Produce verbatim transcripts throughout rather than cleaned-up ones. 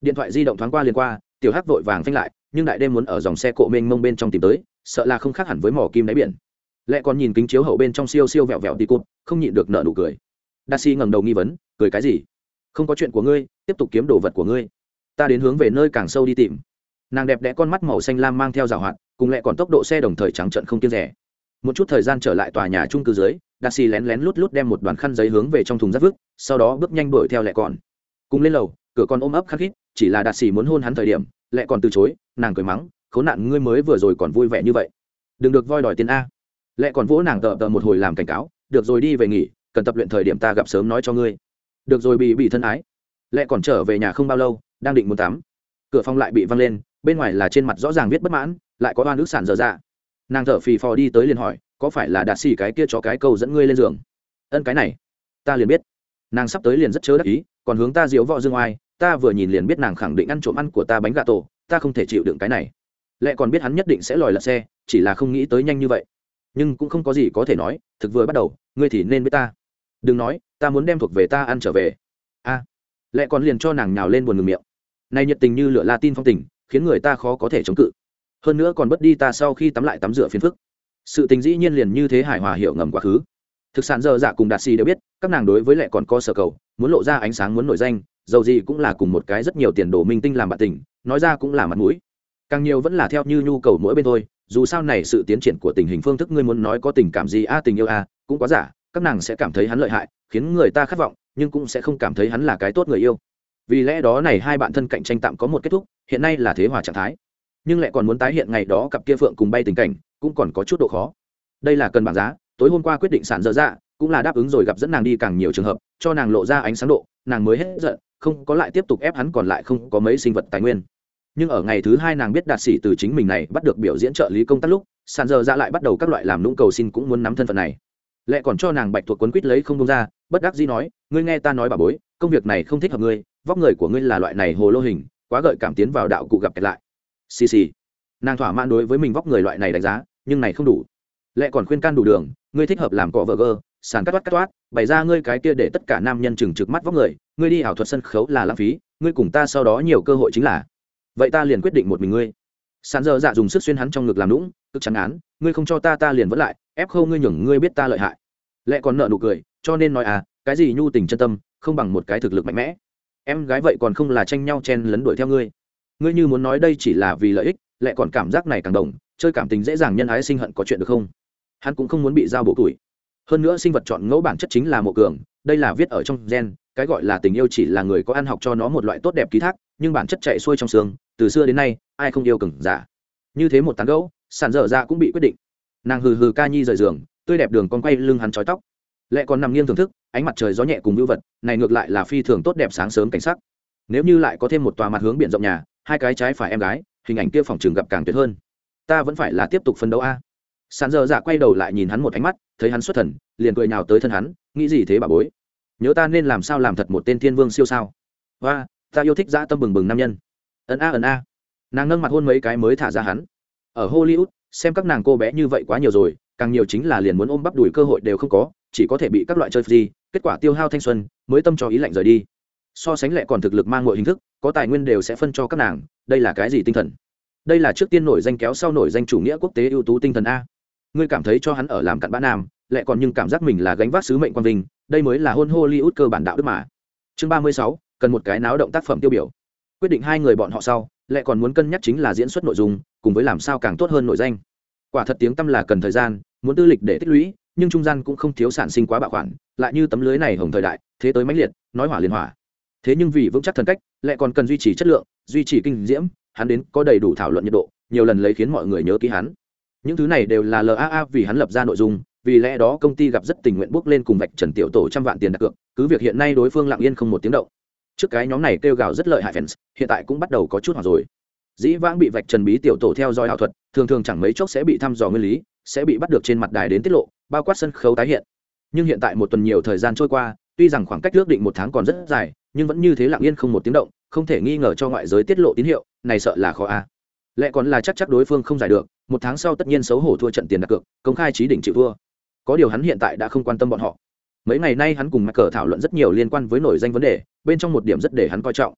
Điện thoại di động thoáng qua liền qua, tiểu hắc vội vàng phanh lại, nhưng đại đêm muốn ở dòng xe cộ mênh mông bên trong tìm tới, sợ là không khác hẳn với mỏ kim đáy biển. Lẽ còn nhìn kính chiếu hậu bên trong siêu siêu vẹo vẹo đi cụt, không nhịn được nở nụ cười. Darcy ngẩng đầu nghi vấn, cười cái gì? Không có chuyện của ngươi, tiếp tục kiếm đồ vật của ngươi. Ta đến hướng về nơi càng sâu đi tìm. Nàng đẹp đẽ con mắt màu xanh lam mang theo rào hoạt, cùng lẽ còn tốc độ xe đồng thời trắng trợn không kiêng rẻ. Một chút thời gian trở lại tòa nhà chung cư dưới, Darcy lén lén lút lút đem một đoàn khăn giấy hướng về trong thùng rác vứt, sau đó bước nhanh đuổi theo lẹ còn. Cùng lên lầu, cửa con ôm ấp khát khít, chỉ là Darcy muốn hôn hắn thời điểm, lẹ còn từ chối, nàng cười mắng, khốn nạn ngươi mới vừa rồi còn vui vẻ như vậy, đừng được voi đòi tiền a. Lẹ còn vỗ nàng tờ tờ một hồi làm cảnh cáo, được rồi đi về nghỉ, cần tập luyện thời điểm ta gặp sớm nói cho ngươi. Được rồi bị bị thân ái. Lẹ còn trở về nhà không bao lâu, đang định muốn tắm, cửa phòng lại bị văng lên, bên ngoài là trên mặt rõ ràng viết bất mãn, lại có oan ức sản dở dạ. Nàng thở phì phò đi tới liền hỏi, có phải là đạt xì cái kia chó cái câu dẫn ngươi lên giường? Ân cái này ta liền biết. Nàng sắp tới liền rất chớ đắc ý, còn hướng ta diếu võ dương oai, ta vừa nhìn liền biết nàng khẳng định ăn trộm ăn của ta bánh gà tổ, ta không thể chịu đựng cái này. Lẽ còn biết hắn nhất định sẽ lòi lật xe, chỉ là không nghĩ tới nhanh như vậy. Nhưng cũng không có gì có thể nói, thực vừa bắt đầu, ngươi thì nên biết ta. Đừng nói, ta muốn đem thuộc về ta ăn trở về. A. À, lẽ còn liền cho nàng nhào lên buồn ngừng miệng. Này nhiệt tình như lửa Latin phong tình, khiến người ta khó có thể chống cự. Hơn nữa còn bất đi ta sau khi tắm lại tắm rửa phiền phức. Sự tình dĩ nhiên liền như thế hài hòa hiểu ngầm quá khứ. Thực sản giờ dạ cùng đạt xì đều biết, các nàng đối với lẽ còn có sở cầu, muốn lộ ra ánh sáng muốn nổi danh, dầu gì cũng là cùng một cái rất nhiều tiền đồ minh tinh làm bạn tình, nói ra cũng là mặt mũi. Càng nhiều vẫn là theo như nhu cầu mỗi bên thôi, dù sao này sự tiến triển của tình hình phương thức ngươi muốn nói có tình cảm gì a à, tình yêu a à, cũng quá giả, các nàng sẽ cảm thấy hắn lợi hại, khiến người ta khát vọng, nhưng cũng sẽ không cảm thấy hắn là cái tốt người yêu. Vì lẽ đó này hai bạn thân cạnh tranh tạm có một kết thúc, hiện nay là thế hòa trạng thái. Nhưng lại còn muốn tái hiện ngày đó cặp kia phượng cùng bay tình cảnh, cũng còn có chút độ khó. Đây là cân bằng giá, tối hôm qua quyết định sản dở dạ, cũng là đáp ứng rồi gặp dẫn nàng đi càng nhiều trường hợp, cho nàng lộ ra ánh sáng độ, nàng mới hết giận, không có lại tiếp tục ép hắn còn lại không có mấy sinh vật tài nguyên. Nhưng ở ngày thứ hai nàng biết đạt sĩ từ chính mình này bắt được biểu diễn trợ lý công tác lúc, sản dở dạ lại bắt đầu các loại làm nũng cầu xin cũng muốn nắm thân phận này. Lẽ còn cho nàng bạch thuộc quấn quýt lấy không buông ra, bất đắc dĩ nói, ngươi nghe ta nói bà bối, công việc này không thích hợp ngươi, vóc người của ngươi là loại này hồ lô hình, quá gợi cảm tiến vào đạo cụ gặp kẹt lại. Xì xì. Nàng thỏa mãn đối với mình vóc người loại này đánh giá, nhưng này không đủ. Lẽ còn khuyên can đủ đường, ngươi thích hợp làm cọ vợ gơ, sàn cắt toát cắt toát, bày ra ngươi cái kia để tất cả nam nhân chừng trực mắt vóc người, ngươi đi ảo thuật sân khấu là lãng phí, ngươi cùng ta sau đó nhiều cơ hội chính là. Vậy ta liền quyết định một mình ngươi. Sàn dơ dạ dùng sức xuyên hắn trong ngực làm nũng, cực trắng án, ngươi không cho ta ta liền vẫn lại, ép không ngươi nhường ngươi biết ta lợi hại. Lẽ còn nợ nụ cười, cho nên nói à, cái gì nhu tình chân tâm, không bằng một cái thực lực mạnh mẽ. Em gái vậy còn không là tranh nhau chen lấn đuổi theo ngươi. Ngươi như muốn nói đây chỉ là vì lợi ích, lại còn cảm giác này càng đồng, chơi cảm tình dễ dàng nhân ái sinh hận có chuyện được không? Hắn cũng không muốn bị giao bổ tuổi. Hơn nữa sinh vật chọn ngẫu bản chất chính là mộ cường, đây là viết ở trong gen, cái gọi là tình yêu chỉ là người có ăn học cho nó một loại tốt đẹp ký thác, nhưng bản chất chạy xuôi trong xương, từ xưa đến nay, ai không yêu cường giả. Như thế một tán gẫu, sản dở dạ cũng bị quyết định. Nàng hừ hừ ca nhi rời giường, tươi đẹp đường con quay lưng hắn trói tóc. Lẽ còn nằm nghiêng thưởng thức, ánh mặt trời gió nhẹ cùng vưu vật, này ngược lại là phi thường tốt đẹp sáng sớm cảnh sắc. Nếu như lại có thêm một tòa mặt hướng biển rộng nhà, hai cái trái phải em gái, hình ảnh kia phòng trường gặp càng tuyệt hơn. Ta vẫn phải là tiếp tục phấn đấu a. Sản dở dạ quay đầu lại nhìn hắn một ánh mắt, thấy hắn xuất thần, liền cười nhào tới thân hắn, nghĩ gì thế bà bối? Nhớ ta nên làm sao làm thật một tên thiên vương siêu sao? Và ta yêu thích dã tâm bừng bừng nam nhân. Ấn a ấn a. Nàng nâng mặt hôn mấy cái mới thả ra hắn. Ở Hollywood, xem các nàng cô bé như vậy quá nhiều rồi, càng nhiều chính là liền muốn ôm bắp đùi cơ hội đều không có, chỉ có thể bị các loại chơi free, kết quả tiêu hao thanh xuân, mới tâm cho ý lạnh rời đi. So sánh lại còn thực lực mang mọi hình thức, có tài nguyên đều sẽ phân cho các nàng, đây là cái gì tinh thần? Đây là trước tiên nổi danh kéo sau nổi danh chủ nghĩa quốc tế ưu tú tinh thần a. Ngươi cảm thấy cho hắn ở làm cặn bã nam, lại còn nhưng cảm giác mình là gánh vác sứ mệnh quan vinh, đây mới là hôn Hollywood cơ bản đạo đức mà. Chương ba mươi sáu, cần một cái náo động tác phẩm tiêu biểu. Quyết định hai người bọn họ sau, lại còn muốn cân nhắc chính là diễn xuất nội dung, cùng với làm sao càng tốt hơn nội danh. Quả thật tiếng tăm là cần thời gian, muốn tư lịch để tích lũy, nhưng trung gian cũng không thiếu sản sinh quá bạo khoản, lại như tấm lưới này hồng thời đại, thế tới mãnh liệt, nói hỏa liền hỏa. Thế nhưng vì vững chắc thần cách, lại còn cần duy trì chất lượng, duy trì kinh diễm, hắn đến có đầy đủ thảo luận nhiệt độ, nhiều lần lấy khiến mọi người nhớ kỹ hắn. Những thứ này đều là lờ a a vì hắn lập ra nội dung, vì lẽ đó công ty gặp rất tình nguyện bước lên cùng vạch trần tiểu tổ trăm vạn tiền đặt cược, cứ việc hiện nay đối phương lặng yên không một tiếng động. Trước cái nhóm này kêu gào rất lợi hại fans, hiện tại cũng bắt đầu có chút hoảng rồi. Dĩ vãng bị vạch trần bí tiểu tổ theo dõi ảo thuật, thường thường chẳng mấy chốc sẽ bị thăm dò nguyên lý, sẽ bị bắt được trên mặt đài đến tiết lộ, bao quát sân khấu tái hiện. Nhưng hiện tại một tuần nhiều thời gian trôi qua, tuy rằng khoảng cách ước định một tháng còn rất dài, nhưng vẫn như thế lặng yên không một tiếng động, không thể nghi ngờ cho ngoại giới tiết lộ tín hiệu, này sợ là khó a. À. Lẽ còn là chắc chắc đối phương không giải được, một tháng sau tất nhiên xấu hổ thua trận tiền đặt cược, công khai chí đỉnh chịu thua. Có điều hắn hiện tại đã không quan tâm bọn họ. Mấy ngày nay hắn cùng Michael thảo luận rất nhiều liên quan với nổi danh vấn đề, bên trong một điểm rất để hắn coi trọng.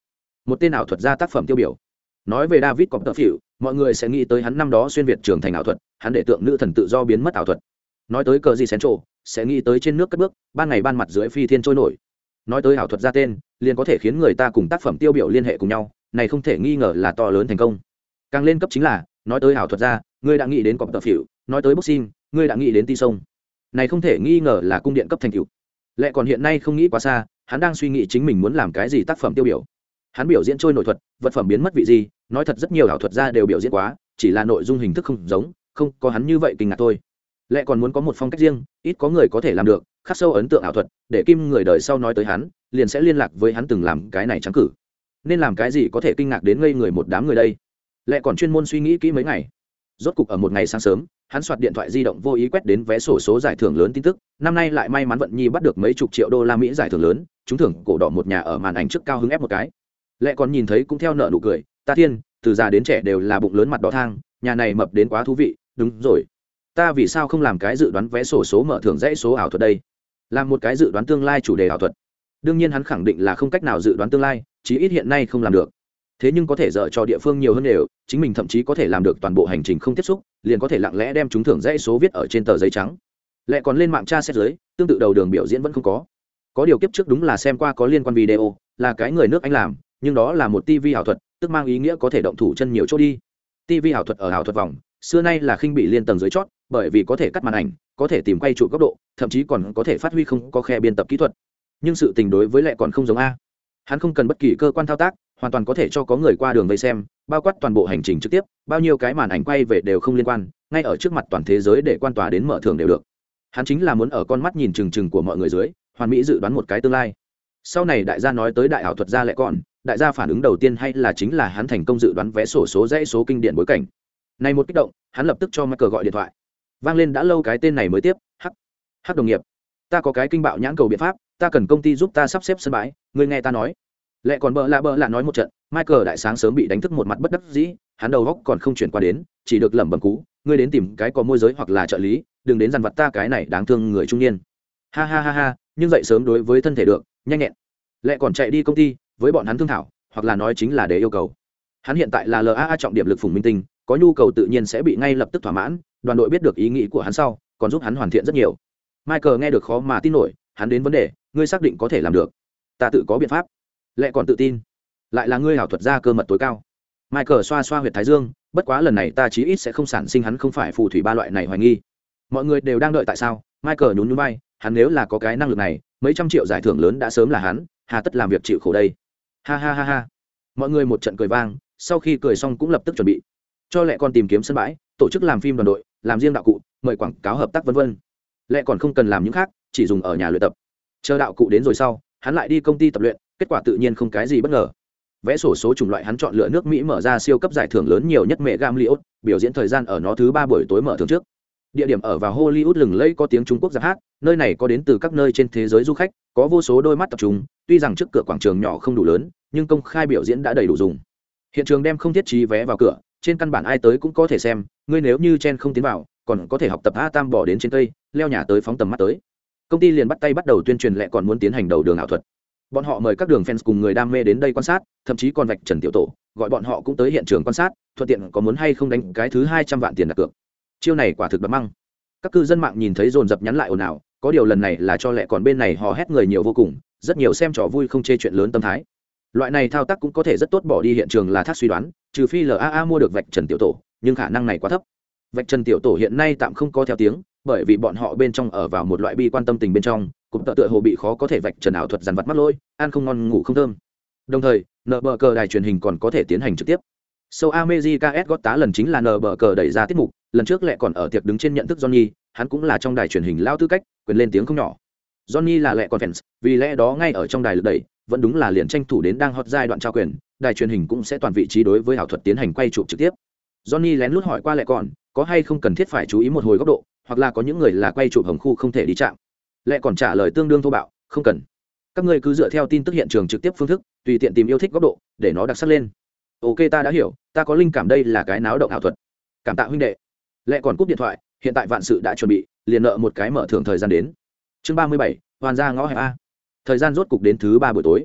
một tên ảo thuật gia tác phẩm tiêu biểu. Nói về David Copperfield, mọi người sẽ nghĩ tới hắn năm đó xuyên việt trưởng thành ảo thuật, hắn để tượng nữ thần tự do biến mất ảo thuật. Nói tới cờ gì Central, sẽ nghĩ tới trên nước cất bước, ban ngày ban mặt dưới phi thiên trôi nổi. Nói tới ảo thuật gia tên, liền có thể khiến người ta cùng tác phẩm tiêu biểu liên hệ cùng nhau, này không thể nghi ngờ là to lớn thành công. Càng lên cấp chính là, nói tới ảo thuật gia, ngươi đã nghĩ đến Copperfield, nói tới boxing, ngươi đã nghĩ đến Ti Sông. Này không thể nghi ngờ là cung điện cấp thành tựu. Lẽ còn hiện nay không nghĩ quá xa, hắn đang suy nghĩ chính mình muốn làm cái gì tác phẩm tiêu biểu. Hắn biểu diễn trôi nổi thuật, vật phẩm biến mất vị gì, nói thật rất nhiều ảo thuật gia đều biểu diễn quá, chỉ là nội dung hình thức không giống, không có hắn như vậy kinh ngạc thôi. Lẽ còn muốn có một phong cách riêng, ít có người có thể làm được, khắc sâu ấn tượng ảo thuật, để kim người đời sau nói tới hắn, liền sẽ liên lạc với hắn từng làm cái này trắng cử. Nên làm cái gì có thể kinh ngạc đến ngây người một đám người đây? Lẽ còn chuyên môn suy nghĩ kỹ mấy ngày. Rốt cục ở một ngày sáng sớm, hắn soạt điện thoại di động vô ý quét đến vé sổ số giải thưởng lớn tin tức, năm nay lại may mắn vận nhi bắt được mấy chục triệu đô la Mỹ giải thưởng lớn, trúng thưởng cổ đỏ một nhà ở màn ảnh trước cao hứng ép một cái. Lẽ còn nhìn thấy cũng theo nợ nụ cười, ta thiên, từ già đến trẻ đều là bụng lớn mặt đỏ thang, nhà này mập đến quá thú vị, đúng rồi. Ta vì sao không làm cái dự đoán vé sổ số mở thưởng dãy số ảo thuật đây? Làm một cái dự đoán tương lai chủ đề ảo thuật. Đương nhiên hắn khẳng định là không cách nào dự đoán tương lai, chí ít hiện nay không làm được. Thế nhưng có thể dở cho địa phương nhiều hơn đều, chính mình thậm chí có thể làm được toàn bộ hành trình không tiếp xúc, liền có thể lặng lẽ đem chúng thưởng dãy số viết ở trên tờ giấy trắng. Lại còn lên mạng tra xét dưới, tương tự đầu đường biểu diễn vẫn không có. Có điều kiếp trước đúng là xem qua có liên quan video, là cái người nước Anh làm, nhưng đó là một tivi ảo thuật, tức mang ý nghĩa có thể động thủ chân nhiều chỗ đi. Tivi ảo thuật ở ảo thuật vòng, xưa nay là khinh bị liên tầng dưới chót, bởi vì có thể cắt màn ảnh, có thể tìm quay trụ góc độ, thậm chí còn có thể phát huy không có khe biên tập kỹ thuật. Nhưng sự tình đối với lại còn không giống a. Hắn không cần bất kỳ cơ quan thao tác, hoàn toàn có thể cho có người qua đường vây xem, bao quát toàn bộ hành trình trực tiếp, bao nhiêu cái màn ảnh quay về đều không liên quan, ngay ở trước mặt toàn thế giới để quan tòa đến mở thưởng đều được. Hắn chính là muốn ở con mắt nhìn chừng chừng của mọi người dưới, hoàn mỹ dự đoán một cái tương lai. Sau này đại gia nói tới đại ảo thuật gia lại còn, đại gia phản ứng đầu tiên hay là chính là hắn thành công dự đoán vé sổ số dãy số kinh điển bối cảnh. Này một kích động, hắn lập tức cho Michael gọi điện thoại. Vang lên đã lâu cái tên này mới tiếp, hắc hắc đồng nghiệp, ta có cái kinh bạo nhãn cầu biện pháp, ta cần công ty giúp ta sắp xếp sân bãi, ngươi nghe ta nói. Lẽ còn bợ lạ bợ lạ nói một trận, Michael đại sáng sớm bị đánh thức một mặt bất đắc dĩ, hắn đầu góc còn không chuyển qua đến, chỉ được lẩm bẩm cú, ngươi đến tìm cái có môi giới hoặc là trợ lý, đừng đến dằn vặt ta cái này đáng thương người trung niên. Ha ha ha ha, nhưng dậy sớm đối với thân thể được, nhanh nhẹn. Lẽ còn chạy đi công ty, với bọn hắn thương thảo, hoặc là nói chính là để yêu cầu. Hắn hiện tại là lờ a a trọng điểm lực phùng minh tinh, có nhu cầu tự nhiên sẽ bị ngay lập tức thỏa mãn, đoàn đội biết được ý nghĩ của hắn sau, còn giúp hắn hoàn thiện rất nhiều. Michael nghe được khó mà tin nổi, hắn đến vấn đề, ngươi xác định có thể làm được? Ta tự có biện pháp. Lẽ còn tự tin, lại là ngươi ảo thuật gia cơ mật tối cao. Michael xoa xoa huyệt thái dương, bất quá lần này ta chí ít sẽ không sản sinh hắn không phải phù thủy ba loại này hoài nghi. Mọi người đều đang đợi tại sao? Michael nhún nhún vai, hắn nếu là có cái năng lực này, mấy trăm triệu giải thưởng lớn đã sớm là hắn, hà tất làm việc chịu khổ đây. Ha ha ha ha. Mọi người một trận cười vang, sau khi cười xong cũng lập tức chuẩn bị cho Lẽ còn tìm kiếm sân bãi, tổ chức làm phim đoàn đội, làm riêng đạo cụ, mời quảng cáo hợp tác vân vân. Lẽ còn không cần làm những khác, chỉ dùng ở nhà luyện tập. Chờ đạo cụ đến rồi sau, hắn lại đi công ty tập luyện, kết quả tự nhiên không cái gì bất ngờ. Vẽ sổ số chủng loại hắn chọn lựa nước Mỹ mở ra siêu cấp giải thưởng lớn nhiều nhất mẹ Gamliot, biểu diễn thời gian ở nó thứ ba buổi tối mở thưởng trước. Địa điểm ở vào Hollywood lừng lẫy có tiếng Trung Quốc giáp hát, nơi này có đến từ các nơi trên thế giới du khách, có vô số đôi mắt tập trung, tuy rằng trước cửa quảng trường nhỏ không đủ lớn, nhưng công khai biểu diễn đã đầy đủ dùng. Hiện trường đem không thiết trí vé vào cửa, trên căn bản ai tới cũng có thể xem, ngươi nếu như chen không tiến vào, còn có thể học tập A Tam bỏ đến trên cây, leo nhà tới phóng tầm mắt tới. Công ty liền bắt tay bắt đầu tuyên truyền Lẽ còn muốn tiến hành đầu đường ảo thuật. Bọn họ mời các đường fans cùng người đam mê đến đây quan sát, thậm chí còn vạch trần tiểu tổ, gọi bọn họ cũng tới hiện trường quan sát, thuận tiện có muốn hay không đánh cái thứ hai trăm vạn tiền đặt cược. Chiêu này quả thực đập măng. Các cư dân mạng nhìn thấy dồn dập nhắn lại ồn ào, có điều lần này là cho Lẽ còn bên này hò hét người nhiều vô cùng, rất nhiều xem trò vui không chê chuyện lớn tâm thái. Loại này thao tác cũng có thể rất tốt bỏ đi hiện trường là thác suy đoán, trừ phi lờ a a mua được vạch trần tiểu tổ, nhưng khả năng này quá thấp. Vạch trần tiểu tổ hiện nay tạm không có theo tiếng, bởi vì bọn họ bên trong ở vào một loại bi quan tâm tình bên trong, cũng tựa tựa hồ bị khó có thể vạch trần ảo thuật dằn vặt mắc lỗi, ăn không ngon ngủ không thơm. Đồng thời, nở bờ cờ đài truyền hình còn có thể tiến hành trực tiếp. Show America Got tá lần chính là nở bờ cờ đẩy ra tiết mục, lần trước Lẽ còn ở tiệc đứng trên nhận thức Johnny, hắn cũng là trong đài truyền hình lao tư cách, quyền lên tiếng không nhỏ. Johnny là Lẽ còn fans, vì lẽ đó ngay ở trong đài lực đẩy, vẫn đúng là liền tranh thủ đến đang hot giai đoạn trao quyền, đài truyền hình cũng sẽ toàn vị trí đối với ảo thuật tiến hành quay chụp trực tiếp. Johnny lén lút hỏi qua Lẽ còn, có hay không cần thiết phải chú ý một hồi góc độ, hoặc là có những người là quay chụp hồng khu không thể đi chạm. Lẽ còn trả lời tương đương thô bạo, không cần. Các ngươi cứ dựa theo tin tức hiện trường trực tiếp phương thức, tùy tiện tìm yêu thích góc độ, để nó đặc sắc lên. Ok, ta đã hiểu, ta có linh cảm đây là cái náo động ảo thuật. Cảm tạ huynh đệ. Lẽ còn cúp điện thoại, hiện tại vạn sự đã chuẩn bị, liền nợ một cái mở thưởng thời gian đến. Chương ba mươi bảy, hoàn ra ngõ hẹp a. Thời gian rốt cục đến thứ ba buổi tối.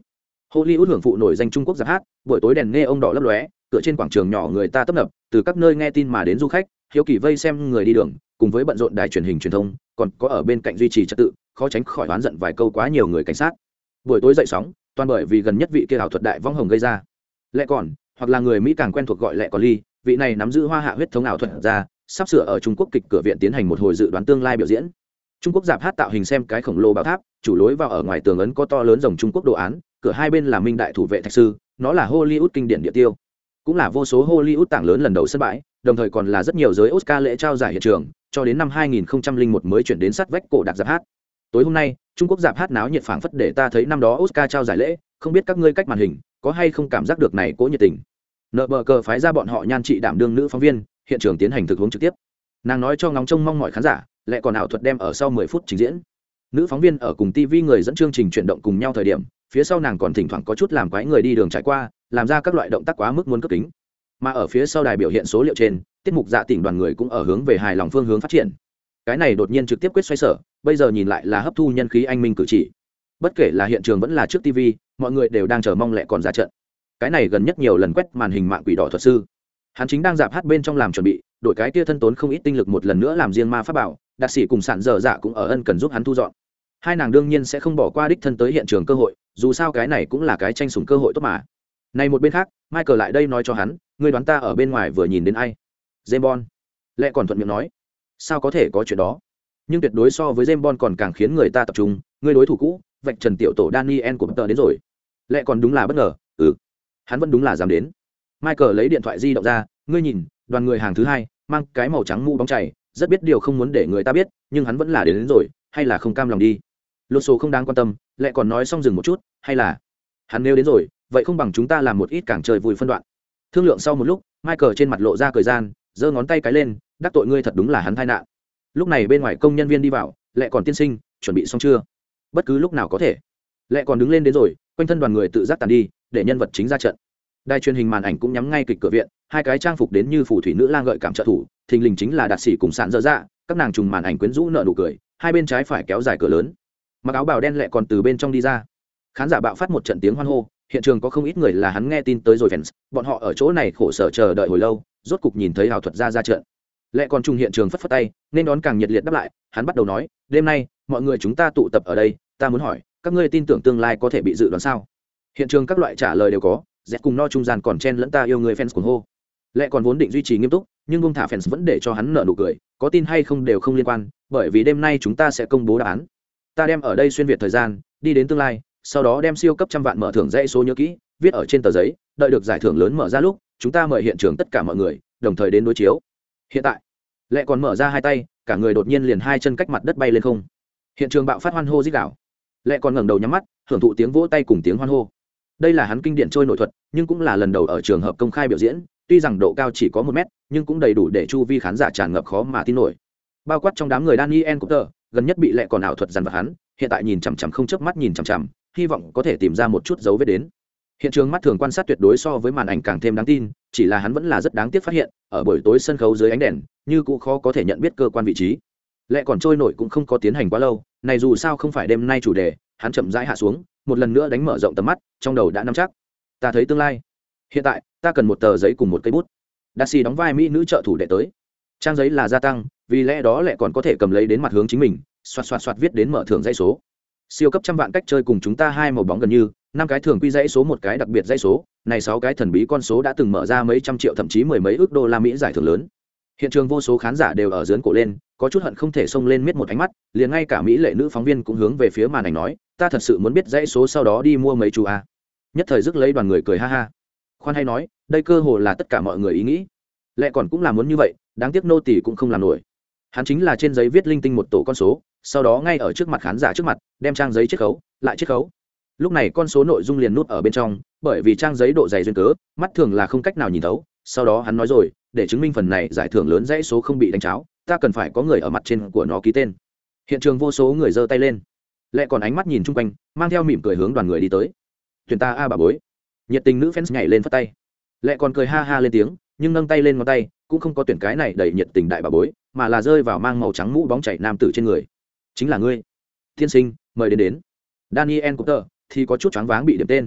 Hollywood hưởng phụ nổi danh Trung Quốc giáp hát, buổi tối đèn nghe ông đỏ lấp lóe, cửa trên quảng trường nhỏ người ta tấp nập, từ các nơi nghe tin mà đến du khách, hiếu kỳ vây xem người đi đường, cùng với bận rộn đài truyền hình truyền thông, còn có ở bên cạnh duy trì trật tự, khó tránh khỏi oán giận vài câu quá nhiều người cảnh sát. Buổi tối dậy sóng, toàn bởi vì gần nhất vị kia ảo thuật đại vong hồng gây ra. Lẽ còn, hoặc là người Mỹ càng quen thuộc gọi lẽ còn ly, vị này nắm giữ hoa hạ huyết thống ảo thuật ra, sắp sửa ở Trung Quốc kịch cửa viện tiến hành một hồi dự đoán tương lai biểu diễn. Trung Quốc giáp hát tạo hình xem cái khổng lồ bảo tháp, chủ lối vào ở ngoài tường ấn có to lớn rồng Trung Quốc đồ án, cửa hai bên là minh đại thủ vệ thạch sư, nó là Hollywood kinh điển địa tiêu, cũng là vô số Hollywood tảng lớn lần đầu sân bãi, đồng thời còn là rất nhiều giới Oscar lễ trao giải hiện trường, cho đến năm hai nghìn không trăm lẻ một mới chuyển đến sát vách cổ đặc giáp hát. Tối hôm nay, Trung Quốc giáp hát náo nhiệt phảng phất để ta thấy năm đó Oscar trao giải lễ, không biết các ngươi cách màn hình có hay không cảm giác được này cố nhiệt tình. Nợ bờ cờ phái ra bọn họ nhan trị đảm đương nữ phóng viên, hiện trường tiến hành thực huống trực tiếp. Nàng nói cho ngóng trông mong mọi khán giả, lại còn ảo thuật đem ở sau mười phút trình diễn. Nữ phóng viên ở cùng ti vi người dẫn chương trình chuyển động cùng nhau thời điểm, phía sau nàng còn thỉnh thoảng có chút làm quái người đi đường trải qua, làm ra các loại động tác quá mức muốn cấp kính. Mà ở phía sau đài biểu hiện số liệu trên, tiết mục dạ tỉnh đoàn người cũng ở hướng về hài lòng phương hướng phát triển. Cái này đột nhiên trực tiếp quyết xoay sở, bây giờ nhìn lại là hấp thu nhân khí anh minh cử chỉ. Bất kể là hiện trường vẫn là trước ti vi, mọi người đều đang chờ mong lẹ còn ra trận. Cái này gần nhất nhiều lần quét màn hình mạng quỷ đỏ thuật sư, hắn chính đang dạp hát bên trong làm chuẩn bị, đội cái kia thân tốn không ít tinh lực một lần nữa làm riêng ma pháp bảo, đặc sĩ cùng sản dở dạ cũng ở ân cần giúp hắn thu dọn. Hai nàng đương nhiên sẽ không bỏ qua đích thân tới hiện trường cơ hội, dù sao cái này cũng là cái tranh sủng cơ hội tốt mà. Này một bên khác, Michael lại đây nói cho hắn, ngươi đoán ta ở bên ngoài vừa nhìn đến ai? James Bond. Lệ còn thuận miệng nói, sao có thể có chuyện đó? Nhưng tuyệt đối so với James Bond còn càng khiến người ta tập trung, ngươi đối thủ cũ, vạch trần tiểu tổ Daniel của tờ đến rồi. Lệ còn đúng là bất ngờ, ừ, hắn vẫn đúng là dám đến. Michael lấy điện thoại di động ra, ngươi nhìn, đoàn người hàng thứ hai, mang cái màu trắng mũ bóng chảy, rất biết điều không muốn để người ta biết, nhưng hắn vẫn là đến, đến rồi, hay là không cam lòng đi. Lột số không đáng quan tâm, Lệ còn nói xong dừng một chút, hay là hắn nếu đến rồi, vậy không bằng chúng ta làm một ít càng chơi vui phân đoạn. Thương lượng sau một lúc, Michael trên mặt lộ ra cười gian, giơ ngón tay cái lên, đắc tội ngươi thật đúng là hắn tai nạn. Lúc này bên ngoài công nhân viên đi vào, Lệ còn tiên sinh, chuẩn bị xong chưa? Bất cứ lúc nào có thể. Lệ còn đứng lên đến rồi, quanh thân đoàn người tự giác tàn đi, để nhân vật chính ra trận. Đài truyền hình màn ảnh cũng nhắm ngay kịch cửa viện, hai cái trang phục đến như phù thủy nữ lang gợi cảm trợ thủ, thình lình chính là đạt sĩ cùng sạn dở dạ, các nàng trùng màn ảnh quyến rũ nở nụ cười, hai bên trái phải kéo dài cửa lớn. Mặc áo bào đen Lệ còn từ bên trong đi ra. Khán giả bạo phát một trận tiếng hoan hô, hiện trường có không ít người là hắn nghe tin tới rồi fans, bọn họ ở chỗ này khổ sở chờ đợi hồi lâu, rốt cục nhìn thấy ảo thuật ra ra trận. Lệ còn trùng hiện trường phất phất tay, nên đón càng nhiệt liệt đáp lại, hắn bắt đầu nói, đêm nay, mọi người chúng ta tụ tập ở đây, ta muốn hỏi, các ngươi tin tưởng tương lai có thể bị dự đoán sao? Hiện trường các loại trả lời đều có, dẹt cùng no trung gian còn chen lẫn ta yêu người fans cuồng hô. Lệ còn vốn định duy trì nghiêm túc, nhưng buông thả fans vẫn để cho hắn nở nụ cười, có tin hay không đều không liên quan, bởi vì đêm nay chúng ta sẽ công bố đáp án. Ta đem ở đây xuyên việt thời gian, đi đến tương lai, sau đó đem siêu cấp trăm vạn mở thưởng dãy số nhớ kỹ, viết ở trên tờ giấy, đợi được giải thưởng lớn mở ra lúc, chúng ta mời hiện trường tất cả mọi người, đồng thời đến đối chiếu. Hiện tại, Lệ còn mở ra hai tay, cả người đột nhiên liền hai chân cách mặt đất bay lên không. Hiện trường bạo phát hoan hô rít gào. Lệ còn ngẩng đầu nhắm mắt, hưởng thụ tiếng vỗ tay cùng tiếng hoan hô. Đây là hắn kinh điển trôi nội thuật, nhưng cũng là lần đầu ở trường hợp công khai biểu diễn, tuy rằng độ cao chỉ có một mét, nhưng cũng đầy đủ để chu vi khán giả tràn ngập khó mà tin nổi. Bao quát trong đám người Daniel Cooper, gần nhất bị Lệ còn ảo thuật dằn vặt hắn, hiện tại nhìn chằm chằm không chớp mắt nhìn chằm chằm, hy vọng có thể tìm ra một chút dấu vết đến. Hiện trường mắt thường quan sát tuyệt đối so với màn ảnh càng thêm đáng tin, chỉ là hắn vẫn là rất đáng tiếc phát hiện, ở buổi tối sân khấu dưới ánh đèn, như cũng khó có thể nhận biết cơ quan vị trí. Lệ còn trôi nổi cũng không có tiến hành quá lâu, này dù sao không phải đêm nay chủ đề, hắn chậm rãi hạ xuống, một lần nữa đánh mở rộng tầm mắt, trong đầu đã nắm chắc. Ta thấy tương lai. Hiện tại, ta cần một tờ giấy cùng một cây bút. Darcy đóng vai mỹ nữ trợ thủ đệ tới. Trang giấy là gia tăng, vì lẽ đó Lệ còn có thể cầm lấy đến mặt hướng chính mình, xoạt xoạt xoạt viết đến mở thưởng dãy số. Siêu cấp trăm vạn cách chơi cùng chúng ta hai màu bóng gần như, năm cái thường quy dãy số một cái đặc biệt dãy số, này sáu cái thần bí con số đã từng mở ra mấy trăm triệu thậm chí mười mấy ước đô la Mỹ giải thưởng lớn. Hiện trường vô số khán giả đều ở giớn cổ lên, có chút hận không thể xông lên miết một ánh mắt, liền ngay cả mỹ lệ nữ phóng viên cũng hướng về phía màn ảnh nói, ta thật sự muốn biết dãy số sau đó đi mua mấy chú a. Nhất thời rước lấy đoàn người cười ha ha. Khoan hay nói, đây cơ hồ là tất cả mọi người ý nghĩ. Lệ còn cũng là muốn như vậy, đáng tiếc nô tỳ cũng không làm nổi. Hắn chính là trên giấy viết linh tinh một tổ con số, sau đó ngay ở trước mặt khán giả trước mặt, đem trang giấy chiết khấu, lại chiết khấu. Lúc này con số nội dung liền nút ở bên trong, bởi vì trang giấy độ dày duyên cớ, mắt thường là không cách nào nhìn thấu. Sau đó hắn nói rồi, để chứng minh phần này giải thưởng lớn dãy số không bị đánh tráo, ta cần phải có người ở mặt trên của nó ký tên. Hiện trường vô số người giơ tay lên. Lệ còn ánh mắt nhìn chung quanh, mang theo mỉm cười hướng đoàn người đi tới. Tuyển ta a bà bối. Nhiệt tình nữ fans nhảy lên phất tay. Lệ còn cười ha ha lên tiếng, nhưng nâng tay lên ngón tay, cũng không có tuyển cái này đầy nhiệt tình đại bà bối, mà là rơi vào mang màu trắng mũ bóng chảy nam tử trên người. Chính là ngươi. Tiên sinh, mời đến đến. Daniel Cooper thì có chút choáng váng bị điểm tên.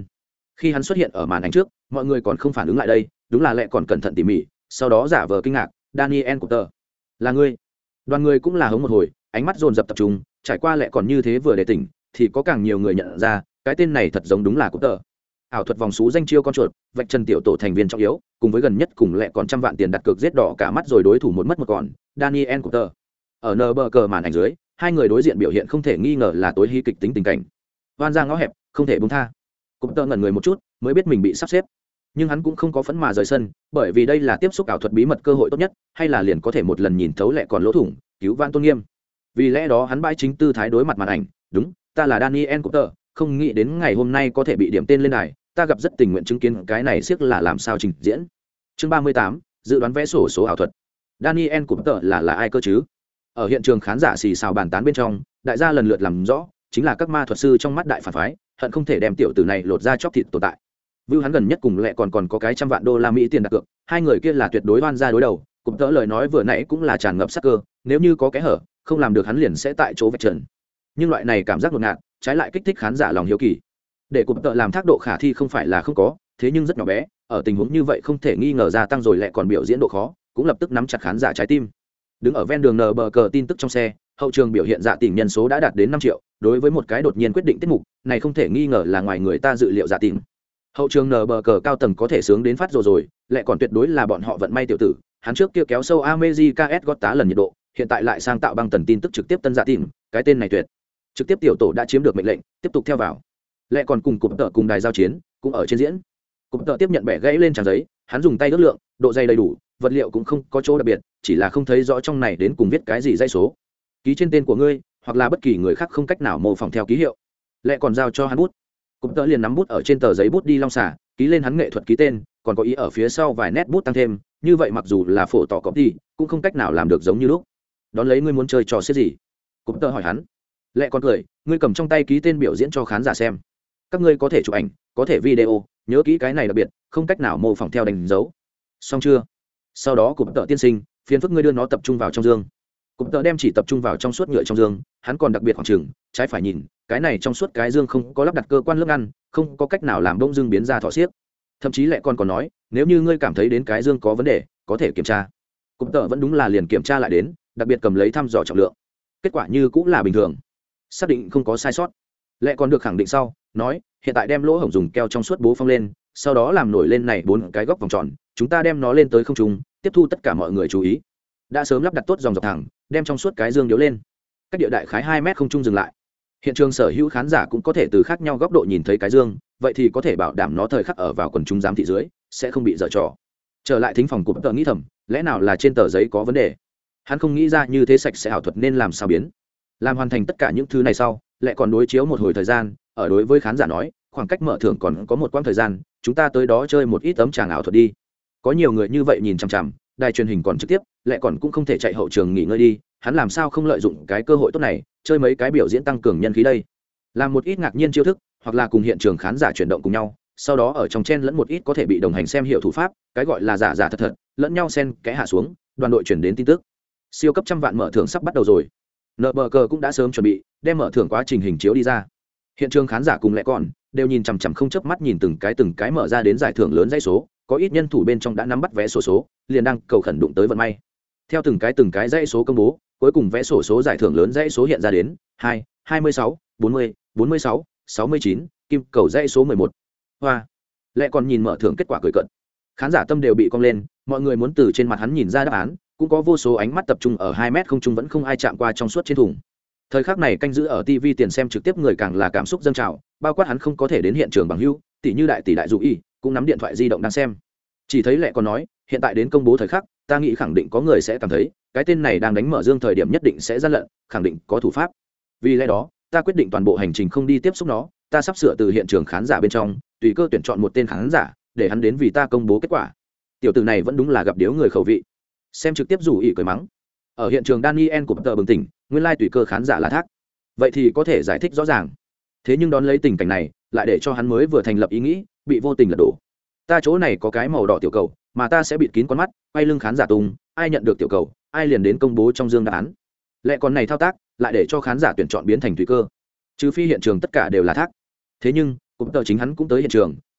Khi hắn xuất hiện ở màn ảnh trước, mọi người còn không phản ứng lại đây, đúng là lẽ còn cẩn thận tỉ mỉ, sau đó giả vờ kinh ngạc. Daniel Cooper, là ngươi? Đoàn người cũng là hống một hồi, ánh mắt dồn dập tập trung, trải qua lẽ còn như thế vừa để tỉnh, thì có càng nhiều người nhận ra, cái tên này thật giống đúng là Cooper. Ảo thuật vòng xú danh chiêu con chuột, vạch chân tiểu tổ thành viên trọng yếu, cùng với gần nhất cùng lẽ còn trăm vạn tiền đặt cược giết đỏ cả mắt rồi đối thủ một mất một còn, Daniel Cooper. Ở nờ bờ cờ màn ảnh dưới, hai người đối diện biểu hiện không thể nghi ngờ là tối hy kịch tính tình cảnh. Oan ra ngõ hẹp, không thể buông tha. Cooper ngẩn người một chút, mới biết mình bị sắp xếp. Nhưng hắn cũng không có phẫn mà rời sân, bởi vì đây là tiếp xúc ảo thuật bí mật cơ hội tốt nhất, hay là liền có thể một lần nhìn thấu lẽ còn lỗ thủng, cứu vãn tôn nghiêm. Vì lẽ đó hắn bãi chính tư thái đối mặt màn ảnh, đúng, ta là Daniel Cooper, không nghĩ đến ngày hôm nay có thể bị điểm tên lên đài, ta gặp rất tình nguyện chứng kiến cái này siếc là làm sao trình diễn. Chương ba mươi tám, dự đoán vẽ sổ số ảo thuật. Daniel Cooper là là ai cơ chứ? Ở hiện trường khán giả xì xào bàn tán bên trong, đại gia lần lượt làm rõ, chính là các ma thuật sư trong mắt đại phản phái, hận không thể đem tiểu tử này lột ra chóc thịt tồn tại. Vưu hắn gần nhất cùng lẹ còn còn có cái trăm vạn đô la Mỹ tiền đặt cược, hai người kia là tuyệt đối oan gia đối đầu, cũng tớ lời nói vừa nãy cũng là tràn ngập sắc cơ, nếu như có cái hở, không làm được hắn liền sẽ tại chỗ vạch trần. Nhưng loại này cảm giác ngột ngạt, trái lại kích thích khán giả lòng hiếu kỳ. Để cụm tợ làm thác độ khả thi không phải là không có, thế nhưng rất nhỏ bé, ở tình huống như vậy không thể nghi ngờ gia tăng rồi lẹ còn biểu diễn độ khó, cũng lập tức nắm chặt khán giả trái tim. Đứng ở ven đường nờ bờ cờ tin tức trong xe, hậu trường biểu hiện dạ tỉnh nhân số đã đạt đến năm triệu, đối với một cái đột nhiên quyết định tiết mục, này không thể nghi ngờ là ngoài người ta dự liệu dạ tỉnh. Hậu trường nờ bờ cờ cao tầng có thể sướng đến phát rồi rồi, lại còn tuyệt đối là bọn họ vận may tiểu tử, hắn trước kia kéo sâu America S gót tá lần nhiệt độ, hiện tại lại sang tạo băng tần tin tức trực tiếp tân dạ tỉnh, cái tên này tuyệt. Trực tiếp tiểu tổ đã chiếm được mệnh lệnh, tiếp tục theo vào. Lại còn cùng cụm tợ cùng đài giao chiến, cũng ở trên diễn. Cụm tợ tiếp nhận bẻ gãy lên trang giấy, hắn dùng tay ước lượng, độ dày đầy đủ, vật liệu cũng không có chỗ đặc biệt, chỉ là không thấy rõ trong này đến cùng viết cái gì dãy số. Ký trên tên của ngươi, hoặc là bất kỳ người khác không cách nào mô phỏng theo ký hiệu. Lại còn giao cho hắn bút. Cụm tợ liền nắm bút ở trên tờ giấy bút đi long xả, ký lên hắn nghệ thuật ký tên, còn có ý ở phía sau vài nét bút tăng thêm, như vậy mặc dù là phổ tỏ copy, cũng không cách nào làm được giống như lúc. Đón lấy ngươi muốn chơi trò xiết gì? Cụm tợ hỏi hắn. Lại còn cười, ngươi cầm trong tay ký tên biểu diễn cho khán giả xem. Các ngươi có thể chụp ảnh, có thể video, nhớ kỹ cái này đặc biệt, không cách nào mô phỏng theo đánh dấu. Xong chưa? Sau đó cụm tợ tiên sinh, phiền phức ngươi đưa nó tập trung vào trong dương. Cụm tợ đem chỉ tập trung vào trong suốt nhựa trong dương, hắn còn đặc biệt khoảng chừng trái phải nhìn, cái này trong suốt cái dương không có lắp đặt cơ quan lớp ngăn, không có cách nào làm bông dương biến ra thọ xiếc. Thậm chí lại còn còn nói, nếu như ngươi cảm thấy đến cái dương có vấn đề, có thể kiểm tra. Cụm tợ vẫn đúng là liền kiểm tra lại đến, đặc biệt cầm lấy thăm dò trọng lượng. Kết quả như cũng là bình thường, xác định không có sai sót. Lại còn được khẳng định sau, nói hiện tại đem lỗ hổng dùng keo trong suốt bố phong lên, sau đó làm nổi lên này bốn cái góc vòng tròn, chúng ta đem nó lên tới không trung, tiếp thu tất cả mọi người chú ý. Đã sớm lắp đặt tốt dòng dọc thẳng, đem trong suốt cái dương điếu lên, cách địa đại khái hai mét không trung dừng lại. Hiện trường sở hữu khán giả cũng có thể từ khác nhau góc độ nhìn thấy cái dương, vậy thì có thể bảo đảm nó thời khắc ở vào quần chúng giám thị dưới sẽ không bị dở trò. Trở lại thính phòng của tờ nghĩ thầm, lẽ nào là trên tờ giấy có vấn đề? Hắn không nghĩ ra như thế sạch sẽ ảo thuật nên làm sao biến. Làm hoàn thành tất cả những thứ này sau, lại còn đối chiếu một hồi thời gian, ở đối với khán giả nói, khoảng cách mở thưởng còn có một quãng thời gian, chúng ta tới đó chơi một ít tấm tràng ảo thuật đi. Có nhiều người như vậy nhìn chằm chằm, đài truyền hình còn trực tiếp, lại còn cũng không thể chạy hậu trường nghỉ ngơi đi, hắn làm sao không lợi dụng cái cơ hội tốt này, chơi mấy cái biểu diễn tăng cường nhân khí đây. Làm một ít ngạc nhiên chiêu thức, hoặc là cùng hiện trường khán giả chuyển động cùng nhau, sau đó ở trong chen lẫn một ít có thể bị đồng hành xem hiểu thủ pháp, cái gọi là giả giả thật thật, lẫn nhau xen kẽ hạ xuống, đoàn đội chuyển đến tin tức. Siêu cấp trăm vạn mở thưởng sắp bắt đầu rồi. Nợ bờ cờ cũng đã sớm chuẩn bị, đem mở thưởng quá trình hình chiếu đi ra. Hiện trường khán giả cùng lẽ còn đều nhìn chằm chằm không chớp mắt nhìn từng cái từng cái mở ra đến giải thưởng lớn dãy số, có ít nhân thủ bên trong đã nắm bắt vé sổ số, số, liền đang cầu khẩn đụng tới vận may. Theo từng cái từng cái dãy số công bố, cuối cùng vé sổ số giải thưởng lớn dãy số hiện ra đến hai, hai mươi sáu, bốn mươi, bốn mươi sáu, sáu mươi chín, kim cầu dãy số mười một. Hoa. Lẽ còn nhìn mở thưởng kết quả cười cận. Khán giả tâm đều bị cong lên, mọi người muốn từ trên mặt hắn nhìn ra đáp án, cũng có vô số ánh mắt tập trung ở hai mét không trung vẫn không ai chạm qua trong suốt trên thùng. Thời khắc này canh giữ ở ti vi tiền xem trực tiếp người càng là cảm xúc dâng trào, bao quát hắn không có thể đến hiện trường bằng hữu, tỷ như đại tỷ đại dụ y, cũng nắm điện thoại di động đang xem. Chỉ thấy lẹ còn nói, hiện tại đến công bố thời khắc, ta nghĩ khẳng định có người sẽ cảm thấy, cái tên này đang đánh mở dương thời điểm nhất định sẽ gian lận, khẳng định có thủ pháp. Vì lẽ đó, ta quyết định toàn bộ hành trình không đi tiếp xúc nó, ta sắp sửa từ hiện trường khán giả bên trong, tùy cơ tuyển chọn một tên khán giả, để hắn đến vì ta công bố kết quả. Tiểu tử này vẫn đúng là gặp điếu người khẩu vị. Xem trực tiếp rủ ỉ cười mắng. Ở hiện trường Daniel của tờ bừng tỉnh, nguyên lai tùy cơ khán giả là thác. Vậy thì có thể giải thích rõ ràng. Thế nhưng đón lấy tình cảnh này, lại để cho hắn mới vừa thành lập ý nghĩ, bị vô tình lật đổ. Ta chỗ này có cái màu đỏ tiểu cầu, mà ta sẽ bịt kín con mắt, quay lưng khán giả tung, ai nhận được tiểu cầu, ai liền đến công bố trong dương đáp án. Lẽ còn này thao tác, lại để cho khán giả tuyển chọn biến thành tùy cơ. Trừ phi hiện trường tất cả đều là thác. Thế nhưng, cũng tờ chính hắn cũng tới hiện trường,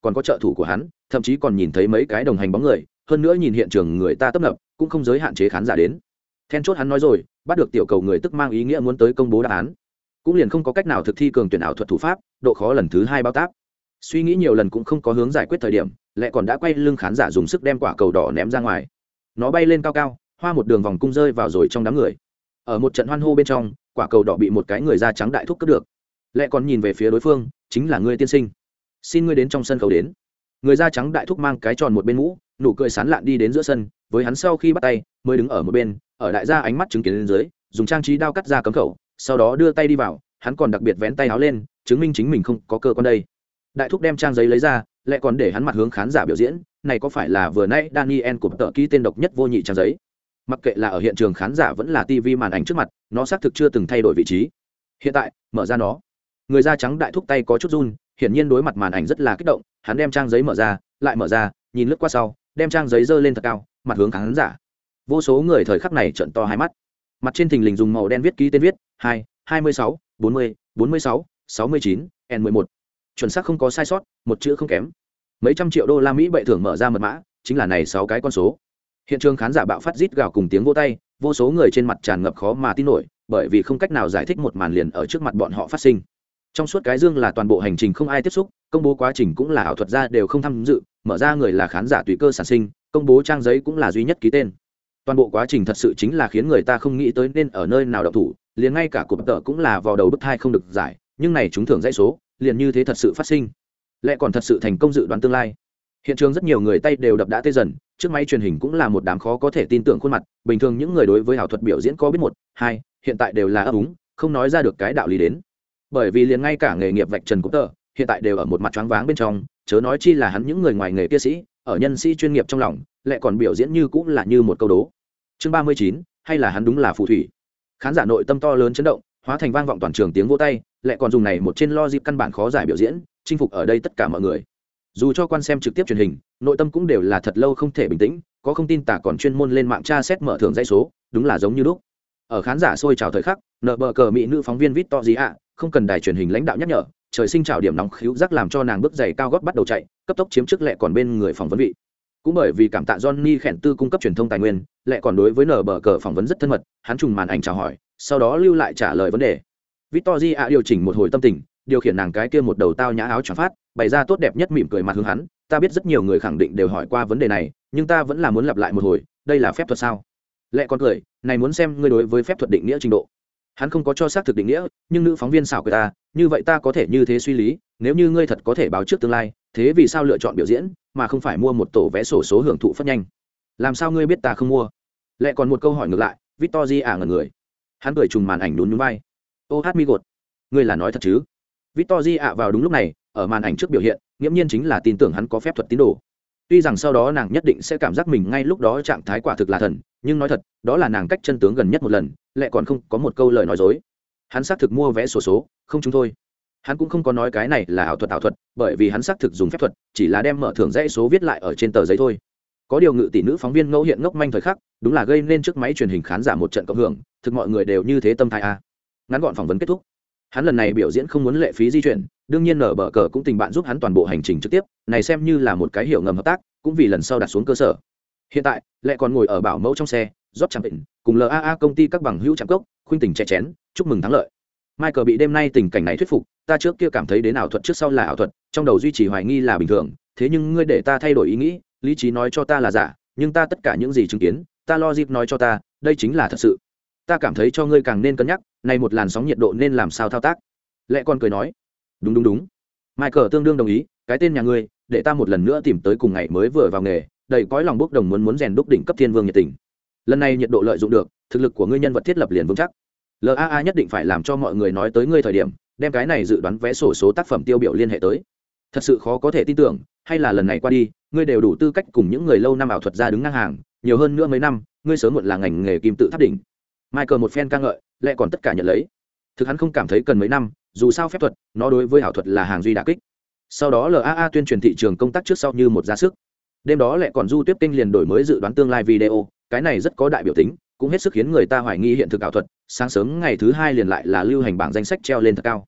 còn có trợ thủ của hắn, thậm chí còn nhìn thấy mấy cái đồng hành bóng người, hơn nữa nhìn hiện trường người ta tấp nập, cũng không giới hạn chế khán giả đến. Then chốt hắn nói rồi, bắt được tiểu cầu người tức mang ý nghĩa muốn tới công bố đáp án, cũng liền không có cách nào thực thi cường tuyển ảo thuật thủ pháp, độ khó lần thứ hai bao táp. Suy nghĩ nhiều lần cũng không có hướng giải quyết thời điểm, lại còn đã quay lưng khán giả dùng sức đem quả cầu đỏ ném ra ngoài. Nó bay lên cao cao, hoa một đường vòng cung rơi vào rồi trong đám người. Ở một trận hoan hô bên trong, quả cầu đỏ bị một cái người da trắng đại thúc cướp được. Lại còn nhìn về phía đối phương, chính là ngươi tiên sinh, xin ngươi đến trong sân khấu đến. Người da trắng đại thúc mang cái tròn một bên mũ, nụ cười sán lạn đi đến giữa sân, với hắn sau khi bắt tay mới đứng ở một bên, ở đại gia ánh mắt chứng kiến lên dưới, dùng trang trí đao cắt ra cấm khẩu, sau đó đưa tay đi vào, hắn còn đặc biệt vén tay áo lên, chứng minh chính mình không có cơ quan đây. Đại thúc đem trang giấy lấy ra, lại còn để hắn mặt hướng khán giả biểu diễn, này có phải là vừa nãy Daniel của tờ ký tên độc nhất vô nhị trang giấy. Mặc kệ là ở hiện trường khán giả vẫn là tivi màn ảnh trước mặt, nó xác thực chưa từng thay đổi vị trí. Hiện tại mở ra nó, người da trắng đại thúc tay có chút run, hiển nhiên đối mặt màn ảnh rất là kích động. Hắn đem trang giấy mở ra, lại mở ra, nhìn lướt qua sau, đem trang giấy giơ lên thật cao, mặt hướng khán giả. Vô số người thời khắc này trợn to hai mắt, mặt trên thình lình dùng màu đen viết ký tên viết hai hai mươi sáu bốn mươi bốn mươi sáu sáu mươi chín n mười một, chuẩn xác không có sai sót, một chữ không kém. Mấy trăm triệu đô la Mỹ bệ thưởng mở ra mật mã, chính là này sáu cái con số. Hiện trường khán giả bạo phát rít gào cùng tiếng vỗ tay, vô số người trên mặt tràn ngập khó mà tin nổi, bởi vì không cách nào giải thích một màn liền ở trước mặt bọn họ phát sinh. Trong suốt cái dương là toàn bộ hành trình không ai tiếp xúc, công bố quá trình cũng là ảo thuật gia đều không tham dự, mở ra người là khán giả tùy cơ sản sinh, công bố trang giấy cũng là duy nhất ký tên. Toàn bộ quá trình thật sự chính là khiến người ta không nghĩ tới nên ở nơi nào động thủ, liền ngay cả cụm tợ cũng là vào đầu bức thai không được giải, nhưng này chúng thưởng dãy số, liền như thế thật sự phát sinh. Lại còn thật sự thành công dự đoán tương lai. Hiện trường rất nhiều người tay đều đập đã tê dần, trước máy truyền hình cũng là một đám khó có thể tin tưởng khuôn mặt, bình thường những người đối với ảo thuật biểu diễn có biết một, hai, hiện tại đều là ấp úng, không nói ra được cái đạo lý đến. Bởi vì liền ngay cả nghề nghiệp vạch trần cụm tợ, hiện tại đều ở một mặt choáng váng bên trong, chớ nói chi là hắn những người ngoài nghề kia sĩ, ở nhân sĩ chuyên nghiệp trong lòng, lại còn biểu diễn như cũng là như một câu đố. Chương ba mươi chín, hay là hắn đúng là phù thủy. Khán giả nội tâm to lớn chấn động, hóa thành vang vọng toàn trường tiếng vỗ tay, lại còn dùng này một trên logic căn bản khó giải biểu diễn, chinh phục ở đây tất cả mọi người. Dù cho quan xem trực tiếp truyền hình, nội tâm cũng đều là thật lâu không thể bình tĩnh, có không tin tả còn chuyên môn lên mạng tra xét mở thưởng dãy số, đúng là giống như lúc. Ở khán giả sôi trào thời khắc, nợ bờ cờ mỹ nữ phóng viên Victoria, không cần đài truyền hình lãnh đạo nhắc nhở, trời sinh trào điểm nóng khíu giác làm cho nàng bước giày cao gót bắt đầu chạy, cấp tốc chiếm trước lệ còn bên người phỏng vấn vị. Cũng bởi vì cảm tạ Johnny khẹn tư cung cấp truyền thông tài nguyên, lệ còn đối với nở bờ cờ phỏng vấn rất thân mật, hắn trùng màn ảnh chào hỏi, sau đó lưu lại trả lời vấn đề. Victoria điều chỉnh một hồi tâm tình, điều khiển nàng cái kia một đầu tao nhã áo choàng phát, bày ra tốt đẹp nhất mỉm cười mặt hướng hắn, ta biết rất nhiều người khẳng định đều hỏi qua vấn đề này, nhưng ta vẫn là muốn lặp lại một hồi, đây là phép thuật sao? Lệ còn cười, này muốn xem ngươi đối với phép thuật định nghĩa trình độ. Hắn không có cho xác thực định nghĩa, nhưng nữ phóng viên xảo cười ta, như vậy ta có thể như thế suy lý, nếu như ngươi thật có thể báo trước tương lai, thế vì sao lựa chọn biểu diễn mà không phải mua một tổ vé sổ số hưởng thụ phất nhanh? Làm sao ngươi biết ta không mua? Lệ còn một câu hỏi ngược lại, Victoria ngẩn người. Hắn cười trùng màn ảnh nhún nhún vai. Ô hát mi gột, ngươi là nói thật chứ? Victoria vào đúng lúc này, ở màn ảnh trước biểu hiện, nghiễm nhiên chính là tin tưởng hắn có phép thuật tín đồ. Tuy rằng sau đó nàng nhất định sẽ cảm giác mình ngay lúc đó trạng thái quả thực là thần, nhưng nói thật, đó là nàng cách chân tướng gần nhất một lần, Lệ còn không có một câu lời nói dối. Hắn xác thực mua vé số số, không chúng thôi. Hắn cũng không có nói cái này là ảo thuật ảo thuật, bởi vì hắn xác thực dùng phép thuật, chỉ là đem mở thưởng dãy số viết lại ở trên tờ giấy thôi. Có điều ngự tỷ nữ phóng viên ngẫu hiện ngốc manh thời khắc, đúng là gây nên trước máy truyền hình khán giả một trận cộng hưởng, thực mọi người đều như thế tâm thái a. Ngắn gọn phỏng vấn kết thúc. Hắn lần này biểu diễn không muốn lệ phí di chuyển, đương nhiên nở bờ cờ cũng tình bạn giúp hắn toàn bộ hành trình trực tiếp, này xem như là một cái hiểu ngầm hợp tác, cũng vì lần sau đặt xuống cơ sở. Hiện tại, Lệ còn ngồi ở bảo mẫu trong xe, rót chẳng định, cùng lờ a a công ty các bằng hữu chạm cốc, khuynh tình chè chén, chúc mừng thắng lợi. Michael bị đêm nay tình cảnh này thuyết phục, ta trước kia cảm thấy đến ảo thuật trước sau là ảo thuật, trong đầu duy trì hoài nghi là bình thường, thế nhưng ngươi để ta thay đổi ý nghĩ, lý trí nói cho ta là giả, nhưng ta tất cả những gì chứng kiến, ta logic nói cho ta, đây chính là thật sự. Ta cảm thấy cho ngươi càng nên cân nhắc, này một làn sóng nhiệt độ nên làm sao thao tác. Lệ con cười nói, đúng đúng đúng. Michael tương đương đồng ý, cái tên nhà ngươi, để ta một lần nữa tìm tới cùng ngày mới vừa vào nghề, đầy cõi lòng bốc đồng muốn muốn rèn đúc đỉnh cấp thiên vương nhiệt tình. Lần này nhiệt độ lợi dụng được, thực lực của ngươi nhân vật thiết lập liền vững chắc. lờ a a nhất định phải làm cho mọi người nói tới ngươi thời điểm, đem cái này dự đoán vé sổ số tác phẩm tiêu biểu liên hệ tới. Thật sự khó có thể tin tưởng, hay là lần này qua đi, ngươi đều đủ tư cách cùng những người lâu năm ảo thuật ra đứng ngang hàng, nhiều hơn nữa mấy năm, ngươi sớm muộn là ngành nghề kim tự tháp đỉnh. Michael một phen ca ngợi, Lệ còn tất cả nhận lấy. Thực hắn không cảm thấy cần mấy năm, dù sao phép thuật, nó đối với ảo thuật là hàng duy đả kích. Sau đó lờ a a tuyên truyền thị trường công tác trước sau như một ra sức. Đêm đó Lệ còn du tiếp kênh liền đổi mới dự đoán tương lai video, cái này rất có đại biểu tính, cũng hết sức khiến người ta hoài nghi hiện thực ảo thuật. Sáng sớm ngày thứ hai liền lại là lưu hành bảng danh sách treo lên thật cao.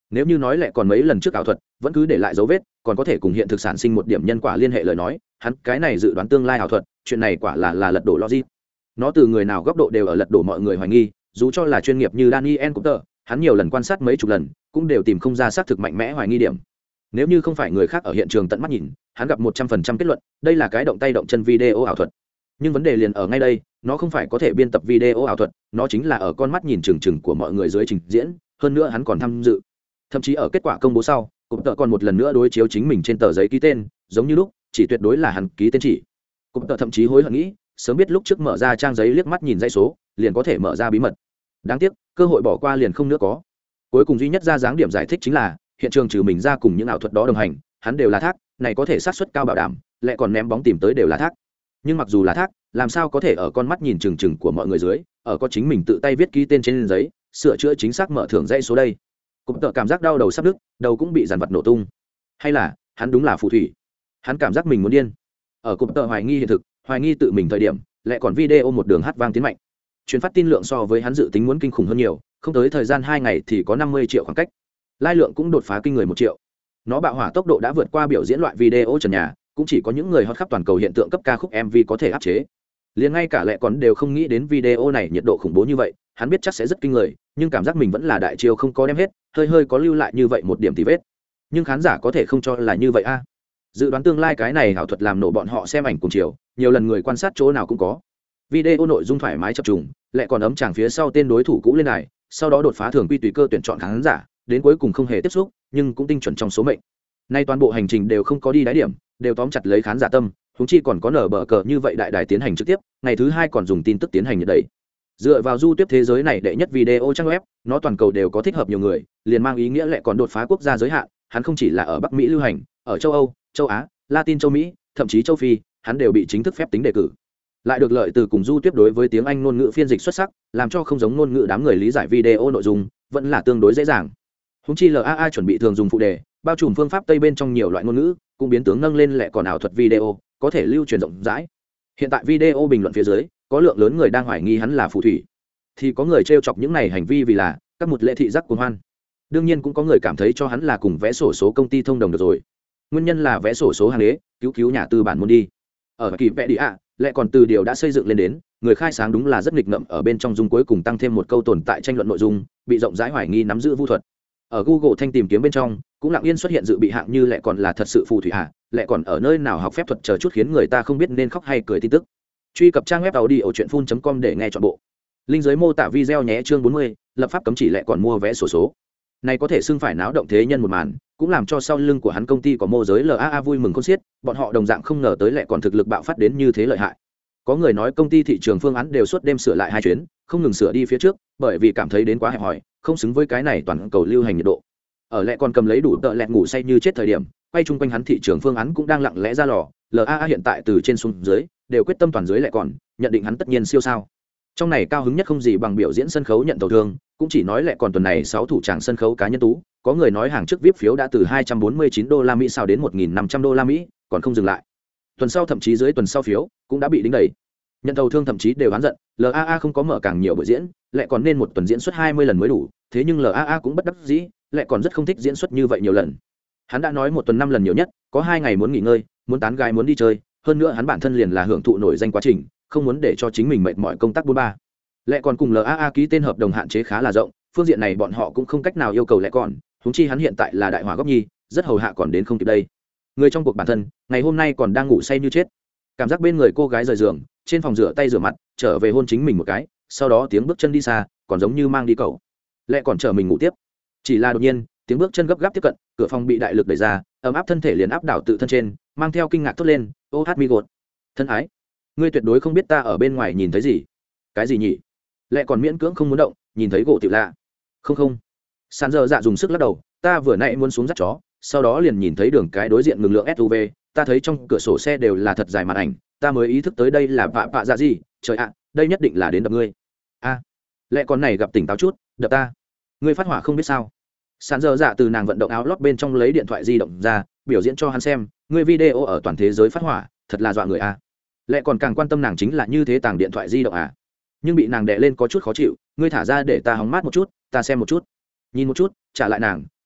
nếu như nói lại còn mấy lần trước ảo thuật vẫn cứ để lại dấu vết còn có thể cùng hiện thực sản sinh một điểm nhân quả liên hệ lời nói, hắn cái này dự đoán tương lai ảo thuật chuyện này quả là là lật đổ logic. Nó từ người nào góc độ đều ở lật đổ mọi người hoài nghi, dù cho là chuyên nghiệp như Daniel Cooper, hắn nhiều lần quan sát mấy chục lần cũng đều tìm không ra xác thực mạnh mẽ hoài nghi điểm. Nếu như không phải người khác ở hiện trường tận mắt nhìn, hắn gặp một trăm phần trăm kết luận đây là cái động tay động chân video ảo thuật. Nhưng vấn đề liền ở ngay đây, nó không phải có thể biên tập video ảo thuật, nó chính là ở con mắt nhìn chừng chừng của mọi người dưới trình diễn, hơn nữa hắn còn tham dự. Thậm chí ở kết quả công bố sau, cụm tợ còn một lần nữa đối chiếu chính mình trên tờ giấy ký tên, giống như lúc chỉ tuyệt đối là hắn ký tên chỉ. Cụm tợ thậm chí hối hận nghĩ sớm biết lúc trước mở ra trang giấy liếc mắt nhìn dãy số liền có thể mở ra bí mật. Đáng tiếc cơ hội bỏ qua liền không nữa có. Cuối cùng duy nhất ra dáng điểm giải thích chính là hiện trường trừ mình ra cùng những ảo thuật đó đồng hành, hắn đều là thác, này có thể xác suất cao bảo đảm lại còn ném bóng tìm tới đều là thác. Nhưng mặc dù là thác, làm sao có thể ở con mắt nhìn chừng chừng của mọi người dưới, ở có chính mình tự tay viết ký tên trên giấy, sửa chữa chính xác mở thưởng dãy số đây. Cụm tợ cảm giác đau đầu sắp đứt, đầu cũng bị dàn vật nổ tung. Hay là hắn đúng là phù thủy? Hắn cảm giác mình muốn điên. Ở cụm tợ hoài nghi hiện thực, hoài nghi tự mình thời điểm, lại còn video một đường hát vang tiến mạnh. Truyền phát tin lượng so với hắn dự tính muốn kinh khủng hơn nhiều, không tới thời gian hai ngày thì có năm mươi triệu khoảng cách. Lai lượng cũng đột phá kinh người một triệu. Nó bạo hỏa tốc độ đã vượt qua biểu diễn loại video trần nhà, cũng chỉ có những người hot khắp toàn cầu hiện tượng cấp ca khúc em vê có thể áp chế. Liền ngay cả lệ còn đều không nghĩ đến video này nhiệt độ khủng bố như vậy, hắn biết chắc sẽ rất kinh người, nhưng cảm giác mình vẫn là đại chiêu không có đem hết, hơi hơi có lưu lại như vậy một điểm tí vết. Nhưng khán giả có thể không cho là như vậy a. Dự đoán tương lai cái này ảo thuật làm nổ bọn họ xem ảnh cùng chiều, nhiều lần người quan sát chỗ nào cũng có. Video nội dung thoải mái chập trùng, lại còn ấm chàng phía sau tên đối thủ cũ lên này, sau đó đột phá thường quy tùy cơ tuyển chọn khán giả, đến cuối cùng không hề tiếp xúc, nhưng cũng tinh chuẩn trong số mệnh. Nay toàn bộ hành trình đều không có đi đáy điểm, đều tóm chặt lấy khán giả tâm, huống chi còn có nở bờ cờ như vậy đại đài tiến hành trực tiếp, ngày thứ hai còn dùng tin tức tiến hành như đẩy. Dựa vào du tiếp thế giới này đệ nhất video trang web, nó toàn cầu đều có thích hợp nhiều người, liền mang ý nghĩa lại còn đột phá quốc gia giới hạn, hắn không chỉ là ở Bắc Mỹ lưu hành, ở châu Âu, châu Á, Latin châu Mỹ, thậm chí châu Phi, hắn đều bị chính thức phép tính đề cử. Lại được lợi từ cùng du tiếp đối với tiếng Anh ngôn ngữ phiên dịch xuất sắc, làm cho không giống ngôn ngữ đám người lý giải video nội dung, vẫn là tương đối dễ dàng. Húng chi lờ a a chuẩn bị thường dùng phụ đề, bao trùm phương pháp tây bên trong nhiều loại ngôn ngữ, cũng biến tướng nâng lên lại còn ảo thuật video, có thể lưu truyền rộng rãi. Hiện tại video bình luận phía dưới, có lượng lớn người đang hoài nghi hắn là phù thủy, thì có người trêu chọc những này hành vi vì là các một lễ thị giác cuồng hoan. Đương nhiên cũng có người cảm thấy cho hắn là cùng vẽ sổ số công ty thông đồng được rồi. Nguyên nhân là vẽ sổ số hàng đế, cứu cứu nhà tư bản môn đi. Ở kỳ vẽ đi ạ, lại còn từ điều đã xây dựng lên đến, người khai sáng đúng là rất nghịch ngợm, ở bên trong dung cuối cùng tăng thêm một câu tồn tại tranh luận nội dung, bị rộng rãi hoài nghi nắm giữ vu thuật. Ở Google thanh tìm kiếm bên trong, cũng lặng yên xuất hiện dự bị hạng như lại còn là thật sự phù thủy hạ, lại còn ở nơi nào học phép thuật chờ chút khiến người ta không biết nên khóc hay cười tin tức. Truy cập trang web tàu đi ở truyện phun chấm com để nghe trọn bộ. Linh dưới mô tả video nhé. Chương bốn mươi, lập pháp cấm chỉ lại còn mua vé sổ số. Này có thể xưng phải náo động thế nhân một màn, cũng làm cho sau lưng của hắn công ty có mô giới lờ a a vui mừng khôn xiết, bọn họ đồng dạng không ngờ tới lại còn thực lực bạo phát đến như thế lợi hại. Có người nói công ty thị trường phương án đều suốt đêm sửa lại hai chuyến, không ngừng sửa đi phía trước, bởi vì cảm thấy đến quá hẹp hòi, không xứng với cái này toàn cầu lưu hành nhiệt độ. Ở lại còn cầm lấy đủ tợ lẹt ngủ say như chết thời điểm, quay chung quanh hắn thị trường phương án cũng đang lặng lẽ ra lò, lờ a a hiện tại từ trên xuống dưới đều quyết tâm toàn dưới lại còn, nhận định hắn tất nhiên siêu sao. Trong này cao hứng nhất không gì bằng biểu diễn sân khấu nhận tàu thương, cũng chỉ nói lại còn tuần này sáu thủ tràng sân khấu cá nhân tú, có người nói hàng trước vê i pê phiếu đã từ hai trăm bốn mươi chín đô la Mỹ sao đến một nghìn năm trăm đô la Mỹ, còn không dừng lại. Tuần sau thậm chí dưới tuần sau phiếu cũng đã bị đính đầy. Nhận tàu thương thậm chí đều oán giận, lờ a a không có mở càng nhiều buổi diễn, lại còn nên một tuần diễn xuất hai mươi lần mới đủ, thế nhưng lờ a a cũng bất đắc dĩ, lại còn rất không thích diễn xuất như vậy nhiều lần. Hắn đã nói một tuần năm lần nhiều nhất, có hai ngày muốn nghỉ ngơi, muốn tán gái muốn đi chơi, hơn nữa hắn bản thân liền là hưởng thụ nổi danh quá trình, không muốn để cho chính mình mệt mỏi công tác bốn ba. Lại còn cùng lờ a a ký tên hợp đồng hạn chế khá là rộng, phương diện này bọn họ cũng không cách nào yêu cầu lại còn, huống chi hắn hiện tại là đại hỏa góc nhi, rất hầu hạ còn đến không kịp đây. Người trong cuộc bản thân, ngày hôm nay còn đang ngủ say như chết. Cảm giác bên người cô gái rời giường, trên phòng rửa tay rửa mặt, trở về hôn chính mình một cái, sau đó tiếng bước chân đi xa, còn giống như mang đi cậu. Lại còn chờ mình ngủ tiếp. Chỉ là đột nhiên, tiếng bước chân gấp gáp tiếp cận, cửa phòng bị đại lực đẩy ra, ấm áp thân thể liền áp đảo tự thân trên, mang theo kinh ngạc thốt lên, ô hát mi gột, thân ái, ngươi tuyệt đối không biết ta ở bên ngoài nhìn thấy gì. Cái gì nhỉ? Lại còn miễn cưỡng không muốn động, nhìn thấy gỗ tiểu lạ. Không không. Sàn giờ dạ dùng sức lắc đầu, ta vừa nãy muốn xuống dắt chó, sau đó liền nhìn thấy đường cái đối diện ngừng lượng ét u vê, ta thấy trong cửa sổ xe đều là thật dài màn ảnh, ta mới ý thức tới đây là vạ vạ dạ gì, trời ạ, đây nhất định là đến đập ngươi. A, à, lẽ con này gặp tỉnh táo chút, đập ta. Ngươi phát hỏa không biết sao? Sàn giờ dạ từ nàng vận động áo lót bên trong lấy điện thoại di động ra, biểu diễn cho hắn xem, ngươi video ở toàn thế giới phát hỏa, thật là dọa người a. À. Lẽ còn càng quan tâm nàng chính là như thế tàng điện thoại di động à? Nhưng bị nàng đè lên có chút khó chịu, ngươi thả ra để ta hóng mát một chút, ta xem một chút. Nhìn một chút, trả lại nàng,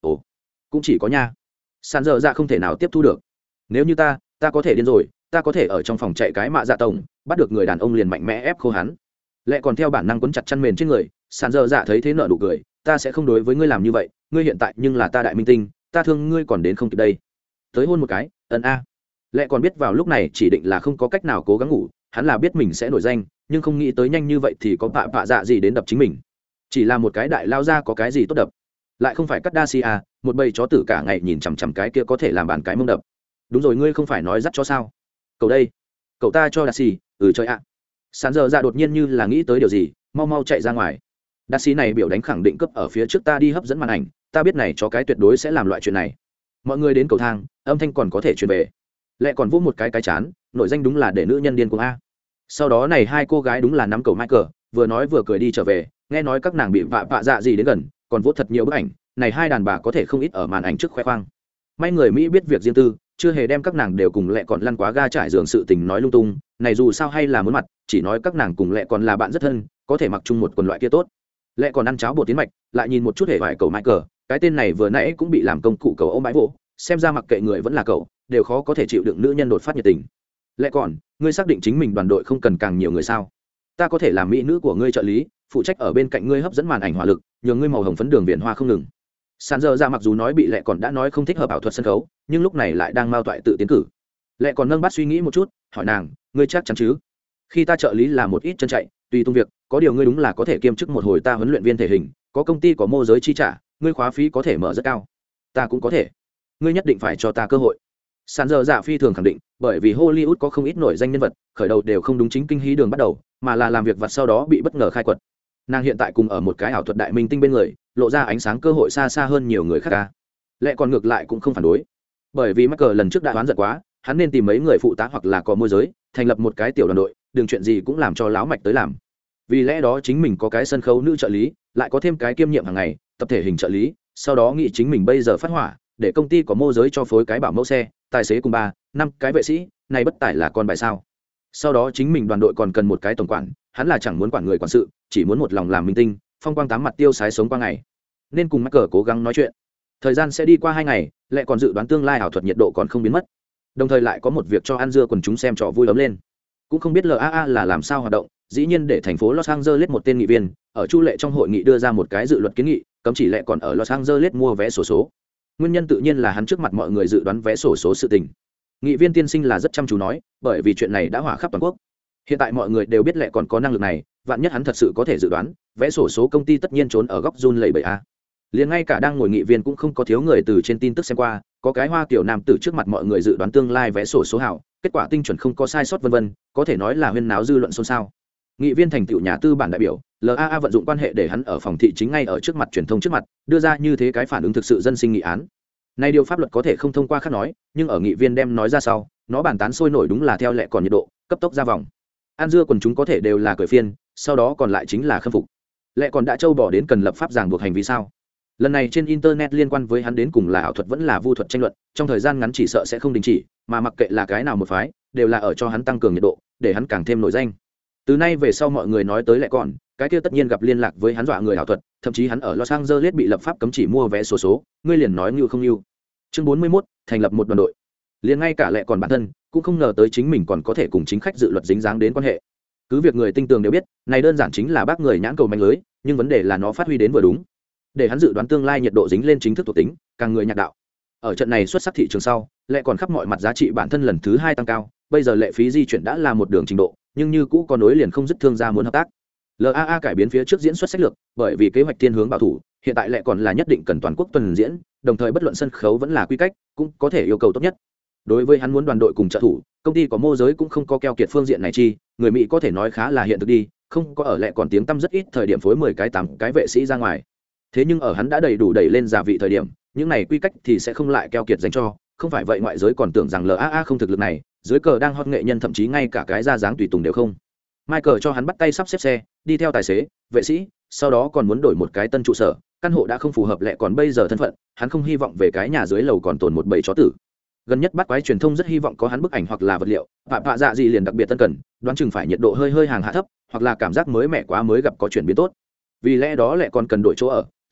ồ, cũng chỉ có nha. Sàn dở dạ không thể nào tiếp thu được. Nếu như ta ta có thể điên rồi, ta có thể ở trong phòng chạy cái mạ dạ tổng, bắt được người đàn ông liền mạnh mẽ ép khô hắn. Lệ còn theo bản năng quấn chặt chăn mền trên người. Sàn dở dạ thấy thế nợ nụ cười, ta sẽ không đối với ngươi làm như vậy, ngươi hiện tại nhưng là ta đại minh tinh, ta thương ngươi còn đến không kịp đây. Tới hôn một cái, ân a. Lệ còn biết vào lúc này chỉ định là không có cách nào cố gắng ngủ, hắn là biết mình sẽ nổi danh, nhưng không nghĩ tới nhanh như vậy thì có bạ bạ dạ gì đến đập chính mình. Chỉ là một cái đại lao ra có cái gì tốt đập, lại không phải cắt đa si à, một bầy chó tử cả ngày nhìn chằm chằm cái kia có thể làm bàn cái mông đập. Đúng rồi, ngươi không phải nói dắt cho sao? Cậu đây, cậu ta cho đa si, ừ trời ạ. À. Sán giờ ra đột nhiên như là nghĩ tới điều gì, mau mau chạy ra ngoài. Đa si này biểu đánh khẳng định cấp ở phía trước ta đi hấp dẫn màn ảnh, ta biết này cho cái tuyệt đối sẽ làm loại chuyện này. Mọi người đến cầu thang, âm thanh còn có thể truyền về. Lệ còn vỗ một cái cái chán, nội danh đúng là để nữ nhân điên cuồng a. Sau đó này hai cô gái đúng là nắm cầu Michael, vừa nói vừa cười đi trở về, nghe nói các nàng bị vạ vạ dạ gì đến gần, còn vỗ thật nhiều bức ảnh, này hai đàn bà có thể không ít ở màn ảnh trước khoe khoang. May người Mỹ biết việc riêng tư, chưa hề đem các nàng đều cùng Lệ còn lăn quá ga trải giường sự tình nói lung tung, này dù sao hay là muốn mặt, chỉ nói các nàng cùng Lệ còn là bạn rất thân, có thể mặc chung một quần loại kia tốt. Lệ còn ăn cháo bột tiến mạch, lại nhìn một chút hề vải cầu Michael, cái tên này vừa nãy cũng bị làm công cụ cầu ôm bãi vỗ, xem ra mặc kệ người vẫn là cậu, đều khó có thể chịu đựng nữ nhân đột phát nhiệt tình. Lẽ còn ngươi xác định chính mình đoàn đội không cần càng nhiều người sao? Ta có thể làm mỹ nữ của ngươi trợ lý, phụ trách ở bên cạnh ngươi hấp dẫn màn ảnh hỏa lực, nhường ngươi màu hồng phấn đường viền hoa không ngừng. Sàn giờ ra mặc dù nói bị Lệ còn đã nói không thích hợp ảo thuật sân khấu, nhưng lúc này lại đang mao toại tự tiến cử. Lệ còn nâng bát suy nghĩ một chút, hỏi nàng, ngươi chắc chắn chứ? Khi ta trợ lý là một ít chân chạy, tùy tung việc, có điều ngươi đúng là có thể kiêm chức một hồi ta huấn luyện viên thể hình, có công ty có môi giới chi trả, ngươi khóa phí có thể mở rất cao. Ta cũng có thể. Ngươi nhất định phải cho ta cơ hội. Sàn giờ dạ phi thường khẳng định, bởi vì Hollywood có không ít nổi danh nhân vật, khởi đầu đều không đúng chính kinh hí đường bắt đầu, mà là làm việc vặt sau đó bị bất ngờ khai quật. Nàng hiện tại cùng ở một cái ảo thuật đại minh tinh bên người, lộ ra ánh sáng cơ hội xa xa hơn nhiều người khác ca. Lẽ còn ngược lại cũng không phản đối, bởi vì Michael lần trước đã đoán giận quá, hắn nên tìm mấy người phụ tá hoặc là có môi giới, thành lập một cái tiểu đoàn đội, đừng chuyện gì cũng làm cho láo mạch tới làm. Vì lẽ đó chính mình có cái sân khấu nữ trợ lý, lại có thêm cái kiêm nhiệm hàng ngày, tập thể hình trợ lý, sau đó nghĩ chính mình bây giờ phát hỏa, để công ty có môi giới cho phối cái bảo mẫu xe, tài xế cùng ba năm cái vệ sĩ, này bất tài là con bài sao? Sau đó chính mình đoàn đội còn cần một cái tổng quản, hắn là chẳng muốn quản người quản sự, chỉ muốn một lòng làm minh tinh, phong quang tám mặt tiêu sái sống qua ngày. Nên cùng Michael cố gắng nói chuyện. Thời gian sẽ đi qua hai ngày, lại còn dự đoán tương lai ảo thuật nhiệt độ còn không biến mất. Đồng thời lại có một việc cho ăn dưa quần chúng xem trò vui ấm lên. Cũng không biết lờ a a là làm sao hoạt động, dĩ nhiên để thành phố Los Angeles một tên nghị viên ở chu lệ trong hội nghị đưa ra một cái dự luật kiến nghị, cấm chỉ Lệ còn ở Los Angeles mua vé sổ số. Nguyên nhân tự nhiên là hắn trước mặt mọi người dự đoán vé sổ số sự tình. Nghị viên tiên sinh là rất chăm chú nói, bởi vì chuyện này đã hỏa khắp toàn quốc. Hiện tại mọi người đều biết Lệ còn có năng lực này, vạn nhất hắn thật sự có thể dự đoán, vé sổ số công ty tất nhiên trốn ở góc run lẩy bẩy a. Liền ngay cả đang ngồi nghị viên cũng không có thiếu người từ trên tin tức xem qua, có cái hoa kiểu nam tử trước mặt mọi người dự đoán tương lai vé sổ số hảo, kết quả tinh chuẩn không có sai sót vân vân, có thể nói là huyên náo dư luận xôn xao. Nghị viên thành tựu nhà tư bản đại biểu, lờ a a vận dụng quan hệ để hắn ở phòng thị chính ngay ở trước mặt truyền thông trước mặt, đưa ra như thế cái phản ứng thực sự dân sinh nghị án. Nay điều pháp luật có thể không thông qua khác nói, nhưng ở nghị viên đem nói ra sau, nó bàn tán sôi nổi đúng là theo Lệ còn nhiệt độ, cấp tốc ra vòng. An dưa quần chúng có thể đều là cười phiên, sau đó còn lại chính là khâm phục. Lệ còn đã châu bỏ đến cần lập pháp ràng buộc hành vi sao? Lần này trên internet liên quan với hắn đến cùng là ảo thuật vẫn là vu thuật tranh luận, trong thời gian ngắn chỉ sợ sẽ không đình chỉ, mà mặc kệ là cái nào một phái, đều là ở cho hắn tăng cường nhiệt độ, để hắn càng thêm nổi danh. Từ nay về sau mọi người nói tới Lệ còn, cái kia tất nhiên gặp liên lạc với hắn dọa người ảo thuật, thậm chí hắn ở Los Angeles bị lập pháp cấm chỉ mua vé số số, ngươi liền nói như không như. Chương bốn mươi mốt, thành lập một đoàn đội. Liền ngay cả Lệ còn bản thân cũng không ngờ tới chính mình còn có thể cùng chính khách dự luật dính dáng đến quan hệ. Cứ việc người tinh tường đều biết, này đơn giản chính là bác người nhãn cầu manh lưới, nhưng vấn đề là nó phát huy đến vừa đúng. Để hắn dự đoán tương lai nhiệt độ dính lên chính thức thuộc tính, càng người nhạc đạo. Ở trận này xuất sắc thị trường sau, Lệ còn khắp mọi mặt giá trị bản thân lần thứ hai tăng cao, bây giờ lệ phí di chuyển đã là một đường trình độ, nhưng như cũ có nối liền không dứt thương gia muốn hợp tác. lờ a a cải biến phía trước diễn xuất sách lược, bởi vì kế hoạch thiên hướng bảo thủ, hiện tại Lệ còn là nhất định cần toàn quốc tuần diễn, đồng thời bất luận sân khấu vẫn là quy cách, cũng có thể yêu cầu tốt nhất. Đối với hắn muốn đoàn đội cùng trợ thủ, công ty có môi giới cũng không có keo kiệt phương diện này chi, người Mỹ có thể nói khá là hiện thực đi, không có ở Lệ còn tiếng tăm rất ít thời điểm phối mười cái tám cái vệ sĩ ra ngoài. Thế nhưng ở hắn đã đầy đủ đẩy lên giả vị thời điểm, những này quy cách thì sẽ không lại keo kiệt dành cho, không phải vậy ngoại giới còn tưởng rằng lờ a a không thực lực này, dưới cờ đang hot nghệ nhân thậm chí ngay cả cái ra dáng tùy tùng đều không. Michael cho hắn bắt tay sắp xếp xe, đi theo tài xế, vệ sĩ, sau đó còn muốn đổi một cái tân trụ sở, căn hộ đã không phù hợp Lệ còn bây giờ thân phận, hắn không hy vọng về cái nhà dưới lầu còn tồn một bầy chó tử. Gần nhất bắt quái truyền thông rất hy vọng có hắn bức ảnh hoặc là vật liệu, vạ vạ dạ gì liền đặc biệt tân cần, đoán chừng phải nhiệt độ hơi hơi hàng hạ thấp, hoặc là cảm giác mới mẻ quá mới gặp có chuyển biến tốt. Vì lẽ đó Lệ còn cần đổi chỗ ở,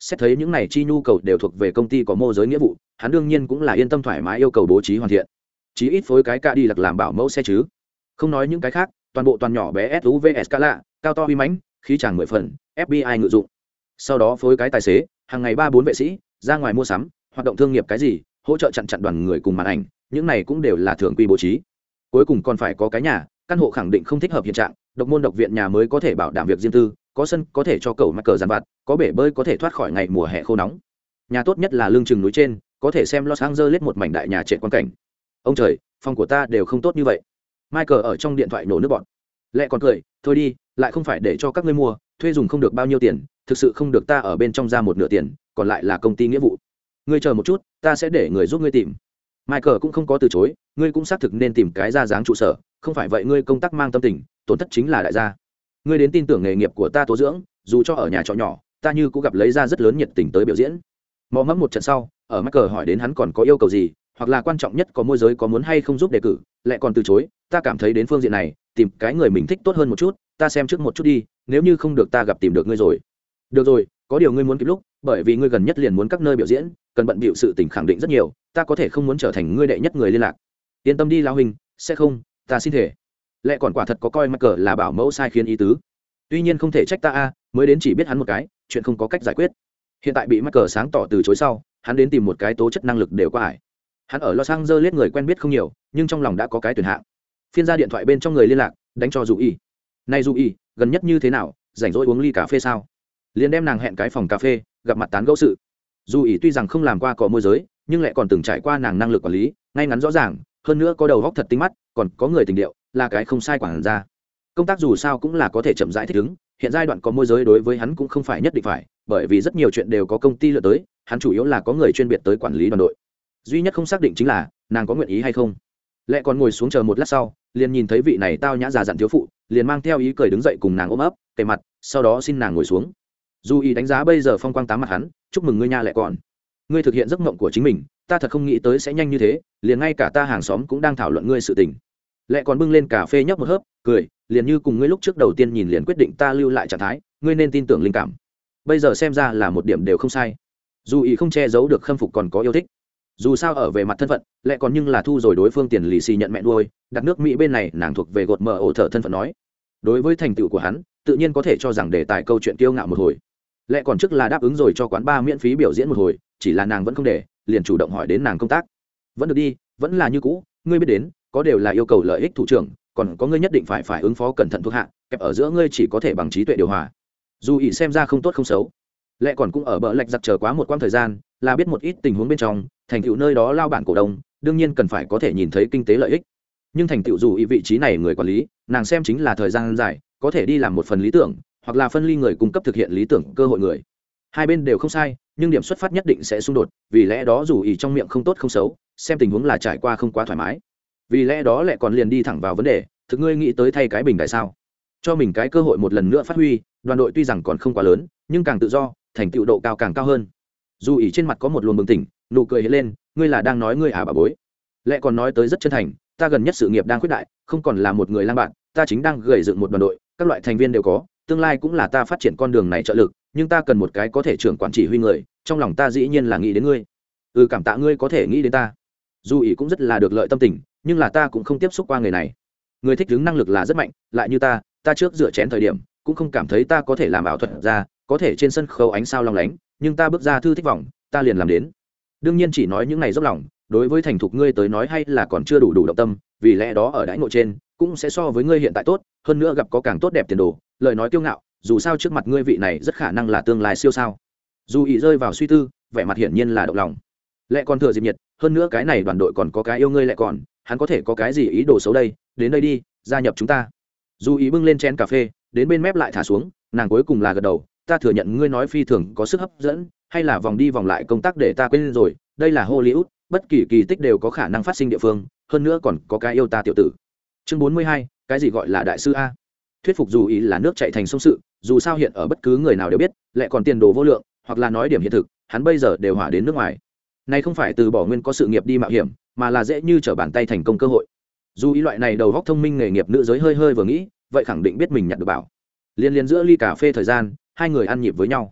xét thấy những này chi nhu cầu đều thuộc về công ty có mô giới nghĩa vụ, hắn đương nhiên cũng là yên tâm thoải mái yêu cầu bố trí hoàn thiện. Chí ít phối cái cả đi lặc làm bảo mẫu xe chứ. Không nói những cái khác, toàn bộ toàn nhỏ bé ét u vê Scala, cao to uy mãnh, khí chàng mười phần, ép bê i ngự dụng. Sau đó phối cái tài xế, hàng ngày ba bốn vệ sĩ, ra ngoài mua sắm, hoạt động thương nghiệp cái gì, hỗ trợ chặn chặn đoàn người cùng màn ảnh, những này cũng đều là thường quy bố trí. Cuối cùng còn phải có cái nhà, căn hộ khẳng định không thích hợp hiện trạng, độc môn độc viện nhà mới có thể bảo đảm việc riêng tư, có sân có thể cho cậu mắc cờ giàn vặt, có bể bơi có thể thoát khỏi ngày mùa hè khô nóng. Nhà tốt nhất là lưng chừng núi trên, có thể xem Los Angeles một mảnh đại nhà trệt quan cảnh. Ông trời, phòng của ta đều không tốt như vậy. Michael ở trong điện thoại nổ nước bọt. Lẹ còn cười, thôi đi, lại không phải để cho các ngươi mua, thuê dùng không được bao nhiêu tiền, thực sự không được ta ở bên trong ra một nửa tiền, còn lại là công ty nghĩa vụ. Ngươi chờ một chút, ta sẽ để người giúp ngươi tìm. Michael cũng không có từ chối, ngươi cũng xác thực nên tìm cái ra dáng trụ sở, không phải vậy ngươi công tác mang tâm tình, tổn thất chính là đại gia. Ngươi đến tin tưởng nghề nghiệp của ta tố dưỡng, dù cho ở nhà trọ nhỏ, ta như cũng gặp lấy ra rất lớn nhiệt tình tới biểu diễn. Mò mẫm một trận sau, ở Michael hỏi đến hắn còn có yêu cầu gì, hoặc là quan trọng nhất có môi giới có muốn hay không giúp đề cử, lại còn từ chối, ta cảm thấy đến phương diện này, tìm cái người mình thích tốt hơn một chút, ta xem trước một chút đi, nếu như không được ta gặp tìm được ngươi rồi. Được rồi, có điều ngươi muốn kịp lúc, bởi vì ngươi gần nhất liền muốn các nơi biểu diễn, cần bận bịu sự tình khẳng định rất nhiều, ta có thể không muốn trở thành ngươi đệ nhất người liên lạc. Yên tâm đi lão huynh, sẽ không, ta xin thể. Lẽ còn quả thật có coi Michael là bảo mẫu sai khiến ý tứ. Tuy nhiên không thể trách ta a, mới đến chỉ biết hắn một cái, chuyện không có cách giải quyết. Hiện tại bị Michael sáng tỏ từ chối sau, hắn đến tìm một cái tố chất năng lực đều qua ải. Hắn ở Los Angeles người quen biết không nhiều, nhưng trong lòng đã có cái tuyển hạng. Phiên ra điện thoại bên trong người liên lạc, đánh cho Dụ Y. Này Dụ Y, gần nhất như thế nào, rảnh rỗi uống ly cà phê sao? Liền đem nàng hẹn cái phòng cà phê, gặp mặt tán gẫu sự. Dụ Y tuy rằng không làm qua cò môi giới, nhưng lại còn từng trải qua nàng năng lực quản lý, ngay ngắn rõ ràng, hơn nữa có đầu óc thật tinh mắt, còn có người tình điệu, là cái không sai quản gia. Công tác dù sao cũng là có thể chậm rãi thích ứng, hiện giai đoạn có môi giới đối với hắn cũng không phải nhất định phải, bởi vì rất nhiều chuyện đều có công ty lựa tới, hắn chủ yếu là có người chuyên biệt tới quản lý đoàn đội. Duy nhất không xác định chính là nàng có nguyện ý hay không. Lẽ còn ngồi xuống chờ một lát sau, liền nhìn thấy vị này tao nhã già dặn thiếu phụ, liền mang theo ý cười đứng dậy cùng nàng ôm ấp, kề mặt, sau đó xin nàng ngồi xuống. Du ý đánh giá bây giờ phong quang tám mặt hắn, chúc mừng ngươi nha Lẽ còn. Ngươi thực hiện giấc mộng của chính mình, ta thật không nghĩ tới sẽ nhanh như thế, liền ngay cả ta hàng xóm cũng đang thảo luận ngươi sự tình. Lẽ còn bưng lên cà phê nhấp một hớp, cười, liền như cùng ngươi lúc trước đầu tiên nhìn liền quyết định ta lưu lại trạng thái, ngươi nên tin tưởng linh cảm. Bây giờ xem ra là một điểm đều không sai. Dù ý không che giấu được khâm phục còn có yêu thích. Dù sao ở về mặt thân phận, Lẽ còn nhưng là thu rồi đối phương tiền lì xì nhận mẹ nuôi, đặt nước Mỹ bên này nàng thuộc về gột mở ổ thở thân phận nói. Đối với thành tựu của hắn, tự nhiên có thể cho rằng đề tài câu chuyện kiêu ngạo một hồi. Lẽ còn trước là đáp ứng rồi cho quán bar miễn phí biểu diễn một hồi, chỉ là nàng vẫn không để, liền chủ động hỏi đến nàng công tác. Vẫn được đi, vẫn là như cũ, ngươi biết đến, có đều là yêu cầu lợi ích thủ trưởng, còn có ngươi nhất định phải phải ứng phó cẩn thận thuộc hạ, kẹp ở giữa ngươi chỉ có thể bằng trí tuệ điều hòa. Dù ý xem ra không tốt không xấu, Lẽ còn cũng ở bờ lạch giặc chờ quá một quãng thời gian, là biết một ít tình huống bên trong, thành tựu nơi đó lao bản cổ đông, đương nhiên cần phải có thể nhìn thấy kinh tế lợi ích. Nhưng thành tựu dù ý vị trí này người quản lý, nàng xem chính là thời gian dài, có thể đi làm một phần lý tưởng, hoặc là phân ly người cung cấp thực hiện lý tưởng cơ hội người. Hai bên đều không sai, nhưng điểm xuất phát nhất định sẽ xung đột, vì lẽ đó dù ý trong miệng không tốt không xấu, xem tình huống là trải qua không quá thoải mái. Vì lẽ đó lại còn liền đi thẳng vào vấn đề, thực ngươi nghĩ tới thay cái bình đại sao? Cho mình cái cơ hội một lần nữa phát huy, đoàn đội tuy rằng còn không quá lớn, nhưng càng tự do, thành tựu độ cao càng cao hơn. Dù ý trên mặt có một luồng bừng tỉnh, nụ cười hiện lên, ngươi là đang nói ngươi à bà bối. Lẽ còn nói tới rất chân thành, ta gần nhất sự nghiệp đang khuyết đại, không còn là một người lang bạn, ta chính đang gầy dựng một đoàn đội, các loại thành viên đều có, tương lai cũng là ta phát triển con đường này trợ lực, nhưng ta cần một cái có thể trưởng quản chỉ huy người, trong lòng ta dĩ nhiên là nghĩ đến ngươi. Ừ, cảm tạ ngươi có thể nghĩ đến ta. Dù ý cũng rất là được lợi tâm tình, nhưng là ta cũng không tiếp xúc qua người này. Người thích ứng năng lực là rất mạnh, lại như ta, ta trước dựa chén thời điểm, cũng không cảm thấy ta có thể làm ảo thuật ra, có thể trên sân khấu ánh sao long lánh, nhưng ta bước ra thư thích vọng, ta liền làm đến. Đương nhiên chỉ nói những này dốc lòng, đối với thành thục ngươi tới nói hay là còn chưa đủ đủ động tâm, vì lẽ đó ở đãi ngộ trên cũng sẽ so với ngươi hiện tại tốt, hơn nữa gặp có càng tốt đẹp tiền đồ, lời nói kiêu ngạo, dù sao trước mặt ngươi vị này rất khả năng là tương lai siêu sao. Dù ý rơi vào suy tư, vẻ mặt hiển nhiên là động lòng. Lẽ còn thừa dịp nhiệt, hơn nữa cái này đoàn đội còn có cái yêu ngươi lại còn, hắn có thể có cái gì ý đồ xấu đây, đến đây đi, gia nhập chúng ta. Dù ý bưng lên chén cà phê, đến bên mép lại thả xuống, nàng cuối cùng là gật đầu, ta thừa nhận ngươi nói phi thường có sức hấp dẫn, hay là vòng đi vòng lại công tác để ta quên rồi, đây là Hollywood, bất kỳ kỳ tích đều có khả năng phát sinh địa phương, hơn nữa còn có cái yêu ta tiểu tử. Chương bốn mươi hai, cái gì gọi là đại sư a? Thuyết phục dù ý là nước chảy thành sông sự, dù sao hiện ở bất cứ người nào đều biết, lại còn tiền đồ vô lượng, hoặc là nói điểm hiện thực, hắn bây giờ đều hỏa đến nước ngoài. Này không phải từ bỏ nguyên có sự nghiệp đi mạo hiểm, mà là dễ như trở bàn tay thành công cơ hội. Dù ý loại này đầu óc thông minh nghề nghiệp nữ giới hơi hơi vừa nghĩ, vậy khẳng định biết mình nhận được bảo. Liên liên giữa ly cà phê thời gian, hai người ăn nhịp với nhau.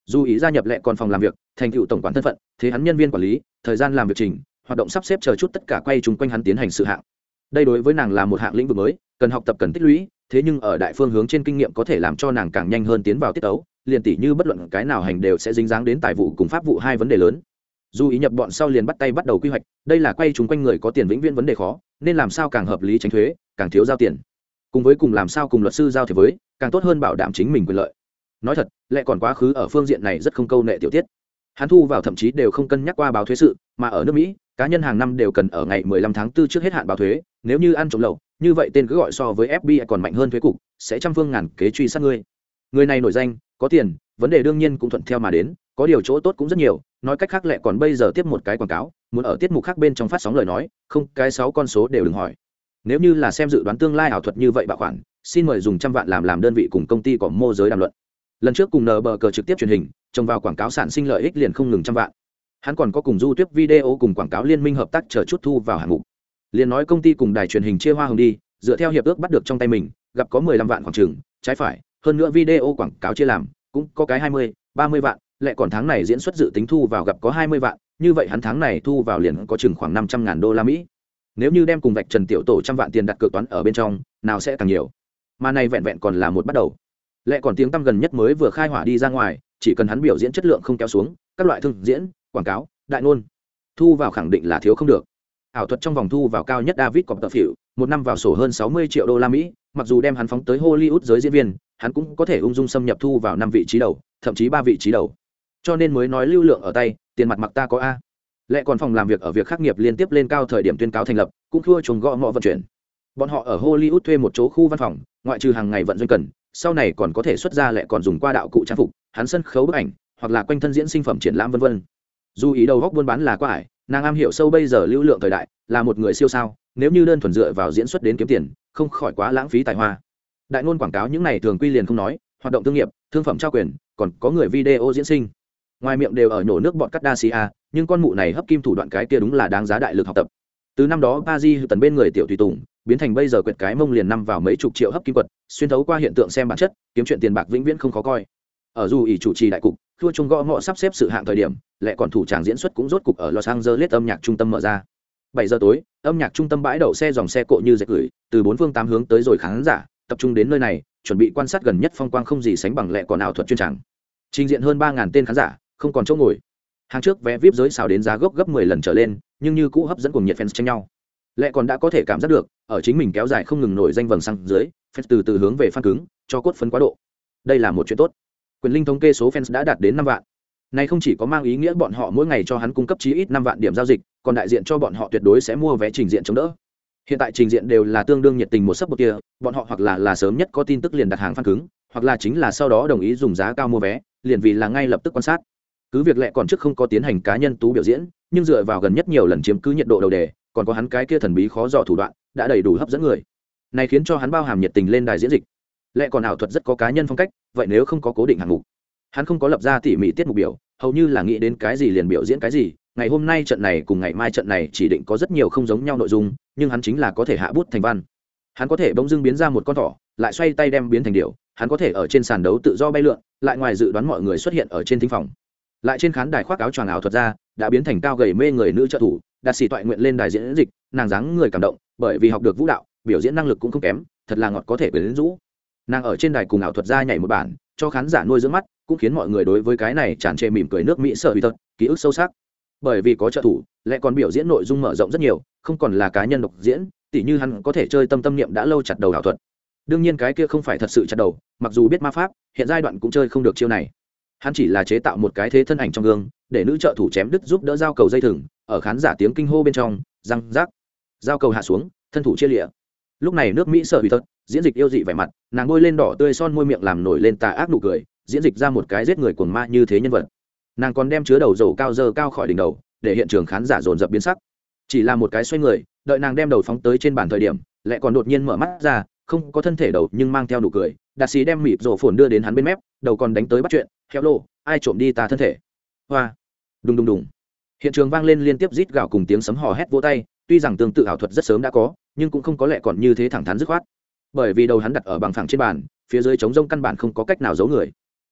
dù ý gia nhập lệ còn phòng làm việc thành tựu tổng quản thân phận thế hắn nhân viên quản lý thời gian làm việc trình hoạt động sắp xếp chờ chút tất cả quay chung quanh hắn tiến hành sự hạng. Đây đối với nàng là một hạng lĩnh vực mới, cần học tập cần tích lũy, thế nhưng ở đại phương hướng trên kinh nghiệm có thể làm cho nàng càng nhanh hơn tiến vào tiết tấu, liền tỷ như bất luận cái nào hành đều sẽ dính dáng đến tài vụ cùng pháp vụ hai vấn đề lớn. Dù ý nhập bọn sau liền bắt tay bắt đầu quy hoạch, đây là quay chúng quanh người có tiền vĩnh viễn vấn đề khó, nên làm sao càng hợp lý tránh thuế, càng thiếu giao tiền. Cùng với cùng làm sao cùng luật sư giao thiệp với, càng tốt hơn bảo đảm chính mình quyền lợi. Nói thật, lẽ còn quá khứ ở phương diện này rất không câu nệ tiểu tiết. Hắn thu vào thậm chí đều không cân nhắc qua báo thuế sự, mà ở nước Mỹ, cá nhân hàng năm đều cần ở ngày mười lăm tháng tư trước hết hạn báo thuế, nếu như ăn trộm lậu, như vậy tên cứ gọi so với ép bê i còn mạnh hơn thuế cục, sẽ trăm phương ngàn kế truy sát ngươi. Người này nổi danh, có tiền, vấn đề đương nhiên cũng thuận theo mà đến, có điều chỗ tốt cũng rất nhiều, nói cách khác lẹ còn bây giờ tiếp một cái quảng cáo, muốn ở tiết mục khác bên trong phát sóng lời nói, không, cái sáu con số đều đừng hỏi. Nếu như là xem dự đoán tương lai ảo thuật như vậy bảo khoản, xin mời dùng trăm vạn làm làm đơn vị cùng công ty có mô giới đàm luận. Lần trước cùng nờ bờ cờ trực tiếp truyền hình, trông vào quảng cáo sản sinh lợi ích liền không ngừng trăm vạn. Hắn còn có cùng du tuyết video cùng quảng cáo liên minh hợp tác chờ chút thu vào hạng mục. Liền nói công ty cùng đài truyền hình chia hoa hồng đi, dựa theo hiệp ước bắt được trong tay mình, gặp có mười lăm vạn khoảng chừng, trái phải, hơn nữa video quảng cáo chia làm, cũng có cái hai mươi, ba mươi vạn, lại còn tháng này diễn xuất dự tính thu vào gặp có hai mươi vạn, như vậy hắn tháng này thu vào liền có chừng khoảng năm trăm ngàn đô la Mỹ. Nếu như đem cùng vạch trần tiểu tổ trăm vạn tiền đặt cược toán ở bên trong, nào sẽ càng nhiều. Mà này vẹn vẹn còn là một bắt đầu. Lại còn tiếng tăm gần nhất mới vừa khai hỏa đi ra ngoài, chỉ cần hắn biểu diễn chất lượng không kéo xuống, các loại thương diễn, quảng cáo, đại ngôn, thu vào khẳng định là thiếu không được. Ảo thuật trong vòng thu vào cao nhất David Copperfield, một năm vào sổ hơn sáu mươi triệu đô la Mỹ, mặc dù đem hắn phóng tới Hollywood giới diễn viên, hắn cũng có thể ung dung xâm nhập thu vào năm vị trí đầu, thậm chí ba vị trí đầu. Cho nên mới nói lưu lượng ở tay, tiền mặt mặc ta có a. Lại còn phòng làm việc ở việc khắc nghiệp liên tiếp lên cao thời điểm tuyên cáo thành lập, cũng thua chuồng gõ mọ vận chuyển. Bọn họ ở Hollywood thuê một chỗ khu văn phòng, ngoại trừ hàng ngày vận doanh cần, sau này còn có thể xuất ra lại còn dùng qua đạo cụ trang phục, hắn sân khấu bức ảnh, hoặc là quanh thân diễn sinh phẩm triển lãm vân vân. Dù ý đầu góc buôn bán là quá ải, nàng am hiểu sâu bây giờ lưu lượng thời đại, là một người siêu sao, nếu như đơn thuần dựa vào diễn xuất đến kiếm tiền, không khỏi quá lãng phí tài hoa. Đại ngôn quảng cáo những này thường quy liền không nói, hoạt động thương nghiệp, thương phẩm trao quyền, còn có người video diễn sinh. Ngoài miệng đều ở nhổ nước bọn cắt đa xì a, nhưng con mụ này hấp kim thủ đoạn cái kia đúng là đáng giá đại lực học tập. Từ năm đó Paris tần bên người tiểu tùy tùng, biến thành bây giờ quẹt cái mông liền năm vào mấy chục triệu hấp kim quật, xuyên thấu qua hiện tượng xem bản chất, kiếm chuyện tiền bạc vĩnh viễn không khó coi. Ở dù ỷ chủ trì đại cục, thua chung gõ ngọ sắp xếp sự hạng thời điểm, lại còn thủ tràng diễn xuất cũng rốt cục ở Los Angeles âm nhạc trung tâm mở ra. bảy giờ tối, âm nhạc trung tâm bãi đậu xe dòng xe cộ như dệt gửi, từ bốn phương tám hướng tới rồi khán giả, tập trung đến nơi này, chuẩn bị quan sát gần nhất phong quang không gì sánh bằng lệ còn ảo thuật chuyên tràng. Trình diện hơn ba ngàn tên khán giả, không còn chỗ ngồi. Hàng trước vé vi ai pi giới xào đến giá gốc gấp mười lần trở lên, nhưng như cũ hấp dẫn cùng nhiệt fans tranh nhau. Lệ còn đã có thể cảm giác được, ở chính mình kéo dài không ngừng nổi danh vầng sang dưới, fans từ từ hướng về fan cứng, cho cốt phấn quá độ. Đây là một chuyện tốt. Quyền linh thống kê số fans đã đạt đến năm vạn. Này không chỉ có mang ý nghĩa bọn họ mỗi ngày cho hắn cung cấp chí ít năm vạn điểm giao dịch, còn đại diện cho bọn họ tuyệt đối sẽ mua vé trình diện chống đỡ. Hiện tại trình diện đều là tương đương nhiệt tình một sấp một kia, bọn họ hoặc là là sớm nhất có tin tức liền đặt hàng fan cứng, hoặc là chính là sau đó đồng ý dùng giá cao mua vé, liền vì là ngay lập tức quan sát. Cứ việc Lệ còn trước không có tiến hành cá nhân tú biểu diễn, nhưng dựa vào gần nhất nhiều lần chiếm cứ nhiệt độ đầu đề, còn có hắn cái kia thần bí khó dò thủ đoạn, đã đầy đủ hấp dẫn người. Này khiến cho hắn bao hàm nhiệt tình lên đài diễn dịch. Lệ còn ảo thuật rất có cá nhân phong cách, vậy nếu không có cố định hạng mục, hắn không có lập ra tỉ mỉ tiết mục biểu, hầu như là nghĩ đến cái gì liền biểu diễn cái gì. Ngày hôm nay trận này cùng ngày mai trận này chỉ định có rất nhiều không giống nhau nội dung, nhưng hắn chính là có thể hạ bút thành văn. Hắn có thể bỗng dưng biến ra một con thỏ, lại xoay tay đem biến thành điểu. Hắn có thể ở trên sàn đấu tự do bay lượn, lại ngoài dự đoán mọi người xuất hiện ở trên thính phòng. Lại trên khán đài khoác áo choàng ảo thuật ra, đã biến thành cao gầy mê người nữ trợ thủ, đạt sĩ toại nguyện lên đài diễn dịch, nàng dáng người cảm động, bởi vì học được vũ đạo, biểu diễn năng lực cũng không kém, thật là ngọt có thể quyến rũ. Nàng ở trên đài cùng ảo thuật ra nhảy một bản, cho khán giả nuôi dưỡng mắt, cũng khiến mọi người đối với cái này tràn trề mỉm cười nước Mỹ sở hữu thật, ký ức sâu sắc. Bởi vì có trợ thủ, lại còn biểu diễn nội dung mở rộng rất nhiều, không còn là cá nhân độc diễn, tỉ như hắn có thể chơi tâm tâm niệm đã lâu chặt đầu ảo thuật. Đương nhiên cái kia không phải thật sự chặt đầu, mặc dù biết ma pháp, hiện giai đoạn cũng chơi không được chiêu này. Hắn chỉ là chế tạo một cái thế thân ảnh trong gương, để nữ trợ thủ chém đứt giúp đỡ giao cầu dây thừng, ở khán giả tiếng kinh hô bên trong, răng rác, giao cầu hạ xuống, thân thủ chia lịa. Lúc này nước Mỹ sở hữu thật, diễn dịch yêu dị vẻ mặt, nàng ngôi lên đỏ tươi son môi miệng làm nổi lên tà ác nụ cười, diễn dịch ra một cái giết người cuồng ma như thế nhân vật. Nàng còn đem chứa đầu dầu cao dơ cao khỏi đỉnh đầu, để hiện trường khán giả dồn dập biến sắc. Chỉ là một cái xoay người, đợi nàng đem đầu phóng tới trên bàn thời điểm, lại còn đột nhiên mở mắt ra, không có thân thể đầu nhưng mang theo nụ cười, đạt sĩ đem mịt rổ phồn đưa đến hắn bên mép, đầu còn đánh tới bắt chuyện, khéo lô, ai trộm đi ta thân thể. Hoa, đùng đùng đùng. Hiện trường vang lên liên tiếp rít gào cùng tiếng sấm hò hét vỗ tay, tuy rằng tương tự ảo thuật rất sớm đã có, nhưng cũng không có lẽ còn như thế thẳng thắn dứt khoát. Bởi vì đầu hắn đặt ở bằng phẳng trên bàn, phía dưới trống rông căn bản không có cách nào giấu người.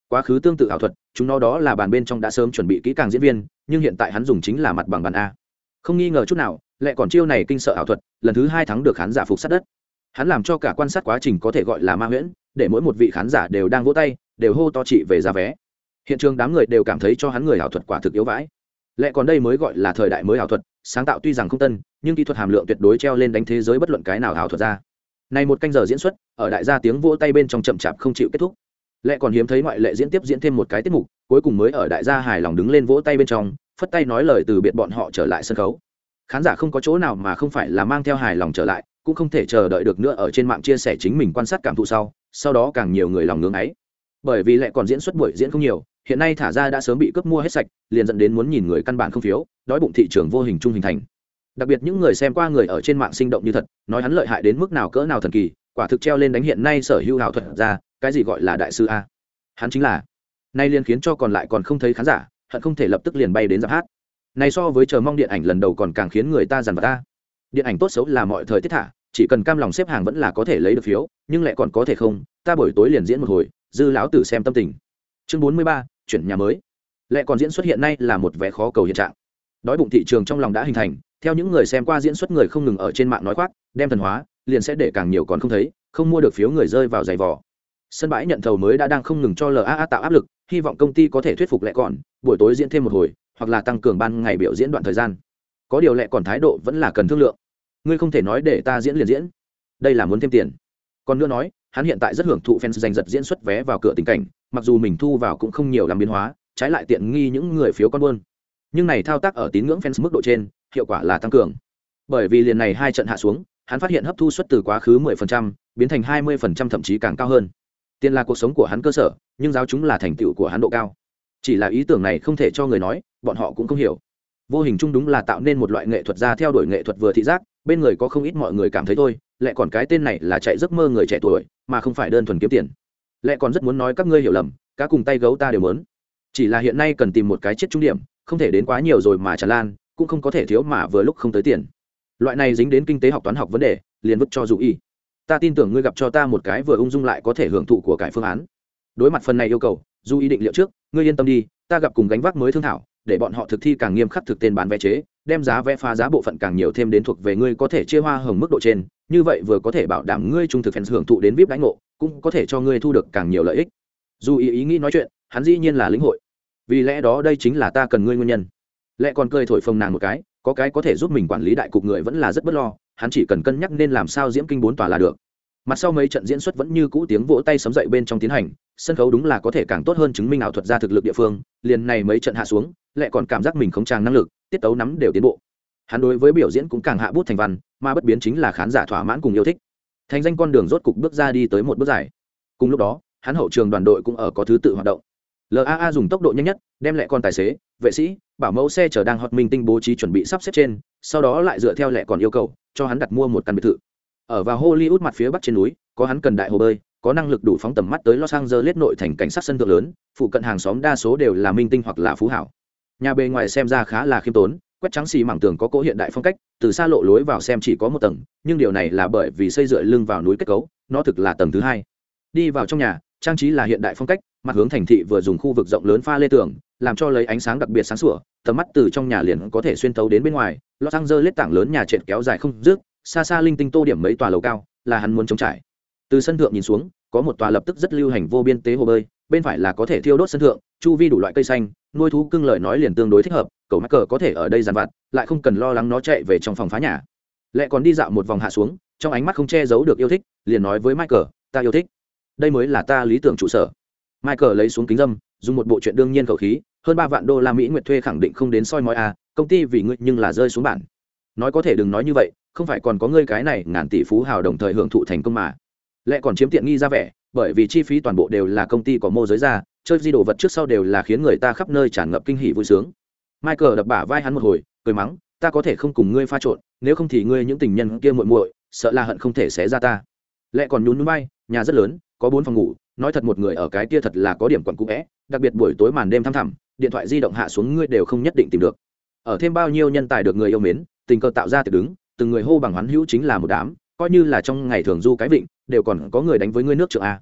quá khứ tương tự ảo thuật chúng nó đó là bàn bên trong đã sớm chuẩn bị kỹ càng diễn viên, nhưng hiện tại hắn dùng chính là mặt bằng bàn a. Không nghi ngờ chút nào, lại còn chiêu này kinh sợ ảo thuật lần thứ hai thắng được khán giả phục sát đất. Hắn làm cho cả quan sát quá trình có thể gọi là ma huyễn, để mỗi một vị khán giả đều đang vỗ tay, đều hô to trị về giá vé. Hiện trường đám người đều cảm thấy cho hắn người ảo thuật quả thực yếu vãi. Lẽ còn đây mới gọi là thời đại mới ảo thuật, sáng tạo tuy rằng không tân, nhưng kỹ thuật hàm lượng tuyệt đối treo lên đánh thế giới bất luận cái nào ảo thuật ra. Này một canh giờ diễn xuất, ở đại gia tiếng vỗ tay bên trong chậm chạp không chịu kết thúc. Lẽ còn hiếm thấy ngoại lệ diễn tiếp diễn thêm một cái tiết mục, cuối cùng mới ở đại gia hài lòng đứng lên vỗ tay bên trong, phất tay nói lời từ biệt bọn họ trở lại sân khấu. Khán giả không có chỗ nào mà không phải là mang theo hài lòng trở lại, cũng không thể chờ đợi được nữa ở trên mạng chia sẻ chính mình quan sát cảm thụ sau, sau đó càng nhiều người lòng ngưỡng ấy. Bởi vì lại còn diễn xuất buổi diễn không nhiều, hiện nay thả ra đã sớm bị cướp mua hết sạch, liền dẫn đến muốn nhìn người căn bản không phiếu, đói bụng thị trường vô hình trung hình thành. Đặc biệt những người xem qua người ở trên mạng sinh động như thật, nói hắn lợi hại đến mức nào cỡ nào thần kỳ, quả thực treo lên đánh hiện nay sở hữu ảo thuật ra, cái gì gọi là đại sư a? Hắn chính là. Nay liền khiến cho còn lại còn không thấy khán giả, hận không thể lập tức liền bay đến giáp hát. Này so với chờ mong điện ảnh lần đầu còn càng khiến người ta dằn vặt ta. Điện ảnh tốt xấu là mọi thời tiết thả, chỉ cần cam lòng xếp hàng vẫn là có thể lấy được phiếu, nhưng lại còn có thể không, ta buổi tối liền diễn một hồi, dư lão tử xem tâm tình. Chương bốn mươi ba, chuyển nhà mới. Lại còn diễn xuất hiện nay là một vẻ khó cầu hiện trạng. Đói bụng thị trường trong lòng đã hình thành, theo những người xem qua diễn xuất người không ngừng ở trên mạng nói khoác, đem thần hóa, liền sẽ để càng nhiều còn không thấy, không mua được phiếu người rơi vào giày vò. Sân bãi nhận thầu mới đã đang không ngừng cho lờ a a tạo áp lực, hy vọng công ty có thể thuyết phục Lệ còn, buổi tối diễn thêm một hồi, hoặc là tăng cường ban ngày biểu diễn đoạn thời gian. Có điều Lệ còn thái độ vẫn là cần thương lượng. Ngươi không thể nói để ta diễn liền diễn, đây là muốn thêm tiền. Còn nữa nói, hắn hiện tại rất hưởng thụ fans giành giật diễn xuất vé vào cửa tình cảnh, mặc dù mình thu vào cũng không nhiều làm biến hóa, trái lại tiện nghi những người phiếu con buôn. Nhưng này thao tác ở tín ngưỡng fans mức độ trên, hiệu quả là tăng cường. Bởi vì liền này hai trận hạ xuống, hắn phát hiện hấp thu suất từ quá khứ mười phần trăm biến thành hai mươi phần trăm thậm chí càng cao hơn. Tiền là cuộc sống của hắn cơ sở, nhưng giáo chúng là thành tựu của hắn độ cao. Chỉ là ý tưởng này không thể cho người nói, bọn họ cũng không hiểu. Vô hình chung đúng là tạo nên một loại nghệ thuật ra theo đuổi nghệ thuật vừa thị giác, bên người có không ít mọi người cảm thấy thôi, lại còn cái tên này là chạy giấc mơ người trẻ tuổi, mà không phải đơn thuần kiếm tiền. Lại còn rất muốn nói các ngươi hiểu lầm, cá cùng tay gấu ta đều muốn. Chỉ là hiện nay cần tìm một cái chết trung điểm, không thể đến quá nhiều rồi mà tràn lan, cũng không có thể thiếu mà vừa lúc không tới tiền. Loại này dính đến kinh tế học toán học vấn đề, liền vứt cho dù y. Ta tin tưởng ngươi gặp cho ta một cái vừa ung dung lại có thể hưởng thụ của cải phương án. Đối mặt phần này yêu cầu, dù ý định liệu trước, ngươi yên tâm đi, ta gặp cùng gánh vác mới thương thảo, để bọn họ thực thi càng nghiêm khắc thực tên bán vé chế, đem giá vé phá giá bộ phận càng nhiều thêm đến thuộc về ngươi có thể chia hoa hồng mức độ trên, như vậy vừa có thể bảo đảm ngươi trung thực fans hưởng thụ đến vê i pê đãi ngộ, cũng có thể cho ngươi thu được càng nhiều lợi ích. Dù ý ý nghĩ nói chuyện, hắn dĩ nhiên là lĩnh hội. Vì lẽ đó đây chính là ta cần ngươi nguyên nhân. Lẽ còn cười thổi phồng nàng một cái, có cái có thể giúp mình quản lý đại cục người vẫn là rất bất lo, hắn chỉ cần cân nhắc nên làm sao diễm kinh bốn tòa là được. Mặt sau mấy trận diễn xuất vẫn như cũ tiếng vỗ tay sấm dậy bên trong tiến hành, sân khấu đúng là có thể càng tốt hơn chứng minh ảo thuật ra thực lực địa phương, liền này mấy trận hạ xuống, lại còn cảm giác mình không tràng năng lực, tiết tấu nắm đều tiến bộ. Hắn đối với biểu diễn cũng càng hạ bút thành văn, mà bất biến chính là khán giả thỏa mãn cùng yêu thích. Thành danh con đường rốt cục bước ra đi tới một bước dài. Cùng lúc đó, hắn hậu trường đoàn đội cũng ở có thứ tự hoạt động. lờ a a dùng tốc độ nhanh nhất, đem lại con tài xế, vệ sĩ, bảo mẫu xe chở đang hot minh tinh bố trí chuẩn bị sắp xếp trên, sau đó lại dựa theo lệ còn yêu cầu, cho hắn đặt mua một căn biệt thự. Ở vào Hollywood mặt phía bắc trên núi, có hắn cần đại hồ bơi, có năng lực đủ phóng tầm mắt tới Los Angeles nội thành cảnh sát sân thượng lớn, phụ cận hàng xóm đa số đều là minh tinh hoặc là phú hảo. Nhà bề ngoài xem ra khá là khiêm tốn, quét trắng xì mảng tường có cỗ hiện đại phong cách, từ xa lộ lối vào xem chỉ có một tầng, nhưng điều này là bởi vì xây dựa lưng vào núi kết cấu, nó thực là tầng thứ hai. Đi vào trong nhà, trang trí là hiện đại phong cách, mặt hướng thành thị vừa dùng khu vực rộng lớn pha lê tường, làm cho lấy ánh sáng đặc biệt sáng sủa, tầm mắt từ trong nhà liền có thể xuyên thấu đến bên ngoài. Los Angeles tảng lớn nhà trệt kéo dài không dứt, xa xa linh tinh tô điểm mấy tòa lầu cao, là hắn muốn chống trải. Từ sân thượng nhìn xuống, có một tòa lập tức rất lưu hành vô biên tế hồ bơi, bên phải là có thể thiêu đốt sân thượng, chu vi đủ loại cây xanh, nuôi thú cưng lời nói liền tương đối thích hợp, cậu mắc cờ có thể ở đây dàn vặt, lại không cần lo lắng nó chạy về trong phòng phá nhà. Lại còn đi dạo một vòng hạ xuống, trong ánh mắt không che giấu được yêu thích, liền nói với Michael, ta yêu thích. Đây mới là ta lý tưởng trụ sở. Michael lấy xuống kính dâm, dùng một bộ chuyện đương nhiên khẩu khí, hơn ba vạn đô la Mỹ nguyệt thuê khẳng định không đến soi mói a, công ty vì ngươi nhưng là rơi xuống bản. Nói có thể đừng nói như vậy, không phải còn có ngươi cái này ngàn tỷ phú hào đồng thời hưởng thụ thành công mà. Lại còn chiếm tiện nghi ra vẻ, bởi vì chi phí toàn bộ đều là công ty có mô giới ra, chơi di đồ vật trước sau đều là khiến người ta khắp nơi tràn ngập kinh hỉ vui sướng. Michael đập bả vai hắn một hồi, cười mắng, ta có thể không cùng ngươi pha trộn, nếu không thì ngươi những tình nhân kia muội muội, sợ là hận không thể xé ra ta. Lại còn nhún nhún vai, nhà rất lớn, có bốn phòng ngủ, nói thật một người ở cái kia thật là có điểm quẩn cũ é, đặc biệt buổi tối màn đêm thăm thẳm, điện thoại di động hạ xuống ngươi đều không nhất định tìm được. Ở thêm bao nhiêu nhân tài được người yêu mến, tình cờ tạo ra tiệc đứng, từng người hô bằng hoán hữu chính là một đám, coi như là trong ngày thường du cái vịnh, đều còn có người đánh với ngươi nước trượng a.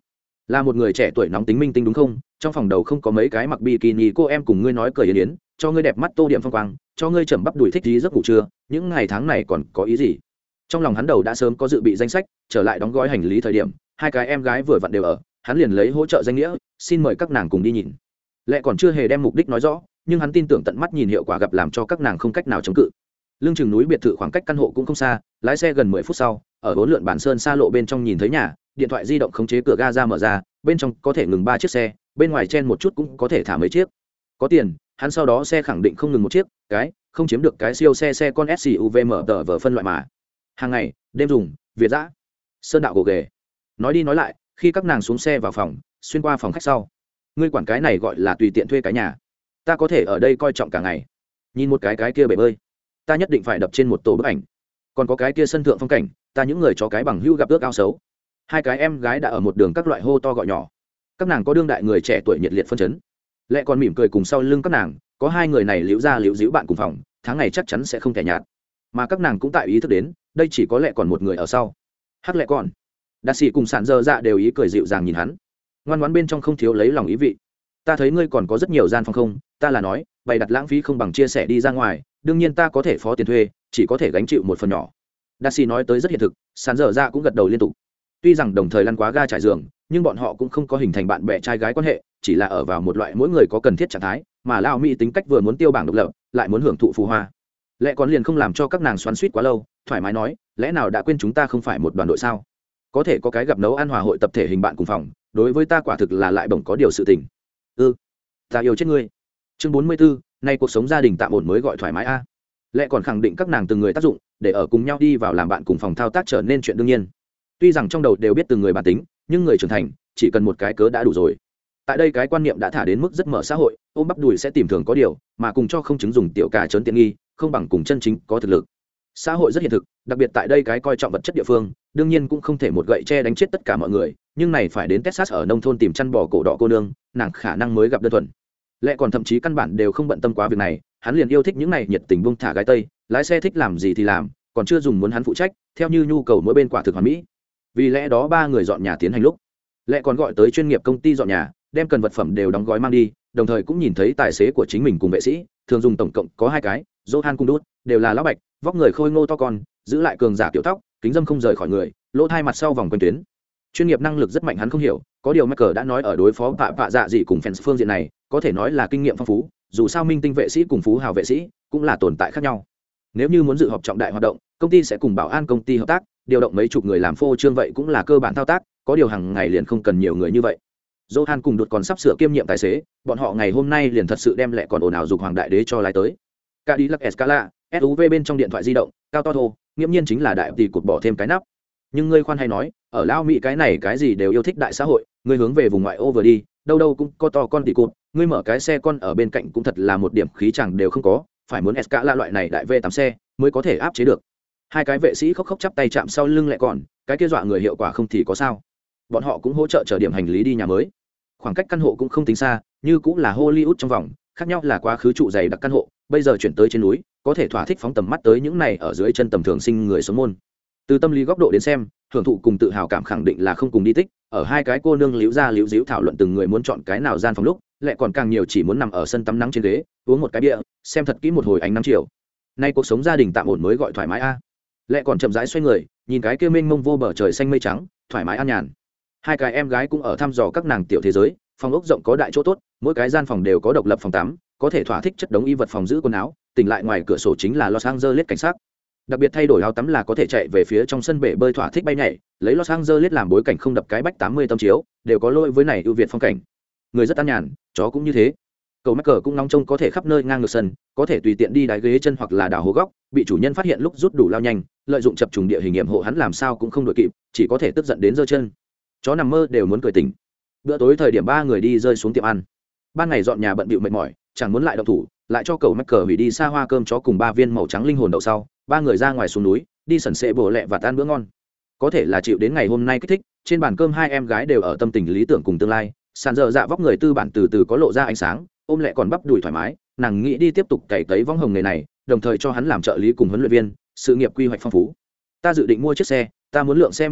là một người trẻ tuổi nóng tính minh tinh đúng không? Trong phòng đầu không có mấy cái mặc bikini cô em cùng ngươi nói cười yến yến, cho ngươi đẹp mắt tô điểm phong quang, cho ngươi chầm bắp đùi thích gì giấc ngủ trưa, những ngày tháng này còn có ý gì? Trong lòng hắn đầu đã sớm có dự bị danh sách, trở lại đóng gói hành lý thời điểm, hai cái em gái vừa vặn đều ở, hắn liền lấy hỗ trợ danh nghĩa, xin mời các nàng cùng đi nhìn. Lẽ còn chưa hề đem mục đích nói rõ, nhưng hắn tin tưởng tận mắt nhìn hiệu quả gặp làm cho các nàng không cách nào chống cự. Lương chừng núi biệt thự khoảng cách căn hộ cũng không xa, lái xe gần mười phút sau, ở bốn lượn bản sơn xa lộ bên trong nhìn thấy nhà, điện thoại di động khống chế cửa ga ra mở ra, bên trong có thể ngừng ba chiếc xe, bên ngoài chen một chút cũng có thể thả mấy chiếc. Có tiền, hắn sau đó xe khẳng định không ngừng một chiếc, cái không chiếm được cái siêu xe xe con ét u vê mở tờ vở phân loại mà. Hàng ngày, đêm dùng, Việt dã, sơn đạo gồ ghề. Nói đi nói lại, khi các nàng xuống xe vào phòng, xuyên qua phòng khách sau, ngươi quản cái này gọi là tùy tiện thuê cái nhà. Ta có thể ở đây coi trọng cả ngày. Nhìn một cái cái kia bể bơi, ta nhất định phải đập trên một tổ bức ảnh. Còn có cái kia sân thượng phong cảnh, ta những người chó cái bằng hữu gặp ước ao xấu. Hai cái em gái đã ở một đường các loại hô to gọi nhỏ, các nàng có đương đại người trẻ tuổi nhiệt liệt phân chấn. Lẽ còn mỉm cười cùng sau lưng các nàng, có hai người này liễu ra liễu díu bạn cùng phòng, tháng ngày chắc chắn sẽ không thể nhạt. Mà các nàng cũng tại ý thức đến, đây chỉ có lẽ còn một người ở sau. Hắc lẽ còn, đa sĩ cùng sản dơ dạ đều ý cười dịu dàng nhìn hắn, ngoan ngoãn bên trong không thiếu lấy lòng ý vị. Ta thấy ngươi còn có rất nhiều gian phòng không, ta là nói, bày đặt lãng phí không bằng chia sẻ đi ra ngoài, đương nhiên ta có thể phó tiền thuê, chỉ có thể gánh chịu một phần nhỏ. Đa sĩ nói tới rất hiện thực, sản dơ dạ cũng gật đầu liên tục. Tuy rằng đồng thời lăn quá ga trải giường, nhưng bọn họ cũng không có hình thành bạn bè trai gái quan hệ, chỉ là ở vào một loại mỗi người có cần thiết trạng thái, mà lao mỹ tính cách vừa muốn tiêu bảng độc lập, lại muốn hưởng thụ phù hoa. Lẽ còn liền không làm cho các nàng xoắn xuýt quá lâu, thoải mái nói, lẽ nào đã quên chúng ta không phải một đoàn đội sao? Có thể có cái gặp nấu ăn hòa hội tập thể hình bạn cùng phòng, đối với ta quả thực là lại bổng có điều sự tình. Ừ, ta yêu chết ngươi. Chương bốn mươi bốn, nay cuộc sống gia đình tạm ổn mới gọi thoải mái a. À. Lẽ còn khẳng định các nàng từng người tác dụng, để ở cùng nhau đi vào làm bạn cùng phòng thao tác trở nên chuyện đương nhiên. Tuy rằng trong đầu đều biết từng người bản tính, nhưng người trưởng thành chỉ cần một cái cớ đã đủ rồi. Tại đây cái quan niệm đã thả đến mức rất mở xã hội, ôm bắp đùi sẽ tìm thường có điều, mà cùng cho không chứng dùng tiểu cà trớn tiện nghi, không bằng cùng chân chính có thực lực. Xã hội rất hiện thực, đặc biệt tại đây cái coi trọng vật chất địa phương, đương nhiên cũng không thể một gậy che đánh chết tất cả mọi người, nhưng này phải đến Texas ở nông thôn tìm chăn bò cổ đỏ cô nương, nàng khả năng mới gặp đơn thuần. Lẽ còn thậm chí căn bản đều không bận tâm quá việc này, hắn liền yêu thích những này nhiệt tình buông thả gái tây, lái xe thích làm gì thì làm, còn chưa dùng muốn hắn phụ trách, theo như nhu cầu mỗi bên quả thực hoàn mỹ. Vì lẽ đó ba người dọn nhà tiến hành lúc, lẽ còn gọi tới chuyên nghiệp công ty dọn nhà, đem cần vật phẩm đều đóng gói mang đi, đồng thời cũng nhìn thấy tài xế của chính mình cùng vệ sĩ, thường dùng tổng cộng có hai cái, Johan cùng Đút, đều là lão bạch, vóc người khôi ngô to con, giữ lại cường giả kiểu tóc, kính dâm không rời khỏi người, lỗ thai mặt sau vòng quanh tuyến. Chuyên nghiệp năng lực rất mạnh hắn không hiểu, có điều Michael đã nói ở đối phó vạ vạ dạ dị cùng fans phương diện này, có thể nói là kinh nghiệm phong phú, dù sao minh tinh vệ sĩ cùng phú hào vệ sĩ cũng là tồn tại khác nhau. Nếu như muốn dự họp trọng đại hoạt động, công ty sẽ cùng bảo an công ty hợp tác, điều động mấy chục người làm phô trương vậy cũng là cơ bản thao tác, có điều hàng ngày liền không cần nhiều người như vậy. Johan cùng Đột còn sắp sửa kiêm nhiệm tài xế, bọn họ ngày hôm nay liền thật sự đem lại còn ồn ào dục hoàng đại đế cho lái tới. Cadillac Escalade, ét u vê bên trong điện thoại di động, cao to thô, nghiễm nhiên chính là đại tỷ cột bỏ thêm cái nắp. Nhưng ngươi khoan hay nói, ở lao Mỹ cái này cái gì đều yêu thích đại xã hội, ngươi hướng về vùng ngoại ô vừa đi, đâu đâu cũng có to con tỷ cột, ngươi mở cái xe con ở bên cạnh cũng thật là một điểm khí chẳng đều không có, phải muốn Escalade loại này đại V tám xe mới có thể áp chế được. Hai cái vệ sĩ khóc khóc chắp tay chạm sau lưng lại còn, cái kia dọa người hiệu quả không thì có sao. Bọn họ cũng hỗ trợ chở điểm hành lý đi nhà mới. Khoảng cách căn hộ cũng không tính xa, như cũng là Hollywood trong vòng, khác nhau là quá khứ trụ dày đặc căn hộ, bây giờ chuyển tới trên núi, có thể thỏa thích phóng tầm mắt tới những này ở dưới chân tầm thường sinh người sống môn. Từ tâm lý góc độ đến xem, hưởng thụ cùng tự hào cảm khẳng định là không cùng đi tích, ở hai cái cô nương liễu ra liễu díu thảo luận từng người muốn chọn cái nào gian phòng lúc, lại còn càng nhiều chỉ muốn nằm ở sân tắm nắng trên ghế, uống một cái bia, xem thật kỹ một hồi ánh nắng chiều. Nay cuộc sống gia đình tạm ổn mới gọi thoải mái a. À. Lại còn chậm rãi xoay người, nhìn cái kia mênh mông vô bờ trời xanh mây trắng, thoải mái an nhàn. Hai cái em gái cũng ở thăm dò các nàng tiểu thế giới, phòng ốc rộng có đại chỗ tốt, mỗi cái gian phòng đều có độc lập phòng tắm, có thể thỏa thích chất đống y vật phòng giữ quần áo, tỉnh lại ngoài cửa sổ chính là Los Angeles cảnh sát. Đặc biệt thay đổi áo tắm là có thể chạy về phía trong sân bể bơi thỏa thích bay nhảy, lấy Los Angeles làm bối cảnh không đập cái bách tám mươi tấm chiếu, đều có lỗi với này ưu việt phong cảnh. Người rất an nhàn, chó cũng như thế. Cầu mắc cờ cũng nóng trông có thể khắp nơi ngang ngược sân, có thể tùy tiện đi đái ghế chân hoặc là đào hố góc, bị chủ nhân phát hiện lúc rút đủ lao nhanh, lợi dụng chập trùng địa hình nghiệm hộ hắn làm sao cũng không đội kịp, chỉ có thể tức giận đến giơ chân. Chó nằm mơ đều muốn cười tỉnh. Bữa tối thời điểm ba người đi rơi xuống tiệm ăn. Ban ngày dọn nhà bận bịu mệt mỏi, chẳng muốn lại động thủ, lại cho cầu mắc cờ hủy đi xa hoa cơm chó cùng ba viên màu trắng linh hồn đậu sau, ba người ra ngoài xuống núi, đi sẩn sệ bổ lẹ và tan bữa ngon. Có thể là chịu đến ngày hôm nay kích thích, trên bàn cơm hai em gái đều ở tâm tình lý tưởng cùng tương lai, sàn dở dạ vóc người tư bản từ từ có lộ ra ánh sáng, ôm lẹ còn bắp đùi thoải mái, nàng nghĩ đi tiếp tục cày cấy vong hồng nghề này, đồng thời cho hắn làm trợ lý cùng huấn luyện viên, sự nghiệp quy hoạch phong phú. Ta dự định mua chiếc xe, ta muốn lượng xe mui trần,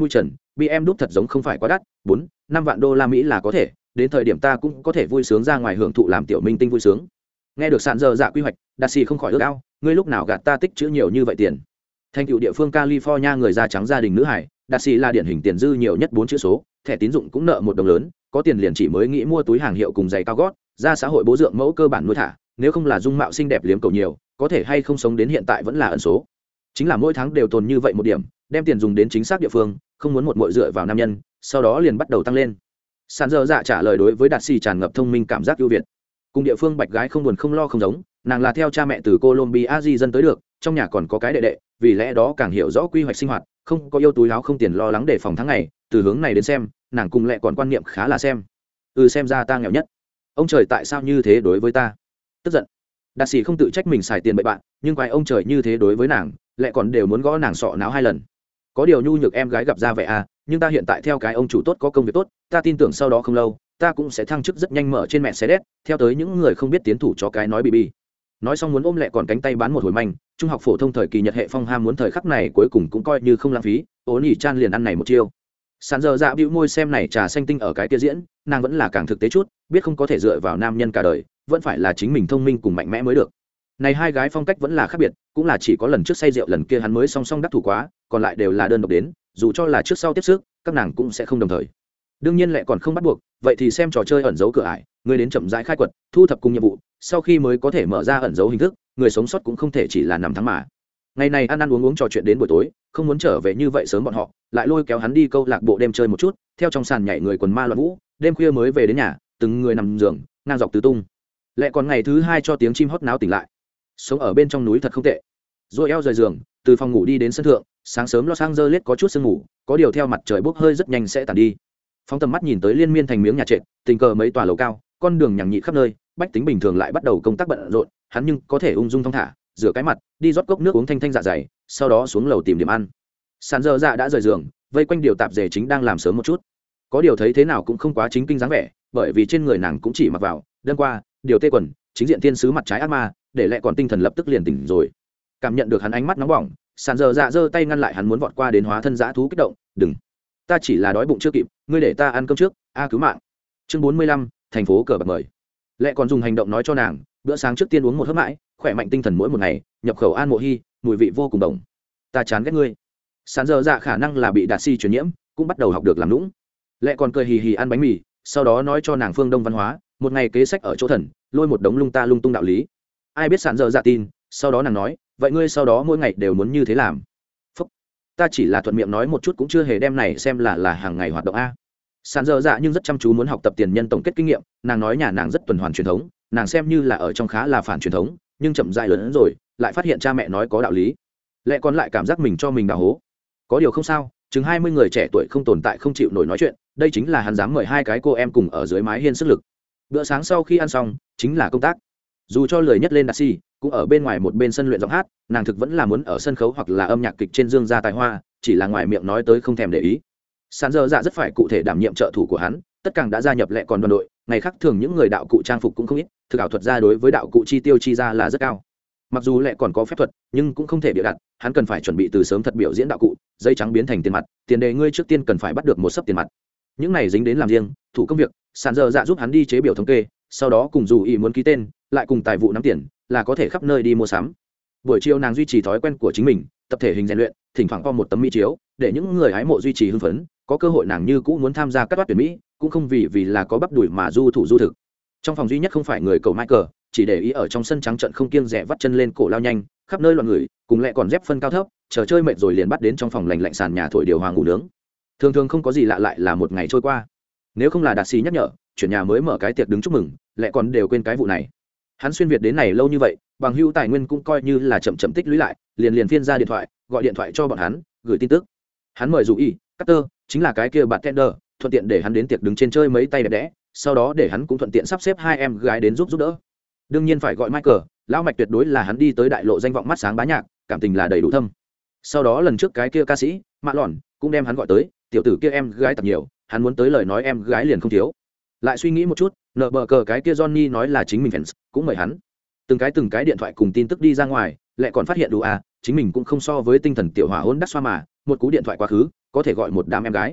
bê em đúc thật giống không phải quá đắt, bốn năm vạn đô la Mỹ là có thể, đến thời điểm ta cũng có thể vui sướng ra ngoài hưởng thụ làm tiểu minh tinh vui sướng. Nghe được sàn giờ dạ quy hoạch, Đạt Sĩ không khỏi ước ao, ngươi lúc nào gạt ta tích trữ nhiều như vậy tiền. Thành tựu địa phương California người da trắng gia đình nữ hải, Đạt Sĩ là điển hình tiền dư nhiều nhất bốn chữ số, thẻ tín dụng cũng nợ một đồng lớn, có tiền liền chỉ mới nghĩ mua túi hàng hiệu cùng giày cao gót, ra xã hội bố dượng mẫu cơ bản nuôi thả, nếu không là dung mạo xinh đẹp liếm cầu nhiều, có thể hay không sống đến hiện tại vẫn là ẩn số. Chính là mỗi tháng đều tồn như vậy một điểm, đem tiền dùng đến chính xác địa phương, không muốn một mội dựa vào nam nhân, sau đó liền bắt đầu tăng lên. Sàn dơ dạ trả lời đối với Đạt Sĩ tràn ngập thông minh cảm giác ưu việt. Cùng địa phương bạch gái không buồn không lo không giống, nàng là theo cha mẹ từ Colombia di dân tới được, trong nhà còn có cái đệ đệ, vì lẽ đó càng hiểu rõ quy hoạch sinh hoạt, không có yêu túi áo không tiền lo lắng để phòng tháng ngày. Từ hướng này đến xem, nàng cùng lẹ còn quan niệm khá là xem ừ xem ra ta nghèo nhất, ông trời tại sao như thế đối với ta, tức giận. Đạt Sĩ không tự trách mình xài tiền bậy bạn, nhưng quái ông trời như thế đối với nàng, lẹ còn đều muốn gõ nàng sọ náo hai lần. Có điều nhu nhược em gái gặp ra vậy à, nhưng ta hiện tại theo cái ông chủ tốt có công việc tốt, ta tin tưởng sau đó không lâu ta cũng sẽ thăng chức rất nhanh, mở trên mẹ xe đét theo tới những người không biết tiến thủ cho cái nói bị bi. Nói xong muốn ôm lẹ còn cánh tay bán một hồi manh. Trung học phổ thông thời kỳ Nhật hệ phong ham muốn thời khắc này cuối cùng cũng coi như không lãng phí, ốn nhỉ chan liền ăn này một chiêu. Sàn giờ dạ bĩu môi xem này trà xanh tinh ở cái kia diễn, nàng vẫn là càng thực tế chút, biết không có thể dựa vào nam nhân cả đời, vẫn phải là chính mình thông minh cùng mạnh mẽ mới được. Này hai gái phong cách vẫn là khác biệt, cũng là chỉ có lần trước say rượu lần kia hắn mới song song đắc thủ quá, còn lại đều là đơn độc đến, dù cho là trước sau tiếp sức, các nàng cũng sẽ không đồng thời. Đương nhiên lại còn không bắt buộc, vậy thì xem trò chơi ẩn dấu cửa ải, người đến chậm rãi khai quật, thu thập cùng nhiệm vụ, sau khi mới có thể mở ra ẩn dấu hình thức, người sống sót cũng không thể chỉ là nằm thắng mà. Ngày này ăn ăn uống uống trò chuyện đến buổi tối, không muốn trở về như vậy sớm bọn họ, lại lôi kéo hắn đi câu lạc bộ đêm chơi một chút, theo trong sàn nhảy người quần ma loạn vũ, đêm khuya mới về đến nhà, từng người nằm giường, ngang dọc tứ tung. Lại còn ngày thứ hai cho tiếng chim hót náo tỉnh lại. Sống ở bên trong núi thật không tệ. Rồi eo rời giường, từ phòng ngủ đi đến sân thượng, sáng sớm Los Angeles có chút sương ngủ, có điều theo mặt trời bốc hơi rất nhanh sẽ tàn đi. Phóng tầm mắt nhìn tới liên miên thành miếng nhà trệt, tình cờ mấy tòa lầu cao, con đường nhằng nhị khắp nơi, bách tính bình thường lại bắt đầu công tác bận rộn, hắn nhưng có thể ung dung thong thả, rửa cái mặt, đi rót cốc nước uống thanh thanh dạ dày, sau đó xuống lầu tìm điểm ăn. Sàn giờ dạ đã rời giường, vây quanh điều tạp dề chính đang làm sớm một chút. Có điều thấy thế nào cũng không quá chính kinh dáng vẻ, bởi vì trên người nàng cũng chỉ mặc vào đơn qua điều tê quần, chính diện tiên sứ mặt trái ác ma, để lại còn tinh thần lập tức liền tỉnh rồi. Cảm nhận được hắn ánh mắt nóng bỏng, sàn giờ dạ giơ tay ngăn lại hắn muốn vọt qua đến hóa thân dã thú kích động. Đừng, ta chỉ là đói bụng chưa kịp, ngươi để ta ăn cơm trước, a cứu mạng. Chương bốn mươi lăm, thành phố cờ bạc mời. Lệ còn dùng hành động nói cho nàng, bữa sáng trước tiên uống một hớp mãi, khỏe mạnh tinh thần mỗi một ngày, nhập khẩu an mộ hy, mùi vị vô cùng đồng. Ta chán ghét ngươi. Sàn giờ dạ khả năng là bị Đạt Sĩ truyền nhiễm, cũng bắt đầu học được làm lũng. Lệ còn cười hì hì ăn bánh mì, sau đó nói cho nàng phương Đông văn hóa, một ngày kế sách ở chỗ thần, lôi một đống lung ta lung tung đạo lý. Ai biết sàn giờ dạ tin, sau đó nàng nói, vậy ngươi sau đó mỗi ngày đều muốn như thế làm. Phúc. Ta chỉ là thuận miệng nói một chút cũng chưa hề đem này xem là là hàng ngày hoạt động a. Sàn dơ dạ nhưng rất chăm chú muốn học tập tiền nhân tổng kết kinh nghiệm, nàng nói nhà nàng rất tuần hoàn truyền thống, nàng xem như là ở trong khá là phản truyền thống, nhưng chậm dại lớn hơn rồi lại phát hiện cha mẹ nói có đạo lý. Lẽ còn lại cảm giác mình cho mình đào hố. Có điều không sao, chừng hai mươi người trẻ tuổi không tồn tại không chịu nổi nói chuyện, đây chính là hắn dám mời hai cái cô em cùng ở dưới mái hiên sức lực. Bữa sáng sau khi ăn xong chính là công tác, dù cho lười nhất lên Đạt Sĩ cũng ở bên ngoài một bên sân luyện giọng hát, nàng thực vẫn là muốn ở sân khấu hoặc là âm nhạc kịch trên dương ra tài hoa, chỉ là ngoài miệng nói tới không thèm để ý. Sàn dơ dạ rất phải cụ thể đảm nhiệm trợ thủ của hắn, tất cả đã gia nhập Lệ còn đoàn đội, ngày khác thường những người đạo cụ trang phục cũng không ít, thực ảo thuật ra đối với đạo cụ chi tiêu chi ra là rất cao. Mặc dù Lệ còn có phép thuật, nhưng cũng không thể bịa đặt, hắn cần phải chuẩn bị từ sớm thật biểu diễn đạo cụ, giấy trắng biến thành tiền mặt, tiền đề ngươi trước tiên cần phải bắt được một sấp tiền mặt. Những này dính đến làm riêng, thủ công việc, sàn dơ dạ giúp hắn đi chế biểu thống kê, sau đó cùng dù ý muốn ký tên, lại cùng tài vụ nắm tiền, là có thể khắp nơi đi mua sắm. Buổi chiều nàng duy trì thói quen của chính mình, tập thể hình rèn luyện, thỉnh thoảng qua một tấm mỹ chiếu, để những người hái mộ duy trì hưng phấn, có cơ hội nàng như cũ muốn tham gia các toát tuyển mỹ, cũng không vì vì là có bắp đuổi mà du thủ du thực. Trong phòng duy nhất không phải người cầu Michael, chỉ để ý ở trong sân trắng trận không kiêng dè vắt chân lên cổ lao nhanh, khắp nơi loạn người, cùng Lệ còn dép phân cao thấp, chờ chơi mệt rồi liền bắt đến trong phòng lạnh lạnh sàn nhà thổi điều hòa ngủ nướng. Thường thường không có gì lạ lại là một ngày trôi qua. Nếu không là Đạt Sĩ nhắc nhở, chuyển nhà mới mở cái tiệc đứng chúc mừng, Lệ còn đều quên cái vụ này. Hắn xuyên việt đến này lâu như vậy, bằng hữu tài nguyên cũng coi như là chậm chậm tích lũy lại, liền liền phiên ra điện thoại, gọi điện thoại cho bọn hắn, gửi tin tức. Hắn mời dù y, Carter, chính là cái kia bạn Tender, thuận tiện để hắn đến tiệc đứng trên chơi mấy tay đẹp đẽ, sau đó để hắn cũng thuận tiện sắp xếp hai em gái đến giúp giúp đỡ. Đương nhiên phải gọi Michael, lão mạch tuyệt đối là hắn đi tới đại lộ danh vọng mắt sáng bá nhạc, cảm tình là đầy đủ thâm. Sau đó lần trước cái kia ca sĩ, Mạ Lòn, cũng đem hắn gọi tới, tiểu tử kia em gái tập nhiều, hắn muốn tới lời nói em gái liền không thiếu. Lại suy nghĩ một chút, nợ bờ cờ cái kia Johnny nói là chính mình fans, cũng mời hắn. Từng cái từng cái điện thoại cùng tin tức đi ra ngoài, lại còn phát hiện đủ à, chính mình cũng không so với tinh thần tiểu hỏa hôn đắc xoa mà, một cú điện thoại quá khứ, có thể gọi một đám em gái.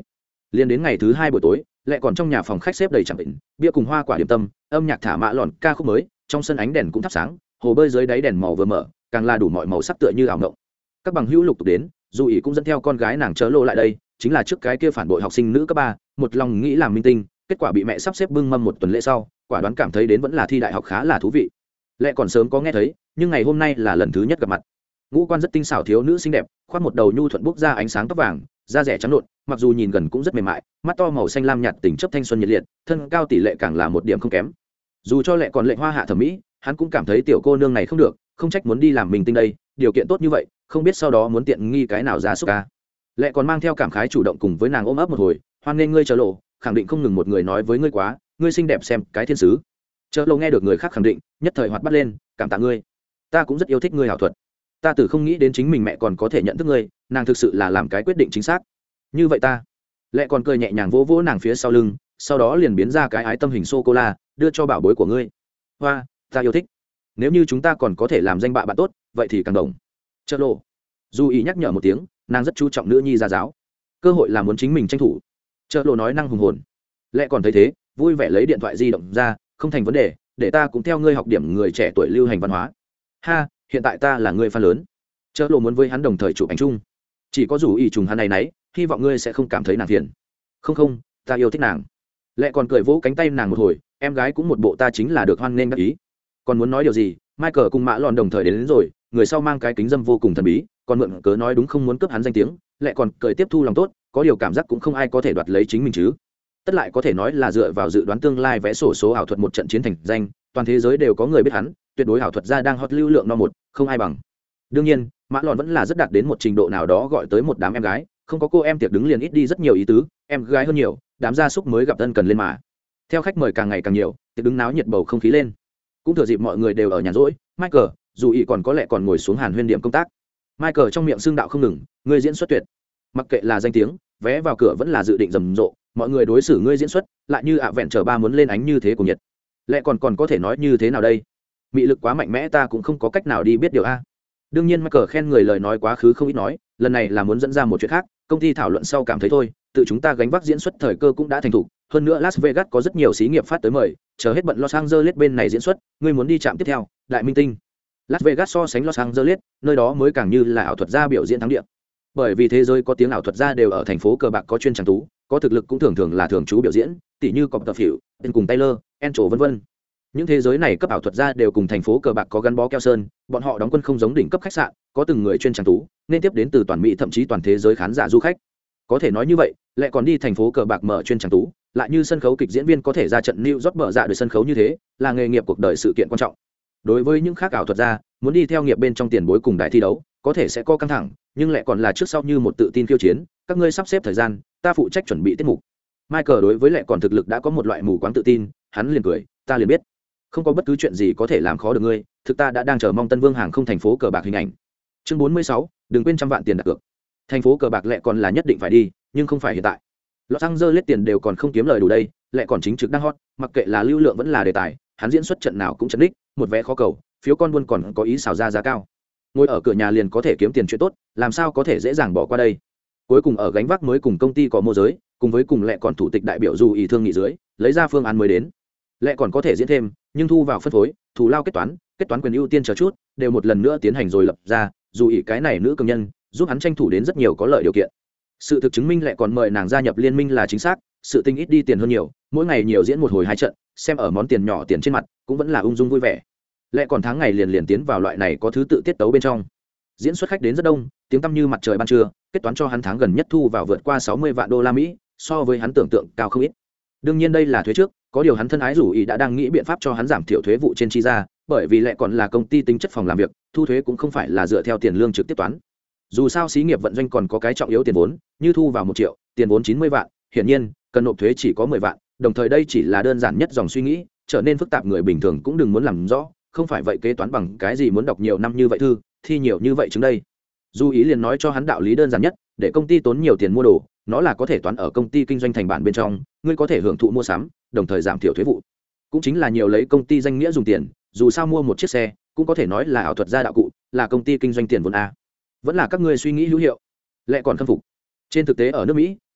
Liên đến ngày thứ hai buổi tối, lại còn trong nhà phòng khách xếp đầy chẳng định, bia cùng hoa quả điểm tâm, âm nhạc thả mã lọn ca khúc mới, trong sân ánh đèn cũng thắp sáng, hồ bơi dưới đáy đèn màu vừa mở, càng là đủ mọi màu sắc tựa như ảo mộng. Các bằng hữu lục tục đến, dù ý cũng dẫn theo con gái nàng chớ lộ lại đây, chính là trước cái kia phản bội học sinh nữ cấp ba, một lòng nghĩ làm minh tinh, kết quả bị mẹ sắp xếp bưng mâm một tuần lễ sau, quả đoán cảm thấy đến vẫn là thi đại học khá là thú vị. Lẽ còn sớm có nghe thấy, nhưng ngày hôm nay là lần thứ nhất gặp mặt. Ngũ quan rất tinh xảo thiếu nữ xinh đẹp, khoác một đầu nhu thuận bốc ra ánh sáng tóc vàng, da rẻ trắng nộn, mặc dù nhìn gần cũng rất mềm mại, mắt to màu xanh lam nhạt tỉnh chấp thanh xuân nhiệt liệt, thân cao tỷ lệ càng là một điểm không kém. Dù cho lệ còn lệ hoa hạ thẩm mỹ, hắn cũng cảm thấy tiểu cô nương này không được, không trách muốn đi làm mình tinh đây, điều kiện tốt như vậy, không biết sau đó muốn tiện nghi cái nào ra xúc ca. Lệ còn mang theo cảm khái chủ động cùng với nàng ôm ấp một hồi, hoan nghênh ngươi chờ lộ, khẳng định không ngừng một người nói với ngươi quá, ngươi xinh đẹp xem cái thiên sứ. Chờ lộ nghe được người khác khẳng định, nhất thời hoạt bắt lên, cảm tạ ngươi, ta cũng rất yêu thích ngươi hảo thuật, ta từ không nghĩ đến chính mình mẹ còn có thể nhận thức ngươi, nàng thực sự là làm cái quyết định chính xác. Như vậy ta, Lệ còn cười nhẹ nhàng vỗ vỗ nàng phía sau lưng, sau đó liền biến ra cái ái tâm hình sô cô la, đưa cho bảo bối của ngươi. Hoa, ta yêu thích, nếu như chúng ta còn có thể làm danh bạ bạn tốt, vậy thì càng đồng. Chợ lộ, dù ý nhắc nhở một tiếng, nàng rất chú trọng nữ nhi gia giáo, cơ hội là muốn chính mình tranh thủ. Chợ lộ nói năng hùng hồn. Lệ còn thấy thế, vui vẻ lấy điện thoại di động ra, không thành vấn đề, để ta cũng theo ngươi học điểm người trẻ tuổi lưu hành văn hóa. Ha, hiện tại ta là người fan lớn. Chợ lộ muốn với hắn đồng thời chụp ảnh chung, chỉ có dù ý trùng hắn này nấy, hy vọng ngươi sẽ không cảm thấy nàng phiền. Không không, ta yêu thích nàng. Lệ còn cười vỗ cánh tay nàng một hồi, em gái cũng một bộ ta chính là được hoan nghênh đắc ý. Còn muốn nói điều gì, Michael cùng mã lòn đồng thời đến, đến rồi, người sau mang cái kính dâm vô cùng thần bí, còn mượn cớ nói đúng không muốn cướp hắn danh tiếng. Lệ còn cười tiếp thu lòng tốt, có điều cảm giác cũng không ai có thể đoạt lấy chính mình chứ. Tất lại có thể nói là dựa vào dự đoán tương lai vẽ sổ số ảo thuật một trận chiến thành danh, toàn thế giới đều có người biết hắn, tuyệt đối ảo thuật gia đang hot lưu lượng no một, không ai bằng. Đương nhiên, mã lòn vẫn là rất đạt đến một trình độ nào đó gọi tới một đám em gái, không có cô em tiệc đứng liền ít đi rất nhiều ý tứ, em gái hơn nhiều, đám gia súc mới gặp tân cần lên mà. Theo khách mời càng ngày càng nhiều, tiệc đứng náo nhiệt bầu không khí lên. Cũng thừa dịp mọi người đều ở nhàn rỗi, Michael, dù ý còn có lẽ còn ngồi xuống hàn huyên điểm công tác. Michael trong miệng xương đạo không ngừng, ngươi diễn xuất tuyệt. Mặc kệ là danh tiếng, vé vào cửa vẫn là dự định rầm rộ, mọi người đối xử ngươi diễn xuất, lại như ạ vẹn chờ ba muốn lên ánh như thế của nhiệt. Lẽ còn còn có thể nói như thế nào đây? Mị lực quá mạnh mẽ ta cũng không có cách nào đi biết điều a. Đương nhiên Michael khen người lời nói quá khứ không ít nói, lần này là muốn dẫn ra một chuyện khác, công ty thảo luận sau cảm thấy thôi, tự chúng ta gánh vác diễn xuất thời cơ cũng đã thành thục, hơn nữa Las Vegas có rất nhiều xí nghiệp phát tới mời, chờ hết bận Los Angeles bên này diễn xuất, ngươi muốn đi chạm tiếp theo, đại minh tinh. Las Vegas so sánh Los Angeles, nơi đó mới càng như là ảo thuật gia biểu diễn thắng địa. Bởi vì thế giới có tiếng ảo thuật gia đều ở thành phố cờ bạc có chuyên tràng tú, có thực lực cũng thường thường là thường trú biểu diễn, tỷ như Cọp Tập Phỉu, tên cùng Taylor, Encho vân vân. Những thế giới này cấp ảo thuật gia đều cùng thành phố cờ bạc có gắn bó keo sơn, bọn họ đóng quân không giống đỉnh cấp khách sạn, có từng người chuyên tràng tú, nên tiếp đến từ toàn Mỹ thậm chí toàn thế giới khán giả du khách. Có thể nói như vậy, lại còn đi thành phố cờ bạc mở chuyên tràng tú, lại như sân khấu kịch diễn viên có thể ra trận New York mở dạ đời sân khấu như thế, là nghề nghiệp cuộc đời sự kiện quan trọng. Đối với những khác ảo thuật gia, muốn đi theo nghiệp bên trong tiền bối cùng đại thi đấu, có thể sẽ có căng thẳng, nhưng lại còn là trước sau như một tự tin khiêu chiến, các ngươi sắp xếp thời gian, ta phụ trách chuẩn bị tiết mục. Michael đối với lại còn thực lực đã có một loại mù quáng tự tin, hắn liền cười, ta liền biết, không có bất cứ chuyện gì có thể làm khó được ngươi, thực ta đã đang chờ mong Tân Vương hàng không thành phố cờ bạc hình ảnh. Chương bốn mươi sáu, đừng quên trăm vạn tiền đặt cược. Thành phố cờ bạc lại còn là nhất định phải đi, nhưng không phải hiện tại. Los Angeles tiền đều còn không kiếm lời đủ đây, lại còn chính trực đang hot, mặc kệ là lưu lượng vẫn là đề tài, hắn diễn xuất trận nào cũng chấn đích, một vé khó cầu, phiếu con buôn còn có ý xào ra giá cao. Ngồi ở cửa nhà liền có thể kiếm tiền chuyện tốt, làm sao có thể dễ dàng bỏ qua đây. Cuối cùng ở gánh vác mới cùng công ty có môi giới, cùng với cùng lệ còn thủ tịch đại biểu dù ý thương nghị dưới, lấy ra phương án mới đến. Lệ còn có thể diễn thêm, nhưng thu vào phân phối, thù lao kết toán, kết toán quyền ưu tiên chờ chút, đều một lần nữa tiến hành rồi lập ra, dù ý cái này nữ công nhân, giúp hắn tranh thủ đến rất nhiều có lợi điều kiện. Sự thực chứng minh Lệ còn mời nàng gia nhập liên minh là chính xác, sự tinh ít đi tiền hơn nhiều, mỗi ngày nhiều diễn một hồi hai trận, xem ở món tiền nhỏ tiền trên mặt, cũng vẫn là ung dung vui vẻ. Lệ còn tháng ngày liền liền tiến vào loại này có thứ tự tiết tấu bên trong. Diễn xuất khách đến rất đông, tiếng tăm như mặt trời ban trưa, kết toán cho hắn tháng gần nhất thu vào vượt qua sáu mươi vạn đô la Mỹ, so với hắn tưởng tượng cao không ít. Đương nhiên đây là thuế trước, có điều hắn thân ái rủ ý đã đang nghĩ biện pháp cho hắn giảm thiểu thuế vụ trên chi ra, bởi vì Lệ còn là công ty tính chất phòng làm việc, thu thuế cũng không phải là dựa theo tiền lương trực tiếp toán. Dù sao xí nghiệp vận doanh còn có cái trọng yếu tiền vốn, như thu vào một triệu, tiền vốn chín mươi vạn, hiển nhiên, cần nộp thuế chỉ có mười vạn, đồng thời đây chỉ là đơn giản nhất dòng suy nghĩ, trở nên phức tạp người bình thường cũng đừng muốn làm rõ, không phải vậy kế toán bằng cái gì muốn đọc nhiều năm như vậy thư, thi nhiều như vậy chứng đây. Du ý liền nói cho hắn đạo lý đơn giản nhất, để công ty tốn nhiều tiền mua đồ, nó là có thể toán ở công ty kinh doanh thành bản bên trong, ngươi có thể hưởng thụ mua sắm, đồng thời giảm thiểu thuế vụ. Cũng chính là nhiều lấy công ty danh nghĩa dùng tiền, dù sao mua một chiếc xe, cũng có thể nói là ảo thuật gia đạo cụ, là công ty kinh doanh tiền vốn a. Vẫn là các ngươi suy nghĩ hữu hiệu. Lệ còn khâm phục. Trên thực tế ở nước Mỹ,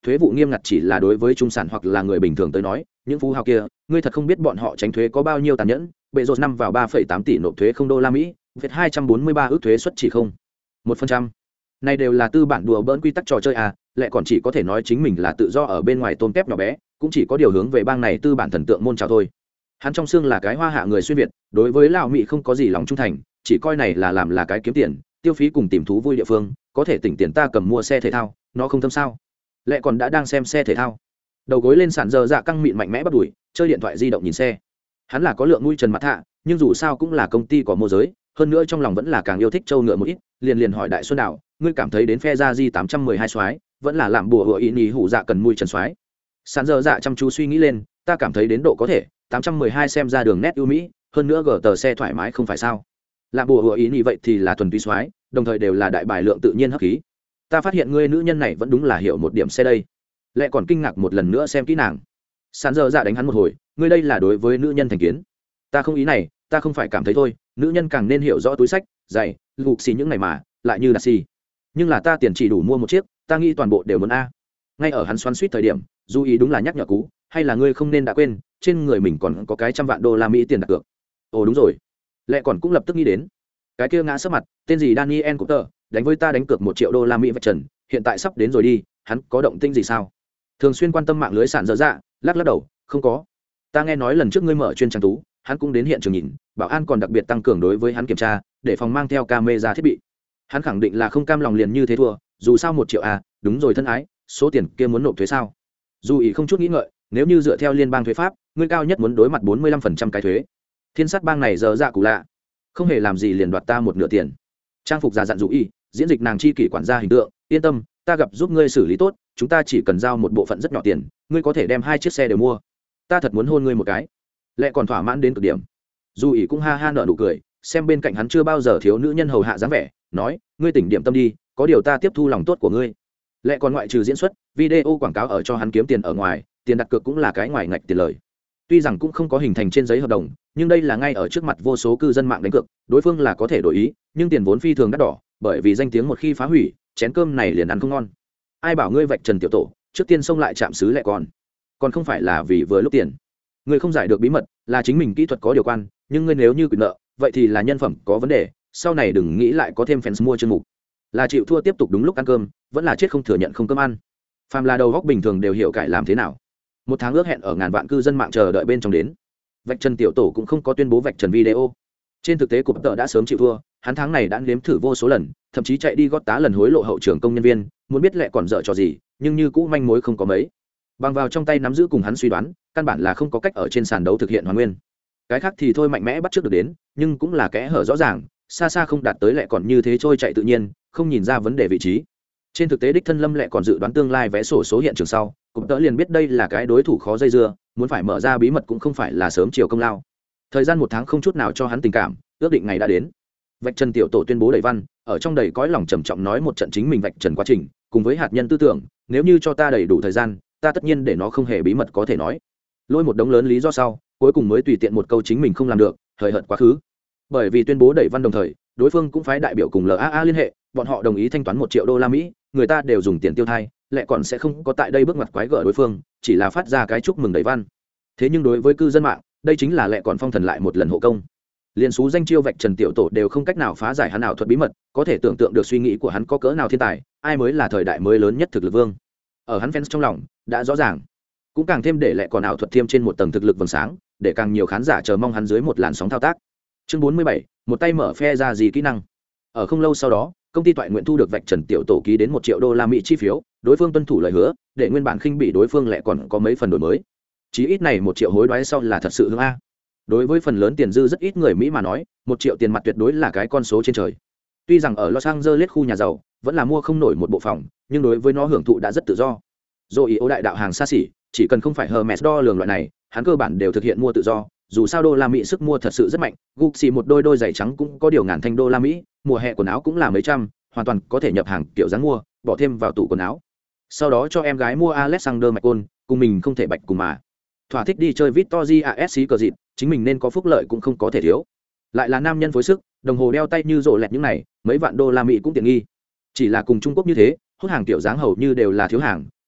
thuế vụ nghiêm ngặt chỉ là đối với trung sản hoặc là người bình thường tới nói, những phú hào kia ngươi thật không biết bọn họ tránh thuế có bao nhiêu tàn nhẫn. Bệ rột năm vào ba phẩy tám tỷ nộp thuế không đô la Mỹ, Việt hai trăm bốn mươi ba ước thuế suất chỉ không một phần trăm. Này đều là tư bản đùa bỡn quy tắc trò chơi à, lại còn chỉ có thể nói chính mình là tự do ở bên ngoài tôm tép nhỏ bé, cũng chỉ có điều hướng về bang này tư bản thần tượng môn chào thôi. Hắn trong xương là cái hoa hạ người xuyên việt, đối với lão Mỹ không có gì lòng trung thành, chỉ coi này là làm là cái kiếm tiền, tiêu phí cùng tìm thú vui địa phương, có thể tỉnh tiền ta cầm mua xe thể thao, nó không thâm sao? Lệ còn đã đang xem xe thể thao, đầu gối lên sàn giờ dạ căng mịn mạnh mẽ bắt đuổi, chơi điện thoại di động nhìn xe. Hắn là có lượng mũi trần mặt hạ, nhưng dù sao cũng là công ty có môi giới, hơn nữa trong lòng vẫn là càng yêu thích châu ngựa một ít, liền liền hỏi Đại Xuân Đào, ngươi cảm thấy đến phe ra di tám trăm mười hai soái, vẫn là làm bùa hựa ý nhì hủ dạ cần mũi trần soái. Sàn giờ dạ chăm chú suy nghĩ lên, ta cảm thấy đến độ có thể, tám trăm mười hai xem ra đường nét ưu mỹ, hơn nữa gờ tờ xe thoải mái không phải sao? Làm bùa hựa ý nhì vậy thì là thuần túy soái, đồng thời đều là đại bài lượng tự nhiên hấp khí. Ta phát hiện ngươi nữ nhân này vẫn đúng là hiểu một điểm xe đây. Lệ còn kinh ngạc một lần nữa xem kỹ nàng. Sàn giờ dạ đánh hắn một hồi, ngươi đây là đối với nữ nhân thành kiến. Ta không ý này, ta không phải cảm thấy thôi, nữ nhân càng nên hiểu rõ túi sách, giày, gục xì những này mà, lại như là xì. Nhưng là ta tiền chỉ đủ mua một chiếc, ta nghĩ toàn bộ đều muốn a. Ngay ở hắn xoắn suýt thời điểm, Du ý đúng là nhắc nhở cú, hay là ngươi không nên đã quên, trên người mình còn có cái trăm vạn đô la Mỹ tiền đặt cược. Ồ đúng rồi. Lệ còn cũng lập tức nghĩ đến. Cái kia ngã sấp mặt, tên gì Daniel Cooper, đánh với ta đánh cược một triệu đô la Mỹ vạch trần, hiện tại sắp đến rồi đi, hắn có động tĩnh gì sao? Thường xuyên quan tâm mạng lưới sản dở dạ, lắc lắc đầu, không có. Ta nghe nói lần trước ngươi mở chuyên trang tú, hắn cũng đến hiện trường nhìn, bảo an còn đặc biệt tăng cường đối với hắn kiểm tra, để phòng mang theo camera thiết bị. Hắn khẳng định là không cam lòng liền như thế thua, dù sao một triệu à, đúng rồi thân ái, số tiền kia muốn nộp thuế sao? Dù ý không chút nghĩ ngợi, nếu như dựa theo liên bang thuế pháp, ngươi cao nhất muốn đối mặt bốn mươi lăm phần trăm cái thuế. Thiên sát bang này giờ dạ cụ lạ, không hề làm gì liền đoạt ta một nửa tiền. Trang phục già dặn Dù ý, diễn dịch nàng chi kỷ quản gia hình tượng, yên tâm, ta gặp giúp ngươi xử lý tốt, chúng ta chỉ cần giao một bộ phận rất nhỏ tiền, ngươi có thể đem hai chiếc xe đều mua. Ta thật muốn hôn ngươi một cái. Lệ còn thỏa mãn đến cực điểm. Dù ý cũng ha ha nở nụ cười, xem bên cạnh hắn chưa bao giờ thiếu nữ nhân hầu hạ dáng vẻ, nói, ngươi tỉnh điểm tâm đi, có điều ta tiếp thu lòng tốt của ngươi. Lệ còn ngoại trừ diễn xuất, video quảng cáo ở cho hắn kiếm tiền ở ngoài, tiền đặt cược cũng là cái ngoài ngạch tiền lời. Tuy rằng cũng không có hình thành trên giấy hợp đồng, nhưng đây là ngay ở trước mặt vô số cư dân mạng đánh cược, đối phương là có thể đổi ý, nhưng tiền vốn phi thường đắt đỏ, bởi vì danh tiếng một khi phá hủy, chén cơm này liền ăn không ngon. Ai bảo ngươi vạch trần tiểu tổ, trước tiên xông lại chạm xứ Lệ còn, còn không phải là vì vừa lúc tiền. Ngươi không giải được bí mật, là chính mình kỹ thuật có điều quan, nhưng ngươi nếu như quyền nợ, vậy thì là nhân phẩm có vấn đề, sau này đừng nghĩ lại có thêm fans mua chương mục. Là chịu thua tiếp tục đúng lúc ăn cơm, vẫn là chết không thừa nhận không cơm ăn. Phàm là đầu góc bình thường đều hiểu cải làm thế nào. Một tháng ước hẹn ở ngàn vạn cư dân mạng chờ đợi bên trong đến. Vạch trần tiểu tổ cũng không có tuyên bố vạch trần video. Trên thực tế cụm tợ đã sớm chịu thua, hắn tháng này đã nếm thử vô số lần, thậm chí chạy đi gót tá lần hối lộ hậu trưởng công nhân viên, muốn biết Lệ còn dở trò gì, nhưng như cũ manh mối không có mấy. Bằng vào trong tay nắm giữ cùng hắn suy đoán, căn bản là không có cách ở trên sàn đấu thực hiện hoàn nguyên. Cái khác thì thôi mạnh mẽ bắt trước được đến, nhưng cũng là kẽ hở rõ ràng, xa xa không đạt tới Lệ còn như thế trôi chạy tự nhiên, không nhìn ra vấn đề vị trí. Trên thực tế đích thân Lâm Lệ còn dự đoán tương lai vẽ sổ số hiện trường sau, cũng tớ liền biết đây là cái đối thủ khó dây dưa, muốn phải mở ra bí mật cũng không phải là sớm chiều công lao. Thời gian một tháng không chút nào cho hắn tình cảm, ước định ngày đã đến. Vạch trần tiểu tổ tuyên bố đầy văn, ở trong đầy cõi lòng trầm trọng nói một trận chính mình vạch trần quá trình, cùng với hạt nhân tư tưởng, nếu như cho ta đầy đủ thời gian, ta tất nhiên để nó không hề bí mật có thể nói. Lôi một đống lớn lý do sau, cuối cùng mới tùy tiện một câu chính mình không làm được, hời hợt quá khứ. Bởi vì tuyên bố đầy văn đồng thời, đối phương cũng phái đại biểu cùng lờ a a liên hệ, bọn họ đồng ý thanh toán một triệu đô la Mỹ, người ta đều dùng tiền tiêu thai, Lệ còn sẽ không có tại đây bước ngoặt quái gở đối phương, chỉ là phát ra cái chúc mừng đầy văn. Thế nhưng đối với cư dân mạng, đây chính là Lệ còn phong thần lại một lần hộ công. Liên số danh chiêu vạch trần tiểu tổ đều không cách nào phá giải hắn ảo thuật bí mật, có thể tưởng tượng được suy nghĩ của hắn có cỡ nào thiên tài, ai mới là thời đại mới lớn nhất thực lực vương. Ở hắn fans trong lòng đã rõ ràng, cũng càng thêm để Lệ còn ảo thuật thêm trên một tầng thực lực vầng sáng, để càng nhiều khán giả chờ mong hắn dưới một làn sóng thao tác. Chương bốn mươi bảy, một tay mở phe ra gì kỹ năng. Ở không lâu sau đó, công ty Toại Nguyện thu được vạch trần tiểu tổ ký đến một triệu đô la Mỹ chi phiếu, đối phương tuân thủ lời hứa, để nguyên bản khinh bị đối phương Lệ còn có mấy phần đổi mới. Chí ít này một triệu hối đoái sau là thật sự hương a. Đối với phần lớn tiền dư rất ít người Mỹ mà nói, một triệu tiền mặt tuyệt đối là cái con số trên trời. Tuy rằng ở Los Angeles khu nhà giàu, vẫn là mua không nổi một bộ phòng, nhưng đối với nó hưởng thụ đã rất tự do. Rồi ý ố đại đạo hàng xa xỉ, chỉ cần không phải Hermes đo lường loại này, hắn cơ bản đều thực hiện mua tự do. Dù sao đô la Mỹ sức mua thật sự rất mạnh, Gucci một đôi đôi giày trắng cũng có điều ngàn thanh đô la Mỹ, mùa hè quần áo cũng là mấy trăm, hoàn toàn có thể nhập hàng kiểu dáng mua, bỏ thêm vào tủ quần áo. Sau đó cho em gái mua Alexander McQueen, cùng mình không thể bạch cùng mà. Thỏa thích đi chơi Victoria ét cờ dịt, chính mình nên có phúc lợi cũng không có thể thiếu. Lại là nam nhân phối sức, đồng hồ đeo tay như rộ lẹt những này, mấy vạn đô la Mỹ cũng tiện nghi. Chỉ là cùng Trung Quốc như thế, hút hàng tiểu dáng hầu như đều là thiếu hàng,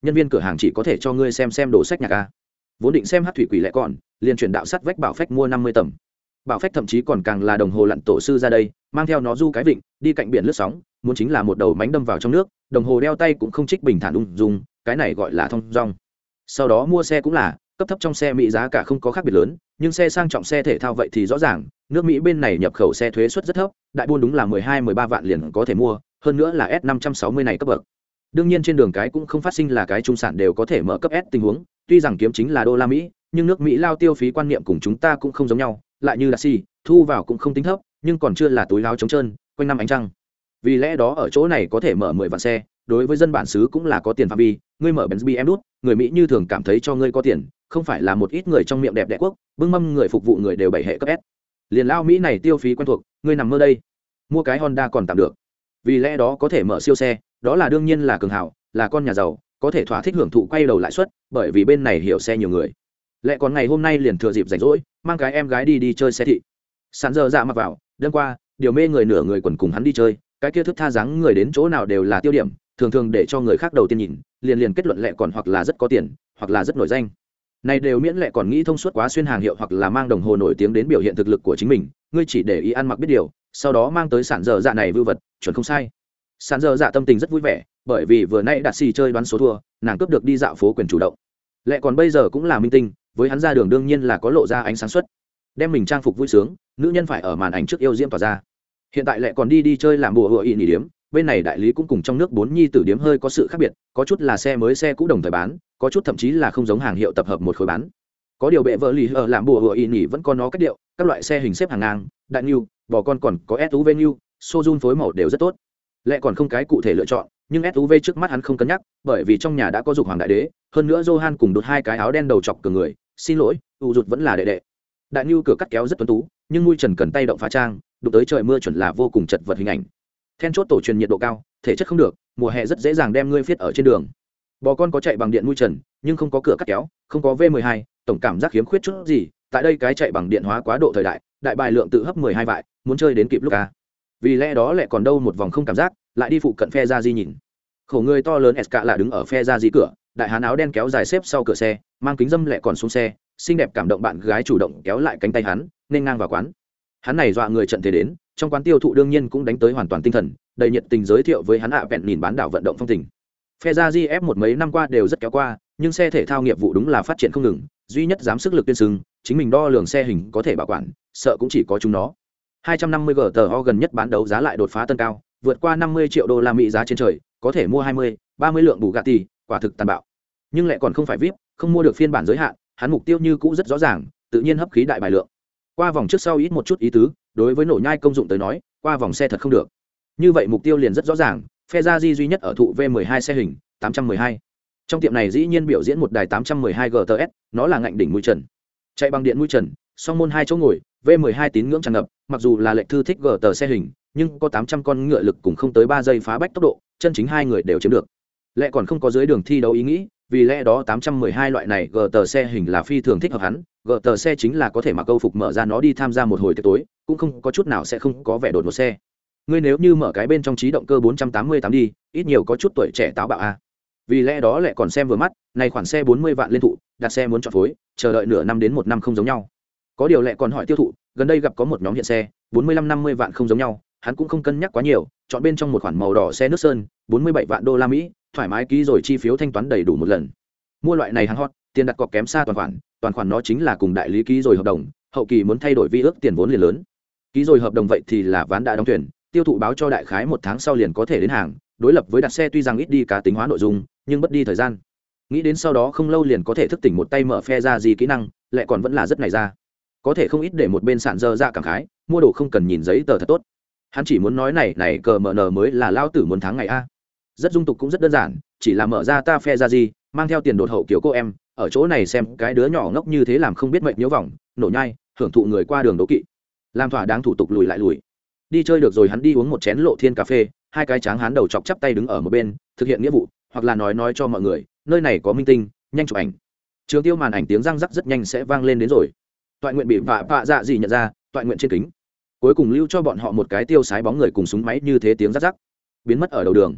nhân viên cửa hàng chỉ có thể cho ngươi xem xem đồ sách nhạc a. Vốn định xem hát thủy quỷ lẹ còn liền chuyển đạo sắt vách bảo phách mua năm mươi tầm. Bảo phách thậm chí còn càng là đồng hồ lặn tổ sư ra đây, mang theo nó du cái vịnh đi cạnh biển lướt sóng, muốn chính là một đầu mánh đâm vào trong nước, đồng hồ đeo tay cũng không trích bình thản ung dung, cái này gọi là thông dong. Sau đó mua xe cũng là cấp thấp, trong xe Mỹ giá cả không có khác biệt lớn, nhưng xe sang trọng xe thể thao vậy thì rõ ràng, nước Mỹ bên này nhập khẩu xe thuế suất rất thấp, đại buôn đúng là mười hai mười ba vạn liền có thể mua, hơn nữa là S năm trăm sáu mươi này cấp bậc. Đương nhiên trên đường cái cũng không phát sinh là cái trung sản đều có thể mở cấp S tình huống, tuy rằng kiếm chính là đô la Mỹ, nhưng nước Mỹ lao tiêu phí quan niệm cùng chúng ta cũng không giống nhau, lại như là xi, thu vào cũng không tính thấp, nhưng còn chưa là túi láo trống trơn, quanh năm ánh trăng. Vì lẽ đó ở chỗ này có thể mở mười vạn xe, đối với dân bản xứ cũng là có tiền phạm vi, ngươi mở Benz bê em đút, người Mỹ như thường cảm thấy cho ngươi có tiền, không phải là một ít người trong miệng đẹp đẽ quốc, bưng mâm người phục vụ người đều bảy hệ cấp S. Liền lao Mỹ này tiêu phí quen thuộc, ngươi nằm mơ đây. Mua cái Honda còn tạm được. Vì lẽ đó có thể mở siêu xe, đó là đương nhiên là cường hảo, là con nhà giàu, có thể thỏa thích hưởng thụ quay đầu lãi suất, bởi vì bên này hiểu xe nhiều người. Lẽ còn ngày hôm nay liền thừa dịp rảnh rỗi, mang cái em gái đi đi chơi xe thị. Sàn giờ dạ mặc vào, đêm qua, điều mê người nửa người quần cùng hắn đi chơi, cái kia thức tha dáng người đến chỗ nào đều là tiêu điểm, thường thường để cho người khác đầu tiên nhìn, liền liền kết luận lẹ còn hoặc là rất có tiền, hoặc là rất nổi danh. Này đều miễn lẹ còn nghĩ thông suốt quá xuyên hàng hiệu hoặc là mang đồng hồ nổi tiếng đến biểu hiện thực lực của chính mình, ngươi chỉ để ý ăn mặc biết điều, sau đó mang tới sản giờ dạ này vưu vật, chuẩn không sai. Sản giờ dạ tâm tình rất vui vẻ, bởi vì vừa nãy đặt xì chơi đoán số thua, nàng cướp được đi dạo phố quyền chủ động. Lẹ còn bây giờ cũng là minh tinh, với hắn ra đường đương nhiên là có lộ ra ánh sáng suất, đem mình trang phục vui sướng, nữ nhân phải ở màn ảnh trước yêu diễm tỏa ra. Hiện tại lẹ còn đi đi chơi làm bùa hựa ị nỉ điếm, bên này đại lý cũng cùng trong nước bốn nhi tử điếm hơi có sự khác biệt, có chút là xe mới xe cũ đồng thời bán, có chút thậm chí là không giống hàng hiệu tập hợp một khối bán. Có điều bệ vợ lì ở làm bùa hựa ị nỉ vẫn có nó cách điệu, các loại xe hình xếp hàng ngang, đại nhiêu, bò con còn có ét u vê nhiêu, Sojun phối màu đều rất tốt. Lẹ còn không cái cụ thể lựa chọn, nhưng ét u vê trước mắt hắn không cân nhắc, bởi vì trong nhà đã có dục hoàng đại đế, hơn nữa Johan cùng đột hai cái áo đen đầu chọc cường người, xin lỗi, u rụt vẫn là đệ đệ. Đại nhiêu cửa cắt kéo rất tuấn tú, nhưng mũi trần cần tay động phá trang, đụng tới trời mưa chuẩn là vô cùng chật vật hình ảnh. Then chốt tổ truyền nhiệt độ cao, thể chất không được, mùa hè rất dễ dàng đem ngươi phiết ở trên đường. Bò con có chạy bằng điện mũi trần, nhưng không có cửa cắt kéo, không có vê mười hai, tổng cảm giác khiếm khuyết chút gì. Tại đây cái chạy bằng điện hóa quá độ thời đại, đại bài lượng tự hấp mười hai vại, muốn chơi đến kịp lúc à. Vì lẽ đó lại còn đâu một vòng không cảm giác, lại đi phụ cận phe ra di nhìn. Khổ người to lớn ét ca là đứng ở phe ra di cửa, đại hán áo đen kéo dài xếp sau cửa xe, mang kính dâm lẹ còn xuống xe, xinh đẹp cảm động bạn gái chủ động kéo lại cánh tay hắn, nên ngang vào quán. Hắn này dọa người trận thế đến, trong quán tiêu thụ đương nhiên cũng đánh tới hoàn toàn tinh thần, đầy nhiệt tình giới thiệu với hắn ạ vẹn nhìn bán đảo vận động phong tình. Phe ra gi ép một mấy năm qua đều rất kéo qua, nhưng xe thể thao nghiệp vụ đúng là phát triển không ngừng, duy nhất dám sức lực tuyên xưng, chính mình đo lường xe hình có thể bảo quản, sợ cũng chỉ có chúng nó. hai trăm năm mươi gi tê o gần nhất bán đấu giá lại đột phá tân cao, vượt qua năm mươi triệu đô la Mỹ giá trên trời, có thể mua hai mươi, ba mươi lượng Bugatti, quả thực tàn bạo. Nhưng lại còn không phải vi ai pi, không mua được phiên bản giới hạn, hắn mục tiêu như cũ rất rõ ràng, tự nhiên hấp khí đại bài lượng. Qua vòng trước sau ít một chút ý tứ, đối với nổ nhai công dụng tới nói, qua vòng xe thật không được. Như vậy mục tiêu liền rất rõ ràng, Ferrari duy nhất ở thụ vê mười hai xe hình, tám trăm mười hai. Trong tiệm này dĩ nhiên biểu diễn một đài tám trăm mười hai giê tê ét, nó là ngạnh đỉnh mũi trần. Chạy bằng điện mũi trần, song môn hai chỗ ngồi, vê mười hai tín ngưỡng tràn ngập, mặc dù là lệch thư thích giê tê xe hình, nhưng có tám trăm con ngựa lực cùng không tới ba giây phá bách tốc độ, chân chính hai người đều chiếm được. Lẽ còn không có dưới đường thi đấu ý nghĩ, vì lẽ đó tám trăm mười hai loại này giê tê xe hình là phi thường thích hợp hắn, giê tê xe chính là có thể mặc câu phục mở ra nó đi tham gia một hồi tiệc tối, cũng không có chút nào sẽ không có vẻ đột một xe. Ngươi nếu như mở cái bên trong trí động cơ bốn trăm tám mươi tám đi, ít nhiều có chút tuổi trẻ táo bạo a. Vì lẽ đó lại còn xem vừa mắt, này khoản xe bốn mươi vạn lên thụ, đặt xe muốn chọn phối, chờ đợi nửa năm đến một năm không giống nhau. Có điều lại còn hỏi tiêu thụ, gần đây gặp có một nhóm hiện xe, bốn mươi lăm năm mươi vạn không giống nhau, hắn cũng không cân nhắc quá nhiều, chọn bên trong một khoản màu đỏ xe nước sơn, bốn mươi bảy vạn đô la Mỹ, thoải mái ký rồi chi phiếu thanh toán đầy đủ một lần. Mua loại này hàng hot, tiền đặt cọc kém xa toàn khoản, toàn khoản nó chính là cùng đại lý ký rồi hợp đồng, hậu kỳ muốn thay đổi vi ước tiền vốn liền lớn. Ký rồi hợp đồng vậy thì là ván đã đóng thuyền, tiêu thụ báo cho đại khái một tháng sau liền có thể đến hàng, đối lập với đặt xe tuy rằng ít đi cá tính hóa nội dung, nhưng mất đi thời gian. Nghĩ đến sau đó không lâu liền có thể thức tỉnh một tay mở phe ra gì kỹ năng, lại còn vẫn là rất này ra. Có thể không ít để một bên sạn dơ ra cảm khái, mua đồ không cần nhìn giấy tờ thật tốt. Hắn chỉ muốn nói này này cờ mở nở mới là lao tử muốn tháng ngày a. Rất dung tục cũng rất đơn giản, chỉ là mở ra ta phe ra gì, mang theo tiền đột hậu kiểu cô em, ở chỗ này xem cái đứa nhỏ ngốc như thế làm không biết mệnh nhiễu vòng, nổ nhai, hưởng thụ người qua đường đố kỵ. Làm thỏa đáng thủ tục lùi lại lùi. Đi chơi được rồi hắn đi uống một chén lộ thiên cà phê, hai cái tráng hán đầu chọc chắp tay đứng ở một bên, thực hiện nghĩa vụ, hoặc là nói nói cho mọi người, nơi này có minh tinh, nhanh chụp ảnh. Trường tiêu màn ảnh tiếng răng rắc rất nhanh sẽ vang lên đến rồi. Toại nguyện bị vạ vạ dạ gì nhận ra, toại nguyện trên kính. Cuối cùng lưu cho bọn họ một cái tiêu sái bóng người cùng súng máy như thế tiếng rắc rắc, biến mất ở đầu đường.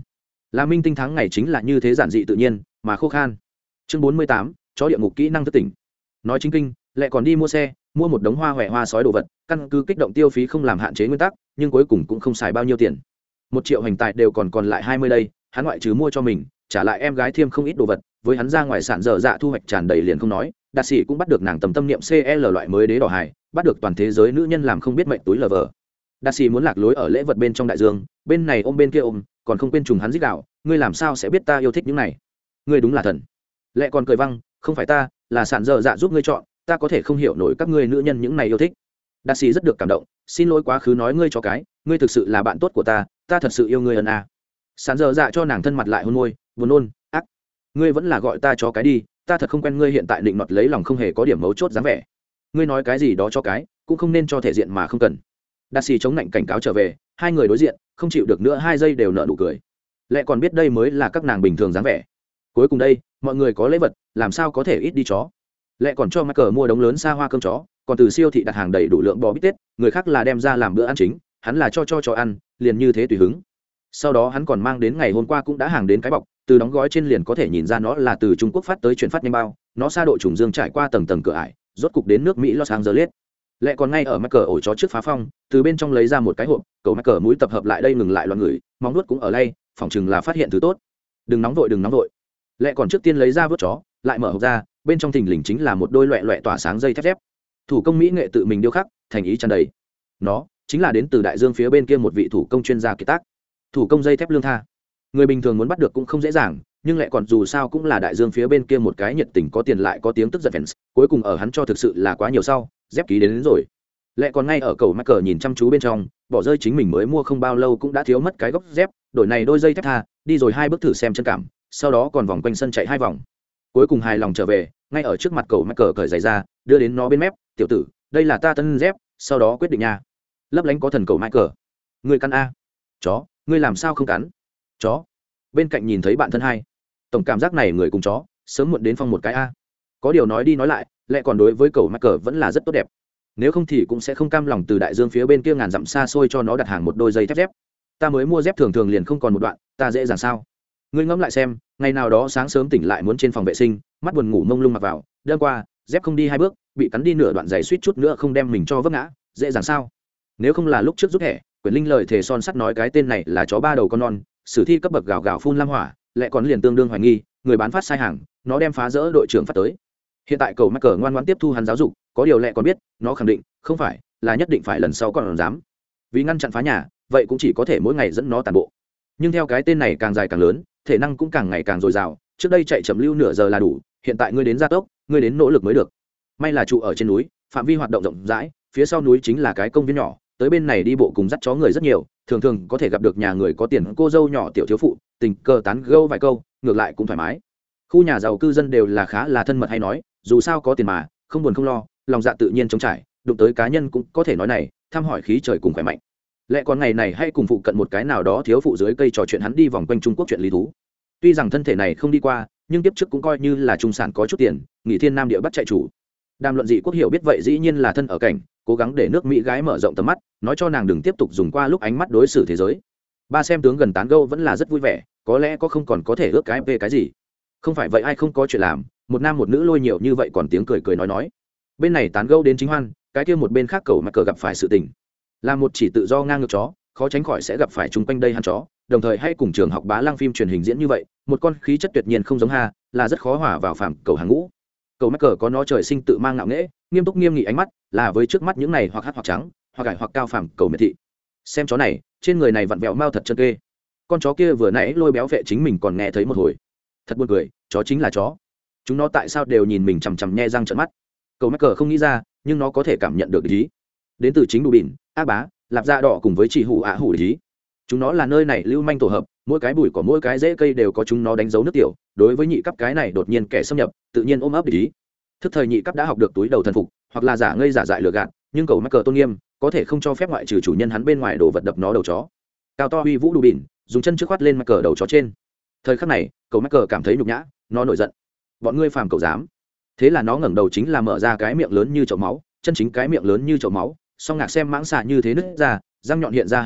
là minh tinh tháng ngày chính là như thế giản dị tự nhiên mà khô khan. Chương bốn mươi tám, chó địa ngục kỹ năng thức tỉnh. Nói chính kinh, lại còn đi mua xe, mua một đống hoa hoẹ hoa sói đồ vật, căn cứ kích động tiêu phí không làm hạn chế nguyên tắc, nhưng cuối cùng cũng không xài bao nhiêu tiền. Một triệu hành tài đều còn còn lại hai mươi đây, hắn ngoại trừ mua cho mình, trả lại em gái thêm không ít đồ vật, với hắn ra ngoài sản dở dạ thu hoạch tràn đầy liền không nói, đạt sĩ cũng bắt được nàng tầm tâm niệm xê lờ loại mới đế đỏ hài, bắt được toàn thế giới nữ nhân làm không biết mệnh túi lờ vờ. Đạt sĩ muốn lạc lối ở lễ vật bên trong đại dương, bên này ôm bên kia ôm, còn không quên trùng hắn dích đạo, ngươi làm sao sẽ biết ta yêu thích những này? Ngươi đúng là thần. Lệ còn cười văng, không phải ta, là sản dở dạ giúp ngươi chọn, ta có thể không hiểu nổi các ngươi nữ nhân những này yêu thích. Đạt sĩ rất được cảm động, xin lỗi quá khứ nói ngươi cho cái, ngươi thực sự là bạn tốt của ta, ta thật sự yêu ngươi ân a. Sản dở dạ cho nàng thân mặt lại hôn môi, buồn nôn, ác. Ngươi vẫn là gọi ta cho cái đi, ta thật không quen ngươi hiện tại định nọt lấy lòng không hề có điểm mấu chốt dáng vẻ. Ngươi nói cái gì đó cho cái, cũng không nên cho thể diện mà không cần. Đạt sĩ chống nạnh cảnh cáo trở về, hai người đối diện, không chịu được nữa hai giây đều nở nụ cười. Lẽ còn biết đây mới là các nàng bình thường dáng vẻ. Cuối cùng đây, mọi người có lễ vật, làm sao có thể ít đi chó. Lẽ còn cho Michael mua đống lớn xa hoa cơm chó, còn từ siêu thị đặt hàng đầy đủ lượng bò bít tết, người khác là đem ra làm bữa ăn chính, hắn là cho cho chó ăn, liền như thế tùy hứng. Sau đó hắn còn mang đến ngày hôm qua cũng đã hàng đến cái bọc, từ đóng gói trên liền có thể nhìn ra nó là từ Trung Quốc phát tới chuyển phát nhanh bao, nó xa độ trùng dương trải qua tầng tầng cửa ải, rốt cục đến nước Mỹ Los Angeles. Lẽ còn ngay ở Michael ổ chó trước phá phong, từ bên trong lấy ra một cái hộp, cậu Michael mũi tập hợp lại đây ngừng lại loạn người, móng nuốt cũng ở đây, phỏng chừng là phát hiện thứ tốt. Đừng nóng vội đừng nóng vội. Lẽ còn trước tiên lấy ra vớt chó, lại mở hộp ra, bên trong thình lình chính là một đôi loẹ loẹ tỏa sáng dây thép dép, thủ công mỹ nghệ tự mình điêu khắc, thành ý tràn đầy. Nó chính là đến từ đại dương phía bên kia một vị thủ công chuyên gia kiệt tác, thủ công dây thép lương tha. Người bình thường muốn bắt được cũng không dễ dàng, nhưng lại còn dù sao cũng là đại dương phía bên kia một cái nhiệt tình có tiền lại có tiếng tức giận fans, cuối cùng ở hắn cho thực sự là quá nhiều sau, dép ký đến, đến rồi. Lẽ còn ngay ở cầu Michael nhìn chăm chú bên trong, bỏ rơi chính mình mới mua không bao lâu cũng đã thiếu mất cái gốc dép, đổi này đôi dây thép tha, đi rồi hai bước thử xem chân cảm, sau đó còn vòng quanh sân chạy hai vòng. Cuối cùng hài lòng trở về, ngay ở trước mặt cầu Michael cởi giày ra, đưa đến nó bên mép, "Tiểu tử, đây là ta tân dép, sau đó quyết định nha." Lấp lánh có thần cầu Michael. "Ngươi cắn a?" "Chó, ngươi làm sao không cắn?" "Chó." Bên cạnh nhìn thấy bạn thân hai. Tổng cảm giác này người cùng chó, sớm muộn đến phong một cái a. Có điều nói đi nói lại, lại còn đối với cầu Michael vẫn là rất tốt đẹp. Nếu không thì cũng sẽ không cam lòng từ đại dương phía bên kia ngàn dặm xa xôi cho nó đặt hàng một đôi giày thép dép. Ta mới mua dép thường thường liền không còn một đoạn, ta dễ dàng sao? Ngươi ngẫm lại xem, ngày nào đó sáng sớm tỉnh lại muốn trên phòng vệ sinh, mắt buồn ngủ mông lung mặc vào, đêm qua, dép không đi hai bước, bị cắn đi nửa đoạn giày suýt chút nữa không đem mình cho vấp ngã, dễ dàng sao? Nếu không là lúc trước rút thẻ, Quyển Linh lời thề son sắt nói cái tên này là chó ba đầu con non, sử thi cấp bậc gào gào phun lam hỏa, lại còn liền tương đương hoài nghi, người bán phát sai hàng, nó đem phá rỡ đội trưởng phát tới. Hiện tại cầu Michael ngoan ngoãn tiếp thu hắn giáo dục, có điều lẹ còn biết, nó khẳng định, không phải, là nhất định phải lần sau còn dám. Vì ngăn chặn phá nhà, vậy cũng chỉ có thể mỗi ngày dẫn nó tàn bộ. Nhưng theo cái tên này càng dài càng lớn, thể năng cũng càng ngày càng dồi dào, trước đây chạy chậm lưu nửa giờ là đủ, hiện tại ngươi đến gia tốc, ngươi đến nỗ lực mới được. May là trụ ở trên núi, phạm vi hoạt động rộng rãi, phía sau núi chính là cái công viên nhỏ, tới bên này đi bộ cùng dắt chó người rất nhiều, thường thường có thể gặp được nhà người có tiền cô dâu nhỏ tiểu thiếu phụ, tình cờ tán gẫu vài câu, ngược lại cũng thoải mái. Khu nhà giàu cư dân đều là khá là thân mật hay nói, dù sao có tiền mà, không buồn không lo, lòng dạ tự nhiên trống trải, đụng tới cá nhân cũng có thể nói này, thăm hỏi khí trời cùng khỏe mạnh. Lẽ còn ngày này hay cùng phụ cận một cái nào đó thiếu phụ dưới cây trò chuyện hắn đi vòng quanh Trung Quốc chuyện lý thú. Tuy rằng thân thể này không đi qua, nhưng tiếp trước cũng coi như là trung sản có chút tiền, nghỉ thiên nam địa bắt chạy chủ. Đàm luận dị quốc hiểu biết vậy dĩ nhiên là thân ở cảnh, cố gắng để nước Mỹ gái mở rộng tầm mắt, nói cho nàng đừng tiếp tục dùng qua lúc ánh mắt đối xử thế giới. Ba xem tướng gần tán gẫu vẫn là rất vui vẻ, có lẽ có không còn có thể ước cái về cái gì. Không phải vậy ai không có chuyện làm, một nam một nữ lôi nhiều như vậy còn tiếng cười cười nói nói. Bên này tán gẫu đến chính hoan, cái kia một bên khác cầu mà cờ gặp phải sự tình. Là một chỉ tự do ngang ngược chó, khó tránh khỏi sẽ gặp phải chung quanh đây hắn chó, đồng thời hay cùng trường học bá lang phim truyền hình diễn như vậy, một con khí chất tuyệt nhiên không giống ha, là rất khó hòa vào phạm cầu hàng ngũ. Cầu mắc cờ có nó trời sinh tự mang ngạo nghễ, nghiêm túc nghiêm nghị ánh mắt, là với trước mắt những này hoặc hắc hoặc trắng, hoặc cải hoặc cao phàm cầu miệt thị. Xem chó này, trên người này vặn vẹo mau thật chân kê. Con chó kia vừa nãy lôi béo vệ chính mình còn nghe thấy một hồi. Thật buồn cười, chó chính là chó. Chúng nó tại sao đều nhìn mình chằm chằm nhe răng trợn mắt? Cầu mắc cờ không nghĩ ra, nhưng nó có thể cảm nhận được ý. Đến từ chính Đù Bỉn, Ác Bá, Lạp Da Đỏ cùng với Chỉ Hủ Ạ Hủ ý. Chúng nó là nơi này lưu manh tổ hợp, mỗi cái bụi của mỗi cái rễ cây đều có chúng nó đánh dấu nước tiểu, đối với nhị cấp cái này đột nhiên kẻ xâm nhập, tự nhiên ôm ấp ý. Thức thời nhị cấp đã học được túi đầu thần phục, hoặc là giả ngây giả dại lừa gạt, nhưng cầu mắc cờ tôn nghiêm, có thể không cho phép ngoại trừ chủ nhân hắn bên ngoài đổ vật đập nó đầu chó. Cao to uy vũ Đù Bỉn, dùng chân trước khoát lên mắc cờ đầu chó trên. Thời khắc này, cầu mắc cờ cảm thấy nhục nhã, nó nổi giận. Bọn ngươi phàm cậu dám. Thế là nó ngẩng đầu chính là mở ra cái miệng lớn như chậu máu, chân chính cái miệng lớn như chậu máu, song ngạc xem mãng xà như thế nứt ra, răng nhọn hiện ra hàn quang,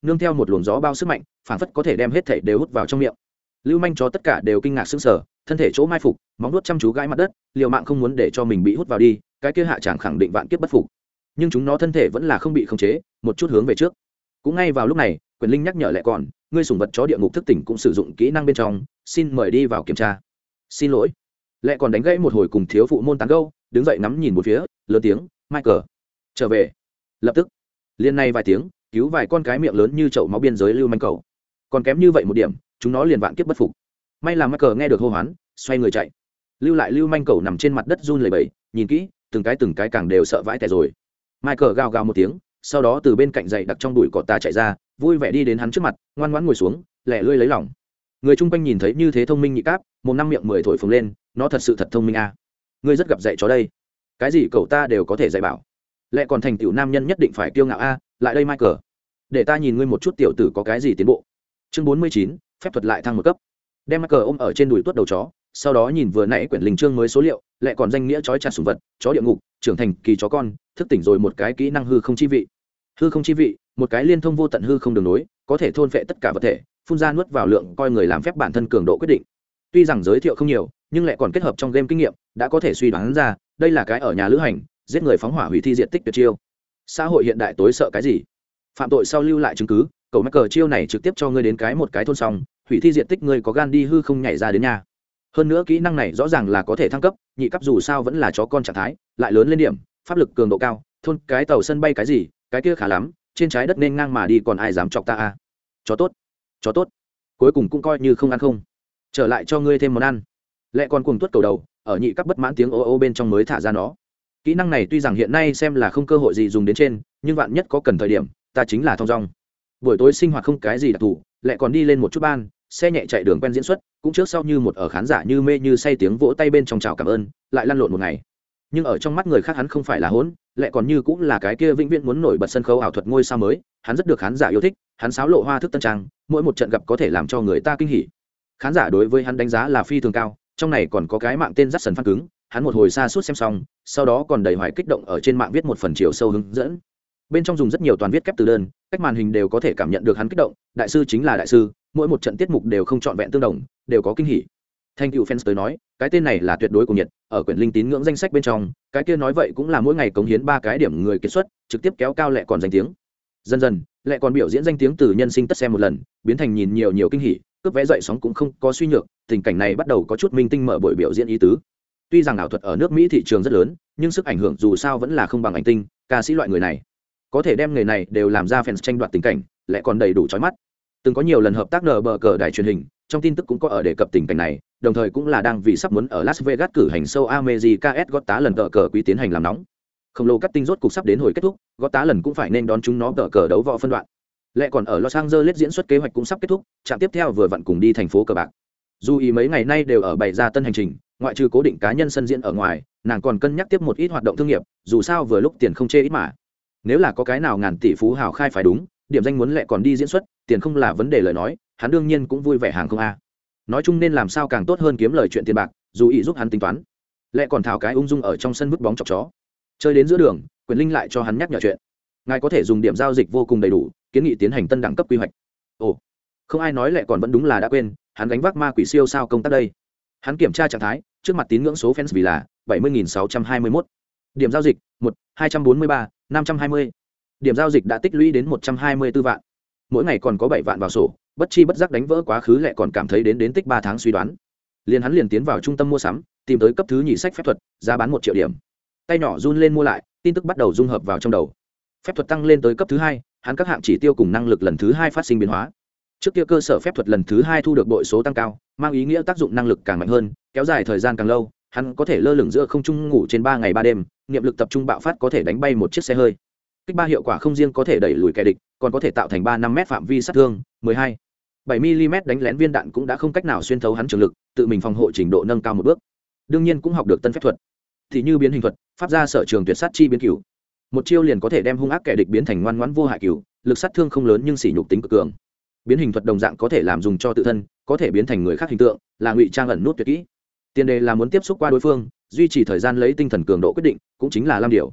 nương theo một luồng gió bao sức mạnh phảng phất có thể đem hết thảy đều hút vào trong miệng. Lưu manh chó tất cả đều kinh ngạc sững sờ, thân thể chỗ mai phục, móng nuốt chăm chú gãi mặt đất, liều mạng không muốn để cho mình bị hút vào đi, cái kia hạ chẳng khẳng định vạn kiếp bất phục. Nhưng chúng nó thân thể vẫn là không bị khống chế, một chút hướng về trước. Cũng ngay vào lúc này, Quyền Linh nhắc nhở lại còn, ngươi sủng vật chó địa ngục thức tỉnh cũng sử dụng kỹ năng bên trong, xin mời đi vào kiểm tra. Xin lỗi. Lệ còn đánh gãy một hồi cùng thiếu phụ môn tán gẫu, đứng dậy ngắm nhìn một phía, lớn tiếng, Michael, trở về. Lập tức, liên này vài tiếng, cứu vài con cái miệng lớn như chậu máu biên giới lưu manh cầu. Còn kém như vậy một điểm, chúng nó liền vạn kiếp bất phục. May là Michael nghe được hô hoán, xoay người chạy. Lưu lại lưu manh cầu nằm trên mặt đất run lẩy bẩy, nhìn kỹ, từng cái từng cái càng đều sợ vãi tè rồi. Michael gào gào một tiếng, sau đó từ bên cạnh dậy đặc trong bụi cỏ ta chạy ra, vui vẻ đi đến hắn trước mặt, ngoan ngoãn ngồi xuống, lẻ lươi lấy lòng. Người chung quanh nhìn thấy như thế thông minh nhị cáp, một năm miệng mười thổi phồng lên, nó thật sự thật thông minh a. À. Ngươi rất gặp dạy chó đây, cái gì cậu ta đều có thể dạy bảo. Lẽ còn thành tiểu nam nhân nhất định phải kiêu ngạo a, à. Lại đây Michael, để ta nhìn ngươi một chút tiểu tử có cái gì tiến bộ. Chương bốn mươi chín, phép thuật lại thăng một cấp. Đem Michael ôm ở trên đùi tuốt đầu chó, sau đó nhìn vừa nãy quyển linh chương mới số liệu, lại còn danh nghĩa chói chặt sủng vật, chó địa ngục, trưởng thành kỳ chó con, thức tỉnh rồi một cái kỹ năng hư không chi vị. Hư không chi vị, một cái liên thông vô tận hư không đường nối, có thể thôn phệ tất cả vật thể, phun ra nuốt vào lượng coi người làm phép bản thân cường độ quyết định. Tuy rằng giới thiệu không nhiều, nhưng lại còn kết hợp trong game kinh nghiệm, đã có thể suy đoán ra, đây là cái ở nhà lữ hành, giết người phóng hỏa hủy thi diện tích tuyệt chiêu. Xã hội hiện đại tối sợ cái gì? Phạm tội sau lưu lại chứng cứ, cậu mắc cờ chiêu này trực tiếp cho ngươi đến cái một cái thôn xong, hủy thi diện tích ngươi có gan đi hư không nhảy ra đến nhà. Hơn nữa kỹ năng này rõ ràng là có thể thăng cấp, nhị cấp dù sao vẫn là chó con trạng thái, lại lớn lên điểm, pháp lực cường độ cao, thôn cái tàu sân bay cái gì, cái kia khá lắm, trên trái đất nên ngang mà đi còn ai dám chọc ta a. Chó tốt, chó tốt. Cuối cùng cũng coi như không ăn không. Trở lại cho ngươi thêm món ăn. Lệ còn cuồng tuốt cầu đầu, ở nhị cấp bất mãn tiếng ô ô bên trong mới thả ra nó. Kỹ năng này tuy rằng hiện nay xem là không cơ hội gì dùng đến trên, nhưng vạn nhất có cần thời điểm, ta chính là thong dong. Buổi tối sinh hoạt không cái gì đặc thù, Lệ còn đi lên một chút ban, xe nhẹ chạy đường quen diễn xuất, cũng trước sau như một ở khán giả như mê như say tiếng vỗ tay bên trong chào cảm ơn, lại lăn lộn một ngày. Nhưng ở trong mắt người khác hắn không phải là hỗn, Lệ còn như cũng là cái kia vĩnh viễn muốn nổi bật sân khấu ảo thuật ngôi sao mới, hắn rất được khán giả yêu thích, hắn sáo lộ hoa thức tân trang, mỗi một trận gặp có thể làm cho người ta kinh hỉ. Khán giả đối với hắn đánh giá là phi thường cao, trong này còn có cái mạng tên dắt sần phan cứng, hắn một hồi xa suốt xem xong, sau đó còn đầy hoài kích động ở trên mạng viết một phần chiều sâu hướng dẫn. Bên trong dùng rất nhiều toàn viết kép từ đơn, cách màn hình đều có thể cảm nhận được hắn kích động, đại sư chính là đại sư, mỗi một trận tiết mục đều không trọn vẹn tương đồng, đều có kinh hỉ. Thanh cựu fans tới nói, cái tên này là tuyệt đối của nhiệt, ở quyển linh tín ngưỡng danh sách bên trong, cái kia nói vậy cũng là mỗi ngày cống hiến ba cái điểm người kiệt xuất, trực tiếp kéo cao Lệ còn danh tiếng. Dần dần, Lệ còn biểu diễn danh tiếng từ nhân sinh tất xem một lần, biến thành nhìn nhiều nhiều kinh hỉ, cướp vé dậy sóng cũng không có suy nhược, tình cảnh này bắt đầu có chút minh tinh mở buổi biểu diễn ý tứ. Tuy rằng ảo thuật ở nước Mỹ thị trường rất lớn, nhưng sức ảnh hưởng dù sao vẫn là không bằng ảnh tinh, ca sĩ loại người này. Có thể đem người này đều làm ra fans tranh đoạt tình cảnh, Lệ còn đầy đủ chói mắt. Từng có nhiều lần hợp tác nở bờ cờ đài truyền hình, trong tin tức cũng có ở đề cập tình cảnh này, đồng thời cũng là đang vì sắp muốn ở Las Vegas cử hành show America's Got Talent lần cờ cờ quý tiến hành làm nóng. Khổng lồ cắt tinh rốt cục sắp đến hồi kết thúc, Got Talent lần cũng phải nên đón chúng nó cờ cờ đấu võ phân đoạn. Lệ còn ở Los Angeles diễn xuất kế hoạch cũng sắp kết thúc, trạm tiếp theo vừa vặn cùng đi thành phố cờ bạc. Dù ý mấy ngày nay đều ở bày ra tân hành trình, ngoại trừ cố định cá nhân sân diễn ở ngoài, nàng còn cân nhắc tiếp một ít hoạt động thương nghiệp, dù sao vừa lúc tiền không chê ít mà. Nếu là có cái nào ngàn tỷ phú hào khai phải đúng, điểm danh muốn Lệ còn đi diễn xuất, tiền không là vấn đề lời nói, hắn đương nhiên cũng vui vẻ hàng không a. Nói chung nên làm sao càng tốt hơn kiếm lời chuyện tiền bạc, dù ý giúp hắn tính toán. Lệ còn thảo cái ung dung ở trong sân vứt bóng chọc chó. Chơi đến giữa đường, Quyền Linh lại cho hắn nhắc nhở chuyện. Ngài có thể dùng điểm giao dịch vô cùng đầy đủ, kiến nghị tiến hành tân đẳng cấp quy hoạch. Ồ, không ai nói Lệ còn vẫn đúng là đã quên, hắn gánh vác ma quỷ siêu sao công tác đây. Hắn kiểm tra trạng thái, trước mặt tín ngưỡng số fans vì là bảy mươi nghìn sáu trăm hai mươi mốt. Điểm giao dịch một hai trăm bốn mươi ba năm trăm hai mươi. Điểm giao dịch đã tích lũy đến một trăm hai mươi tư vạn. Mỗi ngày còn có bảy vạn vào sổ, bất chi bất giác đánh vỡ quá khứ Lệ còn cảm thấy đến đến tích ba tháng suy đoán. Liền hắn liền tiến vào trung tâm mua sắm, tìm tới cấp thứ nhì sách phép thuật, giá bán một triệu điểm. Tay nhỏ run lên mua lại, tin tức bắt đầu dung hợp vào trong đầu. Phép thuật tăng lên tới cấp thứ hai, hắn các hạng chỉ tiêu cùng năng lực lần thứ hai phát sinh biến hóa. Trước kia cơ sở phép thuật lần thứ hai thu được bội số tăng cao, mang ý nghĩa tác dụng năng lực càng mạnh hơn, kéo dài thời gian càng lâu, hắn có thể lơ lửng giữa không trung ngủ trên ba ngày ba đêm, niệm lực tập trung bạo phát có thể đánh bay một chiếc xe hơi. Kích ba hiệu quả không riêng có thể đẩy lùi kẻ địch, còn có thể tạo thành ba năm mét phạm vi sát thương, mười hai bảy mi-li-mét đánh lén viên đạn cũng đã không cách nào xuyên thấu hắn trường lực, tự mình phòng hộ trình độ nâng cao một bước. Đương nhiên cũng học được tân phép thuật, thì như biến hình thuật, pháp ra sở trường tuyệt sát chi biến cửu. Một chiêu liền có thể đem hung ác kẻ địch biến thành ngoan ngoãn vô hại cửu, lực sát thương không lớn nhưng sỉ nhục tính cực cường. Biến hình thuật đồng dạng có thể làm dùng cho tự thân, có thể biến thành người khác hình tượng, là ngụy trang ẩn nút tuyệt kỹ. Tiền đề là muốn tiếp xúc qua đối phương, duy trì thời gian lấy tinh thần cường độ quyết định, cũng chính là lam điều.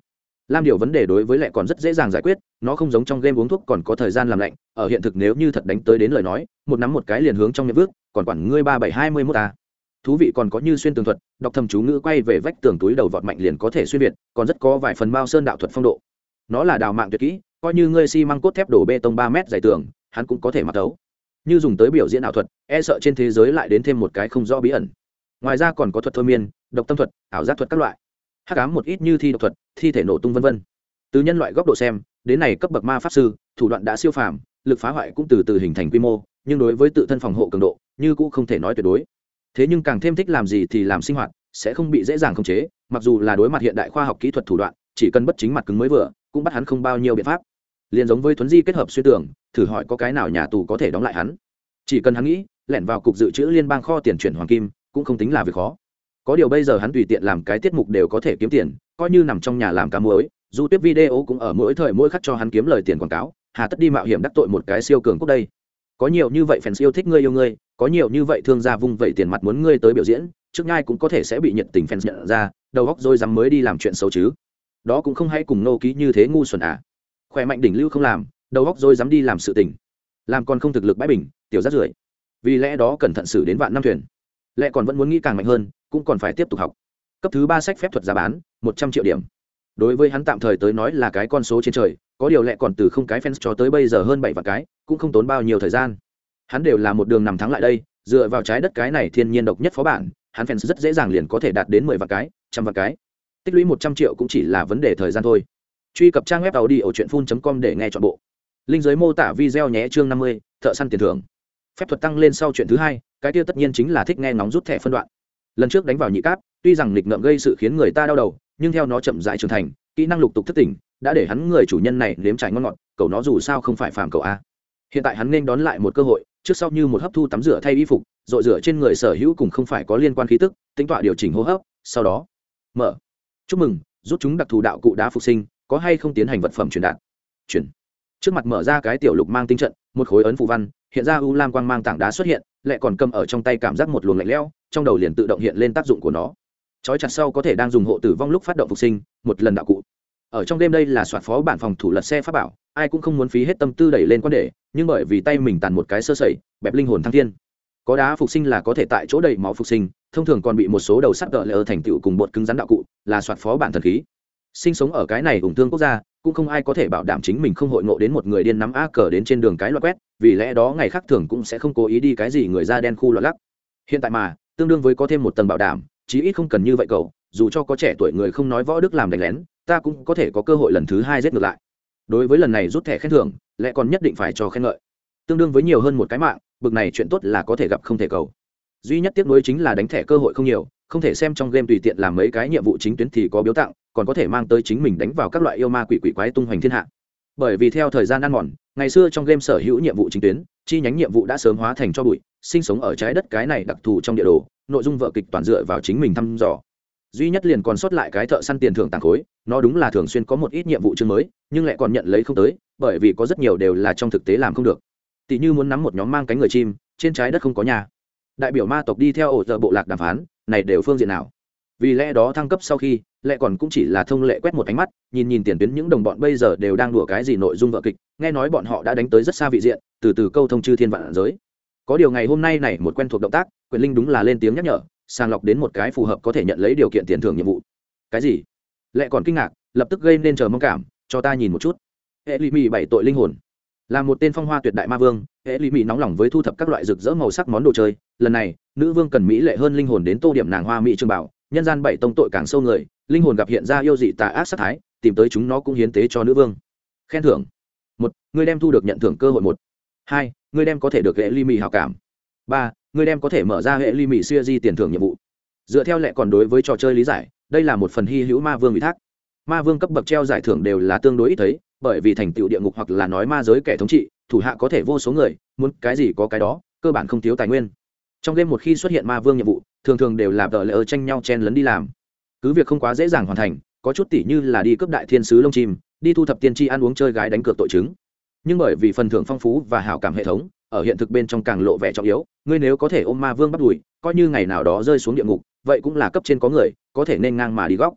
lam điều vấn đề đối với lẹ còn rất dễ dàng giải quyết, nó không giống trong game uống thuốc còn có thời gian làm lạnh, ở hiện thực nếu như thật đánh tới đến lời nói, một nắm một cái liền hướng trong miệng vước, còn quản ngươi ba bảy hai mươi mốt ta. Thú vị còn có như xuyên tường thuật, đọc thầm chú ngữ quay về vách tường túi đầu vọt mạnh liền có thể xuyên việt, còn rất có vài phần Mao Sơn đạo thuật phong độ. Nó là đào mạng tuyệt kỹ, coi như ngươi xi măng cốt thép đổ bê tông ba mét dày tường, hắn cũng có thể mặc thấu. Như dùng tới biểu diễn ảo thuật, e sợ trên thế giới lại đến thêm một cái không rõ bí ẩn. Ngoài ra còn có thuật thôi miên, độc tâm thuật, ảo giác thuật các loại. Hắc ám một ít như thi độc thuật, thi thể nổ tung vân vân. Từ nhân loại góc độ xem, đến này cấp bậc ma pháp sư, thủ đoạn đã siêu phàm, lực phá hoại cũng từ từ hình thành quy mô, nhưng đối với tự thân phòng hộ cường độ, như cũng không thể nói tuyệt đối. Thế nhưng càng thêm thích làm gì thì làm sinh hoạt, sẽ không bị dễ dàng khống chế, mặc dù là đối mặt hiện đại khoa học kỹ thuật thủ đoạn, chỉ cần bất chính mặt cứng mới vừa, cũng bắt hắn không bao nhiêu biện pháp. Liên giống với thuấn di kết hợp xuyên tưởng, thử hỏi có cái nào nhà tù có thể đóng lại hắn. Chỉ cần hắn nghĩ, lẻn vào cục dự trữ liên bang kho tiền chuyển hoàng kim, cũng không tính là việc khó. Có điều bây giờ hắn tùy tiện làm cái tiết mục đều có thể kiếm tiền, coi như nằm trong nhà làm cá muối, dù tiếp video cũng ở mỗi thời mỗi khắc cho hắn kiếm lời tiền quảng cáo, hà tất đi mạo hiểm đắc tội một cái siêu cường quốc đây. Có nhiều như vậy fans yêu thích ngươi yêu ngươi, có nhiều như vậy thương gia vung vậy tiền mặt muốn ngươi tới biểu diễn, trước ngay cũng có thể sẽ bị nhiệt tình fans nhận ra, đầu óc rồi dám mới đi làm chuyện xấu chứ. Đó cũng không hay cùng nô ký như thế ngu xuẩn à. Khỏe mạnh đỉnh lưu không làm, đầu óc rồi dám đi làm sự tình. Làm còn không thực lực bãi bình, tiểu rác rưởi. Vì lẽ đó cẩn thận xử đến vạn năm thuyền. Lẽ còn vẫn muốn nghĩ càng mạnh hơn, cũng còn phải tiếp tục học. Cấp thứ ba sách phép thuật giá bán, một trăm triệu điểm. Đối với hắn tạm thời tới nói là cái con số trên trời, có điều lẽ còn từ không cái fans cho tới bây giờ hơn bảy vạn cái, cũng không tốn bao nhiêu thời gian. Hắn đều là một đường nằm thắng lại đây, dựa vào trái đất cái này thiên nhiên độc nhất phó bản, hắn fans rất dễ dàng liền có thể đạt đến mười vạn cái, trăm vạn cái. Tích lũy một trăm triệu cũng chỉ là vấn đề thời gian thôi. Truy cập trang web tàu đi ở truyện phun chấm com để nghe trọn bộ. Linh dưới mô tả video nhé, chương năm mươi, thợ săn tiền thưởng. Phép thuật tăng lên sau chuyện thứ hai, cái kia tất nhiên chính là thích nghe ngóng rút thẻ phân đoạn. Lần trước đánh vào nhị cáp, tuy rằng nghịch ngợm gây sự khiến người ta đau đầu, nhưng theo nó chậm rãi trưởng thành, kỹ năng lục tục thức tỉnh, đã để hắn người chủ nhân này nếm trải ngon ngọt, cậu nó dù sao không phải phàm cậu a. Hiện tại hắn nên đón lại một cơ hội, trước sau như một hấp thu tắm rửa thay y phục, rội rửa trên người sở hữu cùng không phải có liên quan khí tức, tính tọa điều chỉnh hô hấp, sau đó mở. Chúc mừng, rút chúng đặc thù đạo cụ đá phục sinh, có hay không tiến hành vật phẩm truyền đạt. Chuyển. Trước mặt mở ra cái tiểu lục mang tinh trận, một khối ấn phù văn, hiện ra u lam quang mang tảng đá xuất hiện, lại còn cầm ở trong tay cảm giác một luồng lạnh lẽo, trong đầu liền tự động hiện lên tác dụng của nó. Chói chặt sau có thể đang dùng hộ tử vong lúc phát động phục sinh, một lần đạo cụ. Ở trong đêm đây là soạt phó bản phòng thủ lật xe pháp bảo, ai cũng không muốn phí hết tâm tư đẩy lên quan đề, nhưng bởi vì tay mình tàn một cái sơ sẩy, bẹp linh hồn thăng thiên. Có đá phục sinh là có thể tại chỗ đầy máu phục sinh, thông thường còn bị một số đầu sắt gỡ lỡ thành tựu cùng bột cứng rắn đạo cụ, là soạt phó bản thần khí. Sinh sống ở cái này ủng thương quốc gia, cũng không ai có thể bảo đảm chính mình không hội ngộ đến một người điên nắm a cờ đến trên đường cái loạt quét, vì lẽ đó ngày khác thường cũng sẽ không cố ý đi cái gì người da đen khu loạt lắc. Hiện tại mà, tương đương với có thêm một tầng bảo đảm, chí ít không cần như vậy cậu, dù cho có trẻ tuổi người không nói võ đức làm đánh lén, ta cũng có thể có cơ hội lần thứ hai giết ngược lại. Đối với lần này rút thẻ khen thưởng, lại còn nhất định phải cho khen ngợi. Tương đương với nhiều hơn một cái mạng, bực này chuyện tốt là có thể gặp không thể cầu. Duy nhất tiếc nuối chính là đánh thẻ cơ hội không nhiều, không thể xem trong game tùy tiện làm mấy cái nhiệm vụ chính tuyến thì có biếu tặng, còn có thể mang tới chính mình đánh vào các loại yêu ma quỷ quỷ quái tung hoành thiên hạ. Bởi vì theo thời gian ăn mòn, ngày xưa trong game sở hữu nhiệm vụ chính tuyến, chi nhánh nhiệm vụ đã sớm hóa thành cho bụi, sinh sống ở trái đất cái này đặc thù trong địa đồ, nội dung vở kịch toàn dựa vào chính mình thăm dò. Duy nhất liền còn sót lại cái thợ săn tiền thưởng tàng khối, nó đúng là thường xuyên có một ít nhiệm vụ chương mới, nhưng lại còn nhận lấy không tới, bởi vì có rất nhiều đều là trong thực tế làm không được. Tỷ như muốn nắm một nhóm mang cánh người chim, trên trái đất không có nhà. Đại biểu ma tộc đi theo ổ giờ bộ lạc đàm phán, này đều phương diện nào? Vì lẽ đó thăng cấp sau khi, lại còn cũng chỉ là thông lệ quét một ánh mắt, nhìn nhìn tiền tuyến những đồng bọn bây giờ đều đang đùa cái gì nội dung vở kịch, nghe nói bọn họ đã đánh tới rất xa vị diện, từ từ câu thông chư thiên vạn giới. Có điều ngày hôm nay này một quen thuộc động tác, quyền linh đúng là lên tiếng nhắc nhở, sàng lọc đến một cái phù hợp có thể nhận lấy điều kiện tiền thưởng nhiệm vụ. Cái gì? Lại còn kinh ngạc, lập tức gây nên chờ mong cảm, cho ta nhìn một chút. Hệ Lý Mị bảy tội linh hồn, là một tên phong hoa tuyệt đại ma vương. Hệ Lý Mị nóng lòng với thu thập các loại rực rỡ màu sắc món đồ chơi, lần này nữ vương cần mỹ lệ hơn linh hồn đến tô điểm nàng hoa mỹ trương bảo, nhân gian bảy tông tội càng sâu người, linh hồn gặp hiện ra yêu dị tà ác sát thái, tìm tới chúng nó cũng hiến tế cho nữ vương. Khen thưởng: một, người đem thu được nhận thưởng cơ hội một. Hai, người đem có thể được Hệ Lý Mị hảo cảm. Ba, người đem có thể mở ra Hệ Lý Mị siêu di tiền thưởng nhiệm vụ. Dựa theo lệ còn đối với trò chơi lý giải, đây là một phần hy hữu ma vương ủy thác. Ma vương cấp bậc treo giải thưởng đều là tương đối ít thấy, bởi vì thành tựu địa ngục hoặc là nói ma giới kẻ thống trị, thủ hạ có thể vô số người, muốn cái gì có cái đó, cơ bản không thiếu tài nguyên. Trong game một khi xuất hiện ma vương nhiệm vụ, thường thường đều là đợi lỡ tranh nhau chen lấn đi làm. Cứ việc không quá dễ dàng hoàn thành, có chút tỷ như là đi cướp đại thiên sứ lông chim, đi thu thập tiên tri ăn uống chơi gái đánh cược tội chứng. Nhưng bởi vì phần thưởng phong phú và hảo cảm hệ thống, ở hiện thực bên trong càng lộ vẻ trọng yếu, ngươi nếu có thể ôm ma vương bắt đuổi, coi như ngày nào đó rơi xuống địa ngục, vậy cũng là cấp trên có người, có thể nên ngang mà đi góc.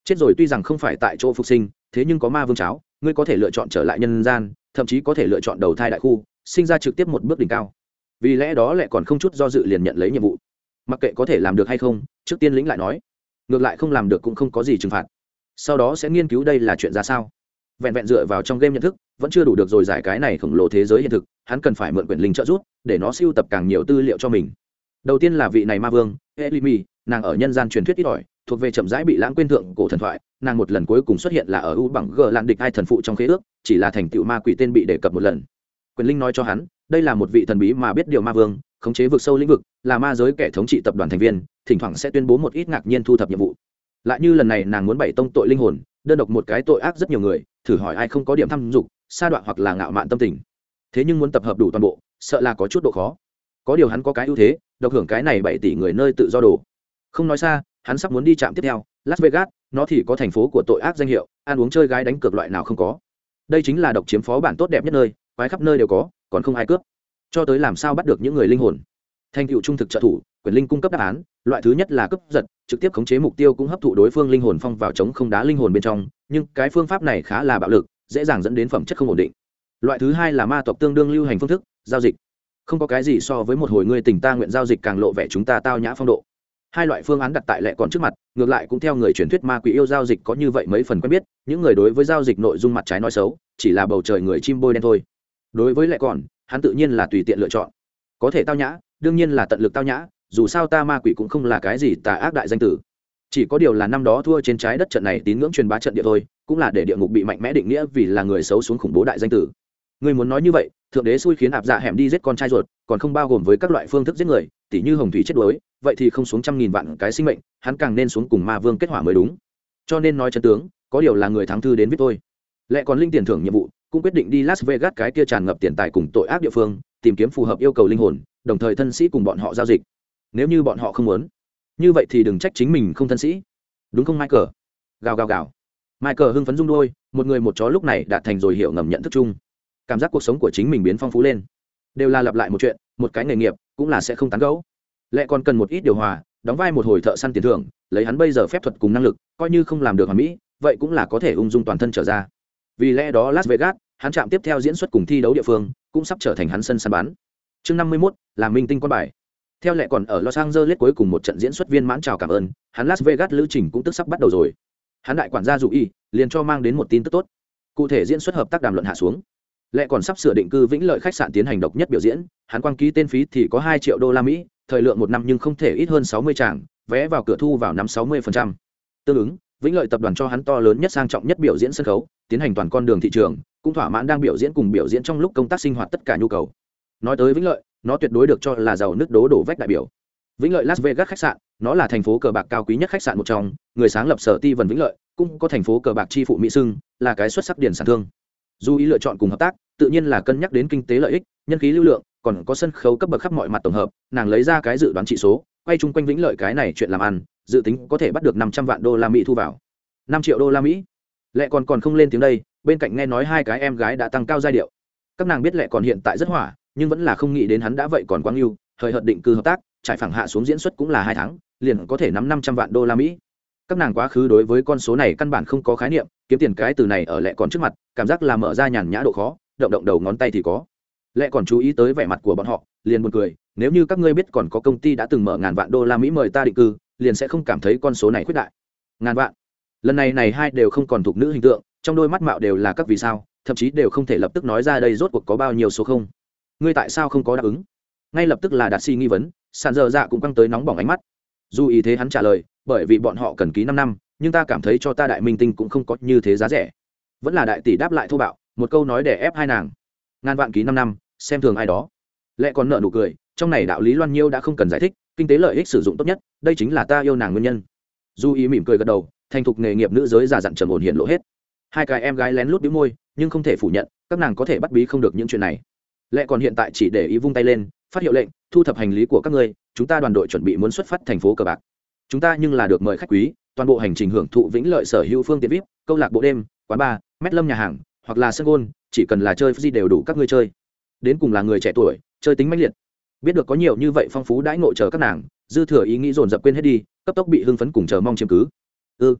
chết rồi tuy rằng không phải tại chỗ phục sinh, thế nhưng có ma vương cháo, ngươi có thể lựa chọn trở lại nhân gian, thậm chí có thể lựa chọn đầu thai đại khu, sinh ra trực tiếp một bước đỉnh cao. Vì lẽ đó lại còn không chút do dự liền nhận lấy nhiệm vụ. Mặc kệ có thể làm được hay không, trước tiên lĩnh lại nói, ngược lại không làm được cũng không có gì trừng phạt, sau đó sẽ nghiên cứu đây là chuyện ra sao. Vẹn vẹn dựa vào trong game nhận thức vẫn chưa đủ được rồi, giải cái này khổng lồ thế giới hiện thực, hắn cần phải mượn quyển linh trợ giúp để nó sưu tập càng nhiều tư liệu cho mình. Đầu tiên là vị này ma vương Elimi, nàng ở nhân gian truyền thuyết ít ỏi, thuộc về chậm rãi bị lãng quên thượng cổ thần thoại, nàng một lần cuối cùng xuất hiện là ở u bằng g lạn địch ai thần phụ trong khế ước, chỉ là thành tựu ma quỷ tên bị đề cập một lần. Quyền linh nói cho hắn, đây là một vị thần bí mà biết điều ma vương, khống chế vực sâu lĩnh vực, là ma giới kẻ thống trị tập đoàn thành viên, thỉnh thoảng sẽ tuyên bố một ít ngạc nhiên thu thập nhiệm vụ. Lại như lần này nàng muốn bảy tông tội linh hồn, đơn độc một cái tội ác rất nhiều người, thử hỏi ai không có điểm tham dục, sa đoạn hoặc là ngạo mạn tâm tình. Thế nhưng muốn tập hợp đủ toàn bộ, sợ là có chút độ khó. Có điều hắn có cái ưu thế, độc hưởng cái này bảy tỷ người nơi tự do đồ. Không nói xa, hắn sắp muốn đi trạm tiếp theo, Las Vegas, nó thì có thành phố của tội ác danh hiệu, ăn uống chơi gái đánh cược loại nào không có. Đây chính là độc chiếm phó bản tốt đẹp nhất nơi, quái khắp nơi đều có, còn không ai cướp. Cho tới làm sao bắt được những người linh hồn. Thành tựu trung thực trợ thủ, quyền linh cung cấp đáp án, loại thứ nhất là cướp giật, trực tiếp khống chế mục tiêu cũng hấp thụ đối phương linh hồn phong vào chống không đá linh hồn bên trong, nhưng cái phương pháp này khá là bạo lực, dễ dàng dẫn đến phẩm chất không ổn định. Loại thứ hai là ma tộc tương đương lưu hành phương thức, giao dịch. Không có cái gì so với một hồi ngươi tình ta nguyện giao dịch càng lộ vẻ chúng ta tao nhã phong độ. Hai loại phương án đặt tại lệ còn trước mặt, ngược lại cũng theo người truyền thuyết ma quỷ yêu giao dịch có như vậy mấy phần quen biết, những người đối với giao dịch nội dung mặt trái nói xấu, chỉ là bầu trời người chim bôi đen thôi. Đối với lệ còn, hắn tự nhiên là tùy tiện lựa chọn. Có thể tao nhã, đương nhiên là tận lực tao nhã, dù sao ta ma quỷ cũng không là cái gì tà ác đại danh tử. Chỉ có điều là năm đó thua trên trái đất trận này tín ngưỡng truyền bá trận địa thôi, cũng là để địa ngục bị mạnh mẽ định nghĩa vì là người xấu xuống khủng bố đại danh tử. Người muốn nói như vậy, thượng đế xui khiến ạp dạ hẻm đi giết con trai ruột, còn không bao gồm với các loại phương thức giết người, tỉ như hồng thủy chết đuối, vậy thì không xuống trăm nghìn vạn cái sinh mệnh, hắn càng nên xuống cùng ma vương kết hỏa mới đúng. Cho nên nói chân tướng, có điều là người thắng thư đến viết thôi. Lệ còn linh tiền thưởng nhiệm vụ, cũng quyết định đi Las Vegas cái kia tràn ngập tiền tài cùng tội ác địa phương, tìm kiếm phù hợp yêu cầu linh hồn, đồng thời thân sĩ cùng bọn họ giao dịch. Nếu như bọn họ không muốn, như vậy thì đừng trách chính mình không thân sĩ. Đúng không Michael? Gào gào gào. Michael hưng phấn rung đuôi, một người một chó lúc này đạt thành rồi hiểu ngầm nhận thức chung. Cảm giác cuộc sống của chính mình biến phong phú lên. Đều là lặp lại một chuyện, một cái nghề nghiệp, cũng là sẽ không tán gẫu. Lệ còn cần một ít điều hòa, đóng vai một hồi thợ săn tiền thưởng, lấy hắn bây giờ phép thuật cùng năng lực, coi như không làm được hoàn mỹ, vậy cũng là có thể ung dung toàn thân trở ra. Vì lẽ đó Las Vegas, hắn chạm tiếp theo diễn xuất cùng thi đấu địa phương, cũng sắp trở thành hắn sân săn bắn. Chương năm mươi mốt, là minh tinh con bài. Theo lệ còn ở Los Angeles cuối cùng một trận diễn xuất viên mãn chào cảm ơn, hắn Las Vegas lữ trình cũng tức sắp bắt đầu rồi. Hắn đại quản gia dụ y, liền cho mang đến một tin tức tốt. Cụ thể diễn xuất hợp tác đàm luận hạ xuống. Lệ còn sắp sửa định cư Vĩnh Lợi khách sạn tiến hành độc nhất biểu diễn, hắn quang ký tên phí thì có hai triệu đô la Mỹ, thời lượng một năm nhưng không thể ít hơn sáu mươi tràng, vé vào cửa thu vào năm sáu mươi phần trăm. Tương ứng, Vĩnh Lợi tập đoàn cho hắn to lớn nhất sang trọng nhất biểu diễn sân khấu, tiến hành toàn con đường thị trường, cũng thỏa mãn đang biểu diễn cùng biểu diễn trong lúc công tác sinh hoạt tất cả nhu cầu. Nói tới Vĩnh Lợi, nó tuyệt đối được cho là giàu nước đố đổ vách đại biểu. Vĩnh Lợi Las Vegas khách sạn, nó là thành phố cờ bạc cao quý nhất khách sạn một trong, người sáng lập Sở Ti Vân Vĩnh Lợi, cũng có thành phố cờ bạc chi phụ mỹ xưng, là cái xuất sắc điển sản thương. Dù ý lựa chọn cùng hợp tác, tự nhiên là cân nhắc đến kinh tế lợi ích, nhân khí lưu lượng, còn có sân khấu cấp bậc khắp mọi mặt tổng hợp, nàng lấy ra cái dự đoán trị số, quay chung quanh Vĩnh Lợi cái này chuyện làm ăn, dự tính có thể bắt được năm trăm vạn đô la Mỹ thu vào. năm triệu đô la Mỹ. Lệ còn còn không lên tiếng đây, bên cạnh nghe nói hai cái em gái đã tăng cao giai điệu. Các nàng biết Lệ còn hiện tại rất hỏa, nhưng vẫn là không nghĩ đến hắn đã vậy còn quang lưu, thời hợt định cư hợp tác, trải phẳng hạ xuống diễn xuất cũng là hai tháng, liền có thể nắm năm trăm vạn đô la Mỹ. Các nàng quá khứ đối với con số này căn bản không có khái niệm, kiếm tiền cái từ này ở Lệ còn trước mặt, cảm giác là mở ra nhàn nhã độ khó, động động đầu ngón tay thì có. Lệ còn chú ý tới vẻ mặt của bọn họ, liền buồn cười, nếu như các ngươi biết còn có công ty đã từng mở ngàn vạn đô la Mỹ mời ta định cư, liền sẽ không cảm thấy con số này khuyết đại. Ngàn vạn. Lần này này hai đều không còn thuộc nữ hình tượng, trong đôi mắt mạo đều là các vì sao, thậm chí đều không thể lập tức nói ra đây rốt cuộc có bao nhiêu số không. Ngươi tại sao không có đáp ứng? Ngay lập tức là đạt si nghi vấn, sàn dơ dạ cũng căng tới nóng bỏng ánh mắt. Dù ý thế hắn trả lời, bởi vì bọn họ cần ký năm năm, nhưng ta cảm thấy cho ta đại minh tinh cũng không có như thế giá rẻ. Vẫn là đại tỷ đáp lại thô bạo, một câu nói để ép hai nàng. Ngàn vạn ký năm năm, xem thường ai đó. Lệ còn nợ nụ cười, trong này đạo lý loan nhiêu đã không cần giải thích, kinh tế lợi ích sử dụng tốt nhất, đây chính là ta yêu nàng nguyên nhân. Dù ý mỉm cười gật đầu, thành thục nghề nghiệp nữ giới già dặn trầm ổn hiện lộ hết. Hai cái em gái lén lút bĩu môi, nhưng không thể phủ nhận, các nàng có thể bắt bí không được những chuyện này. Lệ còn hiện tại chỉ để ý vung tay lên, phát hiệu lệnh, thu thập hành lý của các ngươi, chúng ta đoàn đội chuẩn bị muốn xuất phát thành phố cờ bạc. Chúng ta nhưng là được mời khách quý, toàn bộ hành trình hưởng thụ Vĩnh Lợi sở hữu phương tiện vê i pê, câu lạc bộ đêm, quán bar, mét lâm nhà hàng, hoặc là sân gôn, chỉ cần là chơi gì đều đủ các ngươi chơi. Đến cùng là người trẻ tuổi, chơi tính mãnh liệt. Biết được có nhiều như vậy phong phú đãi ngộ chờ các nàng, dư thừa ý nghĩ dồn dập quên hết đi, cấp tốc bị hưng phấn cùng chờ mong chiếm cứ. Ừ,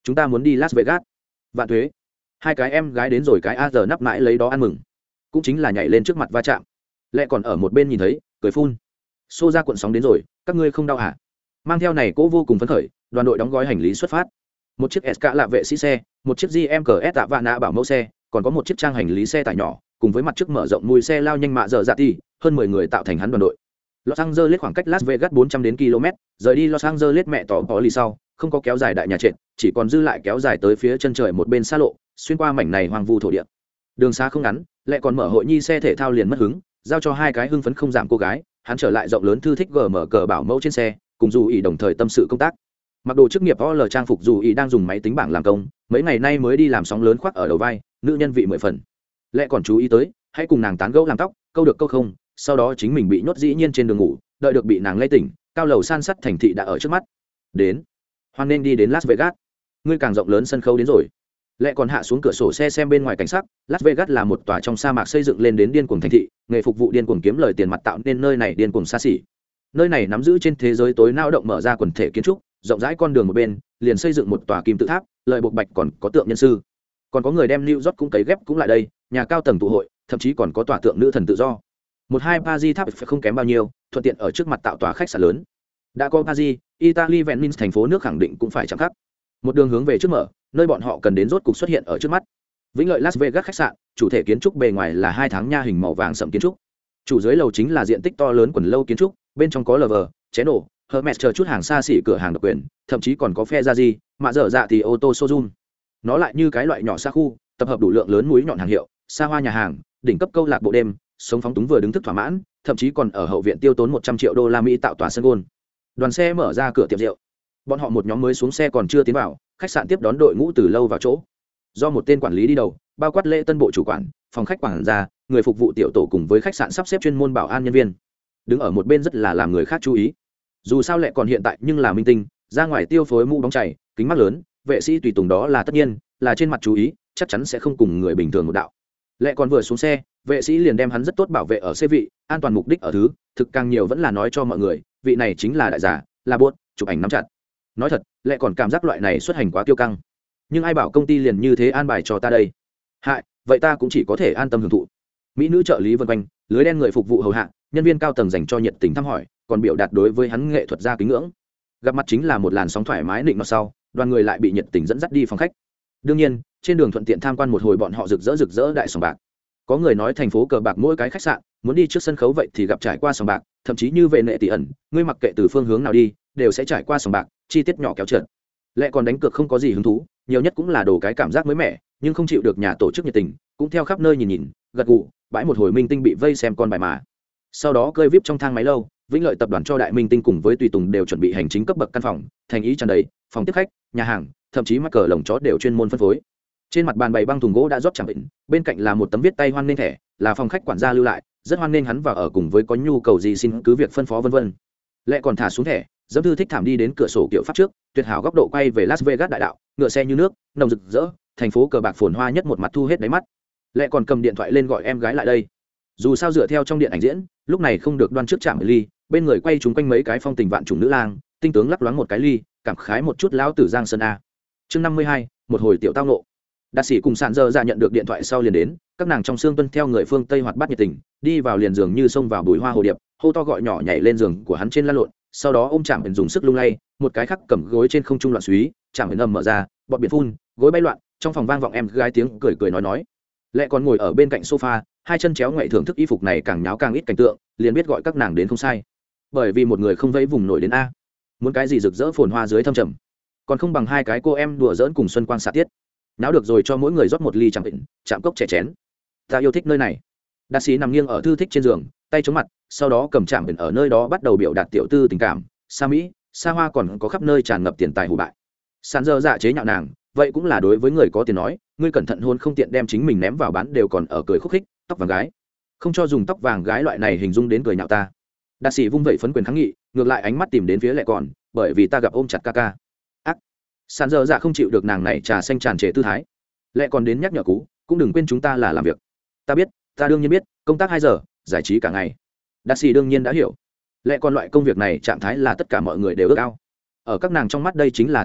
chúng ta muốn đi Las Vegas. Vạn thuế. Hai cái em gái đến rồi, cái a giờ nắp mãi lấy đó ăn mừng, cũng chính là nhảy lên trước mặt va chạm. Lẽ còn ở một bên nhìn thấy cười phun. Xô ra cuộn sóng đến rồi, các ngươi không đau hả? Mang theo này cố vô cùng phấn khởi, đoàn đội đóng gói hành lý xuất phát. Một chiếc ét ca là vệ sĩ xe, một chiếc giê em ca ét tạ vạ nạ bảo mẫu xe, còn có một chiếc trang hành lý xe tải nhỏ, cùng với mặt trước mở rộng mùi xe lao nhanh mạ giờ dạ ti, hơn mười người tạo thành hắn đoàn đội. Los Angeles khoảng cách Las Vegas bốn trăm đến km, rời đi Los Angeles mẹ tỏ có lì sau, không có kéo dài đại nhà trệt, chỉ còn dư lại kéo dài tới phía chân trời một bên xa lộ, xuyên qua mảnh này hoang vu thổ địa. Đường xa không ngắn, lại còn mở hội nhi xe thể thao liền mất hứng, giao cho hai cái hưng phấn không giảm cô gái, hắn trở lại rộng lớn thư thích gờ mở cờ bảo mẫu trên xe, cùng dù ý đồng thời tâm sự công tác. Mặc đồ chức nghiệp o lờ trang phục, dù ý đang dùng máy tính bảng làm công, mấy ngày nay mới đi làm sóng lớn khoác ở đầu vai, nữ nhân vị mười phần. Lẽ còn chú ý tới, hãy cùng nàng tán gẫu làm tóc, câu được câu không, sau đó chính mình bị nhốt dĩ nhiên trên đường ngủ, đợi được bị nàng lay tỉnh, cao lầu san sắt thành thị đã ở trước mắt. Đến, hoan nên đi đến Las Vegas. Ngươi càng rộng lớn sân khấu đến rồi. Lẽ còn hạ xuống cửa sổ xe xem bên ngoài cảnh sắc. Las Vegas là một tòa trong sa mạc xây dựng lên đến điên cuồng thành thị, nghề phục vụ điên cuồng kiếm lời tiền mặt tạo nên nơi này điên cuồng xa xỉ. Nơi này nắm giữ trên thế giới tối não động mở ra quần thể kiến trúc, rộng rãi con đường một bên liền xây dựng một tòa kim tự tháp, lợi buộc bạch còn có tượng nhân sư, còn có người đem New York cũng cấy ghép cũng lại đây, nhà cao tầng tụ hội, thậm chí còn có tòa tượng nữ thần tự do. Một hai Paris tháp phải không kém bao nhiêu, thuận tiện ở trước mặt tạo tòa khách sạn lớn. Đã có Paris, Italy Venice thành phố nước khẳng định cũng phải chẳng khác. Một đường hướng về trước mở, nơi bọn họ cần đến rốt cục xuất hiện ở trước mắt. Vĩnh Lợi Las Vegas khách sạn, chủ thể kiến trúc bề ngoài là hai tháng nha hình màu vàng sẫm kiến trúc. Chủ dưới lầu chính là diện tích to lớn quần lâu kiến trúc, bên trong có lờ vờ, chén nổ, Hermes chờ chút hàng xa xỉ cửa hàng độc quyền, thậm chí còn có phe ra gì, mà dở dạ thì ô tô showroom. Nó lại như cái loại nhỏ xa khu, tập hợp đủ lượng lớn mũi nhọn hàng hiệu, xa hoa nhà hàng, đỉnh cấp câu lạc bộ đêm, sống phóng túng vừa đứng thức thỏa mãn, thậm chí còn ở hậu viện tiêu tốn một trăm triệu đô la Mỹ tạo tòa sân golf. Đoàn xe mở ra cửa tiệm rượu. Bọn họ một nhóm mới xuống xe còn chưa tiến vào, khách sạn tiếp đón đội ngũ từ lâu vào chỗ. Do một tên quản lý đi đầu, bao quát lễ tân bộ chủ quản, phòng khách quản gia, người phục vụ tiểu tổ cùng với khách sạn sắp xếp chuyên môn bảo an nhân viên. Đứng ở một bên rất là làm người khác chú ý. Dù sao lại còn hiện tại nhưng là minh tinh, ra ngoài tiêu phối mũ bóng chảy, kính mắt lớn, vệ sĩ tùy tùng đó là tất nhiên, là trên mặt chú ý, chắc chắn sẽ không cùng người bình thường một đạo. Lệ còn vừa xuống xe, vệ sĩ liền đem hắn rất tốt bảo vệ ở xe vị, an toàn mục đích ở thứ, thực càng nhiều vẫn là nói cho mọi người, vị này chính là đại giả, là buốt, chụp ảnh nắm chặt. Nói thật, Lệ còn cảm giác loại này xuất hành quá kiêu căng. Nhưng ai bảo công ty liền như thế an bài cho ta đây? Hại, vậy ta cũng chỉ có thể an tâm hưởng thụ. Mỹ nữ trợ lý vân quanh, lưới đen người phục vụ hầu hạ, nhân viên cao tầng dành cho nhiệt tình thăm hỏi, còn biểu đạt đối với hắn nghệ thuật gia kính ngưỡng. Gặp mặt chính là một làn sóng thoải mái nịnh nọt sau, đoàn người lại bị nhiệt tình dẫn dắt đi phòng khách. Đương nhiên, trên đường thuận tiện tham quan một hồi bọn họ rực rỡ rực rỡ đại sòng bạc. Có người nói thành phố cờ bạc mỗi cái khách sạn, muốn đi trước sân khấu vậy thì gặp trải qua sòng bạc, thậm chí như về nệ tỷ ẩn, ngươi mặc kệ từ phương hướng nào đi, đều sẽ trải qua sòng bạc, chi tiết nhỏ kéo trượt. Lẽ còn đánh cược không có gì hứng thú, nhiều nhất cũng là đồ cái cảm giác mới mẻ, nhưng không chịu được nhà tổ chức nhiệt tình, cũng theo khắp nơi nhìn nhìn, gật gù, bãi một hồi minh tinh bị vây xem con bài mà. Sau đó cơi vip trong thang máy lâu, Vĩnh Lợi tập đoàn cho đại minh tinh cùng với tùy tùng đều chuẩn bị hành chính cấp bậc căn phòng, thành ý tràn đầy, phòng tiếp khách, nhà hàng, thậm chí mắc cờ lồng chó đều chuyên môn phân phối. Trên mặt bàn bày băng thùng gỗ đã rót chẳng định, bên cạnh là một tấm viết tay hoan nghênh thẻ, là phòng khách quản gia lưu lại, rất hoan nghênh hắn vào ở cùng với có nhu cầu gì xin cứ việc phân phó vân vân. Lệ còn thả xuống thẻ, dẫm thư thích thảm đi đến cửa sổ kiểu pháp trước, tuyệt hảo góc độ quay về Las Vegas đại đạo, ngựa xe như nước, nồng rực rỡ, thành phố cờ bạc phồn hoa nhất một mặt thu hết đáy mắt. Lệ còn cầm điện thoại lên gọi em gái lại đây. Dù sao dựa theo trong điện ảnh diễn, lúc này không được đoan trước chạm ly, bên người quay chúng quanh mấy cái phong tình vạn trùng nữ lang, tinh tướng lắc loáng một cái ly, cảm khái một chút lão tử giang sơn a. Chương năm mươi hai, một hồi tiểu tao nộ. Đạt sĩ cùng sạn dơ ra nhận được điện thoại sau liền đến, các nàng trong xương tuân theo người phương Tây hoạt bát nhiệt tình, đi vào liền giường như xông vào bùi hoa hồ điệp, hô to gọi nhỏ nhảy lên giường của hắn trên lăn lộn, sau đó ôm chạm ẩn dùng sức lung lay, một cái khắc cầm gối trên không trung loạn suý, chạm ẩn ầm mở ra, bọt biển phun, gối bay loạn, trong phòng vang vọng em gái tiếng cười cười nói nói. Lệ còn ngồi ở bên cạnh sofa, hai chân chéo ngoại thưởng thức y phục này càng nháo càng ít cảnh tượng, liền biết gọi các nàng đến không sai. Bởi vì một người không vẫy vùng nổi đến a, muốn cái gì rực rỡ phồn hoa dưới thâm trầm, còn không bằng hai cái cô em đùa giỡn cùng xuân quang xạ tiết. Náo được rồi cho mỗi người rót một ly chạm định, chạm cốc chè chén. Ta yêu thích nơi này. Đạt sĩ nằm nghiêng ở thư thích trên giường, tay chống mặt, sau đó cầm chạm định ở nơi đó bắt đầu biểu đạt tiểu tư tình cảm, xa mỹ, xa hoa còn có khắp nơi tràn ngập tiền tài hủ bại. Sàn dơ dạ chế nhạo nàng, vậy cũng là đối với người có tiền nói, ngươi cẩn thận hôn không tiện đem chính mình ném vào bán đều còn ở cười khúc khích, tóc vàng gái. Không cho dùng tóc vàng gái loại này hình dung đến cười nhạo ta. Đạt sĩ vung vẩy phấn quyền kháng nghị, ngược lại ánh mắt tìm đến phía Lệ còn, bởi vì ta gặp ôm chặt ca ca. Ác. Sàn dơ dạ không chịu được nàng này trà xanh tràn trề tư thái. Lệ còn đến nhắc nhở cú, cũng đừng quên chúng ta là làm việc. Ta biết, ta đương nhiên biết, công tác hai giờ, giải trí cả ngày. Đạt sĩ đương nhiên đã hiểu. Lệ còn loại công việc này trạng thái là tất cả mọi người đều ước ao. Ở các nàng trong mắt đây chính là thực lực,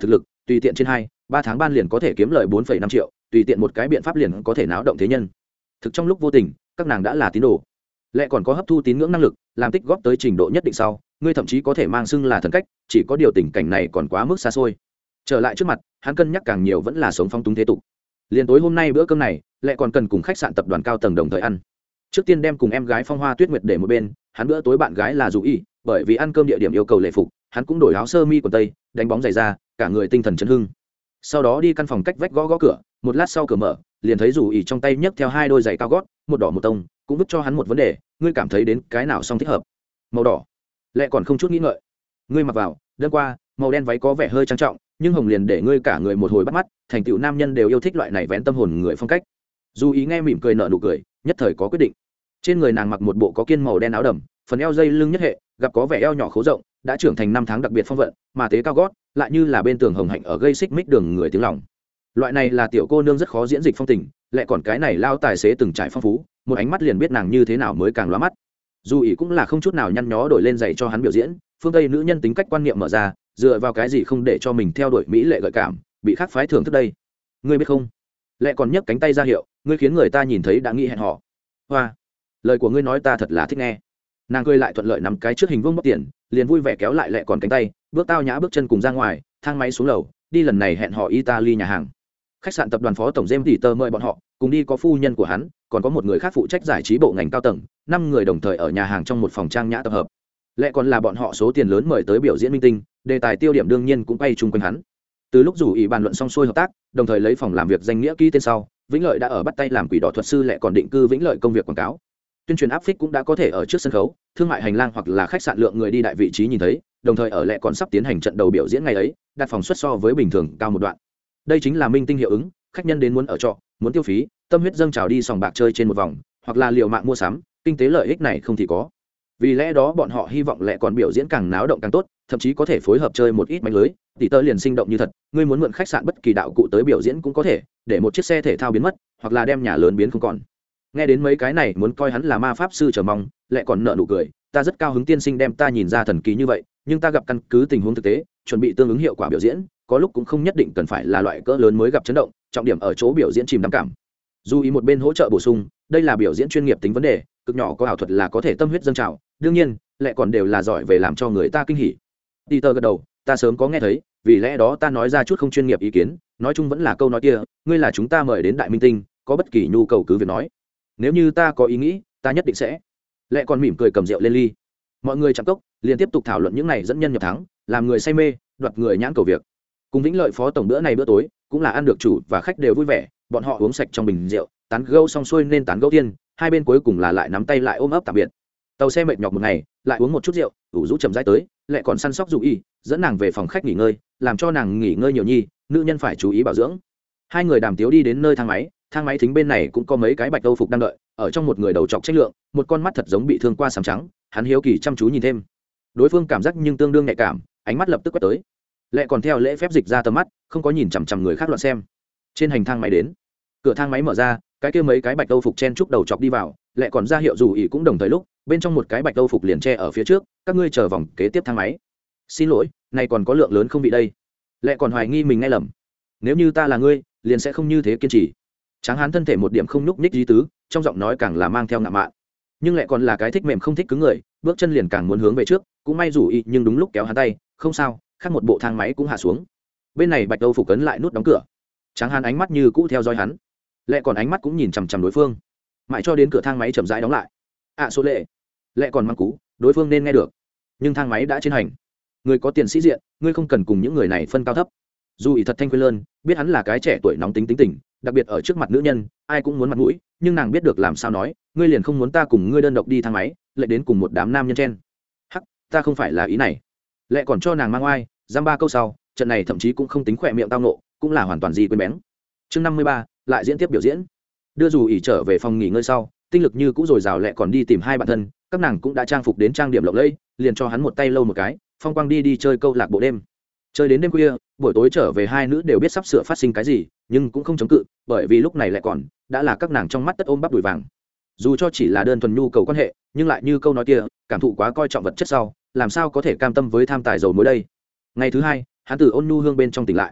tùy tiện trên hai ba tháng ban liền có thể kiếm lời bốn phẩy năm triệu, tùy tiện một cái biện pháp liền có thể náo động thế nhân. Thực trong lúc vô tình các nàng đã là tín đồ, lại còn có hấp thu tín ngưỡng năng lực, làm tích góp tới trình độ nhất định sau ngươi thậm chí có thể mang xưng là thần cách, chỉ có điều tình cảnh này còn quá mức xa xôi. Trở lại trước mặt, hắn cân nhắc càng nhiều vẫn là sống phong túng thế tục. Liên tối hôm nay bữa cơm này lại còn cần cùng khách sạn tập đoàn cao tầng đồng thời ăn. Trước tiên đem cùng em gái Phong Hoa Tuyết Nguyệt để một bên, hắn bữa tối bạn gái là Dù Y, bởi vì ăn cơm địa điểm yêu cầu lễ phục, hắn cũng đổi áo sơ mi quần tây, đánh bóng giày ra, cả người tinh thần chấn hưng. Sau đó đi căn phòng cách vách gõ gõ cửa, một lát sau cửa mở, liền thấy Dù Y trong tay nhấc theo hai đôi giày cao gót, một đỏ một tông, cũng vứt cho hắn một vấn đề, ngươi cảm thấy đến cái nào song thích hợp? Màu đỏ. Lệ còn không chút nghĩ ngợi, ngươi mặc vào, đơn qua, màu đen váy có vẻ hơi trang trọng, nhưng hồng liền để ngươi cả người một hồi bắt mắt, thành tựu nam nhân đều yêu thích loại này vén tâm hồn người phong cách. Dù Ý nghe mỉm cười nở nụ cười, nhất thời có quyết định. Trên người nàng mặc một bộ có kiên màu đen áo đầm, phần eo dây lưng nhất hệ, gặp có vẻ eo nhỏ khố rộng, đã trưởng thành năm tháng đặc biệt phong vận, mà tế cao gót, lại như là bên tường hồng hạnh ở gây xích mích đường người tiếng lòng. Loại này là tiểu cô nương rất khó diễn dịch phong tình, lại còn cái này lao tài xế từng trải phong phú, một ánh mắt liền biết nàng như thế nào mới càng lóa mắt. Dù Ý cũng là không chút nào nhăn nhó đổi lên giày cho hắn biểu diễn, phương Tây nữ nhân tính cách quan niệm mở ra, dựa vào cái gì không để cho mình theo đuổi mỹ lệ gợi cảm, bị khác phái thưởng thức đây. Ngươi biết không? Lệ còn nhấc cánh tay ra hiệu, ngươi khiến người ta nhìn thấy đã nghĩ hẹn hò. Hoa, lời của ngươi nói ta thật là thích nghe. Nàng cười lại thuận lợi nắm cái trước hình vuông bóc tiền, liền vui vẻ kéo lại Lệ còn cánh tay, bước tao nhã bước chân cùng ra ngoài, thang máy xuống lầu, đi lần này hẹn hò Italy nhà hàng. Khách sạn tập đoàn phó tổng James Titer mời bọn họ, cùng đi có phu nhân của hắn, còn có một người khác phụ trách giải trí bộ ngành cao tầng, năm người đồng thời ở nhà hàng trong một phòng trang nhã tập hợp. Lệ còn là bọn họ số tiền lớn mời tới biểu diễn minh tinh, đề tài tiêu điểm đương nhiên cũng quay chung quanh hắn. Từ lúc rủ ý bàn luận xong xuôi hợp tác, đồng thời lấy phòng làm việc danh nghĩa ký tên sau, Vĩnh Lợi đã ở bắt tay làm quỷ đỏ thuật sư, Lệ còn định cư Vĩnh Lợi công việc quảng cáo. Tuyên truyền áp phích cũng đã có thể ở trước sân khấu, thương mại hành lang hoặc là khách sạn lượng người đi đại vị trí nhìn thấy, đồng thời ở Lệ còn sắp tiến hành trận đầu biểu diễn ngày ấy, đặt phòng suất so với bình thường cao một đoạn. Đây chính là minh tinh hiệu ứng, khách nhân đến muốn ở trọ, muốn tiêu phí, tâm huyết dâng trào đi sòng bạc chơi trên một vòng, hoặc là liều mạng mua sắm, kinh tế lợi ích này không thì có. Vì lẽ đó bọn họ hy vọng Lệ còn biểu diễn càng náo động càng tốt, thậm chí có thể phối hợp chơi một ít mánh lưới, tỷ tơ liền sinh động như thật, ngươi muốn mượn khách sạn bất kỳ đạo cụ tới biểu diễn cũng có thể, để một chiếc xe thể thao biến mất, hoặc là đem nhà lớn biến không còn. Nghe đến mấy cái này muốn coi hắn là ma pháp sư chờ mong, Lệ còn nở nụ cười, ta rất cao hứng tiên sinh đem ta nhìn ra thần kỳ như vậy, nhưng ta gặp căn cứ tình huống thực tế, chuẩn bị tương ứng hiệu quả biểu diễn, có lúc cũng không nhất định cần phải là loại cỡ lớn mới gặp chấn động, trọng điểm ở chỗ biểu diễn chìm đắm cảm. Dù ý một bên hỗ trợ bổ sung, đây là biểu diễn chuyên nghiệp tính vấn đề, cực nhỏ có ảo thuật là có thể tâm huyết dâng trào, đương nhiên Lệ còn đều là giỏi về làm cho người ta kinh hỉ. Peter gật đầu, ta sớm có nghe thấy, vì lẽ đó ta nói ra chút không chuyên nghiệp ý kiến, nói chung vẫn là câu nói kia, ngươi là chúng ta mời đến đại minh tinh, có bất kỳ nhu cầu cứ việc nói, nếu như ta có ý nghĩ ta nhất định sẽ. Lệ còn mỉm cười cầm rượu lên ly, mọi người chạm cốc liền tiếp tục thảo luận những này dẫn nhân nhập thắng, làm người say mê, đoạt người nhãn cầu việc. Cùng Vĩnh Lợi phó tổng bữa này bữa tối cũng là ăn được chủ và khách đều vui vẻ, bọn họ uống sạch trong bình rượu, tán gẫu xong xuôi nên tán gẫu tiên, hai bên cuối cùng là lại nắm tay lại ôm ấp tạm biệt. Tàu xe mệt nhọc một ngày, lại uống một chút rượu, ủ rũ chậm rãi tới, Lệ còn săn sóc Dù Y, dẫn nàng về phòng khách nghỉ ngơi, làm cho nàng nghỉ ngơi nhiều nhi, nữ nhân phải chú ý bảo dưỡng. Hai người đàm tiếu đi đến nơi thang máy, thang máy thính bên này cũng có mấy cái bạch âu phục đang đợi, ở trong một người đầu trọc trách lượng, một con mắt thật giống bị thương qua sám trắng, hắn hiếu kỳ chăm chú nhìn thêm. Đối phương cảm giác nhưng tương đương nhạy cảm, ánh mắt lập tức quét tới. Lệ còn theo lễ phép dịch ra tầm mắt, không có nhìn chằm chằm người khác loạn xem. Trên hành thang máy đến, cửa thang máy mở ra, cái kia mấy cái bạch âu phục chen chúc đầu chọc đi vào, Lệ còn ra hiệu Dù ý cũng đồng thời lúc, bên trong một cái bạch âu phục liền che ở phía trước, các ngươi chờ vòng kế tiếp thang máy. Xin lỗi, này còn có lượng lớn không vị đây. Lệ còn hoài nghi mình nghe lầm, nếu như ta là ngươi liền sẽ không như thế kiên trì. Tráng hán thân thể một điểm không nhúc nhích lý tứ, trong giọng nói càng là mang theo ngạo mạn, nhưng Lệ còn là cái thích mềm không thích cứng người, bước chân liền càng muốn hướng về trước, cũng may Dù ý nhưng đúng lúc kéo hắn tay, không sao, khác một bộ thang máy cũng hạ xuống. Bên này bạch âu phục cấn lại nút đóng cửa, Tráng hán ánh mắt như cũ theo dõi hắn, Lệ còn ánh mắt cũng nhìn chằm chằm đối phương, mãi cho đến cửa thang máy chậm rãi đóng lại. À số Lệ, Lệ còn mang cú, đối phương nên nghe được, nhưng thang máy đã trên hành, người có tiền sĩ diện, ngươi không cần cùng những người này phân cao thấp. Dù ý thật thanh quên lơn, biết hắn là cái trẻ tuổi nóng tính tính tình, đặc biệt ở trước mặt nữ nhân, ai cũng muốn mặt mũi, nhưng nàng biết được làm sao nói, ngươi liền không muốn ta cùng ngươi đơn độc đi thang máy, lại đến cùng một đám nam nhân chen. Hắc, ta không phải là ý này. Lệ còn cho nàng mang oai, giam ba câu sau, trận này thậm chí cũng không tính khỏe miệng tao nộ, cũng là hoàn toàn gì quên bén. Chương năm mươi ba, lại diễn tiếp biểu diễn. Đưa Dù ỉ trở về phòng nghỉ ngơi sau, tinh lực như cũ dồi dào, Lệ còn đi tìm hai bạn thân, các nàng cũng đã trang phục đến trang điểm lộng lẫy, liền cho hắn một tay lâu một cái, phong quang đi đi chơi câu lạc bộ đêm. Chơi đến đêm khuya, buổi tối trở về hai nữ đều biết sắp sửa phát sinh cái gì, nhưng cũng không chống cự, bởi vì lúc này Lệ còn đã là các nàng trong mắt tất ôm bắp đùi vàng. Dù cho chỉ là đơn thuần nhu cầu quan hệ, nhưng lại như câu nói kia, cảm thụ quá coi trọng vật chất sau, làm sao có thể cam tâm với tham tài dầu muối đây. Ngày thứ hai, hắn từ ôn nhu hương bên trong tỉnh lại,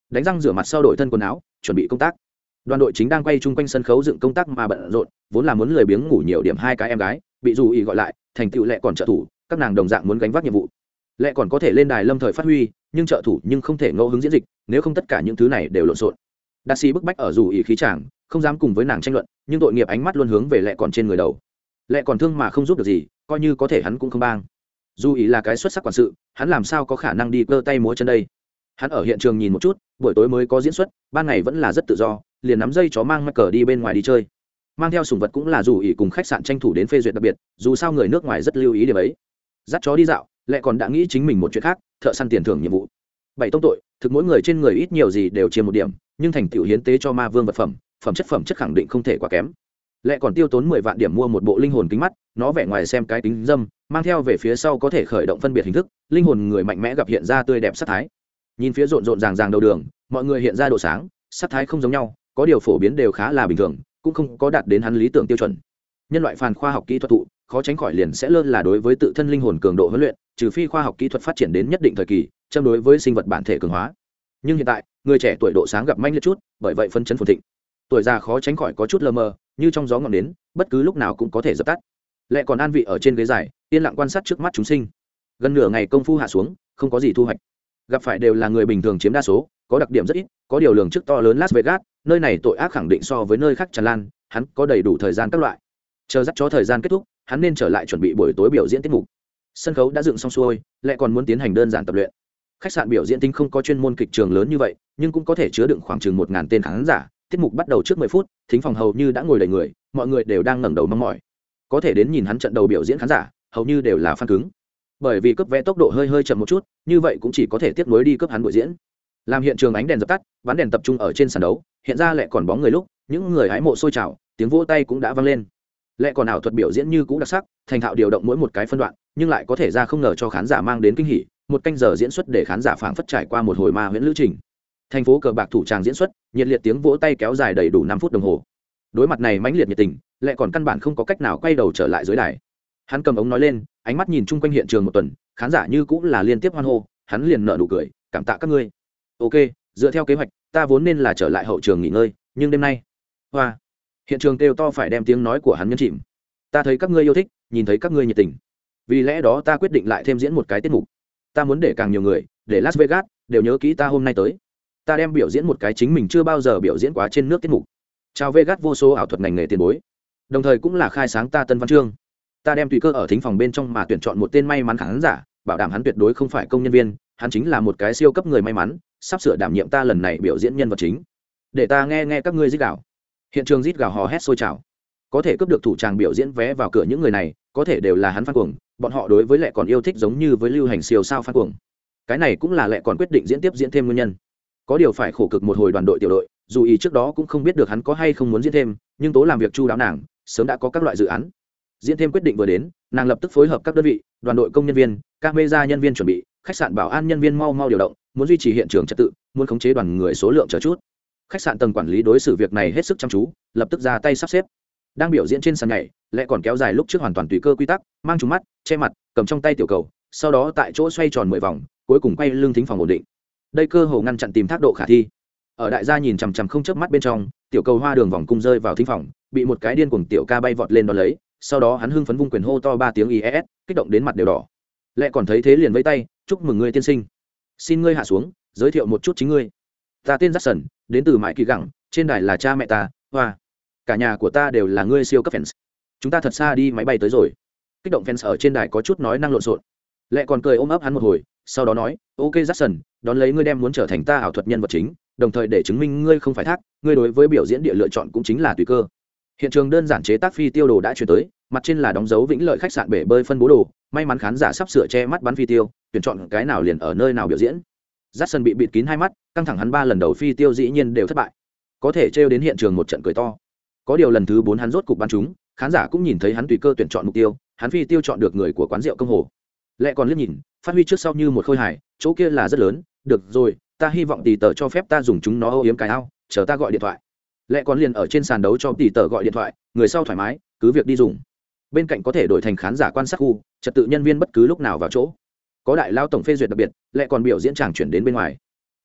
đánh răng rửa mặt sau đổi thân quần áo chuẩn bị công tác. Đoàn đội chính đang quay chung quanh sân khấu dựng công tác mà bận rộn, vốn là muốn lười biếng ngủ nhiều điểm hai cái em gái bị dù ý gọi lại, thành tựu lẹ còn trợ thủ, các nàng đồng dạng muốn gánh vác nhiệm vụ. Lẹ còn có thể lên đài lâm thời phát huy, nhưng trợ thủ nhưng không thể ngẫu hứng diễn dịch, nếu không tất cả những thứ này đều lộn xộn. Đa sĩ bức bách ở dù ý khí chàng, không dám cùng với nàng tranh luận, nhưng tội nghiệp ánh mắt luôn hướng về lẹ còn trên người đầu. Lẹ còn thương mà không giúp được gì, coi như có thể hắn cũng không bang. Dù ý là cái xuất sắc quản sự, hắn làm sao có khả năng đi cơ tay múa chân đây. Hắn ở hiện trường nhìn một chút, buổi tối mới có diễn xuất, ban ngày vẫn là rất tự do, liền nắm dây chó mang mắc cờ đi bên ngoài đi chơi. Mang theo sủng vật cũng là dù ý cùng khách sạn tranh thủ đến phê duyệt đặc biệt, dù sao người nước ngoài rất lưu ý điểm ấy. Dắt chó đi dạo, lại còn đã nghĩ chính mình một chuyện khác, thợ săn tiền thưởng nhiệm vụ. Bảy tông tội, thực mỗi người trên người ít nhiều gì đều chiếm một điểm, nhưng thành tựu hiến tế cho ma vương vật phẩm, phẩm chất phẩm chất khẳng định không thể quá kém. Lại còn tiêu tốn mười vạn điểm mua một bộ linh hồn kính mắt, nó vẻ ngoài xem cái kính dâm, mang theo về phía sau có thể khởi động phân biệt hình thức, linh hồn người mạnh mẽ gặp hiện ra tươi đẹp sắc thái. Nhìn phía rộn rộn ràng ràng đầu đường, mọi người hiện ra độ sáng, sắc thái không giống nhau, có điều phổ biến đều khá là bình thường, cũng không có đạt đến hắn lý tưởng tiêu chuẩn. Nhân loại phàn khoa học kỹ thuật thụ, khó tránh khỏi liền sẽ lơ là đối với tự thân linh hồn cường độ huấn luyện, trừ phi khoa học kỹ thuật phát triển đến nhất định thời kỳ, châm đối với sinh vật bản thể cường hóa. Nhưng hiện tại, người trẻ tuổi độ sáng gặp manh liệt chút, bởi vậy phân chấn phồn thịnh. Tuổi già khó tránh khỏi có chút lờ mờ, như trong gió ngọn nến, bất cứ lúc nào cũng có thể dập tắt. Lệ còn an vị ở trên ghế dài, yên lặng quan sát trước mắt chúng sinh. Gần nửa ngày công phu hạ xuống, không có gì thu hoạch. Gặp phải đều là người bình thường chiếm đa số, có đặc điểm rất ít, có điều lường trước to lớn Las Vegas, nơi này tội ác khẳng định so với nơi khác tràn lan, hắn có đầy đủ thời gian các loại. Chờ dắt cho thời gian kết thúc, hắn nên trở lại chuẩn bị buổi tối biểu diễn tiết mục. Sân khấu đã dựng xong xuôi, lại còn muốn tiến hành đơn giản tập luyện. Khách sạn biểu diễn tính không có chuyên môn kịch trường lớn như vậy, nhưng cũng có thể chứa đựng khoảng chừng một ngàn tên khán giả. Tiết mục bắt đầu trước mười phút, thính phòng hầu như đã ngồi đầy người, mọi người đều đang ngẩng đầu mong mỏi. Có thể đến nhìn hắn trận đầu biểu diễn khán giả, hầu như đều là fan cứng. Bởi vì cướp vé tốc độ hơi hơi chậm một chút, như vậy cũng chỉ có thể tiếp nối đi cướp hắn buổi diễn. Làm hiện trường ánh đèn dập tắt, bắn đèn tập trung ở trên sàn đấu, hiện ra lại còn bóng người lúc, những người hái mộ sôi trào, tiếng vỗ tay cũng đã vang lên. Lại còn ảo thuật biểu diễn như cũ đặc sắc, thành thạo điều động mỗi một cái phân đoạn, nhưng lại có thể ra không ngờ cho khán giả mang đến kinh hỉ, một canh giờ diễn xuất để khán giả phảng phất trải qua một hồi ma huyễn lữ trình. Thành phố cờ bạc thủ tràng diễn xuất, nhiệt liệt tiếng vỗ tay kéo dài đầy đủ năm phút đồng hồ. Đối mặt này mãnh liệt nhiệt tình, lại còn căn bản không có cách nào quay đầu trở lại dưới đài. Hắn cầm ống nói lên, ánh mắt nhìn chung quanh hiện trường một tuần, khán giả như cũng là liên tiếp hoan hô, hắn liền nở nụ cười, cảm tạ các ngươi. Ok, dựa theo kế hoạch, ta vốn nên là trở lại hậu trường nghỉ ngơi, nhưng đêm nay, hoa, hiện trường kêu to phải đem tiếng nói của hắn nhấn chìm. Ta thấy các ngươi yêu thích, nhìn thấy các ngươi nhiệt tình, vì lẽ đó ta quyết định lại thêm diễn một cái tiết mục. Ta muốn để càng nhiều người, để Las Vegas đều nhớ kỹ ta hôm nay tới. Ta đem biểu diễn một cái chính mình chưa bao giờ biểu diễn quá trên nước tiết mục. Chào Vegas vô số ảo thuật ngành nghề tiền bối, đồng thời cũng là khai sáng ta tân văn chương. Ta đem tùy cơ ở thính phòng bên trong mà tuyển chọn một tên may mắn khán giả, bảo đảm hắn tuyệt đối không phải công nhân viên, hắn chính là một cái siêu cấp người may mắn, sắp sửa đảm nhiệm ta lần này biểu diễn nhân vật chính. Để ta nghe nghe các ngươi rít gào. Hiện trường rít gào hò hét sôi trào. Có thể cướp được thủ tràng biểu diễn vé vào cửa những người này, có thể đều là hắn fan cuồng, bọn họ đối với Lệ còn yêu thích giống như với lưu hành siêu sao fan cuồng. Cái này cũng là Lệ còn quyết định diễn tiếp diễn thêm nguyên nhân. Có điều phải khổ cực một hồi đoàn đội tiểu đội, dù ý trước đó cũng không biết được hắn có hay không muốn diễn thêm, nhưng tố làm việc chu đáo nàng, sớm đã có các loại dự án. Diễn thêm quyết định vừa đến, nàng lập tức phối hợp các đơn vị, đoàn đội công nhân viên, camera nhân viên chuẩn bị, khách sạn bảo an nhân viên mau mau điều động, muốn duy trì hiện trường trật tự, muốn khống chế đoàn người số lượng chờ chút. Khách sạn tầng quản lý đối xử việc này hết sức chăm chú, lập tức ra tay sắp xếp. Đang biểu diễn trên sàn nhảy, Lệ còn kéo dài lúc trước hoàn toàn tùy cơ quy tắc, mang trùng mắt, che mặt, cầm trong tay tiểu cầu, sau đó tại chỗ xoay tròn mười vòng, cuối cùng quay lưng thính phòng ổn định. Đây cơ hồ ngăn chặn tìm thác độ khả thi. Ở đại gia nhìn chằm chằm không chớp mắt bên trong, tiểu cầu hoa đường vòng cung rơi vào thính phòng, bị một cái điên cuồng tiểu ca bay vọt lên đón lấy, sau đó hắn hưng phấn vung quyền hô to ba tiếng i e s, kích động đến mặt đều đỏ. Lệ còn thấy thế liền vẫy tay, chúc mừng ngươi tiên sinh, xin ngươi hạ xuống, giới thiệu một chút chính ngươi. Ta tên Jackson, đến từ mãi kỳ gẳng, trên đài là cha mẹ ta, hoa, cả nhà của ta đều là ngươi siêu cấp fans. Chúng ta thật xa đi máy bay tới rồi. Kích động fans ở trên đài có chút nói năng lộn xộn. Lệ còn cười ôm ấp hắn một hồi, sau đó nói, ok Jackson, đón lấy ngươi đem muốn trở thành ta ảo thuật nhân vật chính, đồng thời để chứng minh ngươi không phải thác, ngươi đối với biểu diễn địa lựa chọn cũng chính là tùy cơ. Hiện trường đơn giản chế tác phi tiêu đồ đã chuyển tới, mặt trên là đóng dấu Vĩnh Lợi khách sạn bể bơi phân bố đồ, may mắn khán giả sắp sửa che mắt bắn phi tiêu, tuyển chọn cái nào liền ở nơi nào biểu diễn. Jackson bị bịt kín hai mắt, căng thẳng hắn ba lần đầu phi tiêu dĩ nhiên đều thất bại, có thể trêu đến hiện trường một trận cười to. Có điều lần thứ bốn hắn rốt cục bắn trúng, khán giả cũng nhìn thấy hắn tùy cơ tuyển chọn mục tiêu, hắn phi tiêu chọn được người của quán rượu công hồ. Lệ còn liếc nhìn, phát huy trước sau như một khôi hài, chỗ kia là rất lớn, được rồi, ta hy vọng tỷ tờ cho phép ta dùng chúng nó âu yếm cái ao, chờ ta gọi điện thoại. Lệ còn liền ở trên sàn đấu cho tỷ tờ gọi điện thoại, người sau thoải mái, cứ việc đi dùng. Bên cạnh có thể đổi thành khán giả quan sát khu, trật tự nhân viên bất cứ lúc nào vào chỗ. Có đại lao tổng phê duyệt đặc biệt, Lệ còn biểu diễn chàng chuyển đến bên ngoài.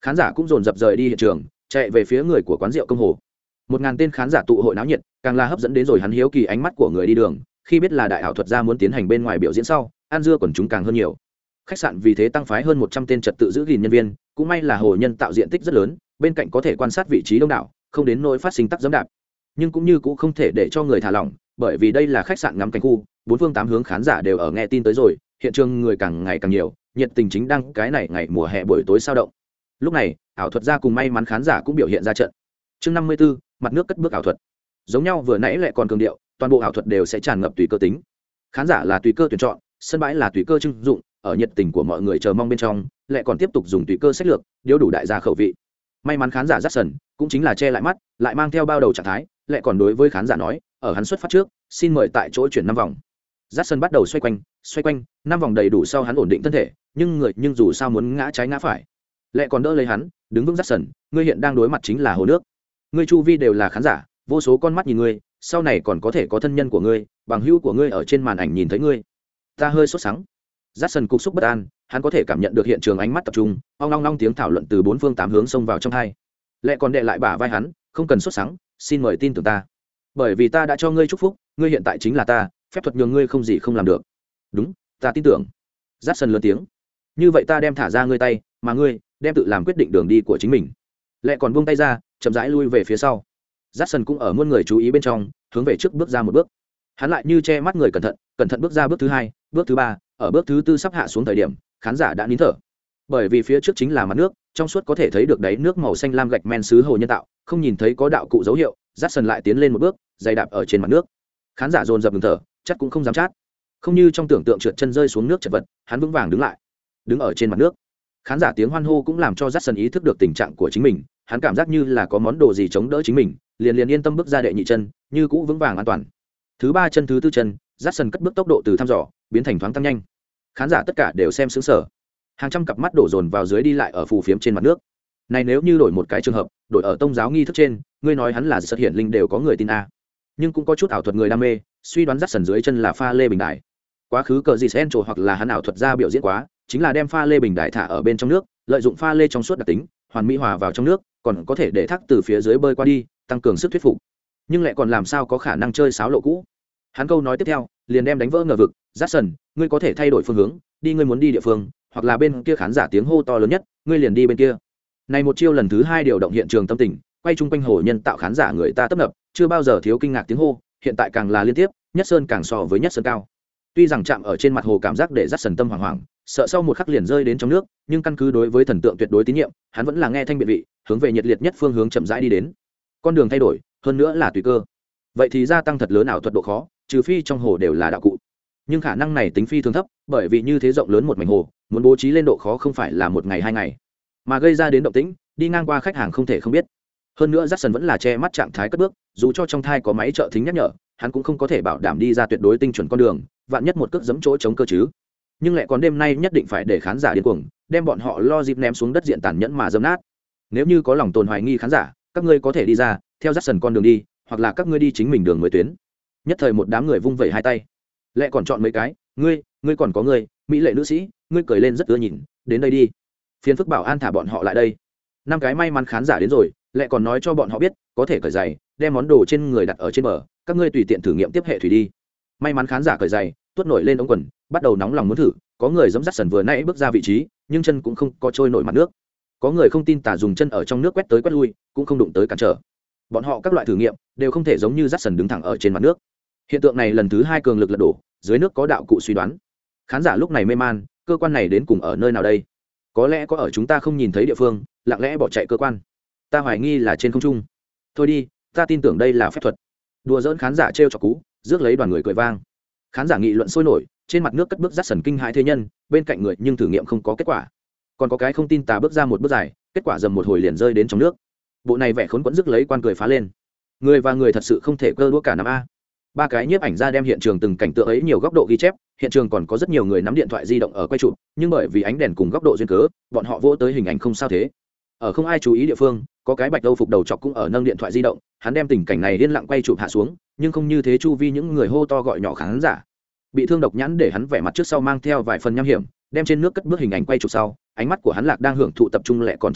khán giả cũng dồn dập rời đi hiện trường, chạy về phía người của quán rượu Công Hồ. Một ngàn tên khán giả tụ hội náo nhiệt, càng là hấp dẫn đến rồi hắn hiếu kỳ ánh mắt của người đi đường, khi biết là đại ảo thuật gia muốn tiến hành bên ngoài biểu diễn sau, ăn dưa còn chúng càng hơn nhiều. Khách sạn vì thế tăng phái hơn một trăm tên trật tự giữ gìn nhân viên, cũng may là hồ nhân tạo diện tích rất lớn, bên cạnh có thể quan sát vị trí đông đảo, không đến nỗi phát sinh tắc giẫm đạp. Nhưng cũng như cũng không thể để cho người thả lỏng, bởi vì đây là khách sạn ngắm cảnh khu, bốn phương tám hướng khán giả đều ở nghe tin tới rồi, hiện trường người càng ngày càng nhiều, nhiệt tình chính đang cái này ngày mùa hè buổi tối sao động. Lúc này, ảo thuật gia cùng may mắn khán giả cũng biểu hiện ra trận. Chương năm mươi 54, mặt nước cất bước ảo thuật. Giống nhau vừa nãy lại còn cường điệu, toàn bộ ảo thuật đều sẽ tràn ngập tùy cơ tính. Khán giả là tùy cơ tuyển chọn, sân bãi là tùy cơ trưng dụng, ở nhiệt tình của mọi người chờ mong bên trong, lại còn tiếp tục dùng tùy cơ sách lược, điếu đủ đại gia khẩu vị. May mắn khán giả Jackson, cũng chính là che lại mắt, lại mang theo bao đầu trạng thái, lại còn đối với khán giả nói, ở hắn xuất phát trước, xin mời tại chỗ chuyển năm vòng. Jackson bắt đầu xoay quanh, xoay quanh, năm vòng đầy đủ sau hắn ổn định thân thể, nhưng người nhưng dù sao muốn ngã trái ngã phải, lại còn đỡ lấy hắn, đứng vững Jackson, ngươi hiện đang đối mặt chính là hồ nước. Ngươi chu vi đều là khán giả, vô số con mắt nhìn ngươi, sau này còn có thể có thân nhân của ngươi, bằng hữu của ngươi ở trên màn ảnh nhìn thấy ngươi. Ta hơi sốt sắng. Jackson cục xúc bất an, hắn có thể cảm nhận được hiện trường ánh mắt tập trung, ong ong ong tiếng thảo luận từ bốn phương tám hướng xông vào trong hai. Lệ còn đệ lại bả vai hắn, không cần sốt sắng, xin mời tin tưởng ta. Bởi vì ta đã cho ngươi chúc phúc, ngươi hiện tại chính là ta, phép thuật nhường ngươi không gì không làm được. Đúng, ta tin tưởng. Jackson lớn tiếng. Như vậy ta đem thả ra ngươi tay, mà ngươi đem tự làm quyết định đường đi của chính mình. Lệ còn buông tay ra, chậm rãi lui về phía sau. Jackson cũng ở muôn người chú ý bên trong, hướng về trước bước ra một bước. Hắn lại như che mắt người cẩn thận, cẩn thận bước ra bước thứ hai, bước thứ ba, ở bước thứ tư sắp hạ xuống thời điểm, khán giả đã nín thở. Bởi vì phía trước chính là mặt nước, trong suốt có thể thấy được đáy nước màu xanh lam gạch men sứ hồ nhân tạo, không nhìn thấy có đạo cụ dấu hiệu, Jackson lại tiến lên một bước, giày đạp ở trên mặt nước. Khán giả dồn dập ngừng thở, chắc cũng không dám chát. Không như trong tưởng tượng trượt chân rơi xuống nước chật vật, hắn vững vàng đứng lại, đứng ở trên mặt nước. Khán giả tiếng hoan hô cũng làm cho Jackson ý thức được tình trạng của chính mình, hắn cảm giác như là có món đồ gì chống đỡ chính mình, liền liền yên tâm bước ra đệ nhị chân, như cũ vững vàng an toàn. Thứ ba chân thứ tư chân, Jackson cất bước tốc độ từ thăm dò biến thành thoáng tăng nhanh. Khán giả tất cả đều xem sững sờ, hàng trăm cặp mắt đổ dồn vào dưới đi lại ở phù phiếm trên mặt nước. Này nếu như đổi một cái trường hợp, đổi ở tông giáo nghi thức trên, ngươi nói hắn là xuất hiện linh đều có người tin a. Nhưng cũng có chút ảo thuật người đam mê, suy đoán Jackson dưới chân là pha lê bình đại. Quá khứ cờ gì Central hoặc là hắn ảo thuật ra biểu diễn quá, chính là đem pha lê bình đại thả ở bên trong nước, lợi dụng pha lê trong suốt đặc tính, hoàn mỹ hòa vào trong nước, còn có thể để thác từ phía dưới bơi qua đi, tăng cường sức thuyết phục. Nhưng lại còn làm sao có khả năng chơi sáo lộ cũ? Hắn câu nói tiếp theo, liền đem đánh vỡ ngờ vực, Jackson, ngươi có thể thay đổi phương hướng, đi ngươi muốn đi địa phương, hoặc là bên kia khán giả tiếng hô to lớn nhất, ngươi liền đi bên kia. Này một chiêu lần thứ hai điều động hiện trường tâm tình, quay chung quanh hồ nhân tạo khán giả người ta tấp nập, chưa bao giờ thiếu kinh ngạc tiếng hô, hiện tại càng là liên tiếp, nhất sơn càng so với nhất sơn cao. Tuy rằng chạm ở trên mặt hồ cảm giác để Jackson tâm hoảng hoảng, sợ sau một khắc liền rơi đến trong nước, nhưng căn cứ đối với thần tượng tuyệt đối tín nhiệm, hắn vẫn là nghe thanh biện vị, hướng về nhiệt liệt nhất phương hướng chậm rãi đi đến. Con đường thay đổi, hơn nữa là tùy cơ. Vậy thì gia tăng thật lớn ảo thuật độ khó, trừ phi trong hồ đều là đạo cụ. Nhưng khả năng này tính phi thường thấp, bởi vì như thế rộng lớn một mảnh hồ, muốn bố trí lên độ khó không phải là một ngày hai ngày, mà gây ra đến động tĩnh, đi ngang qua khách hàng không thể không biết. Hơn nữa Jackson vẫn là che mắt trạng thái cất bước, dù cho trong thai có máy trợ thính nhắc nhở, hắn cũng không có thể bảo đảm đi ra tuyệt đối tinh chuẩn con đường, vạn nhất một cước giẫm chỗ chống cơ chứ. Nhưng lại còn đêm nay nhất định phải để khán giả điên cuồng, đem bọn họ lo dịp ném xuống đất diện tàn nhẫn mà dẫm nát. Nếu như có lòng tồn hoài nghi khán giả, các ngươi có thể đi ra, theo Jackson con đường đi, hoặc là các ngươi đi chính mình đường mới tuyến. Nhất thời một đám người vung vẩy hai tay. Lệ còn chọn mấy cái, ngươi, ngươi còn có ngươi, mỹ lệ nữ sĩ, ngươi cười lên rất ưa nhìn, đến đây đi. Phiền phức bảo an thả bọn họ lại đây. Năm cái may mắn khán giả đến rồi, Lệ còn nói cho bọn họ biết, có thể cởi giày, đem món đồ trên người đặt ở trên bờ, các ngươi tùy tiện thử nghiệm tiếp hệ thủy đi. May mắn khán giả cởi giày, tuốt nổi lên ống quần, bắt đầu nóng lòng muốn thử, có người giẫm Jackson vừa nãy bước ra vị trí, nhưng chân cũng không có trôi nổi mặt nước. Có người không tin tả dùng chân ở trong nước quét tới quét lui, cũng không đụng tới cản trở. Bọn họ các loại thử nghiệm đều không thể giống như Jackson đứng thẳng ở trên mặt nước. Hiện tượng này lần thứ hai cường lực lật đổ, dưới nước có đạo cụ suy đoán. Khán giả lúc này mê man, cơ quan này đến cùng ở nơi nào đây? Có lẽ có ở chúng ta không nhìn thấy địa phương, lặng lẽ bỏ chạy cơ quan. Ta hoài nghi là trên không trung. Thôi đi, ta tin tưởng đây là phép thuật. Đùa giỡn khán giả trêu chọc cú, rước lấy đoàn người cười vang. Khán giả nghị luận sôi nổi, trên mặt nước cất bước Jackson kinh hãi thế nhân, bên cạnh người nhưng thử nghiệm không có kết quả. Còn có cái không tin tà bước ra một bước dài, kết quả dầm một hồi liền rơi đến trong nước. Bộ này vẻ khốn quẫn rước lấy quan cười phá lên. Người và người thật sự không thể cơ đũa cả năm a. Ba cái nhiếp ảnh ra đem hiện trường từng cảnh tượng ấy nhiều góc độ ghi chép, hiện trường còn có rất nhiều người nắm điện thoại di động ở quay chụp, nhưng bởi vì ánh đèn cùng góc độ duyên cớ, bọn họ vỗ tới hình ảnh không sao thế. Ở không ai chú ý địa phương, có cái bạch đâu phục đầu chọc cũng ở nâng điện thoại di động, hắn đem tình cảnh này yên lặng quay chụp hạ xuống, nhưng không như thế chu vi những người hô to gọi nhỏ khán giả. Bị thương độc nhãn để hắn vẻ mặt trước sau mang theo vài phần nham hiểm, đem trên nước cất bước hình ảnh quay chụp sau, ánh mắt của hắn lạc đang hưởng thụ tập trung lẹ còn trên người,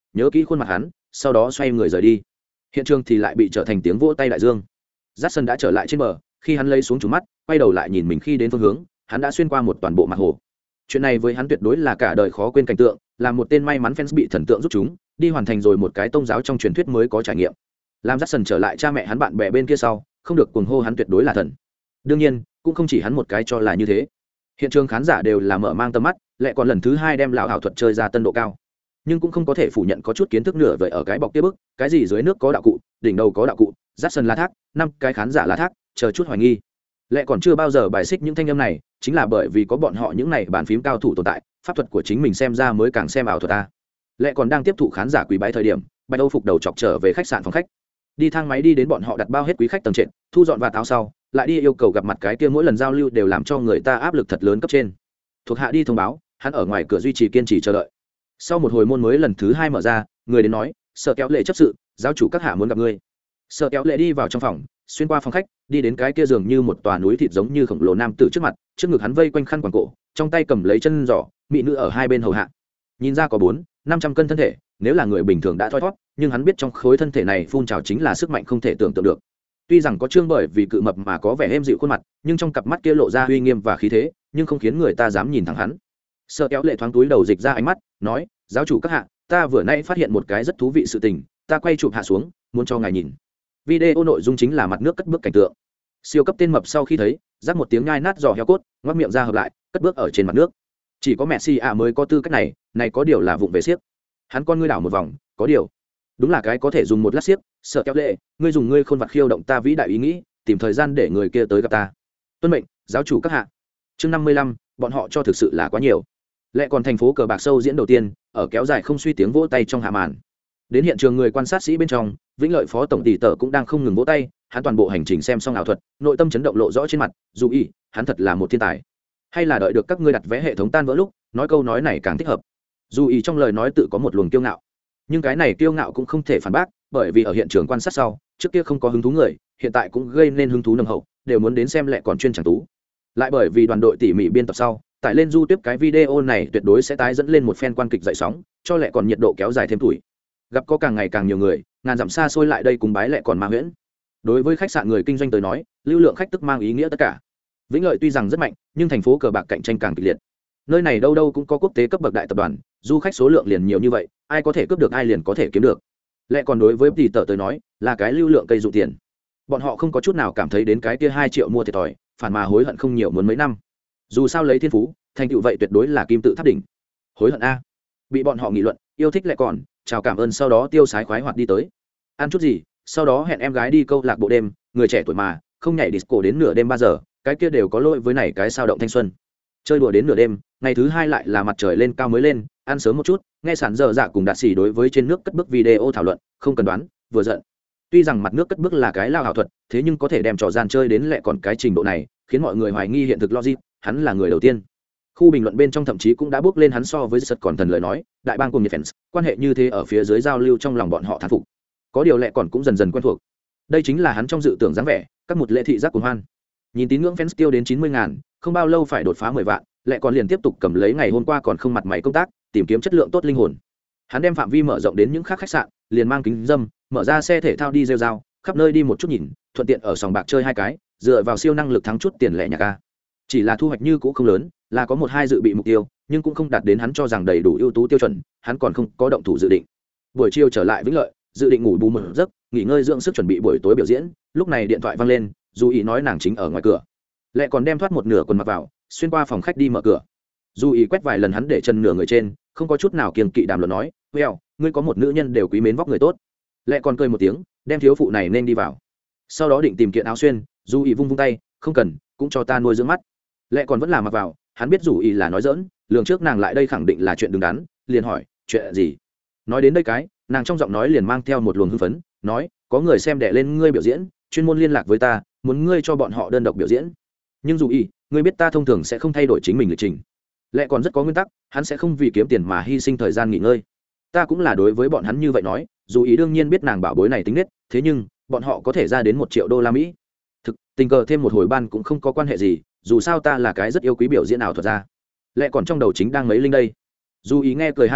nhớ kỹ khuôn mặt hắn sau đó xoay người rời đi. Hiện trường thì lại bị trở thành tiếng vỗ tay đại dương. Jackson đã trở lại trên bờ, khi hắn lấy xuống trúng mắt quay đầu lại nhìn mình khi đến phương hướng, hắn đã xuyên qua một toàn bộ mặt hồ. Chuyện này với hắn tuyệt đối là cả đời khó quên cảnh tượng, là một tên may mắn fans bị thần tượng giúp chúng đi hoàn thành rồi một cái tôn giáo trong truyền thuyết mới có trải nghiệm. Làm Jackson trở lại cha mẹ hắn bạn bè bên kia sau, không được cuồng hô hắn tuyệt đối là thần. Đương nhiên cũng không chỉ hắn một cái cho là như thế, hiện trường khán giả đều là mở mang tầm mắt, lại còn lần thứ hai đem lão ảo thuật chơi ra tân độ cao. Nhưng cũng không có thể phủ nhận có chút kiến thức nửa vậy ở cái bọc kia bức, cái gì dưới nước có đạo cụ, đỉnh đầu có đạo cụ, Jackson là thác, năm cái khán giả là thác, chờ chút hoài nghi. Lại còn chưa bao giờ bài xích những thanh âm này, chính là bởi vì có bọn họ những này bàn phím cao thủ tồn tại, pháp thuật của chính mình xem ra mới càng xem ảo thuật ta. Lại còn đang tiếp thụ khán giả quý bái thời điểm, Bạch Âu phục đầu chọc trở về khách sạn phòng khách, đi thang máy đi đến bọn họ đặt bao hết quý khách tầng trệt, thu dọn và táo sau, lại đi yêu cầu gặp mặt cái kia mỗi lần giao lưu đều làm cho người ta áp lực thật lớn cấp trên. Thuộc hạ đi thông báo, hắn ở ngoài cửa duy trì kiên trì chờ đợi. Sau một hồi môn mới lần thứ hai mở ra, người đến nói, Sở Kéo Lệ chấp sự, giáo chủ các hạ muốn gặp ngươi. Sở Kéo Lệ đi vào trong phòng, xuyên qua phòng khách, đi đến cái kia giường như một tòa núi thịt giống như khổng lồ nam tử trước mặt, trước ngực hắn vây quanh khăn quàng cổ, trong tay cầm lấy chân giỏ, mỹ nữ ở hai bên hầu hạ. Nhìn ra có bốn, năm trăm cân thân thể, nếu là người bình thường đã thoi thoát, nhưng hắn biết trong khối thân thể này phun trào chính là sức mạnh không thể tưởng tượng được. Tuy rằng có trương bởi vì cự mập mà có vẻ êm dịu khuôn mặt, nhưng trong cặp mắt kia lộ ra uy nghiêm và khí thế, nhưng không khiến người ta dám nhìn thẳng hắn. Sở Kéo Lệ thoáng túi đầu dịch ra ánh mắt, nói, giáo chủ các hạ, ta vừa nãy phát hiện một cái rất thú vị sự tình, ta quay chụp hạ xuống, muốn cho ngài nhìn. Video nội dung chính là mặt nước cất bước cảnh tượng. Siêu cấp tên mập sau khi thấy, rắc một tiếng nhai nát giò heo cốt, ngoác miệng ra hợp lại, cất bước ở trên mặt nước. Chỉ có Messi à mới có tư cách này, này có điều là vụng về siếc. Hắn con ngươi đảo một vòng, có điều, đúng là cái có thể dùng một lát siếc. Sở Kéo Lệ, ngươi dùng ngươi khôn vặt khiêu động ta vĩ đại ý nghĩ, tìm thời gian để người kia tới gặp ta. Tuân mệnh, giáo chủ các hạ. Chương năm mươi lăm, bọn họ cho thực sự là quá nhiều. Lệ còn thành phố cờ bạc sâu diễn đầu tiên, ở kéo dài không suy tiếng vỗ tay trong hạ màn. Đến hiện trường người quan sát sĩ bên trong, Vĩnh Lợi phó tổng tỷ tờ cũng đang không ngừng vỗ tay, hắn toàn bộ hành trình xem xong ảo thuật, nội tâm chấn động lộ rõ trên mặt, dù ý, hắn thật là một thiên tài. Hay là đợi được các ngươi đặt vé hệ thống tan vỡ lúc, nói câu nói này càng thích hợp. Dù ý trong lời nói tự có một luồng kiêu ngạo, nhưng cái này kiêu ngạo cũng không thể phản bác, bởi vì ở hiện trường quan sát sau, trước kia không có hứng thú người, hiện tại cũng gây nên hứng thú nồng hậu, đều muốn đến xem Lệ còn chuyên chẳng tú. Lại bởi vì đoàn đội tỉ mỉ biên tập sau, tải lên YouTube cái video này tuyệt đối sẽ tái dẫn lên một fan quan kịch dậy sóng, cho Lệ còn nhiệt độ kéo dài thêm tuổi. Gặp có càng ngày càng nhiều người, ngàn dặm xa xôi lại đây cùng bái Lệ còn ma huyễn. Đối với khách sạn người kinh doanh tới nói, lưu lượng khách tức mang ý nghĩa tất cả. Vĩnh Lợi tuy rằng rất mạnh, nhưng thành phố cờ bạc cạnh tranh càng kịch liệt. Nơi này đâu đâu cũng có quốc tế cấp bậc đại tập đoàn, du khách số lượng liền nhiều như vậy, ai có thể cướp được ai liền có thể kiếm được. Lệ còn đối với tỷ tờ tới nói, là cái lưu lượng cây dụ tiền. Bọn họ không có chút nào cảm thấy đến cái kia hai triệu mua thiệt thòi, phản mà hối hận không nhiều muốn mấy năm. Dù sao lấy thiên phú, thành tựu vậy tuyệt đối là kim tự tháp đỉnh. Hối hận a. Bị bọn họ nghị luận, yêu thích Lệ còn, chào cảm ơn sau đó tiêu sái khoái hoạt đi tới. Ăn chút gì, sau đó hẹn em gái đi câu lạc bộ đêm, người trẻ tuổi mà, không nhảy disco đến nửa đêm ba giờ, cái kia đều có lỗi với này cái sao động thanh xuân. Chơi đùa đến nửa đêm, ngày thứ hai lại là mặt trời lên cao mới lên, ăn sớm một chút, nghe sản dở dạ cùng đạt xỉ đối với trên nước cất bước video thảo luận, không cần đoán, vừa giận. Tuy rằng mặt nước cất bước là cái lao ảo thuật, thế nhưng có thể đem trò gian chơi đến Lệ còn cái trình độ này, khiến mọi người hoài nghi hiện thực logic, hắn là người đầu tiên. Khu bình luận bên trong thậm chí cũng đã bước lên hắn so với sật còn thần lời nói, đại bang cùng nhiệt fans, quan hệ như thế ở phía dưới giao lưu trong lòng bọn họ thán phục. Có điều Lệ còn cũng dần dần quen thuộc. Đây chính là hắn trong dự tưởng dáng vẻ, các một lễ thị giác cuồng hoan. Nhìn tín ngưỡng fans tiêu đến chín mươi ngàn, không bao lâu phải đột phá mười vạn, Lệ còn liền tiếp tục cầm lấy ngày hôm qua còn không mặt mày công tác, tìm kiếm chất lượng tốt linh hồn. Hắn đem phạm vi mở rộng đến những khác khách sạn, liền mang kính dâm, mở ra xe thể thao đi rêu rao, khắp nơi đi một chút nhìn, thuận tiện ở sòng bạc chơi hai cái, dựa vào siêu năng lực thắng chút tiền lẻ nhạc a. Chỉ là thu hoạch như cũng không lớn, là có một hai dự bị mục tiêu, nhưng cũng không đạt đến hắn cho rằng đầy đủ ưu tú tiêu chuẩn, hắn còn không có động thủ dự định. Buổi chiều trở lại Vĩnh Lợi, dự định ngủ bù một giấc, nghỉ ngơi dưỡng sức chuẩn bị buổi tối biểu diễn, lúc này điện thoại vang lên, Du Ý nói nàng chính ở ngoài cửa. Lệ còn đem thoát một nửa quần mặc vào, xuyên qua phòng khách đi mở cửa. Du Ý quét vài lần hắn để chân nửa người trên, không có chút nào kiêng kỵ đàm luận nói, "Well, ngươi có một nữ nhân đều quý mến vóc người tốt." Lệ còn cười một tiếng, đem thiếu phụ này nên đi vào. Sau đó định tìm kiện áo xuyên, Du Ý vung vung tay, "Không cần, cũng cho ta nuôi dưỡng mắt." Lệ còn vẫn là mặc vào, hắn biết Du Ý là nói giỡn, lường trước nàng lại đây khẳng định là chuyện đứng đắn, liền hỏi, "Chuyện gì?" Nói đến đây cái, nàng trong giọng nói liền mang theo một luồng hưng phấn, nói, "Có người xem đẻ lên ngươi biểu diễn, chuyên môn liên lạc với ta, muốn ngươi cho bọn họ đơn độc biểu diễn. Nhưng Du Ý, ngươi biết ta thông thường sẽ không thay đổi chính mình lịch trình." Lệ còn rất có nguyên tắc, hắn sẽ không vì kiếm tiền mà hy sinh thời gian nghỉ ngơi. Ta cũng là đối với bọn hắn như vậy nói, Dù Ý đương nhiên biết nàng bảo bối này tính nết, thế nhưng bọn họ có thể ra đến một triệu đô la Mỹ. Thực tình cờ thêm một hồi ban cũng không có quan hệ gì, dù sao ta là cái rất yêu quý biểu diễn ảo thuật ra. Lệ còn trong đầu chính đang mấy linh đây. Dù Ý nghe cười ha ha,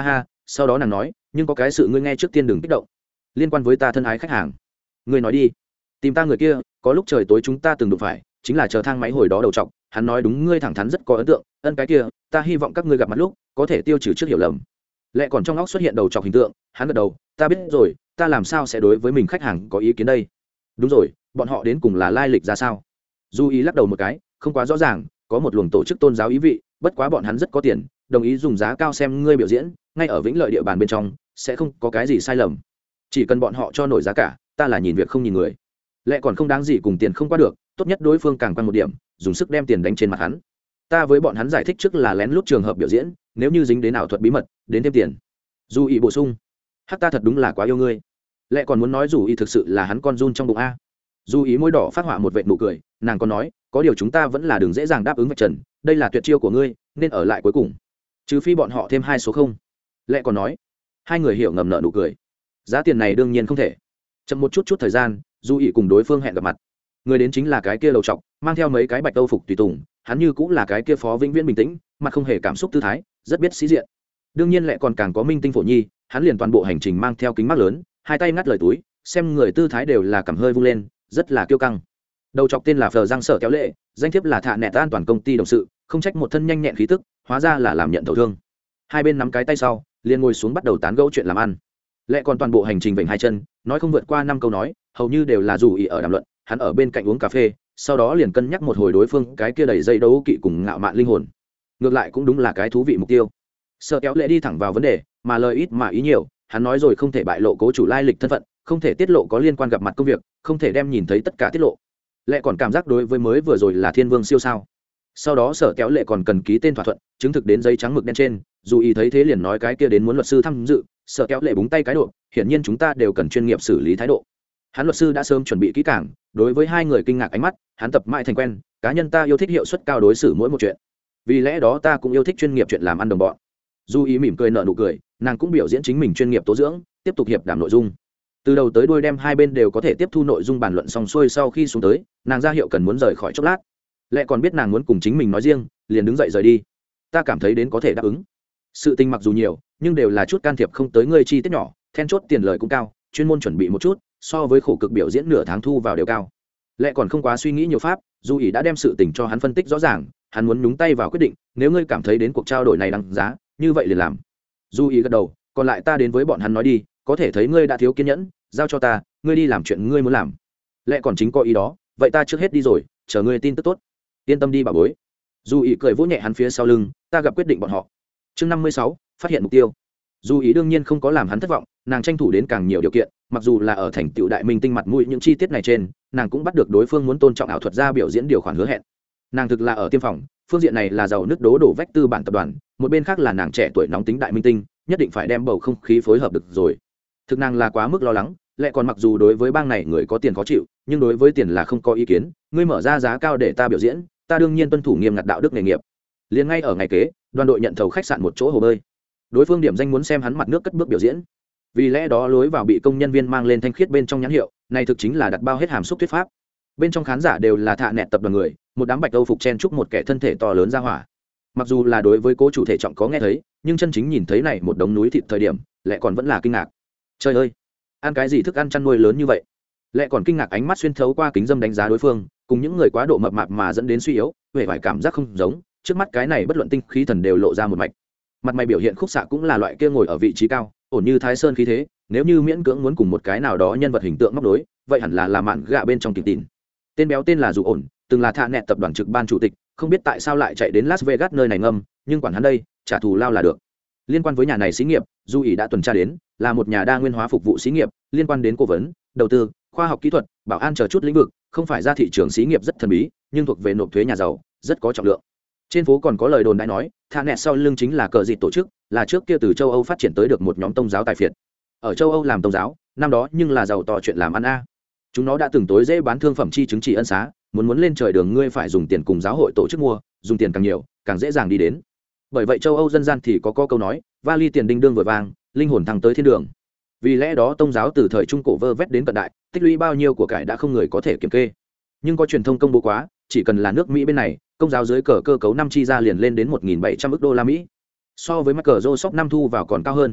sau đó nàng nói nhưng có cái sự ngươi nghe trước tiên đừng kích động, liên quan với ta thân ái khách hàng. Ngươi nói đi. Tìm ta người kia có lúc trời tối chúng ta từng đụng phải, chính là chờ thang máy hồi đó đầu trọc. Hắn nói đúng, ngươi thẳng thắn rất có ấn tượng. Ân cái kia ta hy vọng các ngươi gặp mặt lúc có thể tiêu trừ trước hiểu lầm. Lẽ còn trong óc xuất hiện đầu trọc hình tượng, hắn gật đầu, ta biết rồi, ta làm sao sẽ đối với mình khách hàng có ý kiến đây. Đúng rồi, bọn họ đến cùng là lai lịch ra sao? Du ý lắc đầu một cái, không quá rõ ràng, có một luồng tổ chức tôn giáo ý vị, bất quá bọn hắn rất có tiền, đồng ý dùng giá cao xem ngươi biểu diễn, ngay ở Vĩnh Lợi địa bàn bên trong sẽ không có cái gì sai lầm, chỉ cần bọn họ cho nổi giá cả, ta là nhìn việc không nhìn người. Lẽ còn không đáng gì cùng tiền không qua được, tốt nhất đối phương càng quan một điểm, dùng sức đem tiền đánh trên mặt hắn. Ta với bọn hắn giải thích trước là lén lút trường hợp biểu diễn, nếu như dính đến ảo thuật bí mật đến thêm tiền. Du ý bổ sung, hắc ta thật đúng là quá yêu ngươi. Lẽ còn muốn nói dù ý thực sự là hắn con run trong bụng a. Du ý môi đỏ phát họa một vệt nụ cười, nàng còn nói có điều chúng ta vẫn là đừng dễ dàng đáp ứng vạch trần, đây là tuyệt chiêu của ngươi nên ở lại cuối cùng, trừ phi bọn họ thêm hai số không. Lẽ còn nói, hai người hiểu ngầm nợ nụ cười, giá tiền này đương nhiên không thể. Chậm một chút chút thời gian, Du ý cùng đối phương hẹn gặp mặt. Người đến chính là cái kia lầu trọc, mang theo mấy cái bạch âu phục tùy tùng, hắn như cũng là cái kia phó vĩnh viễn bình tĩnh, mặt không hề cảm xúc tư thái, rất biết sĩ diện. Đương nhiên lại còn càng có minh tinh phổ nhi, hắn liền toàn bộ hành trình mang theo kính mắt lớn, hai tay ngắt lời túi, xem người tư thái đều là cầm hơi vung lên, rất là kiêu căng. Đầu chọc tên là Phờ Giang Sở Kéo Lệ, danh thiếp là Thạ Nẹt an toàn công ty đồng sự, không trách một thân nhanh nhẹn khí tức, hóa ra là làm nhận thầu thương. Hai bên nắm cái tay sau, liền ngồi xuống bắt đầu tán gẫu chuyện làm ăn. Lệ còn toàn bộ hành trình vểnh hai chân, nói không vượt qua năm câu nói, hầu như đều là dù ý ở đàm luận, hắn ở bên cạnh uống cà phê, sau đó liền cân nhắc một hồi đối phương cái kia đầy dây đấu kỵ cùng ngạo mạn linh hồn. Ngược lại cũng đúng là cái thú vị mục tiêu. Sở Kéo Lệ đi thẳng vào vấn đề, mà lời ít mà ý nhiều, hắn nói rồi không thể bại lộ cố chủ lai lịch thân phận, không thể tiết lộ có liên quan gặp mặt công việc, không thể đem nhìn thấy tất cả tiết lộ. Lệ còn cảm giác đối với mới vừa rồi là thiên vương siêu sao. Sau đó Sở Kéo Lệ còn cần ký tên thỏa thuận, chứng thực đến giấy trắng mực đen trên, dù ý thấy thế liền nói cái kia đến muốn luật sư tham dự. Sở Kéo Lệ búng tay cái độ, hiển nhiên chúng ta đều cần chuyên nghiệp xử lý thái độ. Hắn luật sư đã sớm chuẩn bị kỹ càng, đối với hai người kinh ngạc ánh mắt, hắn tập mãi thành quen, cá nhân ta yêu thích hiệu suất cao đối xử mỗi một chuyện, vì lẽ đó ta cũng yêu thích chuyên nghiệp chuyện làm ăn đồng bọn. Du ý mỉm cười nở nụ cười, nàng cũng biểu diễn chính mình chuyên nghiệp tố dưỡng, tiếp tục hiệp đàm nội dung. Từ đầu tới đuôi đem hai bên đều có thể tiếp thu nội dung bàn luận xong xuôi, sau khi xuống tới, nàng ra hiệu cần muốn rời khỏi chốc lát. Lẽ còn biết nàng muốn cùng chính mình nói riêng, liền đứng dậy rời đi. Ta cảm thấy đến có thể đáp ứng. Sự tình mặc dù nhiều, nhưng đều là chút can thiệp không tới ngươi chi tiết nhỏ, then chốt tiền lời cũng cao, chuyên môn chuẩn bị một chút, so với khổ cực biểu diễn nửa tháng thu vào đều cao. Lẽ còn không quá suy nghĩ nhiều pháp, dù ý đã đem sự tình cho hắn phân tích rõ ràng, hắn muốn nhúng tay vào quyết định, nếu ngươi cảm thấy đến cuộc trao đổi này đáng giá, như vậy liền làm. Du ý gật đầu, còn lại ta đến với bọn hắn nói đi, có thể thấy ngươi đã thiếu kiên nhẫn, giao cho ta, ngươi đi làm chuyện ngươi muốn làm. Lẽ còn chính có ý đó, vậy ta trước hết đi rồi, chờ ngươi tin tức tốt. Yên tâm đi bà bối. Du ý cười vỗ nhẹ hắn phía sau lưng, ta gặp quyết định bọn họ. Chương năm mươi sáu, phát hiện mục tiêu. Du ý đương nhiên không có làm hắn thất vọng, nàng tranh thủ đến càng nhiều điều kiện, mặc dù là ở thành tựu đại minh tinh mặt mũi những chi tiết này trên, nàng cũng bắt được đối phương muốn tôn trọng ảo thuật gia biểu diễn điều khoản hứa hẹn. Nàng thực là ở tiêm phòng, phương diện này là giàu nước đố đổ vách tư bản tập đoàn, một bên khác là nàng trẻ tuổi nóng tính đại minh tinh, nhất định phải đem bầu không khí phối hợp được rồi. Thực nàng là quá mức lo lắng, lẽ còn mặc dù đối với bang này người có tiền khó chịu, nhưng đối với tiền là không có ý kiến, ngươi mở ra giá cao để ta biểu diễn, ta đương nhiên tuân thủ nghiêm ngặt đạo đức nghề nghiệp. Liền ngay ở ngày kế, đoàn đội nhận thầu khách sạn một chỗ hồ bơi. Đối phương điểm danh muốn xem hắn mặt nước cất bước biểu diễn. Vì lẽ đó lối vào bị công nhân viên mang lên thanh khiết bên trong nhãn hiệu, này thực chính là đặt bao hết hàm xúc thuyết pháp. Bên trong khán giả đều là Thạ Nẹt tập đoàn người, một đám bạch âu phục chen chúc một kẻ thân thể to lớn ra hỏa. Mặc dù là đối với cố chủ thể trọng có nghe thấy, nhưng chân chính nhìn thấy này một đống núi thịt thời điểm, lại còn vẫn là kinh ngạc. Trời ơi, ăn cái gì thức ăn chăn nuôi lớn như vậy? Lại còn kinh ngạc ánh mắt xuyên thấu qua kính dâm đánh giá đối phương, cùng những người quá độ mập mạp mà dẫn đến suy yếu, vẻ vải cảm giác không giống, trước mắt cái này bất luận tinh khí thần đều lộ ra một mạch. Mặt mày biểu hiện khúc xạ cũng là loại kia ngồi ở vị trí cao, ổn như Thái Sơn khí thế, nếu như miễn cưỡng muốn cùng một cái nào đó nhân vật hình tượng móc đối, vậy hẳn là là mạn gạ bên trong kịch tìn. Tên béo tên là Dù Ổn, từng là Thạ Nẹt tập đoàn trực ban chủ tịch, không biết tại sao lại chạy đến Las Vegas nơi này ngâm, nhưng quản hắn đây, trả thù lao là được. Liên quan với nhà này xí nghiệp, Du ỷ đã tuần tra đến, là một nhà đa nguyên hóa phục vụ xí nghiệp, liên quan đến cố vấn, đầu tư, khoa học kỹ thuật, bảo an chờ chút lĩnh vực, không phải ra thị trường xí nghiệp rất thần bí, nhưng thuộc về nộp thuế nhà giàu, rất có trọng lượng. Trên phố còn có lời đồn đại nói, Thạ Nẹt sau lưng chính là cờ dịt tổ chức, là trước kia từ châu Âu phát triển tới được một nhóm tông giáo tài phiệt. Ở châu Âu làm tông giáo, năm đó nhưng là giàu to chuyện làm ăn a. Chúng nó đã từng tối dễ bán thương phẩm chi chứng chỉ ân xá, muốn muốn lên trời đường ngươi phải dùng tiền cùng giáo hội tổ chức mua, dùng tiền càng nhiều, càng dễ dàng đi đến. Bởi vậy châu Âu dân gian thì có có câu nói, vali tiền đinh đương vừa vang, linh hồn thăng tới thiên đường. Vì lẽ đó tông giáo từ thời trung cổ vơ vét đến cận đại, tích lũy bao nhiêu của cải đã không người có thể kiểm kê. Nhưng có truyền thông công bố quá, chỉ cần là nước Mỹ bên này, công giáo dưới cờ cơ cấu năm chi ra liền lên đến một nghìn bảy trăm ức đô la Mỹ. So với Microsoft năm thu vào còn cao hơn.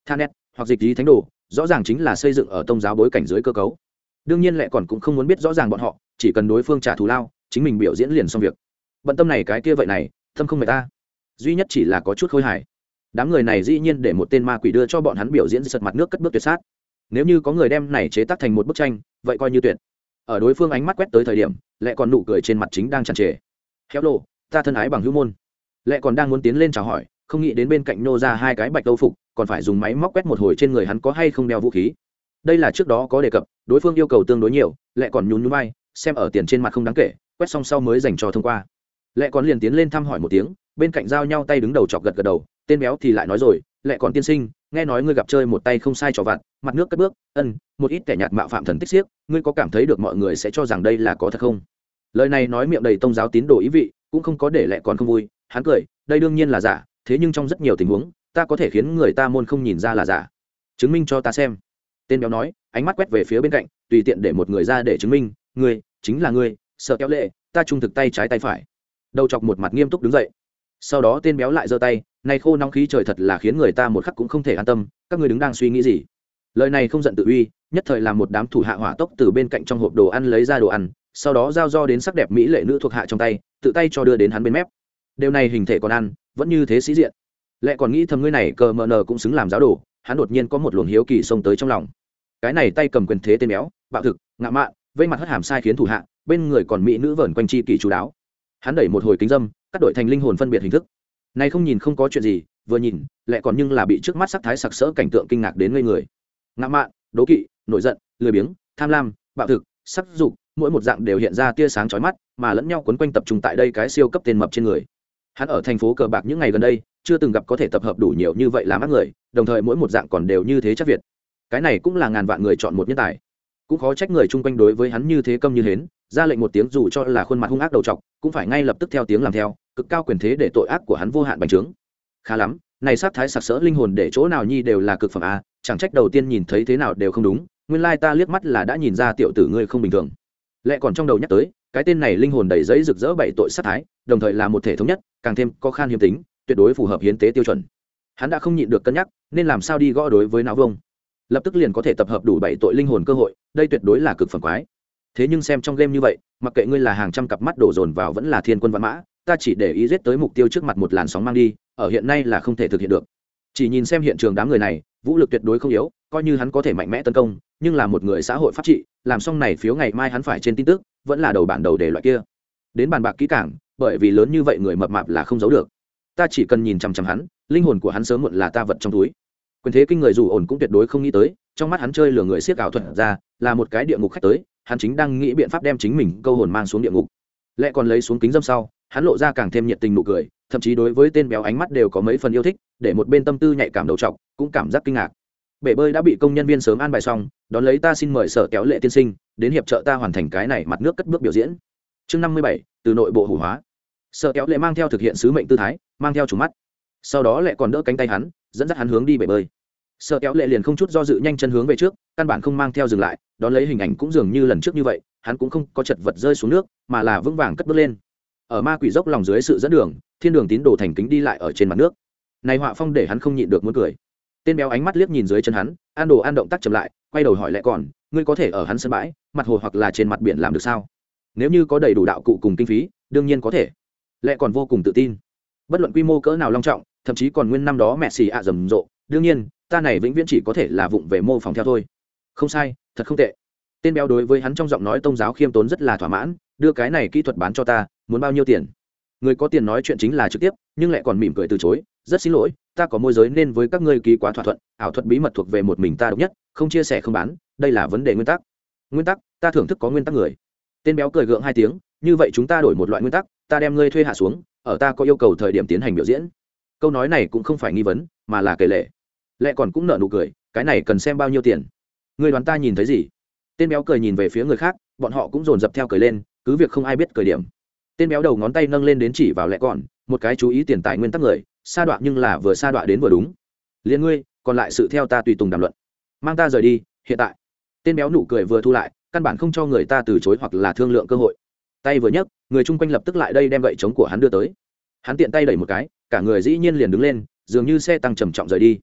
Thanet hoặc dịch lý thánh đồ rõ ràng chính là xây dựng ở tôn giáo bối cảnh dưới cơ cấu. Đương nhiên lại còn cũng không muốn biết rõ ràng bọn họ, chỉ cần đối phương trả thù lao, chính mình biểu diễn liền xong việc. Bận tâm này cái kia vậy này, thâm không mệt ta. Duy nhất chỉ là có chút khôi hài. Đám người này dĩ nhiên để một tên ma quỷ đưa cho bọn hắn biểu diễn sật mặt nước cất bước tuyệt sát. Nếu như có người đem này chế tác thành một bức tranh, vậy coi như tuyệt. Ở đối phương ánh mắt quét tới thời điểm, lại còn nụ cười trên mặt chính đang tràn trề. Khéo lộ, ta thân ái bằng hữu môn. Lại còn đang muốn tiến lên chào hỏi, không nghĩ đến bên cạnh nô ra hai cái bạch đâu phục, còn phải dùng máy móc quét một hồi trên người hắn có hay không đeo vũ khí. Đây là trước đó có đề cập, đối phương yêu cầu tương đối nhiều, lại còn nhún nhún vai, xem ở tiền trên mặt không đáng kể, quét xong sau mới dành cho thông qua. Lại còn liền tiến lên thăm hỏi một tiếng, bên cạnh giao nhau tay đứng đầu chọc gật gật đầu, tên béo thì lại nói rồi, lại còn tiên sinh, nghe nói ngươi gặp chơi một tay không sai trò vặt, mặt nước cất bước, ân, một ít kẻ nhạt mạo phạm thần tích xiếc, ngươi có cảm thấy được mọi người sẽ cho rằng đây là có thật không? Lời này nói miệng đầy tông giáo tín đồ ý vị, cũng không có để lại còn không vui, hắn cười, đây đương nhiên là giả, thế nhưng trong rất nhiều tình huống, ta có thể khiến người ta môn không nhìn ra là giả. Chứng minh cho ta xem. Tên béo nói, ánh mắt quét về phía bên cạnh, tùy tiện để một người ra để chứng minh, ngươi, chính là ngươi, sợ kéo lệ, ta trung thực tay trái tay phải. Đầu chọc một mặt nghiêm túc đứng dậy. Sau đó tên béo lại giơ tay, này khô nóng khí trời thật là khiến người ta một khắc cũng không thể an tâm, các ngươi đứng đang suy nghĩ gì? Lời này không giận tự uy, nhất thời làm một đám thủ hạ hỏa tốc từ bên cạnh trong hộp đồ ăn lấy ra đồ ăn, sau đó giao do đến sắc đẹp mỹ lệ nữ thuộc hạ trong tay, tự tay cho đưa đến hắn bên mép. Điều này hình thể còn ăn, vẫn như thế sĩ diện. Lại còn nghĩ thầm ngươi này cờ mờ nờ cũng xứng làm giáo đồ, hắn đột nhiên có một luồng hiếu kỳ xông tới trong lòng. Cái này tay cầm quyền thế tên béo, bạo thực, ngạ mạn, vây mặt hất hàm sai khiến thủ hạ, bên người còn mỹ nữ vẩn quanh chi kỳ chú đáo. Hắn đẩy một hồi kính dâm, cắt đổi thành linh hồn phân biệt hình thức. Này không nhìn không có chuyện gì, vừa nhìn, lại còn nhưng là bị trước mắt sắc thái sặc sỡ cảnh tượng kinh ngạc đến ngây người. Ngạ mạn, đố kỵ, nổi giận, lười biếng, tham lam, bạo thực, sắc dục, mỗi một dạng đều hiện ra tia sáng chói mắt, mà lẫn nhau quấn quanh tập trung tại đây cái siêu cấp tên mập trên người. Hắn ở thành phố cờ bạc những ngày gần đây, chưa từng gặp có thể tập hợp đủ nhiều như vậy làm ác người, đồng thời mỗi một dạng còn đều như thế chắc việt. Cái này cũng là ngàn vạn người chọn một nhân tài. Cũng khó trách người chung quanh đối với hắn như thế câm như hến, ra lệnh một tiếng dù cho là khuôn mặt hung ác đầu trọc, cũng phải ngay lập tức theo tiếng làm theo, cực cao quyền thế để tội ác của hắn vô hạn bành trướng. Khá lắm, này sát thái sặc sỡ linh hồn để chỗ nào nhi đều là cực phẩm a, chẳng trách đầu tiên nhìn thấy thế nào đều không đúng, nguyên lai ta liếc mắt là đã nhìn ra tiểu tử ngươi không bình thường. Lẽ còn trong đầu nhắc tới, cái tên này linh hồn đầy giấy rực rỡ bảy tội sát thái, đồng thời là một thể thống nhất, càng thêm có khan hiếm tính, tuyệt đối phù hợp hiến tế tiêu chuẩn. Hắn đã không nhịn được cân nhắc, nên làm sao đi gõ đối với não vông. Lập tức liền có thể tập hợp đủ bảy tội linh hồn cơ hội, đây tuyệt đối là cực phẩm quái. Thế nhưng xem trong game như vậy, mặc kệ ngươi là hàng trăm cặp mắt đổ dồn vào vẫn là thiên quân vạn mã, ta chỉ để ý giết tới mục tiêu trước mặt một làn sóng mang đi, ở hiện nay là không thể thực hiện được. Chỉ nhìn xem hiện trường đám người này, vũ lực tuyệt đối không yếu, coi như hắn có thể mạnh mẽ tấn công, nhưng là một người xã hội pháp trị, làm xong này phiếu ngày mai hắn phải trên tin tức, vẫn là đầu bản đầu đề loại kia. Đến bàn bạc kỹ càng, bởi vì lớn như vậy người mập mạp là không giấu được. Ta chỉ cần nhìn chằm chằm hắn, linh hồn của hắn sớm muộn là ta vật trong túi. Quyền thế kinh người dù ổn cũng tuyệt đối không nghĩ tới, trong mắt hắn chơi lừa người siết ảo thuật ra, là một cái địa ngục khách tới, hắn chính đang nghĩ biện pháp đem chính mình câu hồn mang xuống địa ngục. Lẽ còn lấy xuống kính dâm sau, hắn lộ ra càng thêm nhiệt tình nụ cười, thậm chí đối với tên béo ánh mắt đều có mấy phần yêu thích, để một bên tâm tư nhạy cảm đầu trọc cũng cảm giác kinh ngạc. Bể bơi đã bị công nhân viên sớm an bài xong, đón lấy ta xin mời Sở Kéo Lệ tiên sinh đến hiệp trợ ta hoàn thành cái này mặt nước cất bước biểu diễn. Chương năm mươi bảy, từ nội bộ hủ hóa. Sở Kéo Lệ mang theo thực hiện sứ mệnh tư thái, mang theo chủ mắt. Sau đó lại còn đỡ cánh tay hắn, dẫn dắt hắn hướng đi bể bơi. Sở Kéo Lệ liền không chút do dự nhanh chân hướng về trước, căn bản không mang theo dừng lại, đón lấy hình ảnh cũng dường như lần trước như vậy, hắn cũng không có chật vật rơi xuống nước, mà là vững vàng cất bước lên. Ở ma quỷ dốc lòng dưới sự dẫn đường, thiên đường tín đồ thành kính đi lại ở trên mặt nước. Này họa phong để hắn không nhịn được muốn cười. Tên béo ánh mắt liếc nhìn dưới chân hắn, an đồ an động tác chậm lại, quay đầu hỏi lại còn, ngươi có thể ở hắn sân bãi, mặt hồ hoặc là trên mặt biển làm được sao? Nếu như có đầy đủ đạo cụ cùng kinh phí, đương nhiên có thể. Lẽ còn vô cùng tự tin. Bất luận quy mô cỡ nào long trọng, thậm chí còn nguyên năm đó mẹ xì ạ rầm rộ, đương nhiên, ta này vĩnh viễn chỉ có thể là vụng về mô phỏng theo thôi. Không sai, thật không tệ. Tên béo đối với hắn trong giọng nói tông giáo khiêm tốn rất là thỏa mãn, đưa cái này kỹ thuật bán cho ta, muốn bao nhiêu tiền? Người có tiền nói chuyện chính là trực tiếp, nhưng lại còn mỉm cười từ chối, rất xin lỗi, ta có môi giới nên với các ngươi ký quá thỏa thuận, ảo thuật bí mật thuộc về một mình ta độc nhất, không chia sẻ không bán, đây là vấn đề nguyên tắc. Nguyên tắc, ta thưởng thức có nguyên tắc người. Tên béo cười gượng hai tiếng, như vậy chúng ta đổi một loại nguyên tắc, ta đem ngươi thuê hạ xuống, ở ta có yêu cầu thời điểm tiến hành biểu diễn. Câu nói này cũng không phải nghi vấn, mà là kể lệ. Lệ còn cũng nở nụ cười, cái này cần xem bao nhiêu tiền? Ngươi đoán ta nhìn thấy gì? Tên béo cười nhìn về phía người khác, bọn họ cũng dồn dập theo cười lên, cứ việc không ai biết cười điểm. Tên béo đầu ngón tay nâng lên đến chỉ vào Lệ còn, một cái chú ý tiền tài nguyên tắc người, sa đọa nhưng là vừa sa đọa đến vừa đúng. Liên ngươi, còn lại sự theo ta tùy tùng đàm luận. Mang ta rời đi, hiện tại. Tên béo nụ cười vừa thu lại, căn bản không cho người ta từ chối hoặc là thương lượng cơ hội. Tay vừa nhấc, người chung quanh lập tức lại đây đem gậy chống của hắn đưa tới. Hắn tiện tay đẩy một cái, cả người dĩ nhiên liền đứng lên, dường như xe tăng trầm trọng rời đi.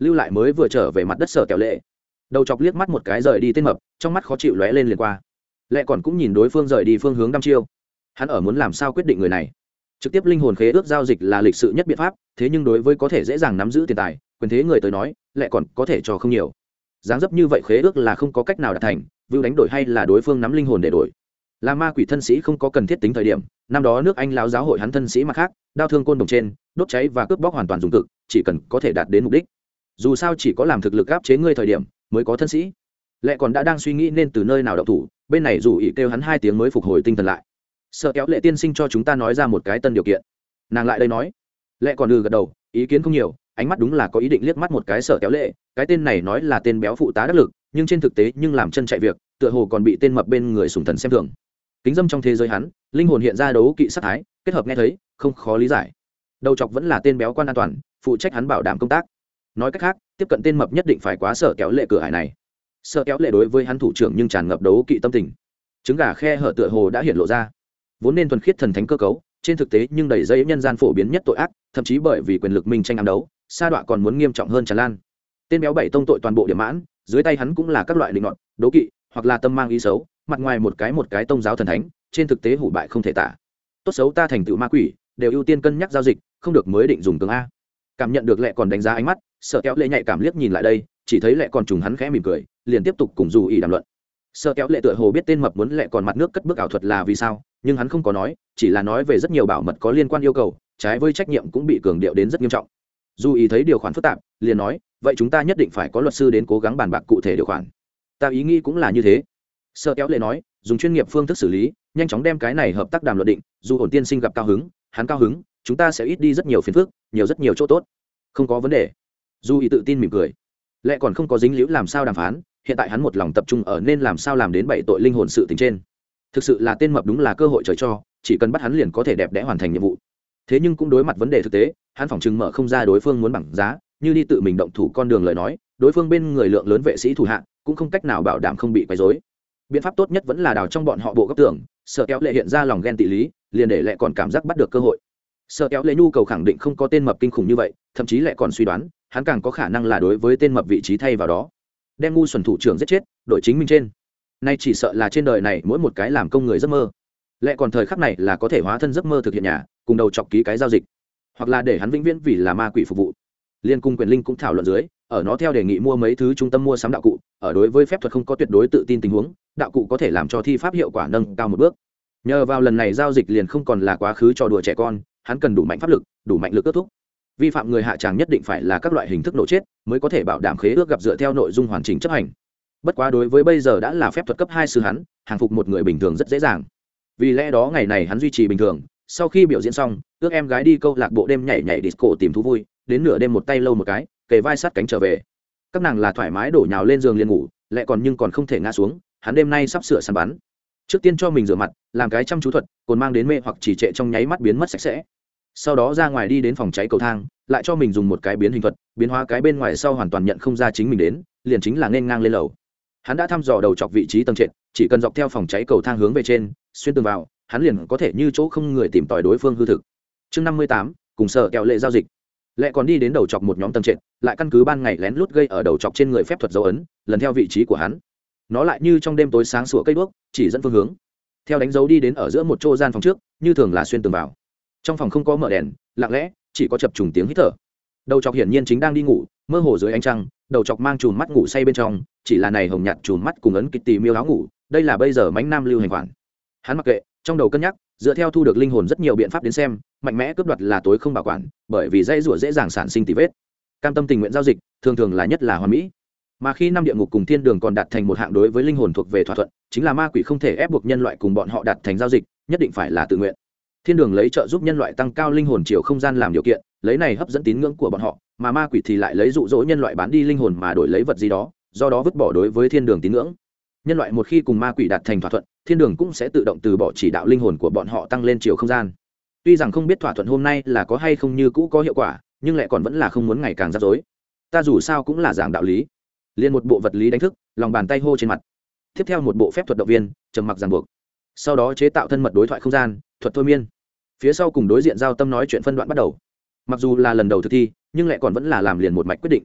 lưu lại mới vừa trở về mặt đất sở kẹo lệ. Đầu chọc liếc mắt một cái rời đi tên mập, trong mắt khó chịu lóe lên liền qua. Lệ còn cũng nhìn đối phương rời đi phương hướng đăm chiêu. Hắn ở muốn làm sao quyết định người này. Trực tiếp linh hồn khế ước giao dịch là lịch sự nhất biện pháp, thế nhưng đối với có thể dễ dàng nắm giữ tiền tài, quyền thế người tới nói, Lệ còn có thể cho không nhiều. Dáng dấp như vậy khế ước là không có cách nào đạt thành, view đánh đổi hay là đối phương nắm linh hồn để đổi. Là ma quỷ thân sĩ không có cần thiết tính thời điểm, năm đó nước Anh lão giáo hội hắn thân sĩ mặt khác, đao thương côn đồng trên, đốt cháy và cướp bóc hoàn toàn dùng cực, chỉ cần có thể đạt đến mục đích. Dù sao chỉ có làm thực lực áp chế ngươi thời điểm, mới có thân sĩ. Lệ còn đã đang suy nghĩ nên từ nơi nào động thủ, bên này dù ý kêu hắn hai tiếng mới phục hồi tinh thần lại. Sợ kéo Lệ tiên sinh cho chúng ta nói ra một cái tân điều kiện. Nàng lại đây nói. Lệ còn lừ gật đầu, ý kiến không nhiều, ánh mắt đúng là có ý định liếc mắt một cái Sợ kéo Lệ, cái tên này nói là tên béo phụ tá đắc lực, nhưng trên thực tế nhưng làm chân chạy việc, tựa hồ còn bị tên mập bên người sủng thần xem thường. Kính dâm trong thế giới hắn, linh hồn hiện ra đấu kỵ sát thái, kết hợp nghe thấy, không khó lý giải. Đầu chọc vẫn là tên béo quan an toàn, phụ trách hắn bảo đảm công tác. Nói cách khác, tiếp cận tên mập nhất định phải quá Sợ kéo Lệ cửa ải này. Sợ kéo Lệ đối với hắn thủ trưởng nhưng tràn ngập đấu kỵ tâm tình. Trứng gà khe hở tựa hồ đã hiện lộ ra, vốn nên thuần khiết thần thánh cơ cấu, trên thực tế nhưng đầy dây nhân gian phổ biến nhất tội ác, thậm chí bởi vì quyền lực minh tranh ám đấu, sa đọa còn muốn nghiêm trọng hơn tràn lan. Tên béo bảy tông tội toàn bộ điểm mãn, dưới tay hắn cũng là các loại định ngọn, đố kỵ, hoặc là tâm mang ý xấu, mặt ngoài một cái một cái tông giáo thần thánh, trên thực tế hủ bại không thể tả. Tốt xấu ta thành tựu ma quỷ, đều ưu tiên cân nhắc giao dịch, không được mới định dùng cường a. Cảm nhận được Lệ còn đánh giá ánh mắt, Sợ kéo Lệ nhạy cảm liếc nhìn lại đây, chỉ thấy Lệ còn trùng hắn khẽ mỉm cười, liền tiếp tục cùng dù ý đàm luận. Sợ kéo Lệ tựa hồ biết tên mập muốn Lệ còn mặt nước cất bước ảo thuật là vì sao, nhưng hắn không có nói, chỉ là nói về rất nhiều bảo mật có liên quan yêu cầu, trái với trách nhiệm cũng bị cường điệu đến rất nghiêm trọng. Dù ý thấy điều khoản phức tạp, liền nói, vậy chúng ta nhất định phải có luật sư đến cố gắng bàn bạc cụ thể điều khoản. Ta ý nghĩ cũng là như thế. Sợ kéo Lệ nói, dùng chuyên nghiệp phương thức xử lý, nhanh chóng đem cái này hợp tác đàm luận định, dù ổn tiên sinh gặp cao hứng, hắn cao hứng, chúng ta sẽ ít đi rất nhiều phiền phức, nhiều rất nhiều chỗ tốt. Không có vấn đề. Dù ý tự tin mỉm cười. Lệ còn không có dính líu làm sao đàm phán, hiện tại hắn một lòng tập trung ở nên làm sao làm đến bảy tội linh hồn sự tình trên. Thực sự là tên mập đúng là cơ hội trời cho, chỉ cần bắt hắn liền có thể đẹp đẽ hoàn thành nhiệm vụ. Thế nhưng cũng đối mặt vấn đề thực tế, hắn phỏng chừng mở không ra đối phương muốn bằng giá, như đi tự mình động thủ con đường lời nói, đối phương bên người lượng lớn vệ sĩ thủ hạ, cũng không cách nào bảo đảm không bị quấy rối. Biện pháp tốt nhất vẫn là đào trong bọn họ bộ góc tưởng, Sợ kéo Lệ hiện ra lòng ghen tị lý, liền để Lệ còn cảm giác bắt được cơ hội. Sợ kéo Lệ nhu cầu khẳng định không có tên mập kinh khủng như vậy, thậm chí Lệ còn suy đoán, hắn càng có khả năng là đối với tên mập vị trí thay vào đó, đem ngu xuẩn thủ trưởng giết chết, đội chính mình trên. Nay chỉ sợ là trên đời này mỗi một cái làm công người giấc mơ. Lệ còn thời khắc này là có thể hóa thân giấc mơ thực hiện nhà, cùng đầu chọc ký cái giao dịch, hoặc là để hắn vĩnh viễn vì là ma quỷ phục vụ. Liên cung quyền linh cũng thảo luận dưới, ở nó theo đề nghị mua mấy thứ trung tâm mua sắm đạo cụ, ở đối với phép thuật không có tuyệt đối tự tin tình huống, đạo cụ có thể làm cho thi pháp hiệu quả nâng cao một bước. Nhờ vào lần này giao dịch liền không còn là quá khứ trò đùa trẻ con, hắn cần đủ mạnh pháp lực, đủ mạnh lực kết thúc. Vi phạm người hạ tràng nhất định phải là các loại hình thức nổ chết, mới có thể bảo đảm khế ước gặp dựa theo nội dung hoàn chỉnh chấp hành. Bất quá đối với bây giờ đã là phép thuật cấp hai sư hắn, hàng phục một người bình thường rất dễ dàng. Vì lẽ đó ngày này hắn duy trì bình thường, sau khi biểu diễn xong, ước em gái đi câu lạc bộ đêm nhảy nhảy disco tìm thú vui, đến nửa đêm một tay lâu một cái, kề vai sát cánh trở về. Các nàng là thoải mái đổ nhào lên giường liền ngủ, Lệ còn nhưng còn không thể ngã xuống, hắn đêm nay sắp sửa săn bắn. Trước tiên cho mình rửa mặt, làm cái chăm chú thuật, cồn mang đến mê hoặc chỉ trệ trong nháy mắt biến mất sạch sẽ. Sau đó ra ngoài đi đến phòng cháy cầu thang, lại cho mình dùng một cái biến hình thuật, biến hóa cái bên ngoài sau hoàn toàn nhận không ra chính mình đến, liền chính là nên ngang lên lầu. Hắn đã thăm dò đầu chọc vị trí tầng trệt, chỉ cần dọc theo phòng cháy cầu thang hướng về trên, xuyên tường vào, hắn liền có thể như chỗ không người tìm tòi đối phương hư thực. Chương năm mươi tám, cùng Sợ kéo Lệ giao dịch. Lệ còn đi đến đầu chọc một nhóm tầng trệt, lại căn cứ ban ngày lén lút gây ở đầu chọc trên người phép thuật dấu ấn, lần theo vị trí của hắn. Nó lại như trong đêm tối sáng sủa cây đuốc, chỉ dẫn phương hướng. Theo đánh dấu đi đến ở giữa một chỗ gian phòng trước, như thường là xuyên tường vào. Trong phòng không có mở đèn, lặng lẽ, chỉ có chập trùng tiếng hít thở. Đầu chọc hiển nhiên chính đang đi ngủ, mơ hồ dưới ánh trăng, đầu chọc mang chùm mắt ngủ say bên trong, chỉ là này hồng nhạt chùm mắt cùng ấn kịch tì miêu áo ngủ, đây là bây giờ mãnh nam lưu hành khoản. Hắn mặc kệ, trong đầu cân nhắc, dựa theo thu được linh hồn rất nhiều biện pháp đến xem, mạnh mẽ cướp đoạt là tối không bảo quản, bởi vì dây rủa dễ dàng sản sinh tì vết. Cam tâm tình nguyện giao dịch, thường thường là nhất là hoàn mỹ. Mà khi năm địa ngục cùng thiên đường còn đạt thành một hạng đối với linh hồn thuộc về thỏa thuận, chính là ma quỷ không thể ép buộc nhân loại cùng bọn họ đạt thành giao dịch, nhất định phải là tự nguyện. Thiên đường lấy trợ giúp nhân loại tăng cao linh hồn chiều không gian làm điều kiện, lấy này hấp dẫn tín ngưỡng của bọn họ, mà ma quỷ thì lại lấy dụ dỗ nhân loại bán đi linh hồn mà đổi lấy vật gì đó, do đó vứt bỏ đối với thiên đường tín ngưỡng. Nhân loại một khi cùng ma quỷ đạt thành thỏa thuận, thiên đường cũng sẽ tự động từ bỏ chỉ đạo linh hồn của bọn họ tăng lên chiều không gian. Tuy rằng không biết thỏa thuận hôm nay là có hay không như cũ có hiệu quả, nhưng lại còn vẫn là không muốn ngày càng rắc rối. Ta dù sao cũng là giảng đạo lý. Liên một bộ vật lý đánh thức, lòng bàn tay hô trên mặt. Tiếp theo một bộ phép thuật động viên, trầm mặc ràng buộc. Sau đó chế tạo thân mật đối thoại không gian, thuật thôi miên. Phía sau cùng đối diện giao tâm nói chuyện phân đoạn bắt đầu. Mặc dù là lần đầu thực thi, nhưng lại còn vẫn là làm liền một mạch quyết định.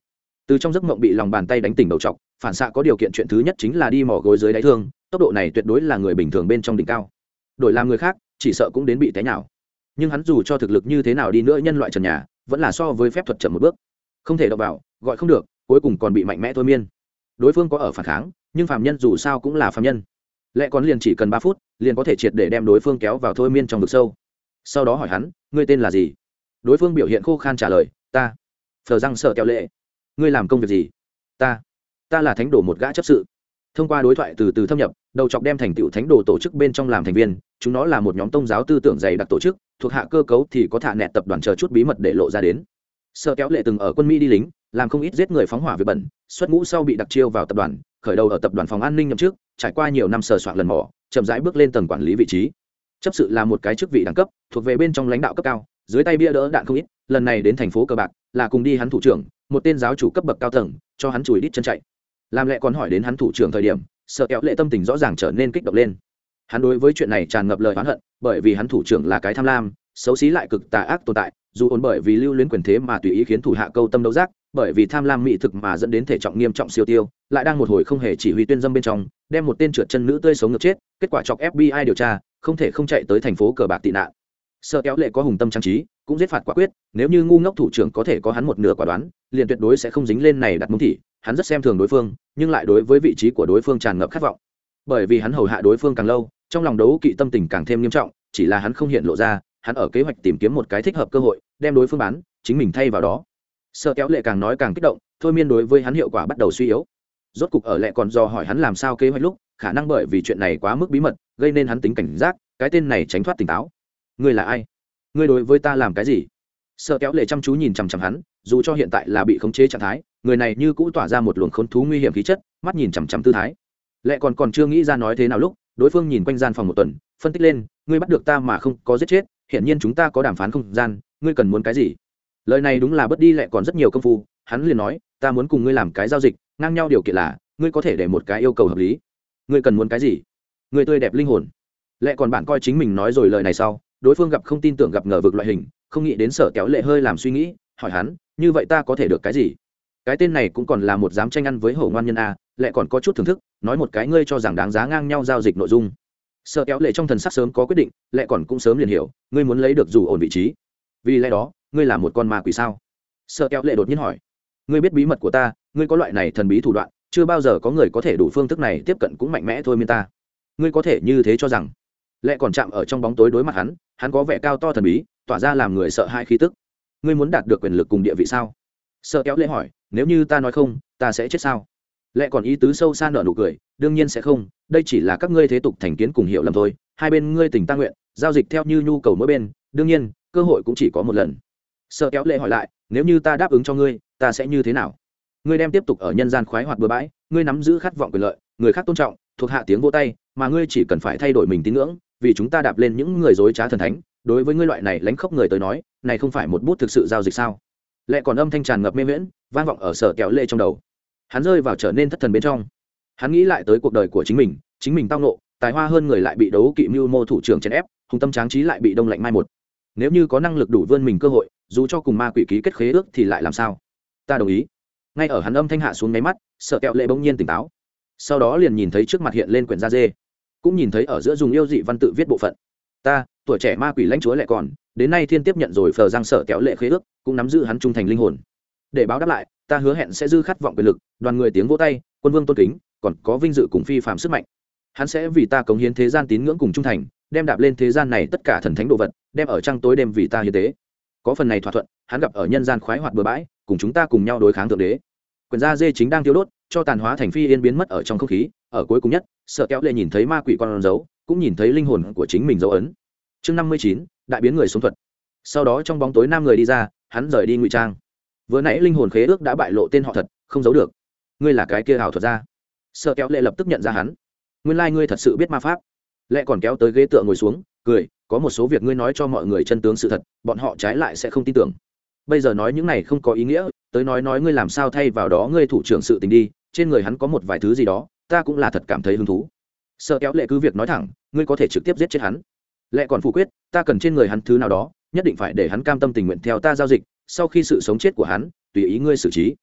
từ trong giấc mộng bị lòng bàn tay đánh tỉnh đầu trọc, phản xạ có điều kiện chuyện thứ nhất chính là đi mò gối dưới đáy thương, tốc độ này tuyệt đối là người bình thường bên trong đỉnh cao, đổi làm người khác chỉ sợ cũng đến bị té nhào. Nhưng hắn dù cho thực lực như thế nào đi nữa, nhân loại trần nhà vẫn là so với phép thuật chậm một bước, không thể đọc vào, gọi không được, cuối cùng còn bị mạnh mẽ thôi miên. Đối phương có ở phản kháng, nhưng phàm nhân dù sao cũng là phàm nhân, lẽ còn liền chỉ cần ba phút liền có thể triệt để đem đối phương kéo vào thôi miên trong vực sâu. Sau đó hỏi hắn, ngươi tên là gì? Đối phương biểu hiện khô khan trả lời, ta phờ răng sợ kẹo lệ. Ngươi làm công việc gì? ta ta là thánh đồ một gã chấp sự. Thông qua đối thoại từ từ thâm nhập, đầu chọc đem thành tựu thánh đồ tổ chức bên trong làm thành viên, chúng nó là một nhóm tôn giáo tư tưởng dày đặc tổ chức, thuộc hạ cơ cấu thì có thả nẹt tập đoàn chờ chút bí mật để lộ ra đến. Sợ kéo lệ từng ở quân Mỹ đi lính, làm không ít giết người phóng hỏa việc bẩn, xuất ngũ sau bị đặc chiêu vào tập đoàn, khởi đầu ở tập đoàn phòng an ninh nhậm chức, trải qua nhiều năm sờ soạn lần mò, chậm rãi bước lên tầng quản lý vị trí. Chấp sự là một cái chức vị đẳng cấp, thuộc về bên trong lãnh đạo cấp cao, dưới tay bia đỡ đạn không ít, lần này đến thành phố cờ bạc, là cùng đi hắn thủ trưởng, một tên giáo chủ cấp bậc cao tầng, cho hắn chùi đít chân chạy. Làm lẽ còn hỏi đến hắn thủ trưởng thời điểm, sợ kéo lệ tâm tình rõ ràng trở nên kích động lên. Hắn đối với chuyện này tràn ngập lời oán hận, bởi vì hắn thủ trưởng là cái tham lam, xấu xí lại cực tà ác tồn tại, dù ổn bởi vì lưu luyến quyền thế mà tùy ý khiến thủ hạ câu tâm đấu giác, bởi vì tham lam mỹ thực mà dẫn đến thể trọng nghiêm trọng siêu tiêu, lại đang một hồi không hề chỉ huy tuyên dâm bên trong, đem một tên trượt chân nữ tươi sống ngược chết, kết quả chọc ép bi ai điều tra, không thể không chạy tới thành phố cờ bạc tị nạn. Sợ kéo lệ có hùng tâm trang trí, cũng giết phạt quả quyết, nếu như ngu ngốc thủ trưởng có thể có hắn một nửa quả đoán, liền tuyệt đối sẽ không dính lên này đặt mông thị. Hắn rất xem thường đối phương, nhưng lại đối với vị trí của đối phương tràn ngập khát vọng, bởi vì hắn hầu hạ đối phương càng lâu, trong lòng đấu kỵ tâm tình càng thêm nghiêm trọng, chỉ là hắn không hiện lộ ra, hắn ở kế hoạch tìm kiếm một cái thích hợp cơ hội, đem đối phương bán, chính mình thay vào đó. Sợ kéo lệ càng nói càng kích động, thôi miên đối với hắn hiệu quả bắt đầu suy yếu. Rốt cục ở lệ còn do hỏi hắn làm sao kế hoạch lúc, khả năng bởi vì chuyện này quá mức bí mật, gây nên hắn tính cảnh giác, cái tên này tránh thoát tỉnh táo. Ngươi là ai? Ngươi đối với ta làm cái gì? Sợ kéo lệ chăm chú nhìn chằm chằm hắn, dù cho hiện tại là bị khống chế trạng thái, người này như cũ tỏa ra một luồng khốn thú nguy hiểm khí chất, mắt nhìn chằm chằm tư thái. Lệ còn còn chưa nghĩ ra nói thế nào lúc, đối phương nhìn quanh gian phòng một tuần, phân tích lên, ngươi bắt được ta mà không có giết chết, hiển nhiên chúng ta có đàm phán không gian, ngươi cần muốn cái gì? Lời này đúng là bất đi Lệ còn rất nhiều công phu, hắn liền nói, ta muốn cùng ngươi làm cái giao dịch, ngang nhau điều kiện là, ngươi có thể để một cái yêu cầu hợp lý. Ngươi cần muốn cái gì? Ngươi tươi đẹp linh hồn. Lệ còn bạn coi chính mình nói rồi lời này sau, đối phương gặp không tin tưởng gặp ngờ vực loại hình, không nghĩ đến Sở kéo lệ hơi làm suy nghĩ, hỏi hắn, như vậy ta có thể được cái gì? Cái tên này cũng còn là một dám tranh ăn với hổ ngoan nhân a. Lệ còn có chút thưởng thức, nói một cái ngươi cho rằng đáng giá ngang nhau giao dịch nội dung. Sở kéo lệ trong thần sắc sớm có quyết định, Lệ còn cũng sớm liền hiểu, ngươi muốn lấy được dù ổn vị trí, vì lẽ đó ngươi là một con ma quỷ sao? Sở kéo lệ đột nhiên hỏi. Ngươi biết bí mật của ta, ngươi có loại này thần bí thủ đoạn, chưa bao giờ có người có thể đủ phương thức này tiếp cận cũng mạnh mẽ thôi miên ta. Ngươi có thể như thế cho rằng? Lệ còn chạm ở trong bóng tối đối mặt hắn, hắn có vẻ cao to thần bí, tỏa ra làm người sợ hãi khí tức. Ngươi muốn đạt được quyền lực cùng địa vị sao? Sợ kéo lệ hỏi. Nếu như ta nói không, ta sẽ chết sao? Lệ còn ý tứ sâu xa nở nụ cười, đương nhiên sẽ không, đây chỉ là các ngươi thế tục thành kiến cùng hiểu lầm thôi, hai bên ngươi tình ta nguyện, giao dịch theo như nhu cầu mỗi bên, đương nhiên cơ hội cũng chỉ có một lần. Sợ kéo lệ hỏi lại, nếu như ta đáp ứng cho ngươi, ta sẽ như thế nào? Ngươi đem tiếp tục ở nhân gian khoái hoạt bừa bãi, ngươi nắm giữ khát vọng quyền lợi, người khác tôn trọng, thuộc hạ tiếng vỗ tay, mà ngươi chỉ cần phải thay đổi mình tín ngưỡng, vì chúng ta đạp lên những người dối trá thần thánh, đối với ngươi loại này lánh khóc người tới nói, này không phải một bút thực sự giao dịch sao? Lệ còn âm thanh tràn ngập mê miễn, vang vọng ở Sở kéo lệ trong đầu. Hắn rơi vào trở nên thất thần bên trong. Hắn nghĩ lại tới cuộc đời của chính mình, chính mình tao nộ, tài hoa hơn người lại bị đấu kỵ mưu mô thủ trưởng chèn ép, hùng tâm tráng trí lại bị đông lạnh mai một. Nếu như có năng lực đủ vươn mình cơ hội, dù cho cùng ma quỷ ký kết khế ước thì lại làm sao? Ta đồng ý. Ngay ở hắn âm thanh hạ xuống mấy mắt, Sở kéo lệ bỗng nhiên tỉnh táo. Sau đó liền nhìn thấy trước mặt hiện lên quyển da dê, cũng nhìn thấy ở giữa dùng yêu dị văn tự viết bộ phận. Ta, tuổi trẻ ma quỷ lãnh chúa Lệ còn, đến nay thiên tiếp nhận rồi phờ giang Sở kéo lệ khế ước, cũng nắm giữ hắn trung thành linh hồn. Để báo đáp lại, ta hứa hẹn sẽ dư khát vọng quyền lực, đoàn người tiếng vỗ tay, quân vương tôn kính, còn có vinh dự cùng phi phàm sức mạnh. Hắn sẽ vì ta cống hiến thế gian tín ngưỡng cùng trung thành, đem đạp lên thế gian này tất cả thần thánh đồ vật, đem ở trăng tối đêm vì ta hiến tế. Có phần này thỏa thuận, hắn gặp ở nhân gian khoái hoạt bừa bãi, cùng chúng ta cùng nhau đối kháng thượng đế. Quyền da dê chính đang tiêu đốt, cho tàn hóa thành phi yên biến mất ở trong không khí, ở cuối cùng nhất, Sợ kéo lệ nhìn thấy ma quỷ con dấu, cũng nhìn thấy linh hồn của chính mình dấu ấn. Chương năm mươi chín, đại biến người sống thuật. Sau đó trong bóng tối nam người đi ra, hắn rời đi ngụy trang. Vừa nãy linh hồn khế ước đã bại lộ tên họ thật, không giấu được. Ngươi là cái kia ảo thuật gia. Sợ kéo lệ lập tức nhận ra hắn. Nguyên lai ngươi thật sự biết ma pháp. Lệ còn kéo tới ghế tựa ngồi xuống, cười, có một số việc ngươi nói cho mọi người chân tướng sự thật, bọn họ trái lại sẽ không tin tưởng. Bây giờ nói những này không có ý nghĩa, tới nói nói ngươi làm sao thay vào đó ngươi thủ trưởng sự tình đi, trên người hắn có một vài thứ gì đó, ta cũng là thật cảm thấy hứng thú. Sợ kéo lệ cứ việc nói thẳng, ngươi có thể trực tiếp giết chết hắn. Lệ còn phủ quyết, ta cần trên người hắn thứ nào đó, nhất định phải để hắn cam tâm tình nguyện theo ta giao dịch, sau khi sự sống chết của hắn, tùy ý ngươi xử trí.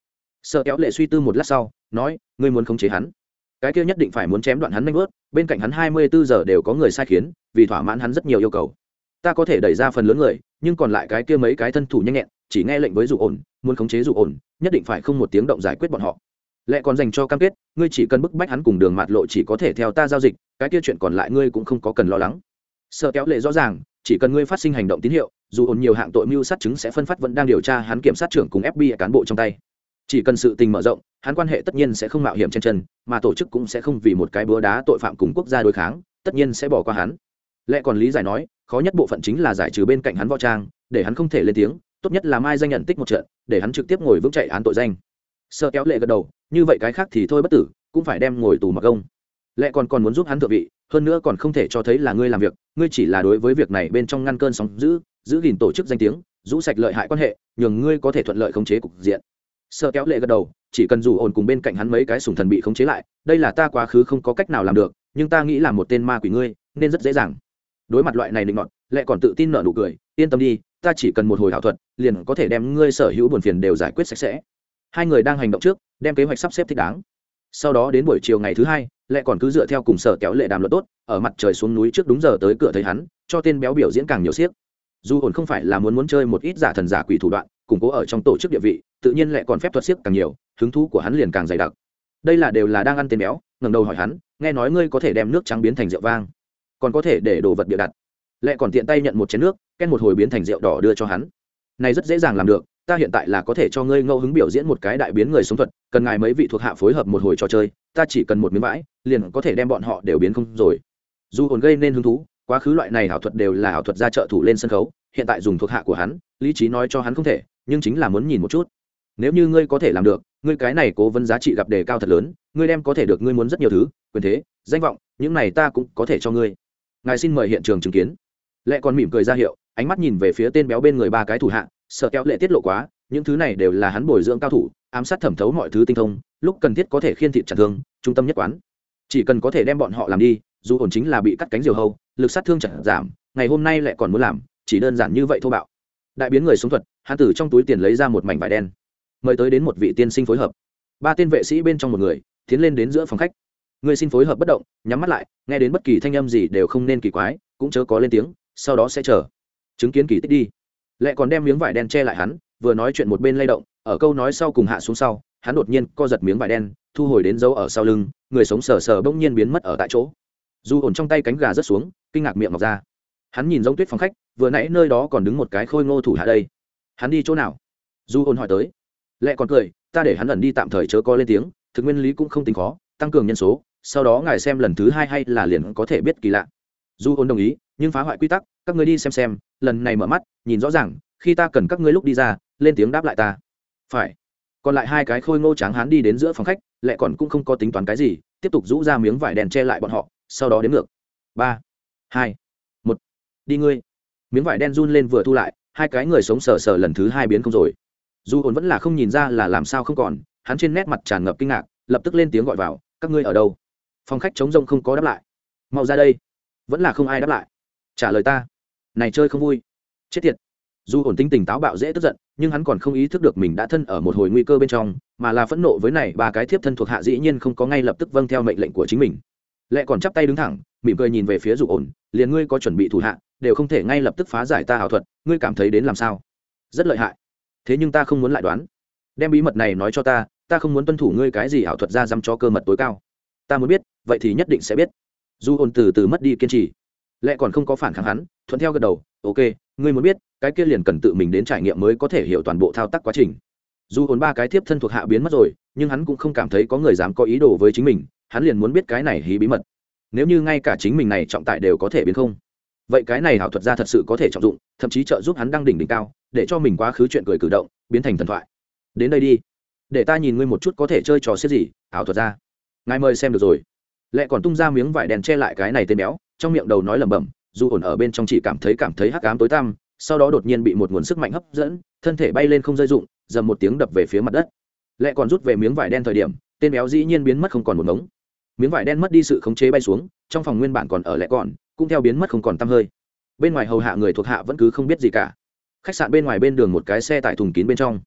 Sợ kéo lệ suy tư một lát sau nói, ngươi muốn khống chế hắn, cái kia nhất định phải muốn chém đoạn hắn nanh vớt, bên cạnh hắn hai mươi bốn giờ đều có người sai khiến, vì thỏa mãn hắn rất nhiều yêu cầu. Ta có thể đẩy ra phần lớn người, nhưng còn lại cái kia mấy cái thân thủ nhanh nhẹn chỉ nghe lệnh với dụ ổn, muốn khống chế dụ ổn nhất định phải không một tiếng động giải quyết bọn họ. Lệ còn dành cho cam kết, ngươi chỉ cần bức bách hắn cùng đường mạt lộ chỉ có thể theo ta giao dịch, cái kia chuyện còn lại ngươi cũng không có cần lo lắng. Sợ kéo lệ rõ ràng, chỉ cần ngươi phát sinh hành động tín hiệu, dù ổn nhiều hạng tội mưu sát chứng sẽ phân phát vẫn đang điều tra hắn kiểm sát trưởng cùng ép bê i cán bộ trong tay. Chỉ cần sự tình mở rộng, hắn quan hệ tất nhiên sẽ không mạo hiểm chen chân, mà tổ chức cũng sẽ không vì một cái búa đá tội phạm cùng quốc gia đối kháng, tất nhiên sẽ bỏ qua hắn. Lệ còn lý giải nói, khó nhất bộ phận chính là giải trừ bên cạnh hắn võ trang, để hắn không thể lên tiếng, tốt nhất là mai danh nhận tích một trận, để hắn trực tiếp ngồi vững chạy án tội danh. Sợ kéo lệ gật đầu, như vậy cái khác thì thôi bất tử, cũng phải đem ngồi tù mặc ông. Lệ còn còn muốn giúp hắn thượng vị, hơn nữa còn không thể cho thấy là ngươi làm việc, ngươi chỉ là đối với việc này bên trong ngăn cơn sóng dữ, giữ gìn tổ chức danh tiếng, rũ sạch lợi hại quan hệ, nhường ngươi có thể thuận lợi khống chế cục diện. Sợ kéo lệ gật đầu, chỉ cần dù ổn cùng bên cạnh hắn mấy cái sủng thần bị khống chế lại, đây là ta quá khứ không có cách nào làm được, nhưng ta nghĩ là một tên ma quỷ ngươi, nên rất dễ dàng. Đối mặt loại này định nọt, Lệ còn tự tin nở nụ cười, yên tâm đi, ta chỉ cần một hồi ảo thuật, liền có thể đem ngươi sở hữu buồn phiền đều giải quyết sạch sẽ. Hai người đang hành động trước, đem kế hoạch sắp xếp thích đáng. Sau đó đến buổi chiều ngày thứ hai, Lệ còn cứ dựa theo cùng Sở kéo lệ đàm luận tốt, ở mặt trời xuống núi trước đúng giờ tới cửa thấy hắn, cho tên béo biểu diễn càng nhiều xiếc. Dù ổn không phải là muốn muốn chơi một ít giả thần giả quỷ thủ đoạn, củng cố ở trong tổ chức địa vị, tự nhiên Lệ còn phép thuật xiếc càng nhiều, hứng thú của hắn liền càng dày đặc. Đây là đều là đang ăn tên béo, ngẩng đầu hỏi hắn, nghe nói ngươi có thể đem nước trắng biến thành rượu vang, còn có thể để đồ vật bịa đặt. Lệ còn tiện tay nhận một chén nước, ken một hồi biến thành rượu đỏ đưa cho hắn. Này rất dễ dàng làm được, ta hiện tại là có thể cho ngươi ngẫu hứng biểu diễn một cái đại biến người sống thuật, cần ngài mấy vị thuộc hạ phối hợp một hồi trò chơi, ta chỉ cần một miếng vải, liền có thể đem bọn họ đều biến không rồi. Dù ổn gây nên hứng thú, quá khứ loại này ảo thuật đều là ảo thuật ra trợ thủ lên sân khấu, hiện tại dùng thuộc hạ của hắn, lý trí nói cho hắn không thể, nhưng chính là muốn nhìn một chút. Nếu như ngươi có thể làm được, ngươi cái này cố vấn giá trị gặp đề cao thật lớn, ngươi đem có thể được ngươi muốn rất nhiều thứ, quyền thế, danh vọng, những này ta cũng có thể cho ngươi. Ngài xin mời hiện trường chứng kiến. Lệ còn mỉm cười ra hiệu, ánh mắt nhìn về phía tên béo bên người ba cái thủ hạ, sợ kéo lệ tiết lộ quá, những thứ này đều là hắn bồi dưỡng cao thủ, ám sát thẩm thấu mọi thứ tinh thông, lúc cần thiết có thể khiên thịt chặt thương, trung tâm nhất quán. Chỉ cần có thể đem bọn họ làm đi, dù ổn chính là bị cắt cánh diều hâu, lực sát thương chậm giảm, ngày hôm nay lại còn muốn làm, chỉ đơn giản như vậy thô bạo. Đại biến người sống thuật, hắn từ trong túi tiền lấy ra một mảnh vải đen, mời tới đến một vị tiên sinh phối hợp. Ba tên vệ sĩ bên trong một người, tiến lên đến giữa phòng khách. Người xin phối hợp bất động, nhắm mắt lại, nghe đến bất kỳ thanh âm gì đều không nên kỳ quái, cũng chớ có lên tiếng, sau đó sẽ chờ chứng kiến kỳ tích đi. Lệ còn đem miếng vải đen che lại hắn, vừa nói chuyện một bên lay động, ở câu nói sau cùng hạ xuống sau, hắn đột nhiên co giật miếng vải đen, thu hồi đến dấu ở sau lưng, người sống sờ sờ bỗng nhiên biến mất ở tại chỗ. Dù ổn trong tay cánh gà rớt xuống, kinh ngạc miệng ngọc ra. Hắn nhìn giống tuyết phòng khách, vừa nãy nơi đó còn đứng một cái khôi ngô thủ hạ đây. Hắn đi chỗ nào? Dù ổn hỏi tới. Lệ còn cười, ta để hắn ẩn đi tạm thời chớ có lên tiếng, thực nguyên lý cũng không tính khó, tăng cường nhân số, sau đó ngài xem lần thứ hai hay là liền có thể biết kỳ lạ. Dù ổn đồng ý, nhưng phá hoại quy tắc, các ngươi đi xem xem, lần này mở mắt, nhìn rõ ràng, khi ta cần các ngươi lúc đi ra, lên tiếng đáp lại ta. Phải. Còn lại hai cái khôi ngô tráng hán đi đến giữa phòng khách, Lệ còn cũng không có tính toán cái gì, tiếp tục rũ ra miếng vải đèn che lại bọn họ, sau đó đếm ngược. Ba, hai, một, đi ngươi. Miếng vải đen run lên vừa thu lại, hai cái người sống sờ sờ lần thứ hai biến không rồi. Dù ổn vẫn là không nhìn ra là làm sao không còn, hắn trên nét mặt tràn ngập kinh ngạc, lập tức lên tiếng gọi vào, các ngươi ở đâu? Phòng khách trống rỗng không có đáp lại. Mau ra đây. Vẫn là không ai đáp lại. Trả lời ta. Này chơi không vui. Chết tiệt. Dù ổn tính tình táo bạo dễ tức giận, nhưng hắn còn không ý thức được mình đã thân ở một hồi nguy cơ bên trong, mà là phẫn nộ với này ba cái thiếp thân thuộc hạ dĩ nhiên không có ngay lập tức vâng theo mệnh lệnh của chính mình. Lệ còn chắp tay đứng thẳng, mỉm cười nhìn về phía Dù ổn, liền ngươi có chuẩn bị thủ hạ, đều không thể ngay lập tức phá giải ta ảo thuật, ngươi cảm thấy đến làm sao? Rất lợi hại. Thế nhưng ta không muốn lại đoán. Đem bí mật này nói cho ta, ta không muốn tuân thủ ngươi cái gì ảo thuật ra dăm cho cơ mật tối cao. Ta muốn biết, vậy thì nhất định sẽ biết. Dù ổn từ từ mất đi kiên trì. Lệ còn không có phản kháng hắn, thuận theo gật đầu, ok, ngươi muốn biết, cái kia liền cần tự mình đến trải nghiệm mới có thể hiểu toàn bộ thao tác quá trình. Dù ổn ba cái tiếp thân thuộc hạ biến mất rồi, nhưng hắn cũng không cảm thấy có người dám có ý đồ với chính mình, hắn liền muốn biết cái này hí bí mật. Nếu như ngay cả chính mình này trọng tại đều có thể biến không, vậy cái này ảo thuật ra thật sự có thể trọng dụng, thậm chí trợ giúp hắn đăng đỉnh đỉnh cao, để cho mình quá khứ chuyện cười cử động biến thành thần thoại. Đến đây đi, để ta nhìn ngươi một chút có thể chơi trò xếp gì, ảo thuật ra. Ngài mời xem được rồi. Lệ còn tung ra miếng vải đèn che lại cái này tên béo, trong miệng đầu nói lẩm bẩm, dù ổn ở bên trong chỉ cảm thấy cảm thấy hắc ám tối tăm, sau đó đột nhiên bị một nguồn sức mạnh hấp dẫn, thân thể bay lên không rơi rụng, dầm một tiếng đập về phía mặt đất. Lệ còn rút về miếng vải đen thời điểm, tên béo dĩ nhiên biến mất không còn một ngống. Miếng vải đen mất đi sự khống chế bay xuống, trong phòng nguyên bản còn ở Lệ còn, cũng theo biến mất không còn tăm hơi. Bên ngoài hầu hạ người thuộc hạ vẫn cứ không biết gì cả. Khách sạn bên ngoài bên đường một cái xe tải thùng kín bên trong,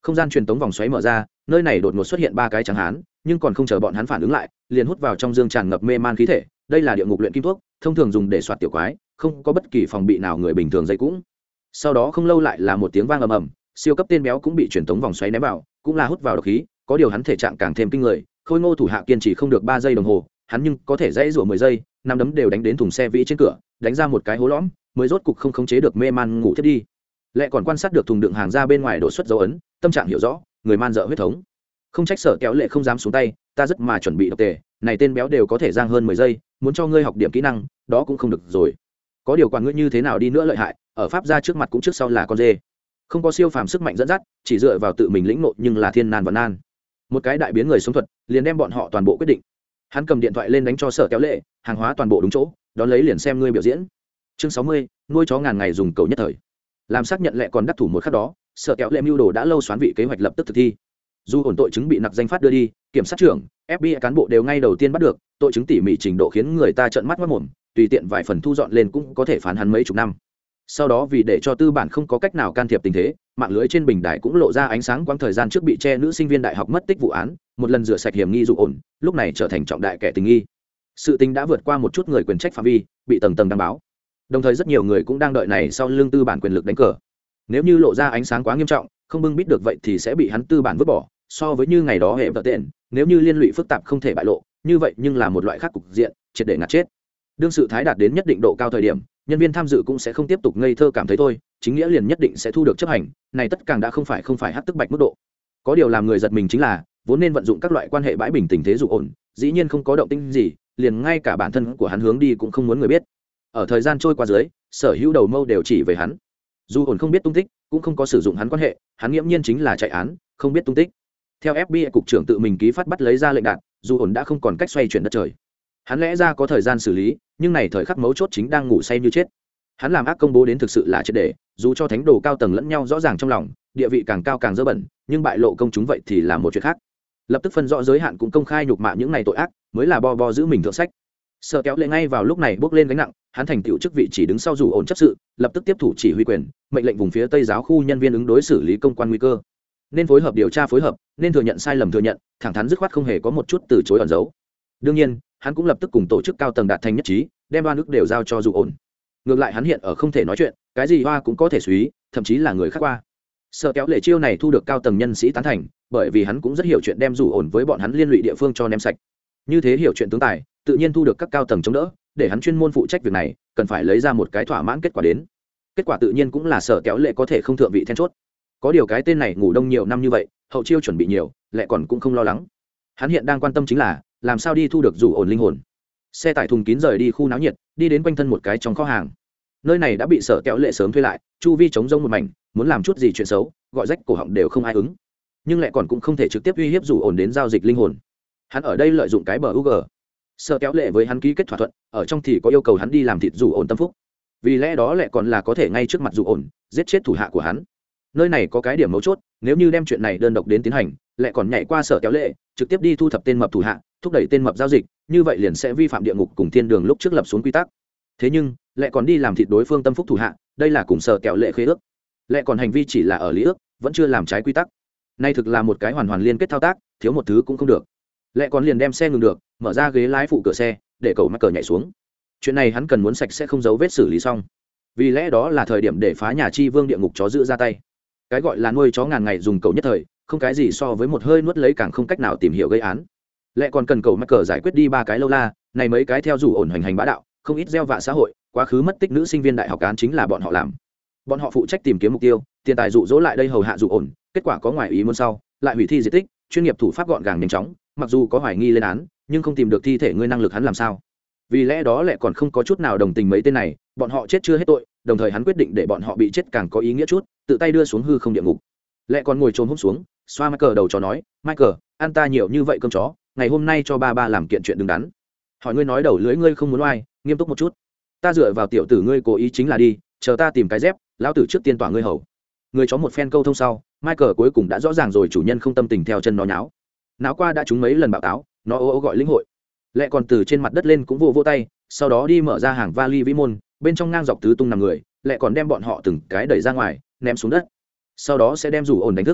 Không gian truyền tống vòng xoáy mở ra, nơi này đột ngột xuất hiện ba cái trắng hán, nhưng còn không chờ bọn hắn phản ứng lại, liền hút vào trong dương tràn ngập mê man khí thể. Đây là địa ngục luyện kim thuốc, thông thường dùng để soạt tiểu quái, không có bất kỳ phòng bị nào người bình thường dây cũng. Sau đó không lâu lại là một tiếng vang ầm ầm, siêu cấp tên béo cũng bị truyền tống vòng xoáy ném vào, cũng là hút vào độc khí, có điều hắn thể trạng càng thêm kinh người, Khôi Ngô thủ hạ kiên trì không được ba giây đồng hồ, hắn nhưng có thể dãy rủa mười giây, năm đấm đều đánh đến thùng xe vĩ trên cửa, đánh ra một cái hố lõm, mới rốt cục không khống chế được mê man ngủ thiết đi. Lệ còn quan sát được thùng đựng hàng ra bên ngoài đổ xuất dấu ấn, tâm trạng hiểu rõ, người man dợ huyết thống. Không trách Sở Kéo Lệ không dám xuống tay, ta rất mà chuẩn bị độc tề, này tên béo đều có thể giang hơn mười giây, muốn cho ngươi học điểm kỹ năng, đó cũng không được rồi. Có điều quản ngươi như thế nào đi nữa lợi hại, ở pháp gia trước mặt cũng trước sau là con dê. Không có siêu phàm sức mạnh dẫn dắt, chỉ dựa vào tự mình lĩnh ngộ nhưng là thiên nan và nan. Một cái đại biến người sống thuật, liền đem bọn họ toàn bộ quyết định. Hắn cầm điện thoại lên đánh cho Sở Kéo Lệ, hàng hóa toàn bộ đúng chỗ, đón lấy liền xem ngươi biểu diễn. Chương sáu mươi, nuôi chó ngàn ngày dùng cầu nhất thời. Làm xác nhận Lệ còn đắc thủ một khắc đó, Sở Kéo Lệ mưu đồ đã lâu xoán vị kế hoạch lập tức thực thi. Dù ổn tội chứng bị nặc danh phát đưa đi, kiểm sát trưởng, ép bê i cán bộ đều ngay đầu tiên bắt được, tội chứng tỉ mỉ trình độ khiến người ta trợn mắt mắt mồm, tùy tiện vài phần thu dọn lên cũng có thể phán hắn mấy chục năm. Sau đó vì để cho tư bản không có cách nào can thiệp tình thế, mạng lưới trên bình đài cũng lộ ra ánh sáng quãng thời gian trước bị che nữ sinh viên đại học mất tích vụ án, một lần rửa sạch hiểm nghi dụ ổn, lúc này trở thành trọng đại kẻ tình nghi. Sự tình đã vượt qua một chút người quyền trách phạm vi, bị tầng tầng đăng báo. Đồng thời rất nhiều người cũng đang đợi này sau lưng tư bản quyền lực đánh cờ. Nếu như lộ ra ánh sáng quá nghiêm trọng, không bưng bít được vậy thì sẽ bị hắn tư bản vứt bỏ. So với như ngày đó hệ vợ tiện, nếu như liên lụy phức tạp không thể bại lộ, như vậy nhưng là một loại khác cục diện, triệt để ngạt chết. Đương sự thái đạt đến nhất định độ cao thời điểm, nhân viên tham dự cũng sẽ không tiếp tục ngây thơ cảm thấy thôi, chính nghĩa liền nhất định sẽ thu được chấp hành, này tất càng đã không phải không phải hắc tức bạch mức độ. Có điều làm người giật mình chính là, vốn nên vận dụng các loại quan hệ bãi bình tình thế dụ ổn, dĩ nhiên không có động tĩnh gì, liền ngay cả bản thân của hắn hướng đi cũng không muốn người biết. Ở thời gian trôi qua dưới, sở hữu đầu mâu đều chỉ về hắn. Dù ổn không biết tung tích, cũng không có sử dụng hắn quan hệ, hắn nghiễm nhiên chính là chạy án, không biết tung tích. Theo ép bê i cục trưởng tự mình ký phát bắt lấy ra lệnh đạt, dù ổn đã không còn cách xoay chuyển đất trời. Hắn lẽ ra có thời gian xử lý, nhưng này thời khắc mấu chốt chính đang ngủ say như chết. Hắn làm ác công bố đến thực sự là triệt để, dù cho thánh đồ cao tầng lẫn nhau rõ ràng trong lòng, địa vị càng cao càng dơ bẩn, nhưng bại lộ công chúng vậy thì là một chuyện khác. Lập tức phân rõ giới hạn cũng công khai nhục mạ những này tội ác, mới là bo bo giữ mình thượng sách. Sở Kéo Lệ ngay vào lúc này bước lên gánh nặng, hắn thành tựu chức vị chỉ đứng sau dù ổn chấp sự, lập tức tiếp thủ chỉ huy quyền, mệnh lệnh vùng phía Tây giáo khu nhân viên ứng đối xử lý công quan nguy cơ. Nên phối hợp điều tra phối hợp, nên thừa nhận sai lầm thừa nhận, thẳng thắn dứt khoát không hề có một chút từ chối ẩn giấu. Đương nhiên, hắn cũng lập tức cùng tổ chức cao tầng đạt thành nhất trí, đem oan ức đều giao cho dù ổn. Ngược lại hắn hiện ở không thể nói chuyện, cái gì hoa cũng có thể suý, thậm chí là người khác qua. Sở Kéo Lệ chiêu này thu được cao tầng nhân sĩ tán thành, bởi vì hắn cũng rất hiểu chuyện đem dù ổn với bọn hắn liên lụy địa phương cho ném sạch. Như thế hiểu chuyện tướng tài, tự nhiên thu được các cao tầng chống đỡ, để hắn chuyên môn phụ trách việc này, cần phải lấy ra một cái thỏa mãn kết quả đến. Kết quả tự nhiên cũng là Sở Kéo Lệ có thể không thượng vị then chốt. Có điều cái tên này ngủ đông nhiều năm như vậy, hậu chiêu chuẩn bị nhiều, lại còn cũng không lo lắng. Hắn hiện đang quan tâm chính là làm sao đi thu được dù ổn linh hồn. Xe tải thùng kín rời đi khu náo nhiệt, đi đến quanh thân một cái trong kho hàng. Nơi này đã bị Sở Kéo Lệ sớm thuê lại, chu vi trống rông một mảnh, muốn làm chút gì chuyện xấu, gọi rách cổ họng đều không ai ứng. Nhưng lại còn cũng không thể trực tiếp uy hiếp dù ổn đến giao dịch linh hồn. Hắn ở đây lợi dụng cái bờ u giê. Sở Kéo Lệ với hắn ký kết thỏa thuận, ở trong thì có yêu cầu hắn đi làm thịt dù ổn tâm phúc. Vì lẽ đó lại còn là có thể ngay trước mặt dù ổn giết chết thủ hạ của hắn. Nơi này có cái điểm mấu chốt, nếu như đem chuyện này đơn độc đến tiến hành, lại còn nhảy qua Sở Kéo Lệ, trực tiếp đi thu thập tên mập thủ hạ, thúc đẩy tên mập giao dịch, như vậy liền sẽ vi phạm địa ngục cùng thiên đường lúc trước lập xuống quy tắc. Thế nhưng lại còn đi làm thịt đối phương tâm phúc thủ hạ, đây là cùng Sở Kéo Lệ khế ước, lại còn hành vi chỉ là ở lý ước, vẫn chưa làm trái quy tắc. Nay thực là một cái hoàn hoàn liên kết thao tác, thiếu một thứ cũng không được. Lại còn liền đem xe ngừng được, mở ra ghế lái phụ cửa xe, để cậu mắc cờ nhảy xuống. Chuyện này hắn cần muốn sạch sẽ không dấu vết xử lý xong, vì lẽ đó là thời điểm để phá nhà chi vương địa ngục chó giữ ra tay. Cái gọi là nuôi chó ngàn ngày dùng cầu nhất thời, không cái gì so với một hơi nuốt lấy càng không cách nào tìm hiểu gây án. Lại còn cần cầu mắc cờ giải quyết đi ba cái lâu la, này mấy cái theo dù ổn hoành hành bá đạo, không ít gieo vạ xã hội, quá khứ mất tích nữ sinh viên đại học án chính là bọn họ làm. Bọn họ phụ trách tìm kiếm mục tiêu, tiền tài dụ dỗ lại đây hầu hạ dù ổn, kết quả có ngoài ý muốn sau, lại hủy thi di tích, chuyên nghiệp thủ pháp gọn gàng nhanh chóng, mặc dù có hoài nghi lên án, nhưng không tìm được thi thể, ngươi năng lực hắn làm sao? Vì lẽ đó lại còn không có chút nào đồng tình mấy tên này, bọn họ chết chưa hết tội, đồng thời hắn quyết định để bọn họ bị chết càng có ý nghĩa chút, tự tay đưa xuống hư không địa ngục. Lại còn ngồi trồm hôm xuống, xoa Michael đầu chó nói, Michael, ăn ta nhiều như vậy cơm chó, ngày hôm nay cho ba ba làm kiện chuyện đứng đắn. Hỏi ngươi nói đầu lưỡi ngươi không muốn oai, nghiêm túc một chút. Ta dựa vào tiểu tử ngươi cố ý chính là đi, chờ ta tìm cái dép, lão tử trước tiên tỏa ngươi hầu. Người chó một phen câu thông sau, Michael cuối cùng đã rõ ràng rồi chủ nhân không tâm tình theo chân nó nháo. Náo qua đã trúng mấy lần bạo táo, nó ô ô gọi lĩnh hội. Lại còn từ trên mặt đất lên cũng vô vô tay, sau đó đi mở ra hàng vali vĩ môn, bên trong ngang dọc tứ tung nằm người, lại còn đem bọn họ từng cái đẩy ra ngoài, ném xuống đất. Sau đó sẽ đem rủ ổn đánh thức.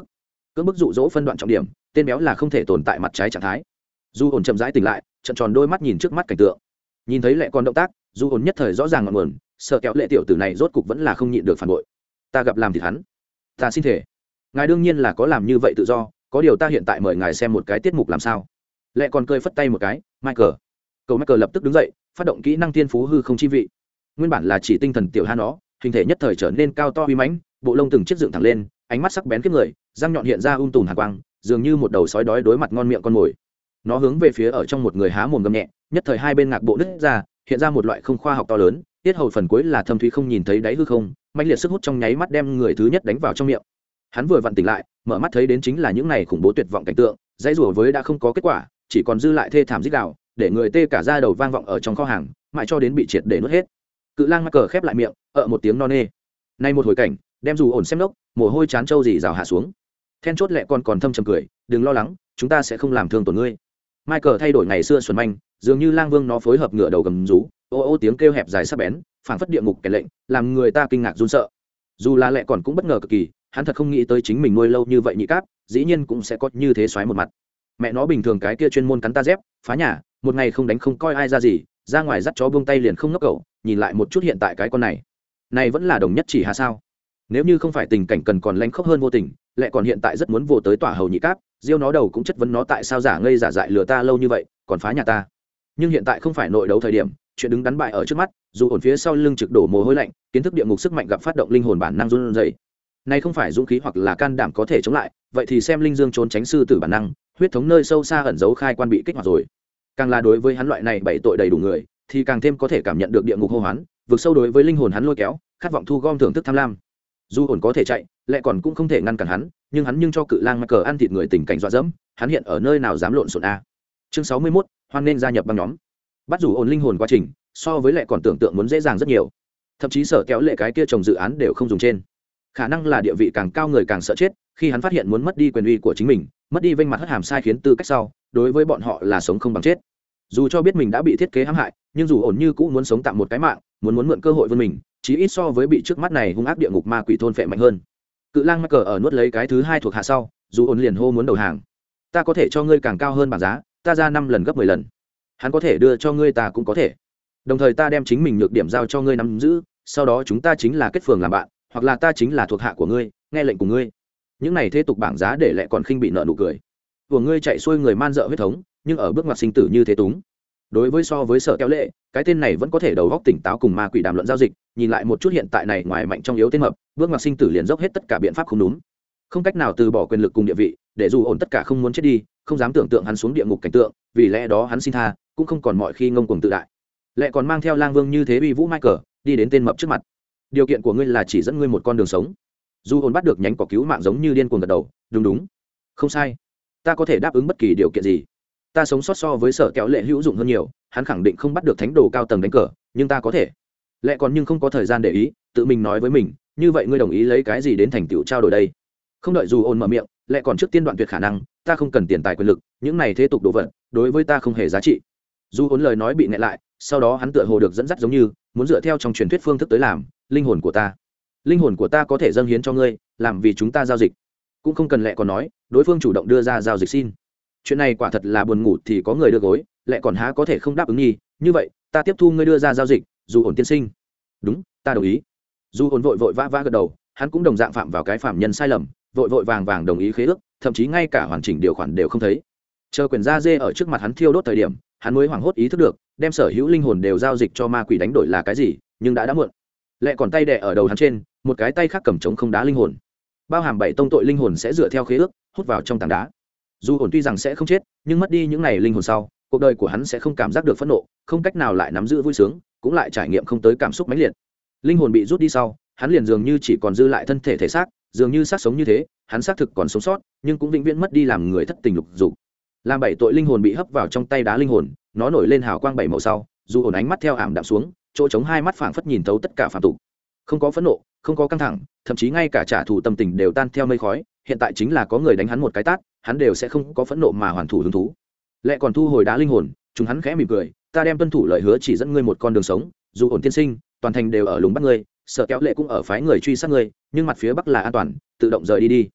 cưỡng bức dụ dỗ phân đoạn trọng điểm, tên béo là không thể tồn tại mặt trái trạng thái. Du ổn chậm rãi tỉnh lại, trợn tròn đôi mắt nhìn trước mắt cảnh tượng, nhìn thấy lẹ con động tác, Du ổn nhất thời rõ ràng ngọn nguồn, sợ kéo lệ tiểu tử này rốt cục vẫn là không nhịn được phản bội. Ta gặp làm thì hắn, ta xin thể, ngài đương nhiên là có làm như vậy tự do, có điều ta hiện tại mời ngài xem một cái tiết mục làm sao. Lẹ còn cười phất tay một cái, Michael. Cậu Michael lập tức đứng dậy, phát động kỹ năng tiên phú hư không chi vị. Nguyên bản là chỉ tinh thần tiểu ha nó, hình thể nhất thời trở nên cao to uy mãnh, bộ lông từng chiếc dựng thẳng lên, ánh mắt sắc bén kiếp người, răng nhọn hiện ra um tùm hàn quang, dường như một đầu sói đói đối mặt ngon miệng con mồi. Nó hướng về phía ở trong một người há mồm gầm nhẹ, nhất thời hai bên ngạc bộ nứt ra, hiện ra một loại không khoa học to lớn, tiết hầu phần cuối là thâm thúy không nhìn thấy đáy hư không, mãnh liệt sức hút trong nháy mắt đem người thứ nhất đánh vào trong miệng. Hắn vừa vặn tỉnh lại, mở mắt thấy đến chính là những này khủng bố tuyệt vọng cảnh tượng, dãy rủa với đã không có kết quả, chỉ còn dư lại thê thảm rít gào, để người tê cả da đầu vang vọng ở trong kho hàng, mãi cho đến bị triệt để nuốt hết. Cự lang mắc cờ khép lại miệng, ợ một tiếng non nê. Nay một hồi cảnh, đem dù ổn xem lốc, mồ hôi chán trâu gì rào hạ xuống. Then chốt lẹ còn còn thâm trầm cười, đừng lo lắng, chúng ta sẽ không làm thương tổn ngươi. Michael thay đổi ngày xưa xuẩn manh, dường như lang vương nó phối hợp ngựa đầu gầm rú, ô ô tiếng kêu hẹp dài sắc bén, phảng phất địa ngục kẻ lệnh, làm người ta kinh ngạc run sợ. Dù là lẹ còn cũng bất ngờ cực kỳ, hắn thật không nghĩ tới chính mình nuôi lâu như vậy nhị cáp, dĩ nhiên cũng sẽ có như thế xoáy một mặt. Mẹ nó bình thường cái kia chuyên môn cắn ta dép, phá nhà, một ngày không đánh không coi ai ra gì, ra ngoài dắt chó buông tay liền không ngốc cậu, nhìn lại một chút hiện tại cái con này, này vẫn là đồng nhất chỉ hà sao? Nếu như không phải tình cảnh cần còn lanh khốc hơn vô tình, lẹ còn hiện tại rất muốn vô tới tỏa hầu nhị cáp, diêu nó đầu cũng chất vấn nó tại sao giả ngây giả dại lừa ta lâu như vậy, còn phá nhà ta. Nhưng hiện tại không phải nội đấu thời điểm, chuyện đứng đắn bại ở trước mắt, dù ổn phía sau lưng trực đổ mồ hôi lạnh, kiến thức địa ngục sức mạnh gặp phát động linh hồn bản năng run rẩy. Này không phải dũng khí hoặc là can đảm có thể chống lại, vậy thì xem linh dương trốn tránh sư tử bản năng, huyết thống nơi sâu xa ẩn giấu khai quan bị kích hoạt rồi. Càng là đối với hắn loại này bảy tội đầy đủ người, thì càng thêm có thể cảm nhận được địa ngục hô hoán, vượt sâu đối với linh hồn hắn lôi kéo, khát vọng thu gom thưởng thức tham lam. Dù ổn có thể chạy, lại còn cũng không thể ngăn cản hắn, nhưng hắn nhưng cho cự lang Michael ăn thịt người tình cảnh dọa dẫm, hắn hiện ở nơi nào dám lộn xộn a. Chương sáu mươi mốt, hoan nên gia nhập băng nhóm. Bắt dù ổn linh hồn quá trình, so với lại còn tưởng tượng muốn dễ dàng rất nhiều. Thậm chí sở kéo lệ cái kia trồng dự án đều không dùng trên. Khả năng là địa vị càng cao người càng sợ chết, khi hắn phát hiện muốn mất đi quyền uy của chính mình, mất đi vênh mặt hất hàm sai khiến tư cách sau, đối với bọn họ là sống không bằng chết. Dù cho biết mình đã bị thiết kế hãm hại, nhưng dù ổn như cũ muốn sống tạm một cái mạng, muốn muốn mượn cơ hội vươn mình, chí ít so với bị trước mắt này hung ác địa ngục ma quỷ thôn phệ mạnh hơn. Cự lang mắc cờ ở nuốt lấy cái thứ hai thuộc hạ sau, dù ổn liền hô muốn đầu hàng. Ta có thể cho ngươi càng cao hơn bảng giá, ta ra năm lần gấp mười lần. Hắn có thể đưa cho ngươi, ta cũng có thể. Đồng thời ta đem chính mình nhược điểm giao cho ngươi nắm giữ, sau đó chúng ta chính là kết phường làm bạn, hoặc là ta chính là thuộc hạ của ngươi, nghe lệnh của ngươi. Những này thế tục bảng giá để lại còn khinh bị nợ nụ cười. Của ngươi chạy xuôi người man dợ huyết thống, nhưng ở bước ngoặt sinh tử như thế túng. Đối với so với sở kéo lệ, cái tên này vẫn có thể đầu góc tỉnh táo cùng ma quỷ đàm luận giao dịch, nhìn lại một chút hiện tại này ngoài mạnh trong yếu tên mập, bước ngoặt sinh tử liền dốc hết tất cả biện pháp không đúng, không cách nào từ bỏ quyền lực cùng địa vị, để dù ổn tất cả không muốn chết đi, không dám tưởng tượng hắn xuống địa ngục cảnh tượng, vì lẽ đó hắn xin tha, cũng không còn mọi khi ngông cuồng tự đại. Lệ còn mang theo lang vương như thế uy vũ Michael, đi đến tên mập trước mặt. Điều kiện của ngươi là chỉ dẫn ngươi một con đường sống. Dù ổn bắt được nhánh cỏ cứu mạng giống như điên cuồng gật đầu, đúng đúng, không sai, ta có thể đáp ứng bất kỳ điều kiện gì. Ta sống sót so với sở kéo lệ hữu dụng hơn nhiều, hắn khẳng định không bắt được thánh đồ cao tầng đánh cờ, nhưng ta có thể. Lệ còn nhưng không có thời gian để ý, tự mình nói với mình, như vậy ngươi đồng ý lấy cái gì đến thành tựu trao đổi đây? Không đợi dù ổn mở miệng, Lệ còn trước tiên đoạn tuyệt khả năng, ta không cần tiền tài quyền lực, những này thế tục đồ vật, đối với ta không hề giá trị. Dù ổn lời nói bị nghẹn lại, sau đó hắn tựa hồ được dẫn dắt giống như muốn dựa theo trong truyền thuyết phương thức tới làm, linh hồn của ta, linh hồn của ta có thể dâng hiến cho ngươi, làm vì chúng ta giao dịch. Cũng không cần Lệ còn nói, đối phương chủ động đưa ra giao dịch xin. Chuyện này quả thật là buồn ngủ thì có người đưa gối, Lệ còn há có thể không đáp ứng nhi, như vậy ta tiếp thu ngươi đưa ra giao dịch, dù ổn tiên sinh. Đúng, ta đồng ý. Dù ổn vội vội vã vã gật đầu, hắn cũng đồng dạng phạm vào cái phạm nhân sai lầm, vội vội vàng vàng đồng ý khế ước, thậm chí ngay cả hoàn chỉnh điều khoản đều không thấy. Chờ quyền da dê ở trước mặt hắn thiêu đốt thời điểm, hắn mới hoảng hốt ý thức được, đem sở hữu linh hồn đều giao dịch cho ma quỷ đánh đổi là cái gì, nhưng đã đã muộn. Lệ còn tay đè ở đầu hắn trên, một cái tay khác cầm trống không đá linh hồn. Bao hàm bảy tông tội linh hồn sẽ dựa theo khế ước, hút vào trong tảng đá. Dù ổn tuy rằng sẽ không chết, nhưng mất đi những này linh hồn sau, cuộc đời của hắn sẽ không cảm giác được phẫn nộ, không cách nào lại nắm giữ vui sướng, cũng lại trải nghiệm không tới cảm xúc mãnh liệt. Linh hồn bị rút đi sau, hắn liền dường như chỉ còn dư lại thân thể thể xác, dường như xác sống như thế, hắn xác thực còn sống sót, nhưng cũng vĩnh viễn mất đi làm người thất tình lục dục. Làm bảy tội linh hồn bị hấp vào trong tay đá linh hồn, nó nổi lên hào quang bảy màu sau, dù ổn ánh mắt theo ảm đạm xuống, chỗ trống hai mắt phảng phất nhìn thấu tất cả phàm tục. Không có phẫn nộ, không có căng thẳng, thậm chí ngay cả trả thù tâm tình đều tan theo mây khói, hiện tại chính là có người đánh hắn một cái tát, hắn đều sẽ không có phẫn nộ mà hoàn thủ hứng thú. Lệ còn thu hồi đá linh hồn, chúng hắn khẽ mỉm cười, ta đem tuân thủ lời hứa chỉ dẫn ngươi một con đường sống, dù ổn tiên sinh, toàn thành đều ở lùng bắt ngươi, sợ kéo lệ cũng ở phái người truy sát ngươi, nhưng mặt phía bắc là an toàn, tự động rời đi đi.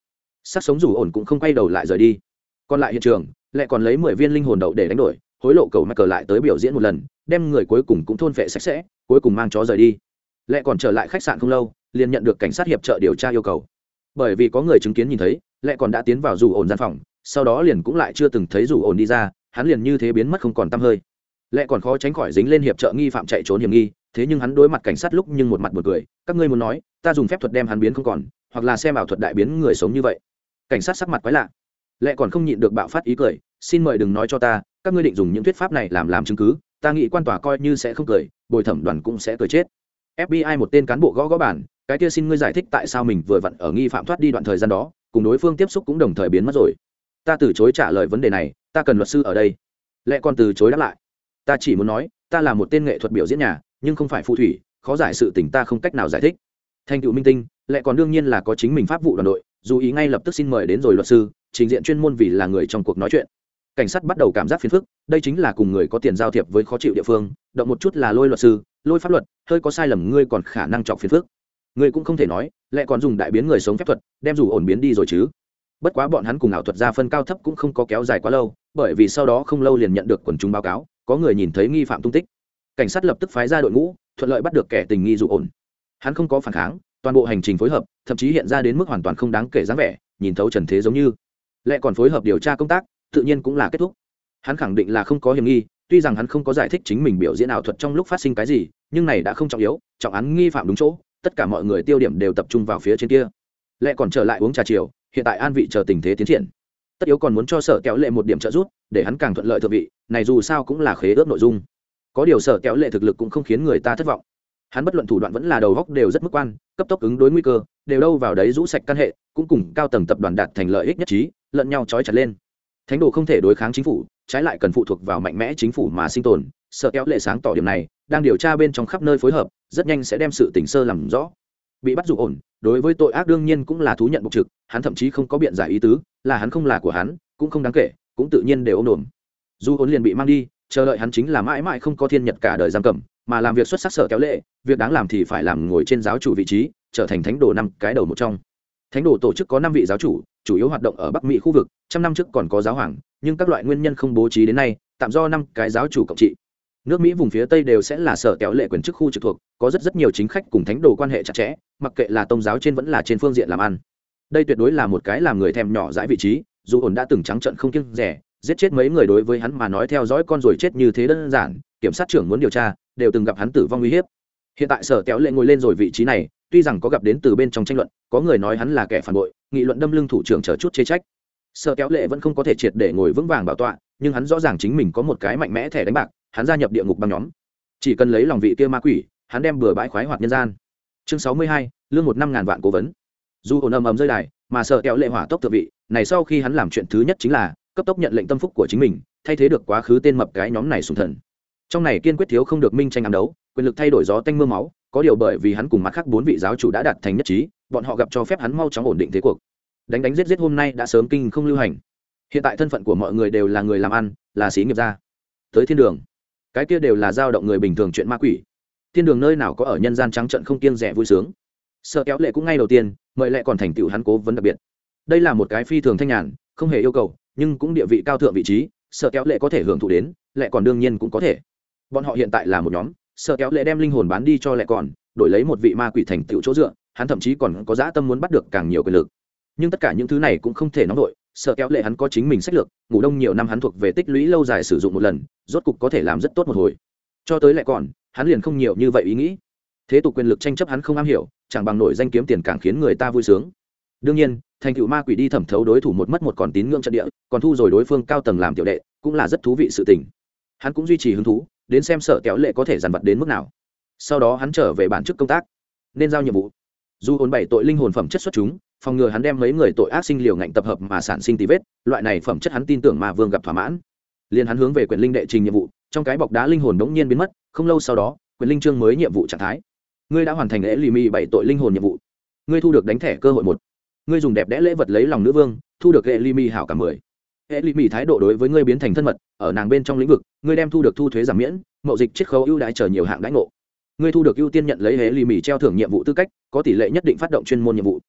Sắc sống dù ổn cũng không quay đầu lại rời đi. Còn lại hiện trường lại còn lấy mười viên linh hồn đậu để đánh đổi, hối lộ cầu mắc cờ lại tới biểu diễn một lần, đem người cuối cùng cũng thôn phệ sạch sẽ, cuối cùng mang chó rời đi. Lại còn trở lại khách sạn không lâu, liền nhận được cảnh sát hiệp trợ điều tra yêu cầu. Bởi vì có người chứng kiến nhìn thấy, lại còn đã tiến vào dù ổn gian phòng, sau đó liền cũng lại chưa từng thấy dù ổn đi ra, hắn liền như thế biến mất không còn tăm hơi. Lại còn khó tránh khỏi dính lên hiệp trợ nghi phạm chạy trốn hiểm nghi, thế nhưng hắn đối mặt cảnh sát lúc nhưng một mặt buồn cười, các ngươi muốn nói, ta dùng phép thuật đem hắn biến không còn, hoặc là xem ảo thuật đại biến người sống như vậy. Cảnh sát sắc mặt quái lạ, lại còn không nhịn được bạo phát ý cười, xin mời đừng nói cho ta, các ngươi định dùng những thuyết pháp này làm làm chứng cứ, ta nghĩ quan tòa coi như sẽ không cười, bồi thẩm đoàn cũng sẽ cười chết. ép bê i một tên cán bộ gõ gõ bàn, cái kia xin ngươi giải thích tại sao mình vừa vặn ở nghi phạm thoát đi đoạn thời gian đó, cùng đối phương tiếp xúc cũng đồng thời biến mất rồi. Ta từ chối trả lời vấn đề này, ta cần luật sư ở đây. Lẽ còn từ chối đáp lại, ta chỉ muốn nói, ta là một tên nghệ thuật biểu diễn nhà, nhưng không phải phù thủy, khó giải sự tình ta không cách nào giải thích. Thành tựu minh tinh, lẽ còn đương nhiên là có chính mình pháp vụ đoàn đội, dù ý ngay lập tức xin mời đến rồi luật sư, trình diện chuyên môn vì là người trong cuộc nói chuyện. Cảnh sát bắt đầu cảm giác phiền phức, đây chính là cùng người có tiền giao thiệp với khó chịu địa phương, động một chút là lôi luật sư, lôi pháp luật, hơi có sai lầm ngươi còn khả năng chọc phiền phức. Ngươi cũng không thể nói, lẽ còn dùng đại biến người sống phép thuật, đem dù ổn biến đi rồi chứ. Bất quá bọn hắn cùng ảo thuật gia phân cao thấp cũng không có kéo dài quá lâu, bởi vì sau đó không lâu liền nhận được quần chúng báo cáo, có người nhìn thấy nghi phạm tung tích. Cảnh sát lập tức phái ra đội ngũ, thuận lợi bắt được kẻ tình nghi dù ổn. Hắn không có phản kháng, toàn bộ hành trình phối hợp, thậm chí hiện ra đến mức hoàn toàn không đáng kể dáng vẻ, nhìn thấu trần thế giống như. Lẽ còn phối hợp điều tra công tác, tự nhiên cũng là kết thúc. Hắn khẳng định là không có hiểm nghi, tuy rằng hắn không có giải thích chính mình biểu diễn ảo thuật trong lúc phát sinh cái gì, nhưng này đã không trọng yếu, trọng án nghi phạm đúng chỗ, tất cả mọi người tiêu điểm đều tập trung vào phía trên kia. Lẽ còn trở lại uống trà chiều, hiện tại an vị chờ tình thế tiến triển. Tất yếu còn muốn cho Sở Kéo Lệ một điểm trợ giúp, để hắn càng thuận lợi thượng vị, này dù sao cũng là khế ước nội dung. Có điều Sở Kéo Lệ thực lực cũng không khiến người ta thất vọng. Hắn bất luận thủ đoạn vẫn là đầu góc đều rất mức quan, cấp tốc ứng đối nguy cơ, đều đâu vào đấy rũ sạch căn hệ, cũng cùng cao tầng tập đoàn đạt thành lợi ích nhất trí, lẫn nhau chói chặt lên. Thánh đồ không thể đối kháng chính phủ, trái lại cần phụ thuộc vào mạnh mẽ chính phủ mà sinh tồn. Sở Kéo Lệ sáng tỏ điểm này, đang điều tra bên trong khắp nơi phối hợp, rất nhanh sẽ đem sự tình sơ làm rõ. Bị bắt dù ổn, đối với tội ác đương nhiên cũng là thú nhận bộc trực, hắn thậm chí không có biện giải ý tứ, là hắn không là của hắn, cũng không đáng kể, cũng tự nhiên đều ôm đồm. Dù ổn liền bị mang đi, chờ đợi hắn chính là mãi mãi không có thiên nhật cả đời giam cầm, mà làm việc xuất sắc Sở Kéo Lệ, việc đáng làm thì phải làm ngồi trên giáo chủ vị trí, trở thành thánh đồ năm cái đầu một trong. Thánh đồ tổ chức có năm vị giáo chủ, chủ yếu hoạt động ở Bắc Mỹ khu vực, trăm năm trước còn có giáo hoàng, nhưng các loại nguyên nhân không bố trí đến nay, tạm do năm cái giáo chủ cộng trị. Nước Mỹ vùng phía Tây đều sẽ là Sở Kéo Lệ quyền chức khu trực thuộc, có rất rất nhiều chính khách cùng thánh đồ quan hệ chặt chẽ, mặc kệ là tôn giáo trên vẫn là trên phương diện làm ăn. Đây tuyệt đối là một cái làm người thèm nhỏ dãi vị trí, dù ổn đã từng trắng trợn không kiêng dè, giết chết mấy người đối với hắn mà nói theo dõi con rồi chết như thế đơn giản, kiểm sát trưởng muốn điều tra, đều từng gặp hắn tử vong nguy hiểm. Hiện tại Sở Kéo Lệ ngồi lên rồi vị trí này, tuy rằng có gặp đến từ bên trong tranh luận, có người nói hắn là kẻ phản bội, nghị luận đâm lưng thủ trưởng chờ chút chê trách. Sở Kéo Lệ vẫn không có thể triệt để ngồi vững vàng bảo tọa, nhưng hắn rõ ràng chính mình có một cái mạnh mẽ thẻ đánh bạc, hắn gia nhập địa ngục băng nhóm, chỉ cần lấy lòng vị kia ma quỷ, hắn đem bừa bãi khoái hoạt nhân gian. Chương sáu mươi hai, lương một năm ngàn vạn cố vấn. Dù ổn ầm ầm rơi đài, mà Sở Kéo Lệ hỏa tốc thượng vị, này sau khi hắn làm chuyện thứ nhất chính là cấp tốc nhận lệnh tâm phúc của chính mình, thay thế được quá khứ tên mập cái nhóm này sùng thần. Trong này kiên quyết thiếu không được minh tranh ám đấu, quyền lực thay đổi gió tanh mưa máu, có điều bởi vì hắn cùng mặt khác bốn vị giáo chủ đã đạt thành nhất trí, bọn họ gặp cho phép hắn mau chóng ổn định thế cuộc. Đánh đánh giết giết hôm nay đã sớm kinh không lưu hành. Hiện tại thân phận của mọi người đều là người làm ăn, là xí nghiệp gia. Tới thiên đường, cái kia đều là dao động người bình thường chuyện ma quỷ. Thiên đường nơi nào có ở nhân gian trắng trận không kiêng rẻ vui sướng. Sở Kéo Lệ cũng ngay đầu tiên mời Lệ còn thành tựu hắn cố vấn đặc biệt. Đây là một cái phi thường thanh nhàn, không hề yêu cầu, nhưng cũng địa vị cao thượng vị trí, Sở Kéo Lệ có thể hưởng thụ đến, Lệ còn đương nhiên cũng có thể. Bọn họ hiện tại là một nhóm, Sở Kéo Lệ đem linh hồn bán đi cho Lệ còn, đổi lấy một vị ma quỷ thành tựu chỗ dựa, hắn thậm chí còn có dã tâm muốn bắt được càng nhiều quyền lực. Nhưng tất cả những thứ này cũng không thể nóng vội, Sở Kéo Lệ hắn có chính mình sách lược, ngủ đông nhiều năm hắn thuộc về tích lũy lâu dài sử dụng một lần, rốt cục có thể làm rất tốt một hồi. Cho tới Lệ còn, hắn liền không nhiều như vậy ý nghĩ. Thế tục quyền lực tranh chấp hắn không am hiểu, chẳng bằng nổi danh kiếm tiền càng khiến người ta vui sướng. Đương nhiên, thành tựu ma quỷ đi thẩm thấu đối thủ một mất một còn tín ngưỡng trận địa, còn thu rồi đối phương cao tầng làm tiểu đệ, cũng là rất thú vị sự tình. Hắn cũng duy trì hứng thú, đến xem Sở Kéo Lệ có thể dằn vặt đến mức nào. Sau đó hắn trở về bản chức công tác, nên giao nhiệm vụ. Dù ổn bảy tội linh hồn phẩm chất xuất chúng, phòng ngừa hắn đem mấy người tội ác sinh liều ngạnh tập hợp mà sản sinh tí vết, loại này phẩm chất hắn tin tưởng mà vương gặp thỏa mãn. Liên hắn hướng về quyền linh đệ trình nhiệm vụ, trong cái bọc đá linh hồn đống nhiên biến mất, không lâu sau đó, quyền linh chương mới nhiệm vụ trạng thái. Ngươi đã hoàn thành lễ lì mì bảy tội linh hồn nhiệm vụ. Ngươi thu được đánh thẻ cơ hội một. Ngươi dùng đẹp đẽ lễ vật lấy lòng nữ vương, thu được lễ lì mì hảo cả mười. Lễ lì mì thái độ đối với ngươi biến thành thân mật, ở nàng bên trong lĩnh vực, ngươi đem thu được thu thuế giảm miễn, mậu dịch chiết khấu ưu đãi chờ nhiều hạng đãi ngộ. Ngươi thu được ưu tiên nhận lấy lễ lì mì treo thưởng nhiệm vụ tư cách, có tỷ lệ nhất định phát động chuyên môn nhiệm vụ.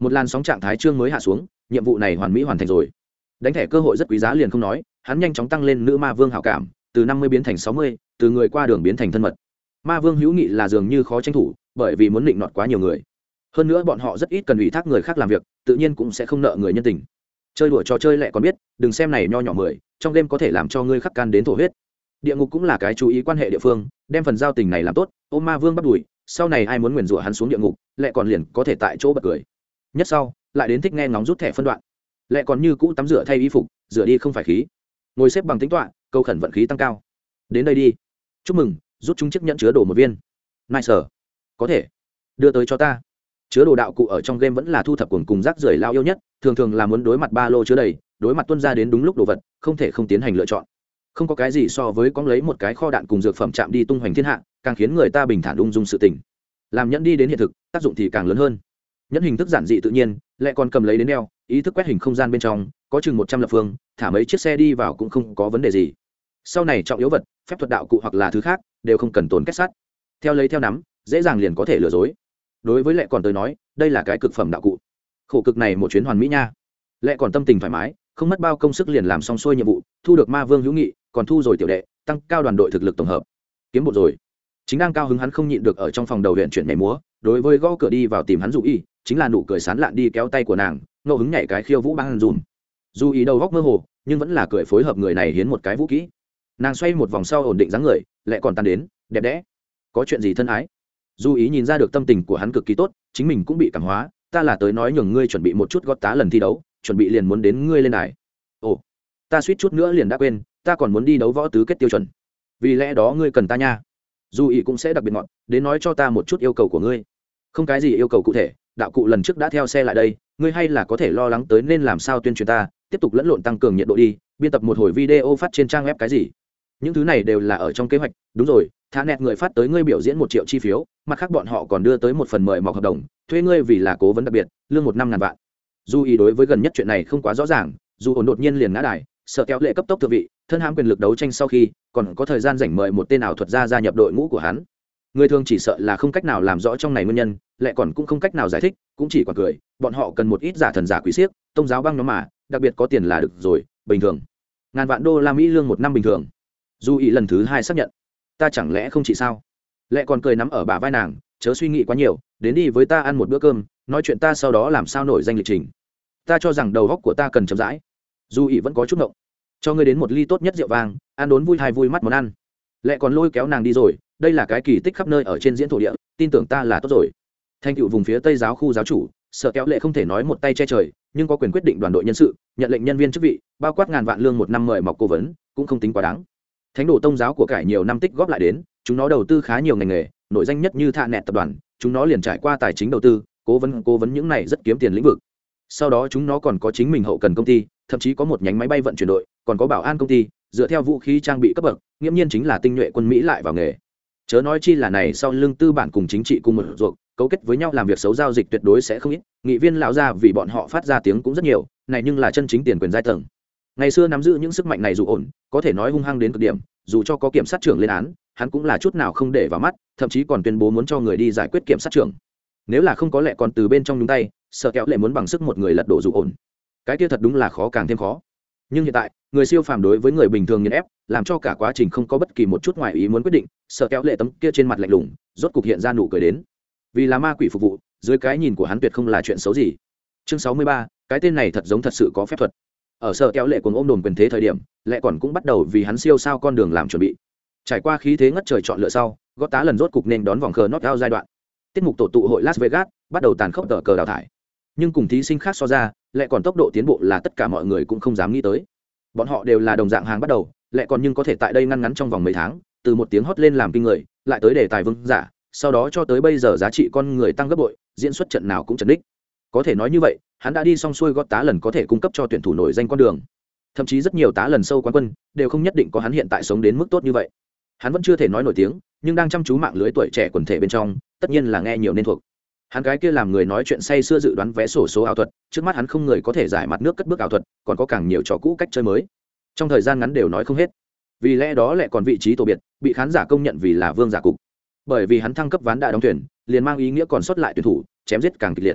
một làn sóng trạng thái chương mới hạ xuống, nhiệm vụ này hoàn mỹ hoàn thành rồi. Đánh thẻ cơ hội rất quý giá liền không nói, hắn nhanh chóng tăng lên nữ ma vương hảo cảm, từ năm mươi biến thành sáu mươi, từ người qua đường biến thành thân mật. Ma vương hữu nghị là dường như khó tranh thủ, bởi vì muốn định nọt quá nhiều người. Hơn nữa bọn họ rất ít cần ủy thác người khác làm việc, tự nhiên cũng sẽ không nợ người nhân tình. Chơi đùa trò chơi lẹ còn biết, đừng xem này nho nhỏ mười, trong game có thể làm cho ngươi khắc can đến thổ huyết. Địa ngục cũng là cái chú ý quan hệ địa phương, đem phần giao tình này làm tốt, ôm ma vương bắt đuổi, sau này ai muốn nguyền rủa hắn xuống địa ngục, lẹ còn liền có thể tại chỗ bật cười. Nhất sau, lại đến thích nghe ngóng rút thẻ phân đoạn. Lẹ còn như cũ tắm rửa thay y phục, rửa đi không phải khí. Ngồi xếp bằng tính tọa, câu khẩn vận khí tăng cao. Đến đây đi. Chúc mừng, rút chúng chiếc nhẫn chứa đồ một viên. Nice. Có thể. Đưa tới cho ta. Chứa đồ đạo cụ ở trong game vẫn là thu thập cuồng cùng rác rưởi lao yêu nhất, thường thường là muốn đối mặt ba lô chứa đầy, đối mặt tuân ra đến đúng lúc đồ vật, không thể không tiến hành lựa chọn. Không có cái gì so với con lấy một cái kho đạn cùng dược phẩm chạm đi tung hoành thiên hạ, càng khiến người ta bình thản ung dung sự tình. Làm nhẫn đi đến hiện thực, tác dụng thì càng lớn hơn. Nhẫn hình thức giản dị tự nhiên, lại còn cầm lấy đến đeo, ý thức quét hình không gian bên trong, có chừng một trăm lập phương, thả mấy chiếc xe đi vào cũng không có vấn đề gì. Sau này trọng yếu vật, phép thuật đạo cụ hoặc là thứ khác, đều không cần tốn kết sắt. Theo lấy theo nắm, dễ dàng liền có thể lừa dối. Đối với lệ còn tới nói, đây là cái cực phẩm đạo cụ. Khổ cực này một chuyến hoàn mỹ nha. Lệ còn tâm tình thoải mái, không mất bao công sức liền làm xong xuôi nhiệm vụ, thu được ma vương hữu nghị, còn thu rồi tiểu đệ, tăng cao đoàn đội thực lực tổng hợp. Kiếm một rồi. Chính đang cao hứng hắn không nhịn được ở trong phòng đầu huyện chuyển nhảy múa, đối với gõ cửa đi vào tìm hắn dụ y, chính là nụ cười sán lạn đi kéo tay của nàng, ngẫu hứng nhảy cái khiêu vũ băng dùm. Dù ý đầu góc mơ hồ, nhưng vẫn là cười phối hợp người này hiến một cái vũ kỹ. Nàng xoay một vòng sau ổn định dáng người, lại còn tan đến, đẹp đẽ. Có chuyện gì thân ái? Dù ý nhìn ra được tâm tình của hắn cực kỳ tốt, chính mình cũng bị cảm hóa, ta là tới nói nhường ngươi chuẩn bị một chút gót tá lần thi đấu, chuẩn bị liền muốn đến ngươi lên đài. Ồ, ta suýt chút nữa liền đã quên, ta còn muốn đi đấu võ tứ kết tiêu chuẩn. Vì lẽ đó ngươi cần ta nha. Dù ý cũng sẽ đặc biệt ngọn, đến nói cho ta một chút yêu cầu của ngươi. Không cái gì yêu cầu cụ thể, đạo cụ lần trước đã theo xe lại đây, ngươi hay là có thể lo lắng tới nên làm sao tuyên truyền ta, tiếp tục lẫn lộn tăng cường nhiệt độ đi, biên tập một hồi video phát trên trang web cái gì. Những thứ này đều là ở trong kế hoạch. Đúng rồi, thả nẹt người phát tới ngươi biểu diễn một triệu chi phiếu, mặt khác bọn họ còn đưa tới một phần mời mọc hợp đồng, thuê ngươi vì là cố vấn đặc biệt, lương một năm ngàn vạn. Dù ý đối với gần nhất chuyện này không quá rõ ràng, dù ổn đột nhiên liền ngã đài, sợ kéo lệ cấp tốc thượng vị, thân hãm quyền lực đấu tranh sau khi còn có thời gian rảnh mời một tên ảo thuật gia gia nhập đội ngũ của hắn. Người thường chỉ sợ là không cách nào làm rõ trong này nguyên nhân, lệ còn cũng không cách nào giải thích, cũng chỉ quả cười, bọn họ cần một ít giả thần giả quỷ xiếc, tông giáo băng nhóm mà, đặc biệt có tiền là được rồi, bình thường. Ngàn vạn đô la Mỹ lương một năm bình thường. Dù ý lần thứ hai xác nhận, ta chẳng lẽ không chỉ sao? Lệ còn cười nắm ở bả vai nàng, chớ suy nghĩ quá nhiều, đến đi với ta ăn một bữa cơm, nói chuyện ta sau đó làm sao nổi danh lịch trình. Ta cho rằng đầu óc của ta cần chậm rãi. Dù ý vẫn có chút ngộng, cho ngươi đến một ly tốt nhất rượu vang, ăn đốn vui hay vui mắt món ăn. Lệ còn lôi kéo nàng đi rồi, đây là cái kỳ tích khắp nơi ở trên diễn thổ địa, tin tưởng ta là tốt rồi. Thành tựu vùng phía tây giáo khu giáo chủ, sợ kéo lệ không thể nói một tay che trời, nhưng có quyền quyết định đoàn đội nhân sự, nhận lệnh nhân viên chức vị, bao quát ngàn vạn lương một năm mời mọc cố vấn, cũng không tính quá đáng. Thánh đồ tông giáo của cải nhiều năm tích góp lại đến, chúng nó đầu tư khá nhiều ngành nghề, nổi danh nhất như Thạ Nẹt tập đoàn, chúng nó liền trải qua tài chính đầu tư, cố vấn cố vấn những này rất kiếm tiền lĩnh vực. Sau đó chúng nó còn có chính mình hậu cần công ty, thậm chí có một nhánh máy bay vận chuyển đội, còn có bảo an công ty, dựa theo vũ khí trang bị cấp bậc, nghiễm nhiên chính là tinh nhuệ quân Mỹ lại vào nghề. Chớ nói chi là này sau lưng tư bản cùng chính trị cùng một ruột, cấu kết với nhau làm việc xấu giao dịch tuyệt đối sẽ không ít, nghị viên lão ra vì bọn họ phát ra tiếng cũng rất nhiều, này nhưng là chân chính tiền quyền giai tầng. Ngày xưa nắm giữ những sức mạnh này dù ổn, có thể nói hung hăng đến cực điểm, dù cho có kiểm sát trưởng lên án, hắn cũng là chút nào không để vào mắt, thậm chí còn tuyên bố muốn cho người đi giải quyết kiểm sát trưởng. Nếu là không có lẽ còn từ bên trong nhúng tay, sợ kéo lệ muốn bằng sức một người lật đổ dù ổn, cái kia thật đúng là khó càng thêm khó. Nhưng hiện tại, người siêu phàm đối với người bình thường nghiền ép, làm cho cả quá trình không có bất kỳ một chút ngoài ý muốn quyết định, sợ kéo lệ tấm kia trên mặt lạnh lùng, rốt cục hiện ra nụ cười đến. Vì là ma quỷ phục vụ, dưới cái nhìn của hắn tuyệt không là chuyện xấu gì. Chương sáu mươi ba, cái tên này thật giống thật sự có phép thuật. Ở sợ kéo lệ cuồng ôm đồn quyền thế thời điểm, lệ còn cũng bắt đầu vì hắn siêu sao con đường làm chuẩn bị. Trải qua khí thế ngất trời chọn lựa sau, gót tá lần rốt cục nên đón vòng cờ knock-out giai đoạn. Tiết mục tổ tụ hội Las Vegas bắt đầu tàn khốc tờ cờ đào thải. Nhưng cùng thí sinh khác so ra, lệ còn tốc độ tiến bộ là tất cả mọi người cũng không dám nghĩ tới. Bọn họ đều là đồng dạng hàng bắt đầu, lệ còn nhưng có thể tại đây ngăn ngắn trong vòng mấy tháng, từ một tiếng hót lên làm kinh người, lại tới đề tài vương giả, sau đó cho tới bây giờ giá trị con người tăng gấp bội, diễn xuất trận nào cũng trấn đích. Có thể nói như vậy, hắn đã đi xong xuôi gót tá lần có thể cung cấp cho tuyển thủ nổi danh con đường. Thậm chí rất nhiều tá lần sâu quán quân đều không nhất định có hắn hiện tại sống đến mức tốt như vậy. Hắn vẫn chưa thể nói nổi tiếng, nhưng đang chăm chú mạng lưới tuổi trẻ quần thể bên trong, tất nhiên là nghe nhiều nên thuộc. Hắn gái kia làm người nói chuyện say sưa dự đoán vé sổ số ảo thuật, trước mắt hắn không người có thể giải mặt nước cất bước ảo thuật, còn có càng nhiều trò cũ cách chơi mới. Trong thời gian ngắn đều nói không hết. Vì lẽ đó lại còn vị trí tổ biệt, bị khán giả công nhận vì là vương giả cục. Bởi vì hắn thăng cấp ván đã đóng thuyền, liền mang ý nghĩa còn sót lại tuyển thủ, chém giết càng kịch liệt.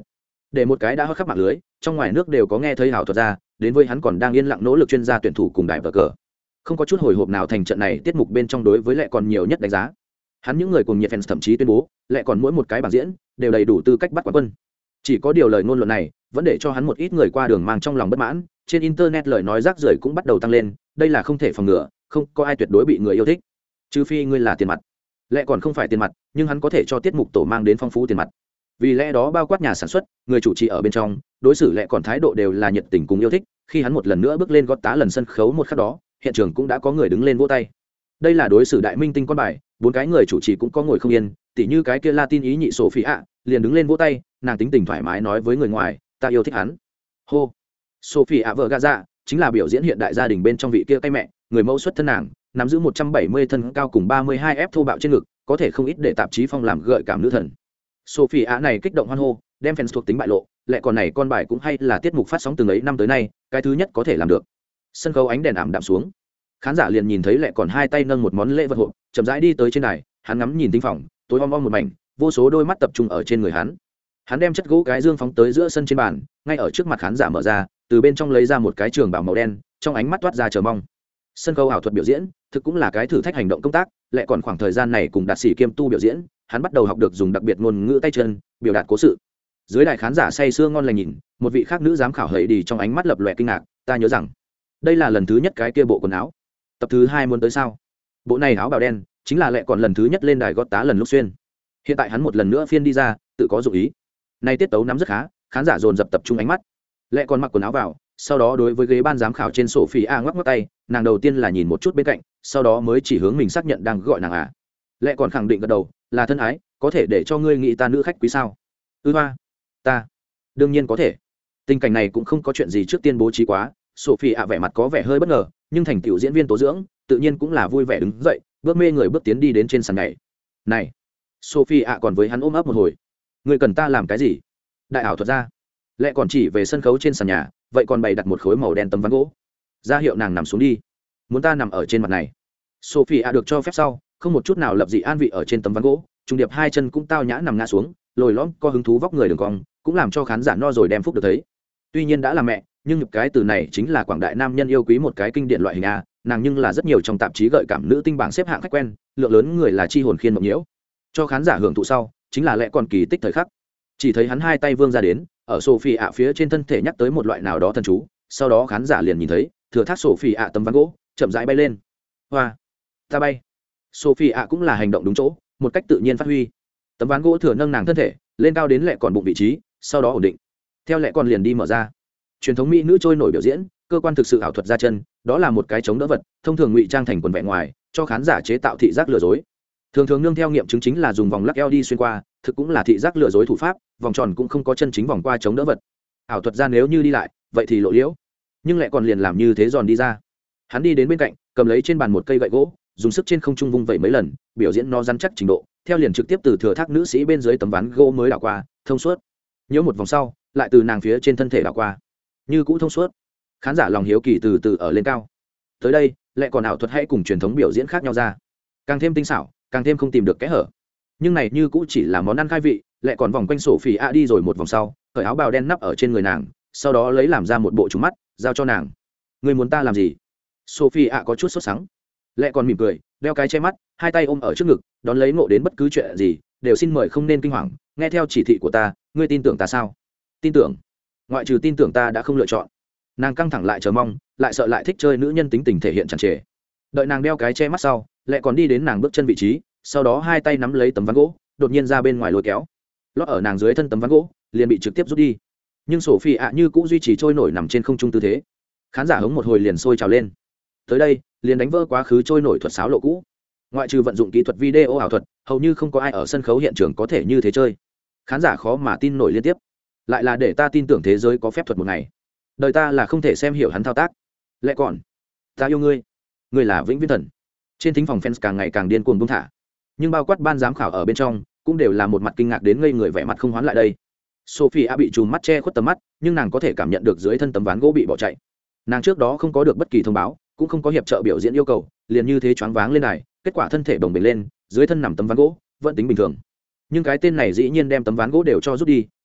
để một cái đã hot khắp mạng lưới trong ngoài nước đều có nghe thấy ảo thuật ra, đến với hắn còn đang yên lặng nỗ lực chuyên gia tuyển thủ cùng đại vở cờ, không có chút hồi hộp nào thành trận này tiết mục bên trong đối với lệ còn nhiều nhất đánh giá. Hắn những người cùng nhiệt fans thậm chí tuyên bố lệ còn mỗi một cái bảng diễn đều đầy đủ tư cách bắt quán quân. Chỉ có điều lời ngôn luận này vẫn để cho hắn một ít người qua đường mang trong lòng bất mãn, trên internet lời nói rác rưởi cũng bắt đầu tăng lên, đây là không thể phòng ngừa, không có ai tuyệt đối bị người yêu thích, trừ phi ngươi là tiền mặt. Lệ còn không phải tiền mặt, nhưng hắn có thể cho tiết mục tổ mang đến phong phú tiền mặt. Vì lẽ đó bao quát nhà sản xuất, người chủ trì ở bên trong, đối xử Lệ còn thái độ đều là nhiệt tình cùng yêu thích. Khi hắn một lần nữa bước lên gót tá lần sân khấu một khắc đó, hiện trường cũng đã có người đứng lên vỗ tay. Đây là đối xử đại minh tinh con bài, bốn cái người chủ trì cũng có ngồi không yên, tỉ như cái kia Latin ý nhị Sophie ạ, liền đứng lên vỗ tay, nàng tính tình thoải mái nói với người ngoài, ta yêu thích hắn. Hô. Sophie ạ vợ Gaza, chính là biểu diễn hiện đại gia đình bên trong vị kia cây mẹ, người mẫu xuất thân nàng, nắm giữ một trăm bảy mươi thân cao cùng ba mươi hai ép thô bạo trên ngực, có thể không ít để tạp chí phong làm gợi cảm nữ thần. Sophie ạ này kích động hoan hô, đem fans thuộc tính bại lộ, lẽ còn này con bài cũng hay là tiết mục phát sóng từng ấy năm tới nay, cái thứ nhất có thể làm được. Sân khấu ánh đèn ảm đạm xuống, khán giả liền nhìn thấy lẽ còn hai tay nâng một món lễ vật hộp, chậm rãi đi tới trên đài, hắn ngắm nhìn tinh phòng, tối om om một mảnh, vô số đôi mắt tập trung ở trên người hắn. Hắn đem chất gỗ cái dương phóng tới giữa sân trên bàn, ngay ở trước mặt khán giả mở ra, từ bên trong lấy ra một cái trường bảo màu đen, trong ánh mắt toát ra chờ mong. Sân khấu ảo thuật biểu diễn thực cũng là cái thử thách hành động công tác, lại còn khoảng thời gian này cùng đạt sĩ kiêm tu biểu diễn, hắn bắt đầu học được dùng đặc biệt ngôn ngữ tay chân biểu đạt cố sự. Dưới đài khán giả say sưa ngon lành nhìn, một vị khác nữ giám khảo hẫy đi trong ánh mắt lập lòe kinh ngạc, ta nhớ rằng đây là lần thứ nhất cái kia bộ quần áo, tập thứ hai muốn tới sao? Bộ này áo bào đen chính là lại còn lần thứ nhất lên đài gót tá lần lúc xuyên, hiện tại hắn một lần nữa phiên đi ra, tự có dụng ý. Nay tiết tấu nắm rất khá, khán giả dồn dập tập trung ánh mắt. Lệ còn mặc quần áo vào, sau đó đối với ghế ban giám khảo trên sổ phỉ a ngoắc ngoắc tay, nàng đầu tiên là nhìn một chút bên cạnh, sau đó mới chỉ hướng mình xác nhận đang gọi nàng à. Lệ còn khẳng định gật đầu, là thân ái, có thể để cho ngươi nghĩ ta nữ khách quý sao? Ư hoa, ta, đương nhiên có thể. Tình cảnh này cũng không có chuyện gì trước tiên bố trí quá, Sophie ạ vẻ mặt có vẻ hơi bất ngờ, nhưng thành tựu diễn viên tố dưỡng, tự nhiên cũng là vui vẻ đứng dậy, bước mê người bước tiến đi đến trên sàn nhảy. Này, Sophie ạ còn với hắn ôm ấp một hồi. Ngươi cần ta làm cái gì? Đại ảo thuật ra. Lệ còn chỉ về sân khấu trên sàn nhà, vậy còn bày đặt một khối màu đen tấm ván gỗ, ra hiệu nàng nằm xuống đi. Muốn ta nằm ở trên mặt này? Sophie ạ được cho phép sau, không một chút nào lập dị an vị ở trên tấm ván gỗ, trung điệp hai chân cũng tao nhã nằm ngã xuống, lồi lõm có hứng thú vóc người đường cong, cũng làm cho khán giả no rồi đem phúc được thấy. Tuy nhiên đã là mẹ, nhưng cái từ này chính là quảng đại nam nhân yêu quý một cái kinh điển loại hình a, nàng nhưng là rất nhiều trong tạp chí gợi cảm nữ tinh bảng xếp hạng khách quen, lượng lớn người là chi hồn khiên mộng nhiễu. Cho khán giả hưởng thụ sau, chính là lẽ còn kỳ tích thời khắc. Chỉ thấy hắn hai tay vươn ra đến, ở Sophie ạ phía trên thân thể nhắc tới một loại nào đó thần chú, sau đó khán giả liền nhìn thấy, thừa thác Sophie ạ tấm ván gỗ, chậm rãi bay lên. Hoa, ta bay. Sophie ạ cũng là hành động đúng chỗ, một cách tự nhiên phát huy. Tấm ván gỗ thừa nâng nàng thân thể, lên cao đến lệ còn bụng vị trí, sau đó ổn định. Theo lệ còn liền đi mở ra. Truyền thống mỹ nữ trôi nổi biểu diễn, cơ quan thực sự ảo thuật ra chân, đó là một cái chống đỡ vật, thông thường ngụy trang thành quần vẹn ngoài, cho khán giả chế tạo thị giác lừa dối. Thường thường nương theo nghiệm chứng chính là dùng vòng lắc eo đi xuyên qua, thực cũng là thị giác lừa dối thủ pháp, vòng tròn cũng không có chân chính vòng qua chống đỡ vật. Ảo thuật ra nếu như đi lại, vậy thì lộ liễu. Nhưng lại còn liền làm như thế giòn đi ra. Hắn đi đến bên cạnh, cầm lấy trên bàn một cây gậy gỗ, dùng sức trên không trung vung vẩy mấy lần, biểu diễn nó rắn chắc trình độ, theo liền trực tiếp từ thừa thác nữ sĩ bên dưới tấm ván gỗ mới đảo qua, thông suốt. Nhớ một vòng sau, lại từ nàng phía trên thân thể đảo qua, như cũ thông suốt. Khán giả lòng hiếu kỳ từ từ ở lên cao. Tới đây, lại còn ảo thuật hãy cùng truyền thống biểu diễn khác nhau ra, càng thêm tinh xảo, càng thêm không tìm được kẽ hở. Nhưng này như cũ chỉ là món ăn khai vị, lại còn vòng quanh Sophie ạ đi rồi một vòng sau, cởi áo bào đen nắp ở trên người nàng, sau đó lấy làm ra một bộ trúng mắt, giao cho nàng. Người muốn ta làm gì? Sophie ạ có chút sốt sắng. Lại còn mỉm cười, đeo cái che mắt, hai tay ôm ở trước ngực, đón lấy ngộ đến bất cứ chuyện gì, đều xin mời không nên kinh hoàng, nghe theo chỉ thị của ta, ngươi tin tưởng ta sao? Tin tưởng. Ngoại trừ tin tưởng ta đã không lựa chọn. Nàng căng thẳng lại chờ mong, lại sợ lại thích chơi nữ nhân tính tình thể hiện tràn trề. Đợi nàng đeo cái che mắt sau, lại còn đi đến nàng bước chân vị trí, sau đó hai tay nắm lấy tấm ván gỗ, đột nhiên ra bên ngoài lôi kéo, lót ở nàng dưới thân tấm ván gỗ, liền bị trực tiếp rút đi. Nhưng Sophie ạ như cũ duy trì trôi nổi nằm trên không trung tư thế. Khán giả hống một hồi liền sôi trào lên. Tới đây, liền đánh vỡ quá khứ trôi nổi thuật sáo lộ cũ. Ngoại trừ vận dụng kỹ thuật video ảo thuật, hầu như không có ai ở sân khấu hiện trường có thể như thế chơi. Khán giả khó mà tin nổi liên tiếp. Lại là để ta tin tưởng thế giới có phép thuật một ngày. Đời ta là không thể xem hiểu hắn thao tác. Lẽ còn, ta yêu ngươi, ngươi là vĩnh viễn thần. Trên thính phòng fans càng ngày càng điên cuồng buông thả, nhưng bao quát ban giám khảo ở bên trong cũng đều là một mặt kinh ngạc đến ngây người, vẻ mặt không hoán lại đây. Sophie a bị trùm mắt che khuất tầm mắt, nhưng nàng có thể cảm nhận được dưới thân tấm ván gỗ bị bỏ chạy. Nàng trước đó không có được bất kỳ thông báo, cũng không có hiệp trợ biểu diễn yêu cầu, liền như thế choáng váng lên này, kết quả thân thể bồng bềnh lên, dưới thân nằm tấm ván gỗ vẫn tính bình thường. Nhưng cái tên này dĩ nhiên đem tấm ván gỗ đều cho rút đi,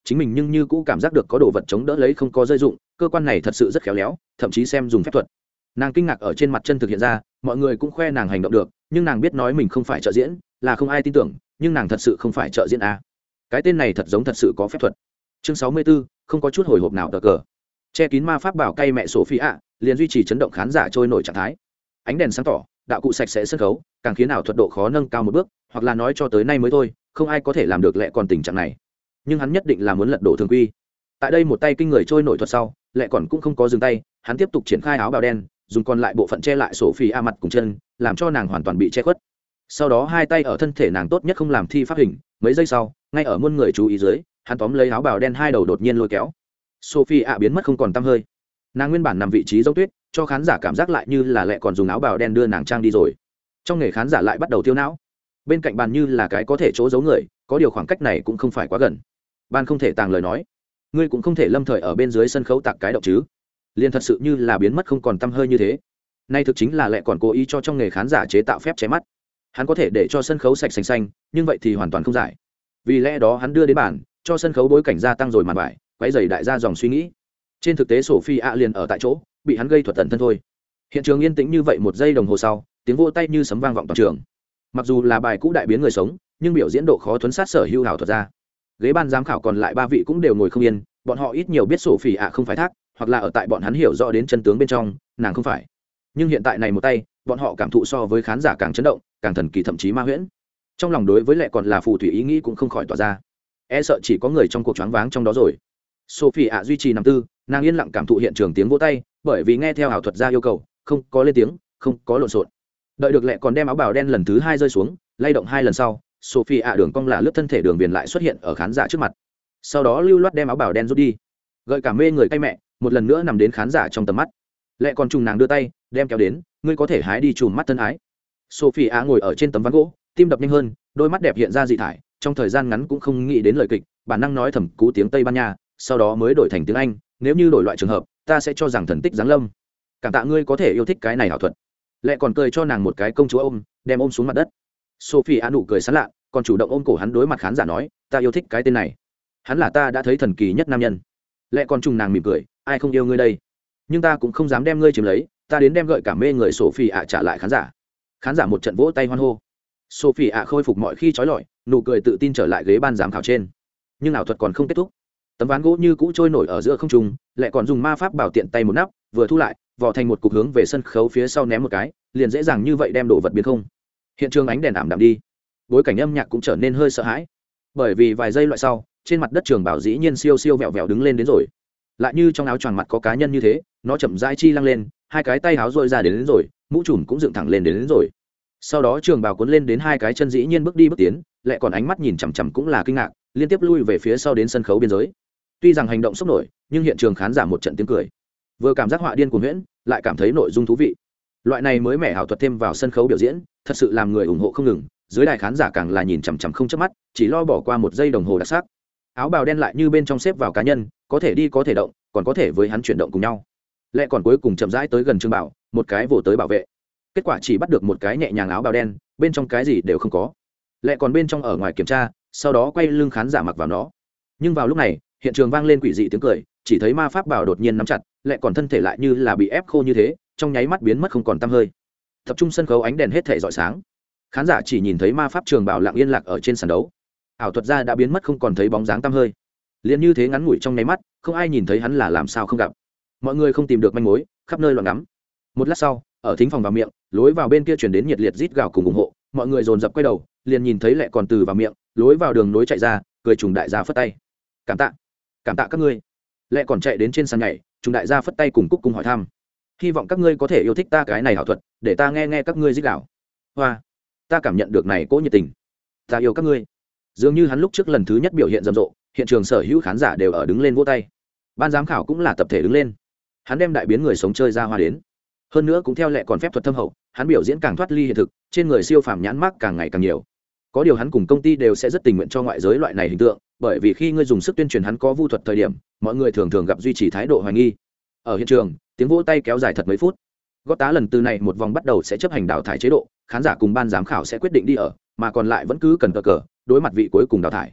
chính mình nhưng như cũ cảm giác được có đồ vật chống đỡ lấy không có rơi dụng, cơ quan này thật sự rất khéo léo, thậm chí xem dùng phép thuật. Nàng kinh ngạc ở trên mặt chân thực hiện ra, mọi người cũng khoe nàng hành động được, nhưng nàng biết nói mình không phải trợ diễn, là không ai tin tưởng, nhưng nàng thật sự không phải trợ diễn a. Cái tên này thật giống thật sự có phép thuật. Chương sáu mươi 64, không có chút hồi hộp nào tờ cờ. Che kín ma pháp bảo cay mẹ Sophie ạ, liền duy trì chấn động khán giả trôi nổi trạng thái. Ánh đèn sáng tỏ, đạo cụ sạch sẽ sân khấu, càng khiến ảo thuật độ khó nâng cao một bước, hoặc là nói cho tới nay mới thôi, không ai có thể làm được lẹ còn tình trạng này. Nhưng hắn nhất định là muốn lật đổ thường quy. Tại đây một tay kinh người trôi nổi thuật sau, lẹ còn cũng không có dừng tay, hắn tiếp tục triển khai áo bào đen, dùng còn lại bộ phận che lại Sophie a mặt cùng chân, làm cho nàng hoàn toàn bị che khuất. Sau đó hai tay ở thân thể nàng tốt nhất không làm thi pháp hình, mấy giây sau, ngay ở muôn người chú ý dưới, hắn tóm lấy áo bào đen hai đầu đột nhiên lôi kéo. Sophie a biến mất không còn tăm hơi. Nàng nguyên bản nằm vị trí giống tuyết, cho khán giả cảm giác lại như là lẹ còn dùng áo bào đen đưa nàng trang đi rồi. Trong nghề khán giả lại bắt đầu tiêu não. Bên cạnh bàn như là cái có thể chỗ giấu người, có điều khoảng cách này cũng không phải quá gần. Ban không thể tàng lời nói, ngươi cũng không thể lâm thời ở bên dưới sân khấu tạc cái động chứ. Liên thật sự như là biến mất không còn tăm hơi như thế. Nay thực chính là lẹ còn cố ý cho trong nghề khán giả chế tạo phép che mắt. Hắn có thể để cho sân khấu sạch xanh xanh, nhưng vậy thì hoàn toàn không giải. Vì lẽ đó hắn đưa đến bàn, cho sân khấu bối cảnh gia tăng rồi màn bài, quấy rầy đại gia dòng suy nghĩ. Trên thực tế Sophie ạ liền ở tại chỗ, bị hắn gây thuật tận thân thôi. Hiện trường yên tĩnh như vậy một giây đồng hồ sau, tiếng vỗ tay như sấm vang vọng toàn trường. Mặc dù là bài cũ đại biến người sống, nhưng biểu diễn độ khó thuấn sát sở hữu hảo thuật ra. Ghế ban giám khảo còn lại ba vị cũng đều ngồi không yên, bọn họ ít nhiều biết Sophie ạ không phải thác, hoặc là ở tại bọn hắn hiểu rõ đến chân tướng bên trong, nàng không phải. Nhưng hiện tại này một tay, bọn họ cảm thụ so với khán giả càng chấn động, càng thần kỳ thậm chí ma huyễn. Trong lòng đối với lệ còn là phù thủy ý nghĩ cũng không khỏi tỏa ra. E sợ chỉ có người trong cuộc choáng váng trong đó rồi. Sophie ạ duy trì nằm tư, nàng yên lặng cảm thụ hiện trường tiếng vỗ tay, bởi vì nghe theo ảo thuật gia yêu cầu, không có lên tiếng, không có lộn xộn. Đợi được lệ còn đem áo bào đen lần thứ hai rơi xuống, lay động hai lần sau, Sophie ạ đường cong là lướt thân thể đường viền lại xuất hiện ở khán giả trước mặt. Sau đó lưu loát đem áo bào đen rút đi, gợi cả mê người cay mẹ, một lần nữa nằm đến khán giả trong tầm mắt. Lệ còn trùng nàng đưa tay, đem kéo đến, ngươi có thể hái đi chùm mắt thân ái. Sophie ạ ngồi ở trên tấm ván gỗ, tim đập nhanh hơn, đôi mắt đẹp hiện ra dị thải, trong thời gian ngắn cũng không nghĩ đến lời kịch, bản năng nói thầm cú tiếng Tây Ban Nha, sau đó mới đổi thành tiếng Anh, nếu như đổi loại trường hợp, ta sẽ cho rằng thần tích giáng lâm. Cảm tạ ngươi có thể yêu thích cái này ảo thuật. Lệ còn cười cho nàng một cái công chúa ôm, đem ôm xuống mặt đất. Sophie ạ nụ cười sán lạ, còn chủ động ôm cổ hắn đối mặt khán giả nói, ta yêu thích cái tên này. Hắn là ta đã thấy thần kỳ nhất nam nhân. Lệ còn trùng nàng mỉm cười, ai không yêu ngươi đây? Nhưng ta cũng không dám đem ngươi chiếm lấy, ta đến đem gợi cả mê người Sophie ạ trả lại khán giả. Khán giả một trận vỗ tay hoan hô. Sophie ạ khôi phục mọi khi trói lọi, nụ cười tự tin trở lại ghế ban giám khảo trên. Nhưng ảo thuật còn không kết thúc. Tấm ván gỗ như cũ trôi nổi ở giữa không trung, lại còn dùng ma pháp bảo tiện tay một nắp, vừa thu lại, vò thành một cục hướng về sân khấu phía sau ném một cái, liền dễ dàng như vậy đem đồ vật biến không. Hiện trường ánh đèn ảm đạm đi, bối cảnh âm nhạc cũng trở nên hơi sợ hãi. Bởi vì vài giây loại sau, trên mặt đất trường bảo dĩ nhiên siêu siêu vẹo vẹo đứng lên đến rồi. Lại như trong áo choàng mặt có cá nhân như thế, nó chậm rãi chi lăng lên, hai cái tay áo rôi ra đến, đến rồi, mũ trùm cũng dựng thẳng lên đến, đến rồi. Sau đó trường bào cuốn lên đến hai cái chân dĩ nhiên bước đi bước tiến, lại còn ánh mắt nhìn chằm chằm cũng là kinh ngạc, liên tiếp lui về phía sau đến sân khấu biên giới. Tuy rằng hành động sốc nổi, nhưng hiện trường khán giả một trận tiếng cười. Vừa cảm giác họa điên cuồng huyễn, lại cảm thấy nội dung thú vị. Loại này mới mẻ ảo thuật thêm vào sân khấu biểu diễn, thật sự làm người ủng hộ không ngừng, dưới đài khán giả càng là nhìn chằm chằm không chớp mắt, chỉ lo bỏ qua một giây đồng hồ đặc sắc. Áo bào đen lại như bên trong xếp vào cá nhân, có thể đi có thể động, còn có thể với hắn chuyển động cùng nhau. Lệ còn cuối cùng chậm rãi tới gần Trương Bảo, một cái vồ tới bảo vệ. Kết quả chỉ bắt được một cái nhẹ nhàng áo bào đen, bên trong cái gì đều không có. Lệ còn bên trong ở ngoài kiểm tra, sau đó quay lưng khán giả mặc vào nó. Nhưng vào lúc này, hiện trường vang lên quỷ dị tiếng cười, chỉ thấy ma pháp bảo đột nhiên nắm chặt, Lệ còn thân thể lại như là bị ép khô như thế, trong nháy mắt biến mất không còn tăm hơi. Tập trung sân khấu ánh đèn hết thảy rọi sáng. Khán giả chỉ nhìn thấy ma pháp trường bảo lặng yên lạc ở trên sàn đấu. Ảo thuật gia đã biến mất không còn thấy bóng dáng tăm hơi. Liên như thế ngắn ngủi trong nháy mắt, không ai nhìn thấy hắn là làm sao không gặp. Mọi người không tìm được manh mối, khắp nơi loạn ngắm. Một lát sau, ở thính phòng vào miệng, lối vào bên kia truyền đến nhiệt liệt rít gào cùng ủng hộ, mọi người dồn dập quay đầu, liền nhìn thấy Lệ còn từ vào miệng, lối vào đường nối chạy ra, cười trùng đại gia phất tay. Cảm tạ, cảm tạ các ngươi. Lệ còn chạy đến trên sàn nhảy, trùng đại gia phất tay cùng cúc cùng hỏi thăm. Hy vọng các ngươi có thể yêu thích ta cái này ảo thuật, để ta nghe nghe các ngươi rít gào. Hoa, ta cảm nhận được này cỗ nhiệt tình. Ta yêu các ngươi. Dường như hắn lúc trước lần thứ nhất biểu hiện rầm rộ, hiện trường sở hữu khán giả đều ở đứng lên vỗ tay. Ban giám khảo cũng là tập thể đứng lên. Hắn đem đại biến người sống chơi ra hoa đến. Hơn nữa cũng theo Lệ còn phép thuật thâm hậu, hắn biểu diễn càng thoát ly hiện thực, trên người siêu phàm nhãn mác càng ngày càng nhiều. Có điều hắn cùng công ty đều sẽ rất tình nguyện cho ngoại giới loại này hình tượng, bởi vì khi ngươi dùng sức tuyên truyền hắn có vu thuật thời điểm, mọi người thường thường gặp duy trì thái độ hoài nghi. Ở hiện trường, tiếng vỗ tay kéo dài thật mấy phút. Gót tá lần từ này một vòng bắt đầu sẽ chấp hành đào thải chế độ, khán giả cùng ban giám khảo sẽ quyết định đi ở, mà còn lại vẫn cứ cần cờ cờ đối mặt vị cuối cùng đào thải.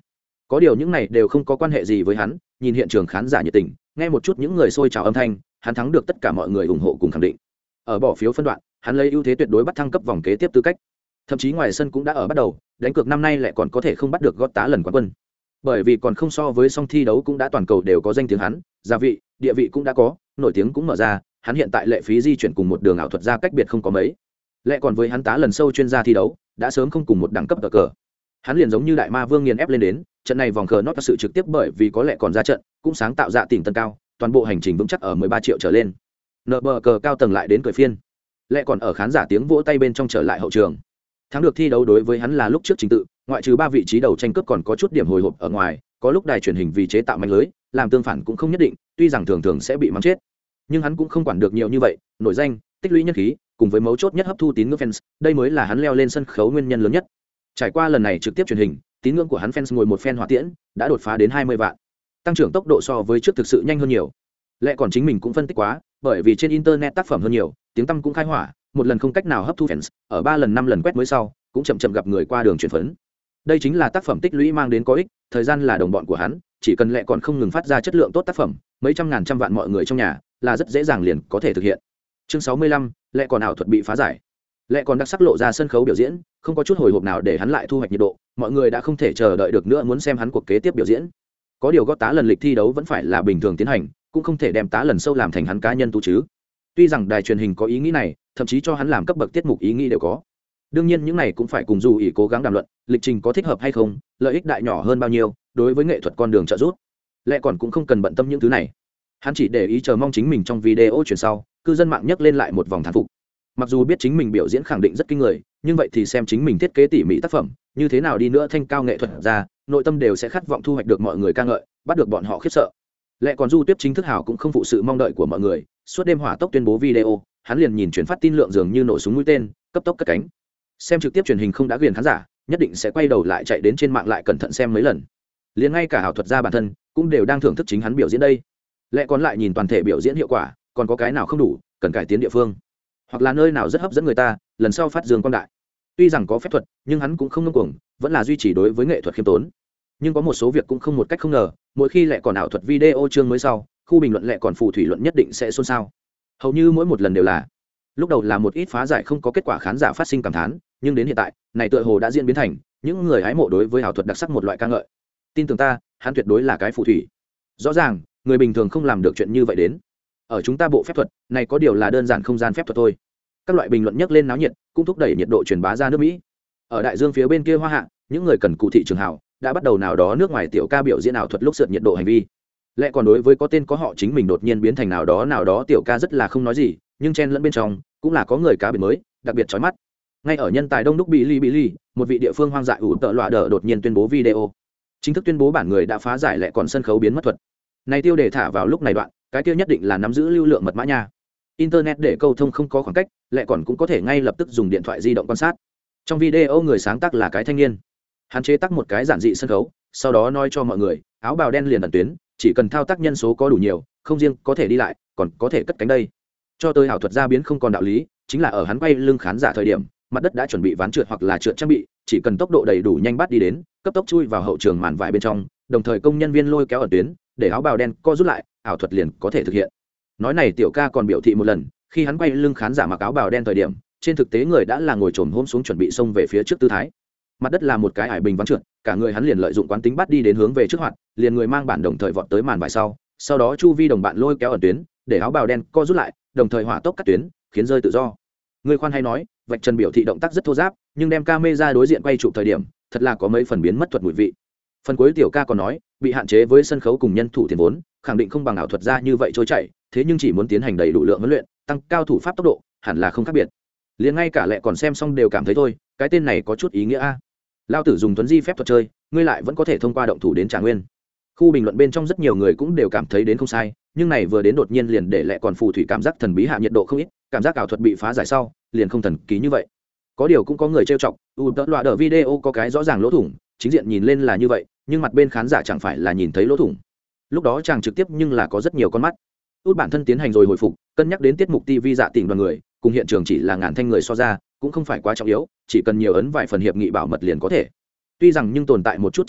có điều những này đều không có quan hệ gì với hắn. Nhìn hiện trường khán giả nhiệt tình, nghe một chút những người xôi trào âm thanh, hắn thắng được tất cả mọi người ủng hộ cùng khẳng định. Ở bỏ phiếu phân đoạn, hắn lấy ưu thế tuyệt đối bắt thăng cấp vòng kế tiếp tư cách. Thậm chí ngoài sân cũng đã ở bắt đầu, đánh cược năm nay lại còn có thể không bắt được gót tá lần quán quân. Bởi vì còn không so với song thi đấu cũng đã toàn cầu đều có danh tiếng hắn, gia vị, địa vị cũng đã có, nổi tiếng cũng mở ra, hắn hiện tại lệ phí di chuyển cùng một đường ảo thuật ra cách biệt không có mấy. Lẽ còn với hắn tá lần sâu chuyên gia thi đấu, đã sớm không cùng một đẳng cấp cờ cờ. Hắn liền giống như đại ma vương nghiền ép lên đến, trận này vòng cờ nót sự trực tiếp bởi vì có lẽ còn ra trận, cũng sáng tạo dạ tỉnh tân cao, toàn bộ hành trình vững chắc ở mười ba triệu trở lên. Nợ bờ cờ cao tầng lại đến cười phiên. Lẽ còn ở khán giả tiếng vỗ tay bên trong trở lại hậu trường. Thắng được thi đấu đối với hắn là lúc trước trình tự, ngoại trừ ba vị trí đầu tranh cướp còn có chút điểm hồi hộp ở ngoài, có lúc đài truyền hình vì chế tạo manh lưới, làm tương phản cũng không nhất định, tuy rằng thường thường sẽ bị mắng chết, nhưng hắn cũng không quản được nhiều như vậy, nổi danh, tích lũy nhân khí, cùng với mấu chốt nhất hấp thu tín ngưỡng fans, đây mới là hắn leo lên sân khấu nguyên nhân lớn nhất. Trải qua lần này trực tiếp truyền hình, tín ngưỡng của hắn fans ngồi một fan hỏa tiễn, đã đột phá đến hai mươi vạn. Tăng trưởng tốc độ so với trước thực sự nhanh hơn nhiều. Lẽ còn chính mình cũng phân tích quá, bởi vì trên internet tác phẩm hơn nhiều, tiếng tăm cũng khai hỏa, một lần không cách nào hấp thu fans, ở ba lần năm lần quét mới sau, cũng chậm chậm gặp người qua đường chuyển phấn. Đây chính là tác phẩm tích lũy mang đến có ích, thời gian là đồng bọn của hắn, chỉ cần lẽ còn không ngừng phát ra chất lượng tốt tác phẩm, mấy trăm ngàn trăm vạn mọi người trong nhà là rất dễ dàng liền có thể thực hiện. Chương sáu mươi lăm, lẽ còn ảo thuật bị phá giải. Lẽ còn đặc sắc lộ ra sân khấu biểu diễn, không có chút hồi hộp nào để hắn lại thu hoạch nhiệt độ, mọi người đã không thể chờ đợi được nữa muốn xem hắn cuộc kế tiếp biểu diễn. Có điều gót tá lần lịch thi đấu vẫn phải là bình thường tiến hành, cũng không thể đem tá lần sâu làm thành hắn cá nhân tu chứ. Tuy rằng đài truyền hình có ý nghĩ này, thậm chí cho hắn làm cấp bậc tiết mục ý nghĩ đều có. Đương nhiên những này cũng phải cùng dù ý cố gắng đàm luận, lịch trình có thích hợp hay không, lợi ích đại nhỏ hơn bao nhiêu, đối với nghệ thuật con đường trợ giúp. Lẽ còn cũng không cần bận tâm những thứ này. Hắn chỉ để ý chờ mong chính mình trong video chuyển sau, cư dân mạng nhấc lên lại một vòng thán phục. Mặc dù biết chính mình biểu diễn khẳng định rất kinh người, nhưng vậy thì xem chính mình thiết kế tỉ mỉ tác phẩm, như thế nào đi nữa thanh cao nghệ thuật ra, nội tâm đều sẽ khát vọng thu hoạch được mọi người ca ngợi, bắt được bọn họ khiếp sợ. Lẽ còn du tiếp chính thức hảo cũng không phụ sự mong đợi của mọi người, suốt đêm hỏa tốc tuyên bố video, hắn liền nhìn chuyển phát tin lượng dường như nổ súng mũi tên, cấp tốc cất cánh. Xem trực tiếp truyền hình không đã ghiền khán giả, nhất định sẽ quay đầu lại chạy đến trên mạng lại cẩn thận xem mấy lần. Liền ngay cả ảo thuật gia bản thân cũng đều đang thưởng thức chính hắn biểu diễn đây. Lẽ còn lại nhìn toàn thể biểu diễn hiệu quả, còn có cái nào không đủ, cần cải tiến địa phương, hoặc là nơi nào rất hấp dẫn người ta, lần sau phát dương quang đại. Tuy rằng có phép thuật, nhưng hắn cũng không ngông cuồng, vẫn là duy trì đối với nghệ thuật khiêm tốn. Nhưng có một số việc cũng không một cách không ngờ, mỗi khi Lẽ còn ảo thuật video chương mới sau, khu bình luận Lẽ còn phù thủy luận nhất định sẽ xôn xao. Hầu như mỗi một lần đều là. Lúc đầu là một ít phá giải không có kết quả khán giả phát sinh cảm thán, nhưng đến hiện tại, này tựa hồ đã diễn biến thành những người hái mộ đối với ảo thuật đặc sắc một loại ca ngợi. Tin tưởng ta, hắn tuyệt đối là cái phù thủy. Rõ ràng, người bình thường không làm được chuyện như vậy đến. Ở chúng ta bộ phép thuật, này có điều là đơn giản không gian phép thuật thôi. Các loại bình luận nhấc lên náo nhiệt, cũng thúc đẩy nhiệt độ truyền bá ra nước Mỹ. Ở đại dương phía bên kia Hoa Hạ, những người cần cụ thị trường hảo đã bắt đầu nào đó nước ngoài tiểu ca biểu diễn ảo thuật lúc sượt nhiệt độ hành vi. Lẽ còn đối với có tên có họ chính mình đột nhiên biến thành nào đó nào đó tiểu ca rất là không nói gì, nhưng chen lẫn bên trong cũng là có người cá biệt mới, đặc biệt chói mắt. Ngay ở nhân tài đông đúc Billy Billy, một vị địa phương hoang dại ủ tợ loạ đờ đột nhiên tuyên bố video, chính thức tuyên bố bản người đã phá giải Lẽ còn sân khấu biến mất thuật. Này tiêu đề thả vào lúc này đoạn, cái tiêu nhất định là nắm giữ lưu lượng mật mã nha. Internet để câu thông không có khoảng cách, Lẽ còn cũng có thể ngay lập tức dùng điện thoại di động quan sát. Trong video người sáng tác là cái thanh niên, hắn chế tác một cái giản dị sân khấu, sau đó nói cho mọi người, áo bào đen liền ẩn tuyến, chỉ cần thao tác nhân số có đủ nhiều, không riêng có thể đi lại, còn có thể cất cánh đây. Cho tới ảo thuật gia biến không còn đạo lý, chính là ở hắn quay lưng khán giả thời điểm, mặt đất đã chuẩn bị ván trượt hoặc là trượt trang bị, chỉ cần tốc độ đầy đủ nhanh bắt đi đến, cấp tốc chui vào hậu trường màn vải bên trong, đồng thời công nhân viên lôi kéo ẩn tuyến, để áo bào đen co rút lại, ảo thuật liền có thể thực hiện. Nói này tiểu ca còn biểu thị một lần, khi hắn quay lưng khán giả mặc áo bào đen thời điểm, trên thực tế người đã là ngồi trồm hôm xuống chuẩn bị xông về phía trước tư thái. Mặt đất là một cái ải bình ván trượt, cả người hắn liền lợi dụng quán tính bắt đi đến hướng về trước hoạt, liền người mang bản đồng thời vọt tới màn vải sau, sau đó chu vi đồng bạn lôi kéo ẩn tuyến, để áo bào đen co rút lại, đồng thời hỏa tốc cắt tuyến, khiến rơi tự do. Người khoan hay nói, vạch trần biểu thị động tác rất thô giáp, nhưng đem camera đối diện quay chụp thời điểm, thật là có mấy phần biến mất thuật mùi vị. Phần cuối tiểu ca còn nói, bị hạn chế với sân khấu cùng nhân thủ tiền vốn, khẳng định không bằng ảo thuật gia như vậy trôi chảy, thế nhưng chỉ muốn tiến hành đầy đủ lượng huấn luyện, tăng cao thủ pháp tốc độ, hẳn là không khác biệt. Liền ngay cả Lẽ còn xem xong đều cảm thấy thôi, cái tên này có chút ý nghĩa a. Lao tử dùng tuấn di phép thuật chơi, ngươi lại vẫn có thể thông qua động thủ đến trả nguyên. Khu bình luận bên trong rất nhiều người cũng đều cảm thấy đến không sai, nhưng này vừa đến đột nhiên liền để Lẽ còn phù thủy cảm giác thần bí hạ nhiệt độ không ít, cảm giác ảo thuật bị phá giải sau, liền không thần kỳ như vậy. Có điều cũng có người trêu chọc, u tợ loạ đờ video có cái rõ ràng lỗ thủng, chính diện nhìn lên là như vậy, nhưng mặt bên khán giả chẳng phải là nhìn thấy lỗ thủng. Lúc đó chàng trực tiếp nhưng là có rất nhiều con mắt. Út bản thân tiến hành rồi hồi phục, cân nhắc đến tiết mục ti vi dạ tỉnh đoàn người, cùng hiện trường chỉ là ngàn thanh người so ra, cũng không phải quá trọng yếu, chỉ cần nhiều ấn vài phần hiệp nghị bảo mật liền có thể. Tuy rằng nhưng tồn tại một chút tranh luận,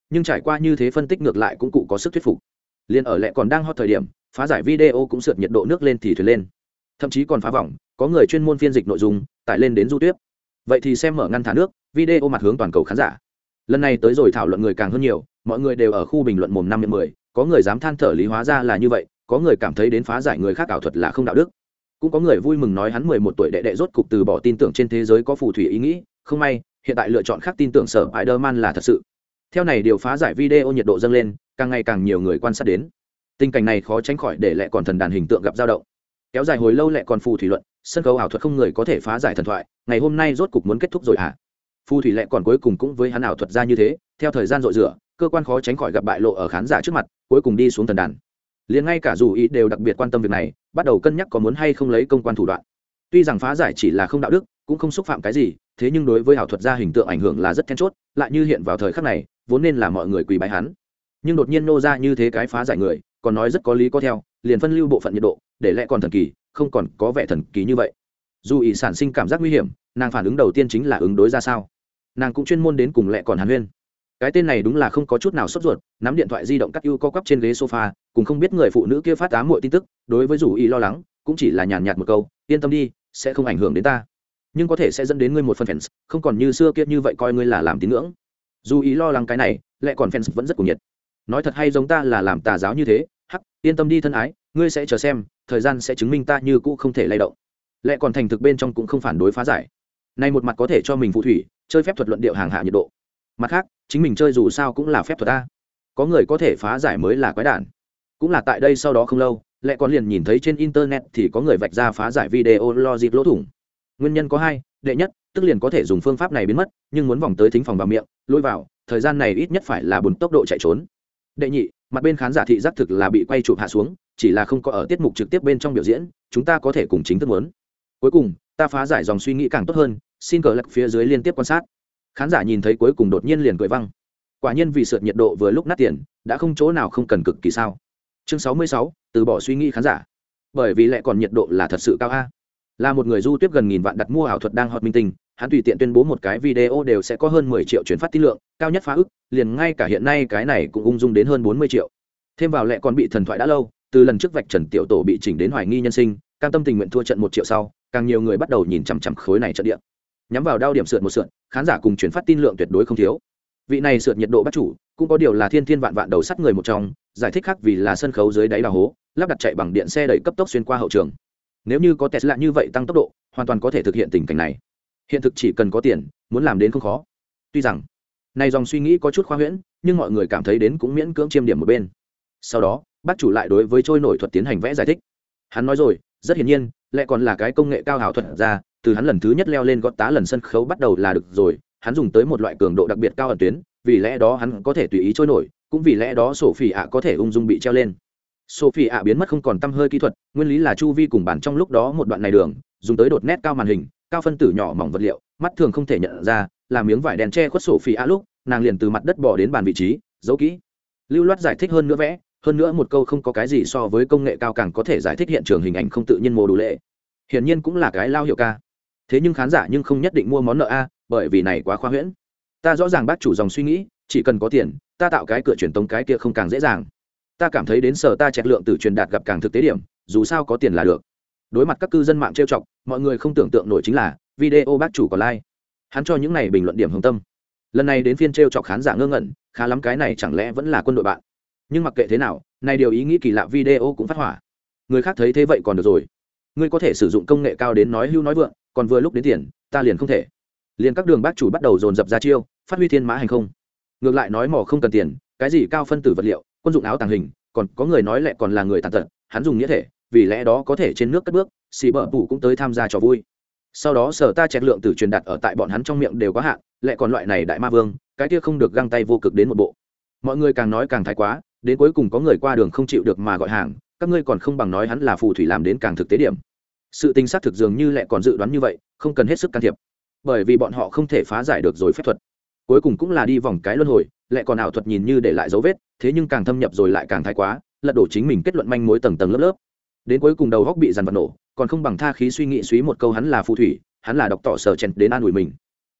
nhưng trải qua như thế phân tích ngược lại cũng cụ có sức thuyết phục. Liên ở lẹ còn đang hot thời điểm, phá giải video cũng sượt nhiệt độ nước lên thì thuyền lên, thậm chí còn phá vòng, có người chuyên môn phiên dịch nội dung tải lên đến du tuyết. Vậy thì xem mở ngăn thả nước, video mặt hướng toàn cầu khán giả. Lần này tới rồi thảo luận người càng hơn nhiều, mọi người đều ở khu bình luận mồm năm miệng mười, có người dám than thở lý hóa ra là như vậy, có người cảm thấy đến phá giải người khác ảo thuật là không đạo đức, cũng có người vui mừng nói hắn mười một tuổi đệ đệ rốt cục từ bỏ tin tưởng trên thế giới có phù thủy ý nghĩ, không may hiện tại lựa chọn khác tin tưởng sở Spider-Man là thật sự. Theo này điều phá giải video nhiệt độ dâng lên, càng ngày càng nhiều người quan sát đến. Tình cảnh này khó tránh khỏi để lẹ còn thần đàn hình tượng gặp dao động. Kéo dài hồi lâu lẹ còn phù thủy luận, sân khấu ảo thuật không người có thể phá giải thần thoại, ngày hôm nay rốt cục muốn kết thúc rồi hả? Phù thủy lẹ còn cuối cùng cũng với hắn ảo thuật ra như thế, theo thời gian dội rửa, cơ quan khó tránh khỏi gặp bại lộ ở khán giả trước mặt, cuối cùng đi xuống thần đàn. Liền ngay cả dù ý đều đặc biệt quan tâm việc này, bắt đầu cân nhắc có muốn hay không lấy công quan thủ đoạn. Tuy rằng phá giải chỉ là không đạo đức, cũng không xúc phạm cái gì, thế nhưng đối với ảo thuật gia hình tượng ảnh hưởng là rất then chốt, lại như hiện vào thời khắc này, vốn nên là mọi người quỳ bái hắn. Nhưng đột nhiên nô ra như thế cái phá giải người, còn nói rất có lý có theo, liền phân lưu bộ phận nhiệt độ, để lẽ còn thần kỳ, không còn có vẻ thần kỳ như vậy. Dù ý sản sinh cảm giác nguy hiểm, nàng phản ứng đầu tiên chính là ứng đối ra sao. Nàng cũng chuyên môn đến cùng lẽ còn hàn huyên. Cái tên này đúng là không có chút nào sốt ruột, nắm điện thoại di động cắt ưu co quắp trên ghế sofa, cùng không biết người phụ nữ kia phát ám muội tin tức, đối với dù ý lo lắng, cũng chỉ là nhàn nhạt một câu, yên tâm đi, sẽ không ảnh hưởng đến ta, nhưng có thể sẽ dẫn đến ngươi một phần fans, không còn như xưa kia như vậy coi ngươi là làm tín ngưỡng. Dù ý lo lắng cái này, lại còn fans vẫn rất cuồng nhiệt. Nói thật hay giống ta là làm tà giáo như thế, hắc, yên tâm đi thân ái, ngươi sẽ chờ xem, thời gian sẽ chứng minh ta như cũ không thể lay động. Lại còn thành thực bên trong cũng không phản đối phá giải. Này một mặt có thể cho mình phù thủy, chơi phép thuật luận điệu hàng hạ nhiệt độ. Mặt khác, chính mình chơi dù sao cũng là phép thuật ta. Có người có thể phá giải mới là quái đản. Cũng là tại đây sau đó không lâu, lại còn liền nhìn thấy trên internet thì có người vạch ra phá giải video logic lỗ thủng. Nguyên nhân có hai, đệ nhất, tức liền có thể dùng phương pháp này biến mất, nhưng muốn vòng tới thính phòng vào miệng, lôi vào, thời gian này ít nhất phải là bốn tốc độ chạy trốn. Đệ nhị, mặt bên khán giả thị giác thực là bị quay chụp hạ xuống, chỉ là không có ở tiết mục trực tiếp bên trong biểu diễn, chúng ta có thể cùng chính thức muốn. Cuối cùng, ta phá giải dòng suy nghĩ càng tốt hơn, xin cờ lật phía dưới liên tiếp quan sát. Khán giả nhìn thấy cuối cùng đột nhiên liền cười văng. Quả nhiên vì sượt nhiệt độ vừa lúc nát tiền, đã không chỗ nào không cần cực kỳ sao. Chương sáu mươi sáu, từ bỏ suy nghĩ khán giả. Bởi vì lại còn nhiệt độ là thật sự cao a. Là một người du tiếp gần nghìn vạn đặt mua ảo thuật đang hot minh tinh, hắn tùy tiện tuyên bố một cái video đều sẽ có hơn mười triệu chuyển phát tín lượng, cao nhất phá ức, liền ngay cả hiện nay cái này cũng ung dung đến hơn bốn mươi triệu. Thêm vào lại còn bị thần thoại đã lâu, từ lần trước vạch trần tiểu tổ bị chỉnh đến hoài nghi nhân sinh, cam tâm tình nguyện thua trận một triệu sau, càng nhiều người bắt đầu nhìn chằm chằm khối này trận địa. Nhắm vào đao điểm sượt một sượt, khán giả cùng chuyển phát tin lượng tuyệt đối không thiếu. Vị này sượt nhiệt độ bắt chủ, cũng có điều là thiên thiên vạn vạn đầu sắt người một trong, giải thích khác vì là sân khấu dưới đáy đào hố, lắp đặt chạy bằng điện xe đẩy cấp tốc xuyên qua hậu trường. Nếu như có Tesla như vậy tăng tốc độ, hoàn toàn có thể thực hiện tình cảnh này. Hiện thực chỉ cần có tiền, muốn làm đến không khó. Tuy rằng, này dòng suy nghĩ có chút khoa huyễn, nhưng mọi người cảm thấy đến cũng miễn cưỡng chiêm điểm một bên. Sau đó, bác chủ lại đối với trôi nổi thuật tiến hành vẽ giải thích. Hắn nói rồi, rất hiển nhiên, lại còn là cái công nghệ cao ảo thuật ra, từ hắn lần thứ nhất leo lên gót tá lần sân khấu bắt đầu là được rồi, hắn dùng tới một loại cường độ đặc biệt cao ẩn tuyến, vì lẽ đó hắn có thể tùy ý trôi nổi, cũng vì lẽ đó Sophie ạ có thể ung dung bị treo lên. Sophie ạ biến mất không còn tăm hơi kỹ thuật, nguyên lý là chu vi cùng bản trong lúc đó một đoạn này đường, dùng tới đột nét cao màn hình, cao phân tử nhỏ mỏng vật liệu, mắt thường không thể nhận ra, là miếng vải đen che khuất Sophie ạ lúc, nàng liền từ mặt đất bỏ đến bàn vị trí, giấu kỹ. Lưu loát giải thích hơn nữa vẽ, hơn nữa một câu không có cái gì so với công nghệ cao càng có thể giải thích hiện trường hình ảnh không tự nhiên mô đủ lệ. Hiển nhiên cũng là cái lao hiệu ca. Thế nhưng khán giả nhưng không nhất định mua món nợ a, bởi vì này quá khoa huyễn. Ta rõ ràng bác chủ dòng suy nghĩ, chỉ cần có tiền, ta tạo cái cửa truyền tống cái kia không càng dễ dàng. Ta cảm thấy đến sở ta chẹt lượng từ truyền đạt gặp càng thực tế điểm, dù sao có tiền là được. Đối mặt các cư dân mạng trêu chọc, mọi người không tưởng tượng nổi chính là video bác chủ còn like. Hắn cho những này bình luận điểm hồng tâm. Lần này đến phiên trêu chọc khán giả ngơ ngẩn, khá lắm cái này chẳng lẽ vẫn là quân đội bạn. Nhưng mặc kệ thế nào, này điều ý nghĩ kỳ lạ video cũng phát hỏa. Người khác thấy thế vậy còn được rồi. Ngươi có thể sử dụng công nghệ cao đến nói hưu nói vượng, còn vừa lúc đến tiền, ta liền không thể. Liền các đường bác chủ bắt đầu dồn dập ra chiêu, phát huy thiên mã hành không. Ngược lại nói mỏ không cần tiền, cái gì cao phân tử vật liệu, quân dụng áo tàng hình, còn có người nói lại còn là người tàn tật, hắn dùng nghĩa thể, vì lẽ đó có thể trên nước cất bước, xì bờ bù cũng tới tham gia trò vui. Sau đó sở ta chẹt lượng tử truyền đạt ở tại bọn hắn trong miệng đều có hạn, lại còn loại này đại ma vương, cái kia không được găng tay vô cực đến một bộ. Mọi người càng nói càng thái quá, đến cuối cùng có người qua đường không chịu được mà gọi hàng, các ngươi còn không bằng nói hắn là phù thủy làm đến càng thực tế điểm. Sự tình xác thực dường như lại còn dự đoán như vậy, không cần hết sức can thiệp, bởi vì bọn họ không thể phá giải được rồi phép thuật. Cuối cùng cũng là đi vòng cái luân hồi, lại còn ảo thuật nhìn như để lại dấu vết, thế nhưng càng thâm nhập rồi lại càng thái quá, lật đổ chính mình kết luận manh mối tầng tầng lớp lớp. Đến cuối cùng đầu góc bị dằn vặt nổ, còn không bằng tha khí suy nghĩ suy một câu hắn là phù thủy, hắn là độc tỏ sở chèn đến an ủi mình.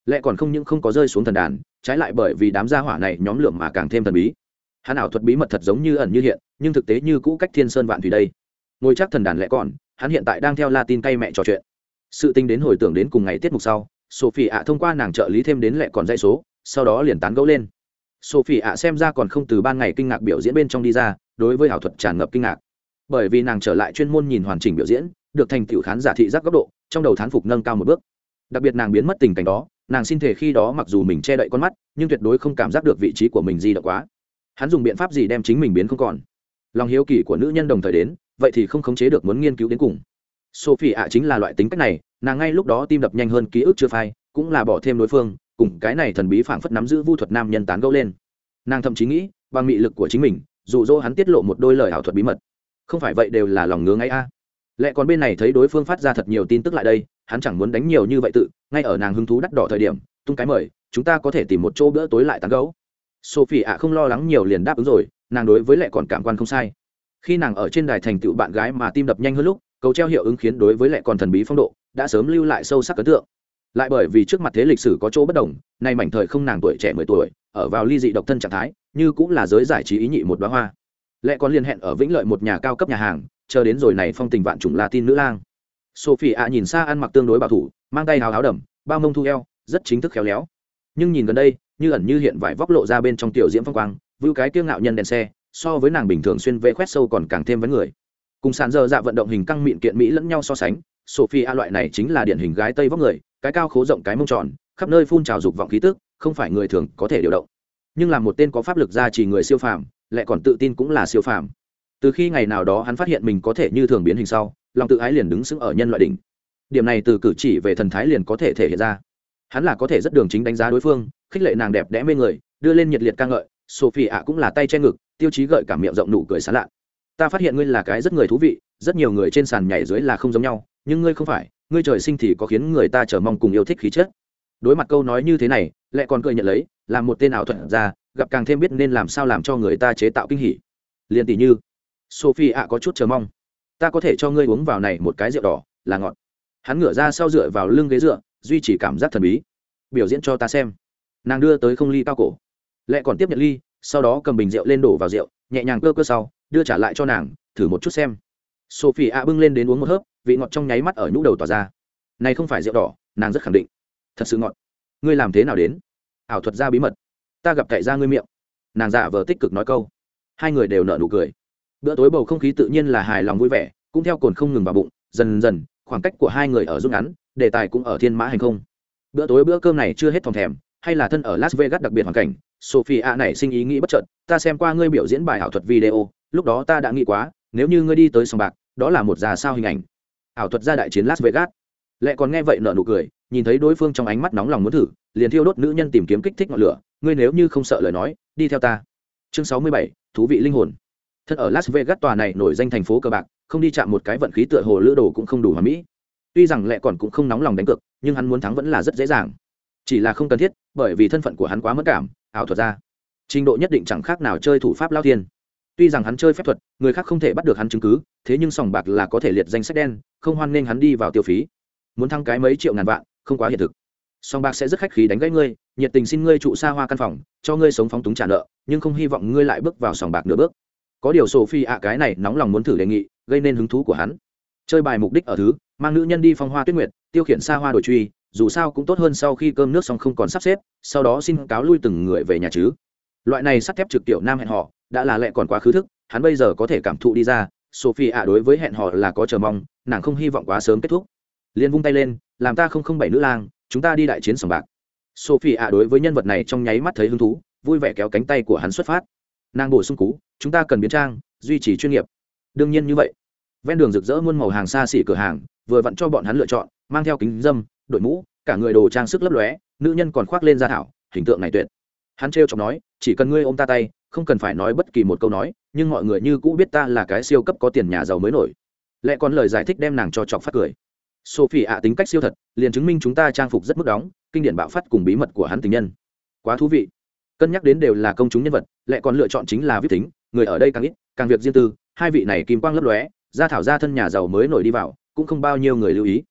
Lẽ còn không những không có rơi xuống thần đàn, trái lại bởi vì đám gia hỏa này nhóm lượm mà càng thêm thần bí. Hắn ảo thuật bí mật thật giống như ẩn như hiện, nhưng thực tế như cũ cách thiên sơn vạn thủy đây. Ngồi chắc thần đàn lẽ còn, hắn hiện tại đang theo Latin cay mẹ trò chuyện. Sự tình đến hồi tưởng đến cùng ngày tiết mục sau, Sophie ạ thông qua nàng trợ lý thêm đến lẽ còn dãy số, sau đó liền tán gẫu lên. Sophie ạ xem ra còn không từ ban ngày kinh ngạc biểu diễn bên trong đi ra, đối với ảo thuật tràn ngập kinh ngạc. Bởi vì nàng trở lại chuyên môn nhìn hoàn chỉnh biểu diễn, được thành tựu khán giả thị giác góc độ, trong đầu thán phục nâng cao một bước. Đặc biệt nàng biến mất tình cảnh đó, nàng xin thể khi đó mặc dù mình che đậy con mắt, nhưng tuyệt đối không cảm giác được vị trí của mình di động quá. Hắn dùng biện pháp gì đem chính mình biến không còn? Lòng hiếu kỳ của nữ nhân đồng thời đến, vậy thì không khống chế được muốn nghiên cứu đến cùng. Sophie ạ chính là loại tính cách này, nàng ngay lúc đó tim đập nhanh hơn ký ức chưa phai, cũng là bỏ thêm đối phương, cùng cái này thần bí phảng phất nắm giữ vu thuật nam nhân tán gẫu lên. Nàng thậm chí nghĩ, bằng mị lực của chính mình, dụ dỗ hắn tiết lộ một đôi lời ảo thuật bí mật. Không phải vậy đều là lòng ngứa ngáy a. À. Lẽ còn bên này thấy đối phương phát ra thật nhiều tin tức lại đây, hắn chẳng muốn đánh nhiều như vậy tự, ngay ở nàng hứng thú đắt đỏ thời điểm, tung cái mời, chúng ta có thể tìm một chỗ bữa tối lại tán gẫu. Sophie ạ không lo lắng nhiều liền đáp ứng rồi, nàng đối với lẽ còn cảm quan không sai. Khi nàng ở trên đài thành tựu bạn gái mà tim đập nhanh hơn lúc, cầu treo hiệu ứng khiến đối với lẽ còn thần bí phong độ đã sớm lưu lại sâu sắc ấn tượng. Lại bởi vì trước mặt thế lịch sử có chỗ bất đồng, nay mảnh thời không nàng tuổi trẻ mười tuổi, ở vào ly dị độc thân trạng thái, như cũng là giới giải trí ý nhị một đóa hoa. Lẽ còn liên hẹn ở Vĩnh Lợi một nhà cao cấp nhà hàng, chờ đến rồi này phong tình vạn trùng Latin nữ lang. Sophie ạ nhìn xa ăn mặc tương đối bảo thủ, mang tay áo áo đầm, bao mông thu eo, rất chính thức khéo léo. Nhưng nhìn gần đây, như ẩn như hiện vải vóc lộ ra bên trong tiểu diễm phong quang, vưu cái kiêu ngạo nhân đèn xe, so với nàng bình thường xuyên vẽ khoét sâu còn càng thêm với người. Cùng sàn giờ dạ vận động hình căng mịn kiện mỹ lẫn nhau so sánh, Sophie a loại này chính là điển hình gái tây vóc người, cái cao khố rộng cái mông tròn, khắp nơi phun trào dục vọng khí tức, không phải người thường có thể điều động. Nhưng là một tên có pháp lực gia trì người siêu phàm, lại còn tự tin cũng là siêu phàm. Từ khi ngày nào đó hắn phát hiện mình có thể như thường biến hình sau, lòng tự ái liền đứng sững ở nhân loại đỉnh. Điểm này từ cử chỉ về thần thái liền có thể thể hiện ra. Hắn là có thể rất đường chính đánh giá đối phương, khích lệ nàng đẹp đẽ mê người, đưa lên nhiệt liệt ca ngợi. Sophie ạ cũng là tay che ngực, tiêu chí gợi cảm miệng rộng nụ cười sán lạ. Ta phát hiện ngươi là cái rất người thú vị, rất nhiều người trên sàn nhảy dưới là không giống nhau, nhưng ngươi không phải, ngươi trời sinh thì có khiến người ta chờ mong cùng yêu thích khí chất. Đối mặt câu nói như thế này, lại còn cười nhận lấy, làm một tên ảo thuật ra, gặp càng thêm biết nên làm sao làm cho người ta chế tạo kinh hỉ. Liên tỷ như, Sophie ạ có chút chờ mong, ta có thể cho ngươi uống vào này một cái rượu đỏ, là ngọt. Hắn ngửa ra sau dựa vào lưng ghế dựa, duy trì cảm giác thần bí. Biểu diễn cho ta xem. Nàng đưa tới không ly cao cổ, lại còn tiếp nhận ly, sau đó cầm bình rượu lên đổ vào rượu, nhẹ nhàng cơ cơ sau, đưa trả lại cho nàng, thử một chút xem. Sophie ạ bưng lên đến uống một hớp, vị ngọt trong nháy mắt ở nhũ đầu tỏa ra. Này không phải rượu đỏ, nàng rất khẳng định. Thật sự ngọt. Ngươi làm thế nào đến? Ảo thuật ra bí mật. Ta gặp cậy ra ngươi miệng. Nàng giả vờ tích cực nói câu. Hai người đều nở nụ cười. Bữa tối bầu không khí tự nhiên là hài lòng vui vẻ, cũng theo cồn không ngừng vào bụng, dần dần, khoảng cách của hai người ở rút ngắn, đề tài cũng ở thiên mã hành không. Bữa tối bữa cơm này chưa hết thòng thèm, hay là thân ở Las Vegas đặc biệt hoàn cảnh, Sophie ạ này sinh ý nghĩ bất chợt, ta xem qua ngươi biểu diễn bài ảo thuật video, lúc đó ta đã nghĩ quá, nếu như ngươi đi tới sòng bạc, đó là một già sao hình ảnh. Ảo thuật gia đại chiến Las Vegas. Lệ còn nghe vậy nở nụ cười, nhìn thấy đối phương trong ánh mắt nóng lòng muốn thử, liền thiêu đốt nữ nhân tìm kiếm kích thích ngọn lửa, ngươi nếu như không sợ lời nói, đi theo ta. Chương sáu mươi bảy, thú vị linh hồn. Thân ở Las Vegas tòa này nổi danh thành phố cờ bạc, không đi chạm một cái vận khí tựa hồ lữ đồ cũng không đủ hoàn mỹ. Tuy rằng Lệ còn cũng không nóng lòng đánh cược, nhưng hắn muốn thắng vẫn là rất dễ dàng. Chỉ là không cần thiết, bởi vì thân phận của hắn quá mất cảm, ảo thuật gia, trình độ nhất định chẳng khác nào chơi thủ pháp lao thiên. Tuy rằng hắn chơi phép thuật, người khác không thể bắt được hắn chứng cứ, thế nhưng sòng bạc là có thể liệt danh sách đen, không hoan nên hắn đi vào tiêu phí. Muốn thắng cái mấy triệu ngàn vạn, không quá hiện thực. Sòng bạc sẽ rất khách khí đánh gãy ngươi, nhiệt tình xin ngươi trụ xa hoa căn phòng, cho ngươi sống phóng túng trả nợ, nhưng không hy vọng ngươi lại bước vào sòng bạc nửa bước. Có điều Sophie ạ cái này nóng lòng muốn thử đề nghị, gây nên hứng thú của hắn. Chơi bài mục đích ở thứ, mang nữ nhân đi phong hoa tuyết nguyệt, tiêu khiển xa hoa đổi truy, dù sao cũng tốt hơn sau khi cơm nước xong không còn sắp xếp, sau đó xin cáo lui từng người về nhà chứ. Loại này sắt thép trực tiểu nam hẹn hò, đã là Lệ còn quá khứ thức, hắn bây giờ có thể cảm thụ đi ra, Sophie ạ đối với hẹn hò là có chờ mong, nàng không hy vọng quá sớm kết thúc. Liên vung tay lên, làm ta không không bảy nữ lang, chúng ta đi đại chiến sòng bạc. Sophie ạ đối với nhân vật này trong nháy mắt thấy hứng thú, vui vẻ kéo cánh tay của hắn xuất phát. Nàng bổ sung cú, chúng ta cần biến trang, duy trì chuyên nghiệp. Đương nhiên như vậy. Ven đường rực rỡ muôn màu hàng xa xỉ cửa hàng, vừa vặn cho bọn hắn lựa chọn, mang theo kính dâm, đội mũ, cả người đồ trang sức lấp lóe, nữ nhân còn khoác lên da thảo, hình tượng này tuyệt. Hắn trêu chọc nói, chỉ cần ngươi ôm ta tay, không cần phải nói bất kỳ một câu nói, nhưng mọi người như cũ biết ta là cái siêu cấp có tiền nhà giàu mới nổi. Lẽ còn lời giải thích đem nàng cho chọc phát cười. Sophie ạ tính cách siêu thật, liền chứng minh chúng ta trang phục rất mức đóng, kinh điển bạo phát cùng bí mật của hắn tình nhân. Quá thú vị. Cân nhắc đến đều là công chúng nhân vật, lẽ còn lựa chọn chính là viết tính, người ở đây càng ít, càng việc riêng tư, hai vị này kim quang lấp lóe, gia thảo gia thân nhà giàu mới nổi đi vào, cũng không bao nhiêu người lưu ý.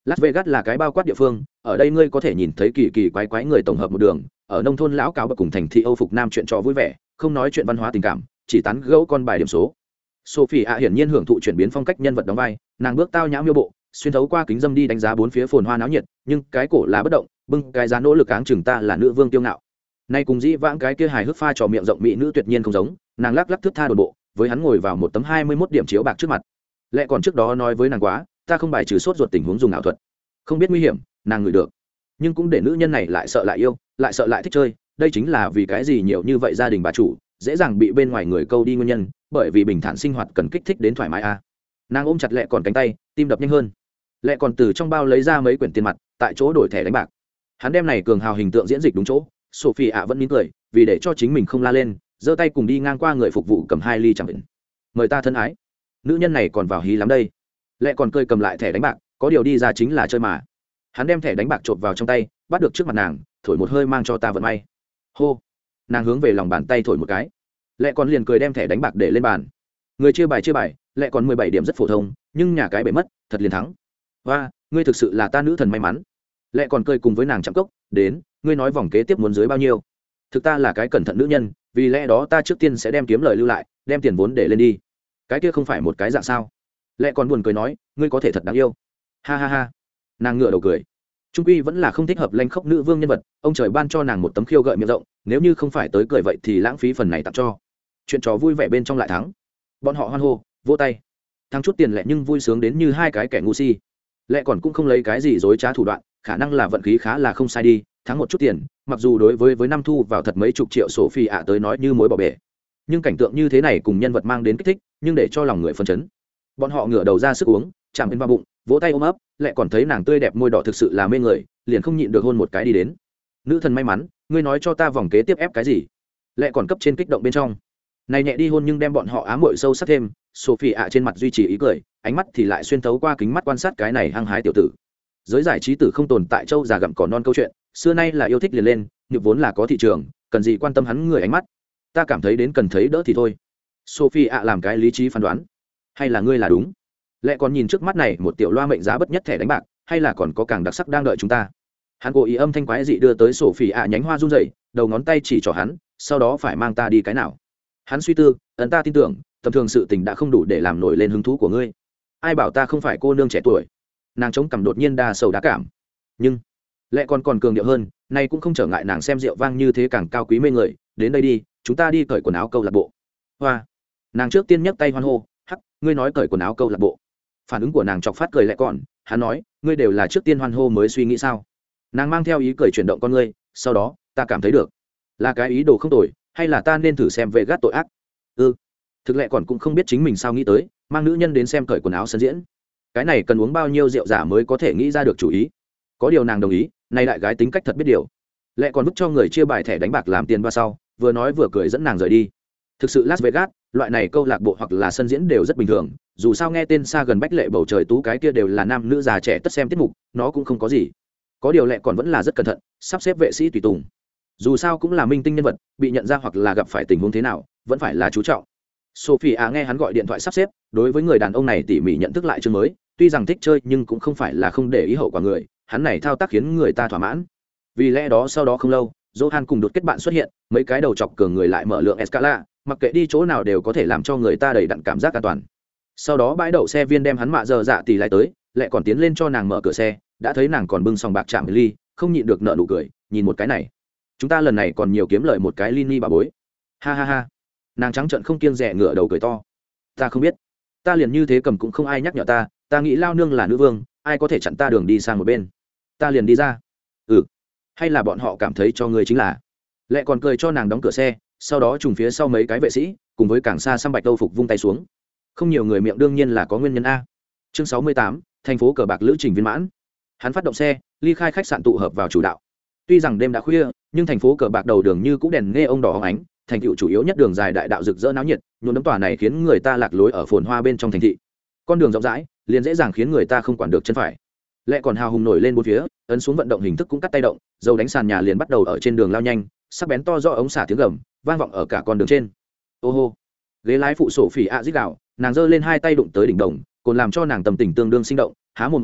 Las Vegas là cái bao quát địa phương, ở đây ngươi có thể nhìn thấy kỳ kỳ quái quái người tổng hợp một đường, ở nông thôn lão cáo bậc cùng thành thị Âu phục nam chuyện trò vui vẻ, không nói chuyện văn hóa tình cảm, chỉ tán gẫu con bài điểm số. Sophie ạ hiển nhiên hưởng thụ chuyển biến phong cách nhân vật đóng vai, nàng bước tao nhã miêu bộ, xuyên thấu qua kính dâm đi đánh giá bốn phía phồn hoa náo nhiệt, nhưng cái cổ là bất động, bưng cái giá nỗ lực áng chừng ta là nữ vương tiêu ngạo. Nay cùng dĩ vãng cái kia hài hước pha trò miệng rộng mỹ nữ tuyệt nhiên không giống, nàng lắc lắc thước tha đồn bộ, với hắn ngồi vào một tấm hai mươi mốt điểm chiếu bạc trước mặt. Lẽ còn trước đó nói với nàng quá, ta không bài trừ sốt ruột tình huống dùng ảo thuật. Không biết nguy hiểm, nàng ngửi được, nhưng cũng để nữ nhân này lại sợ lại yêu, lại sợ lại thích chơi, đây chính là vì cái gì nhiều như vậy gia đình bà chủ dễ dàng bị bên ngoài người câu đi nguyên nhân, bởi vì bình thản sinh hoạt cần kích thích đến thoải mái a. À. Nàng ôm chặt Lệ còn cánh tay, tim đập nhanh hơn. Lệ còn từ trong bao lấy ra mấy quyển tiền mặt, tại chỗ đổi thẻ đánh bạc. Hắn đem này cường hào hình tượng diễn dịch đúng chỗ, Sophie ạ vẫn nín cười, vì để cho chính mình không la lên, giơ tay cùng đi ngang qua người phục vụ cầm hai ly chẳng định. Mời ta thân ái. Nữ nhân này còn vào hí lắm đây. Lệ còn cười cầm lại thẻ đánh bạc, có điều đi ra chính là chơi mà. Hắn đem thẻ đánh bạc chộp vào trong tay, bắt được trước mặt nàng, thổi một hơi mang cho ta vận may. Hô. Nàng hướng về lòng bàn tay thổi một cái. Lệ còn liền cười đem thẻ đánh bạc để lên bàn. Người chia bài chia bài, Lệ còn mười bảy điểm rất phổ thông, nhưng nhà cái bể mất, thật liền thắng. Và, ngươi thực sự là ta nữ thần may mắn. Lệ còn cười cùng với nàng chạm cốc, đến, ngươi nói vòng kế tiếp muốn dưới bao nhiêu? Thực ta là cái cẩn thận nữ nhân, vì lẽ đó ta trước tiên sẽ đem kiếm lời lưu lại, đem tiền vốn để lên đi. Cái kia không phải một cái dạng sao? Lệ còn buồn cười nói, ngươi có thể thật đáng yêu. Ha ha ha. Nàng ngửa đầu cười. Trung quy vẫn là không thích hợp lanh khốc nữ vương nhân vật, ông trời ban cho nàng một tấm khiêu gợi miệng rộng, nếu như không phải tới cười vậy thì lãng phí phần này tặng cho. Chuyện trò vui vẻ bên trong lại thắng. Bọn họ hoan hô, vỗ tay. Thắng chút tiền Lệ nhưng vui sướng đến như hai cái kẻ ngu si. Lệ còn cũng không lấy cái gì dối trá thủ đoạn, khả năng là vận khí khá là không sai đi, thắng một chút tiền, mặc dù đối với với năm thu vào thật mấy chục triệu sổ phi ạ tới nói như mối bỏ bể. Nhưng cảnh tượng như thế này cùng nhân vật mang đến kích thích, nhưng để cho lòng người phấn chấn. Bọn họ ngửa đầu ra sức uống, chạm đến vào bụng, vỗ tay ôm ấp, Lệ còn thấy nàng tươi đẹp môi đỏ thực sự là mê người, liền không nhịn được hôn một cái đi đến. Nữ thần may mắn, ngươi nói cho ta vòng kế tiếp ép cái gì? Lệ còn cấp trên kích động bên trong. Này nhẹ đi hôn nhưng đem bọn họ ám muội sâu sắc thêm, Sophie ạ trên mặt duy trì ý cười, ánh mắt thì lại xuyên thấu qua kính mắt quan sát cái này hăng hái tiểu tử. Giới giải trí tử không tồn tại châu già gặm cỏ non câu chuyện, xưa nay là yêu thích liền lên, nhược vốn là có thị trường, cần gì quan tâm hắn người ánh mắt. Ta cảm thấy đến cần thấy đỡ thì thôi. Sophie ạ làm cái lý trí phán đoán, hay là ngươi là đúng? Lệ còn nhìn trước mắt này một tiểu loa mệnh giá bất nhất thẻ đánh bạc, hay là còn có càng đặc sắc đang đợi chúng ta. Hắn cố ý âm thanh quái dị đưa tới Sophie ạ nhánh hoa run rẩy, đầu ngón tay chỉ cho hắn, sau đó phải mang ta đi cái nào. Hắn suy tư, ấn ta tin tưởng, tầm thường sự tình đã không đủ để làm nổi lên hứng thú của ngươi. Ai bảo ta không phải cô nương trẻ tuổi? Nàng chống cằm đột nhiên đa sầu đa cảm. Nhưng Lệ còn còn cường điệu hơn, nay cũng không trở ngại nàng xem rượu vang như thế càng cao quý mê người. Đến đây đi, chúng ta đi cởi quần áo câu lạc bộ. Hoa. Nàng trước tiên nhấc tay hoan hô, hắc, ngươi nói cởi quần áo câu lạc bộ. Phản ứng của nàng chọc phát cười Lệ còn, hắn nói, ngươi đều là trước tiên hoan hô mới suy nghĩ sao? Nàng mang theo ý cười chuyển động con ngươi, sau đó, ta cảm thấy được, là cái ý đồ không tồi, hay là ta nên thử xem về gắt tội ác? Ừ. Thực Lệ còn cũng không biết chính mình sao nghĩ tới, mang nữ nhân đến xem cởi quần áo sân diễn. Cái này cần uống bao nhiêu rượu giả mới có thể nghĩ ra được chủ ý. Có điều nàng đồng ý, nay đại gái tính cách thật biết điều. Lệ còn bức cho người chia bài thẻ đánh bạc làm tiền qua sau, vừa nói vừa cười dẫn nàng rời đi. Thực sự Las Vegas, loại này câu lạc bộ hoặc là sân diễn đều rất bình thường, dù sao nghe tên xa gần bách lệ bầu trời tú cái kia đều là nam nữ già trẻ tất xem tiết mục, nó cũng không có gì. Có điều Lệ còn vẫn là rất cẩn thận, sắp xếp vệ sĩ tùy tùng. Dù sao cũng là minh tinh nhân vật, bị nhận ra hoặc là gặp phải tình huống thế nào, vẫn phải là chú trọng. Sophie à nghe hắn gọi điện thoại sắp xếp, đối với người đàn ông này tỉ mỉ nhận thức lại chương mới, tuy rằng thích chơi nhưng cũng không phải là không để ý hậu quả người, hắn này thao tác khiến người ta thỏa mãn. Vì lẽ đó sau đó không lâu, Johan cùng đột kết bạn xuất hiện, mấy cái đầu chọc cường người lại mở lượng Escala, mặc kệ đi chỗ nào đều có thể làm cho người ta đầy đặn cảm giác an toàn. Sau đó bãi đậu xe viên đem hắn mạ giờ dạ tỷ lại tới, lại còn tiến lên cho nàng mở cửa xe, đã thấy nàng còn bưng sòng bạc chạm ly, không nhịn được nợ nụ cười, nhìn một cái này, chúng ta lần này còn nhiều kiếm lời một cái Lini bà bối. Ha ha ha. Nàng trắng trợn không kiêng dè ngửa đầu cười to. Ta không biết, ta liền như thế cầm cũng không ai nhắc nhở ta, ta nghĩ lao nương là nữ vương, ai có thể chặn ta đường đi sang một bên, ta liền đi ra. Ừ, hay là bọn họ cảm thấy cho ngươi chính là. Lệ còn cười cho nàng đóng cửa xe, sau đó trùng phía sau mấy cái vệ sĩ cùng với càng xa xăm bạch đâu phục vung tay xuống. Không nhiều người miệng đương nhiên là có nguyên nhân a. Chương sáu mươi tám, thành phố cờ bạc lữ trình viên mãn. Hắn phát động xe ly khai khách sạn tụ hợp vào chủ đạo. Tuy rằng đêm đã khuya, nhưng thành phố cờ bạc đầu đường như cũng đèn nghe ông đỏ hóng ánh, thành tựu chủ yếu nhất đường dài đại đạo rực rỡ náo nhiệt, nhuộm đấm tòa này khiến người ta lạc lối ở phồn hoa bên trong thành thị. Con đường rộng rãi, liền dễ dàng khiến người ta không quản được chân phải. Lệ còn hào hùng nổi lên bốn phía, ấn xuống vận động hình thức cũng cắt tay động, dầu đánh sàn nhà liền bắt đầu ở trên đường lao nhanh, sắc bén to do ống xả tiếng gầm, vang vọng ở cả con đường trên. Ô hô. Ghế lái phụ sổ phỉ ạ rít gào, nàng giơ lên hai tay đụng tới đỉnh đồng, còn làm cho nàng tâm tình tương đương sinh động, há mồm ồn ào,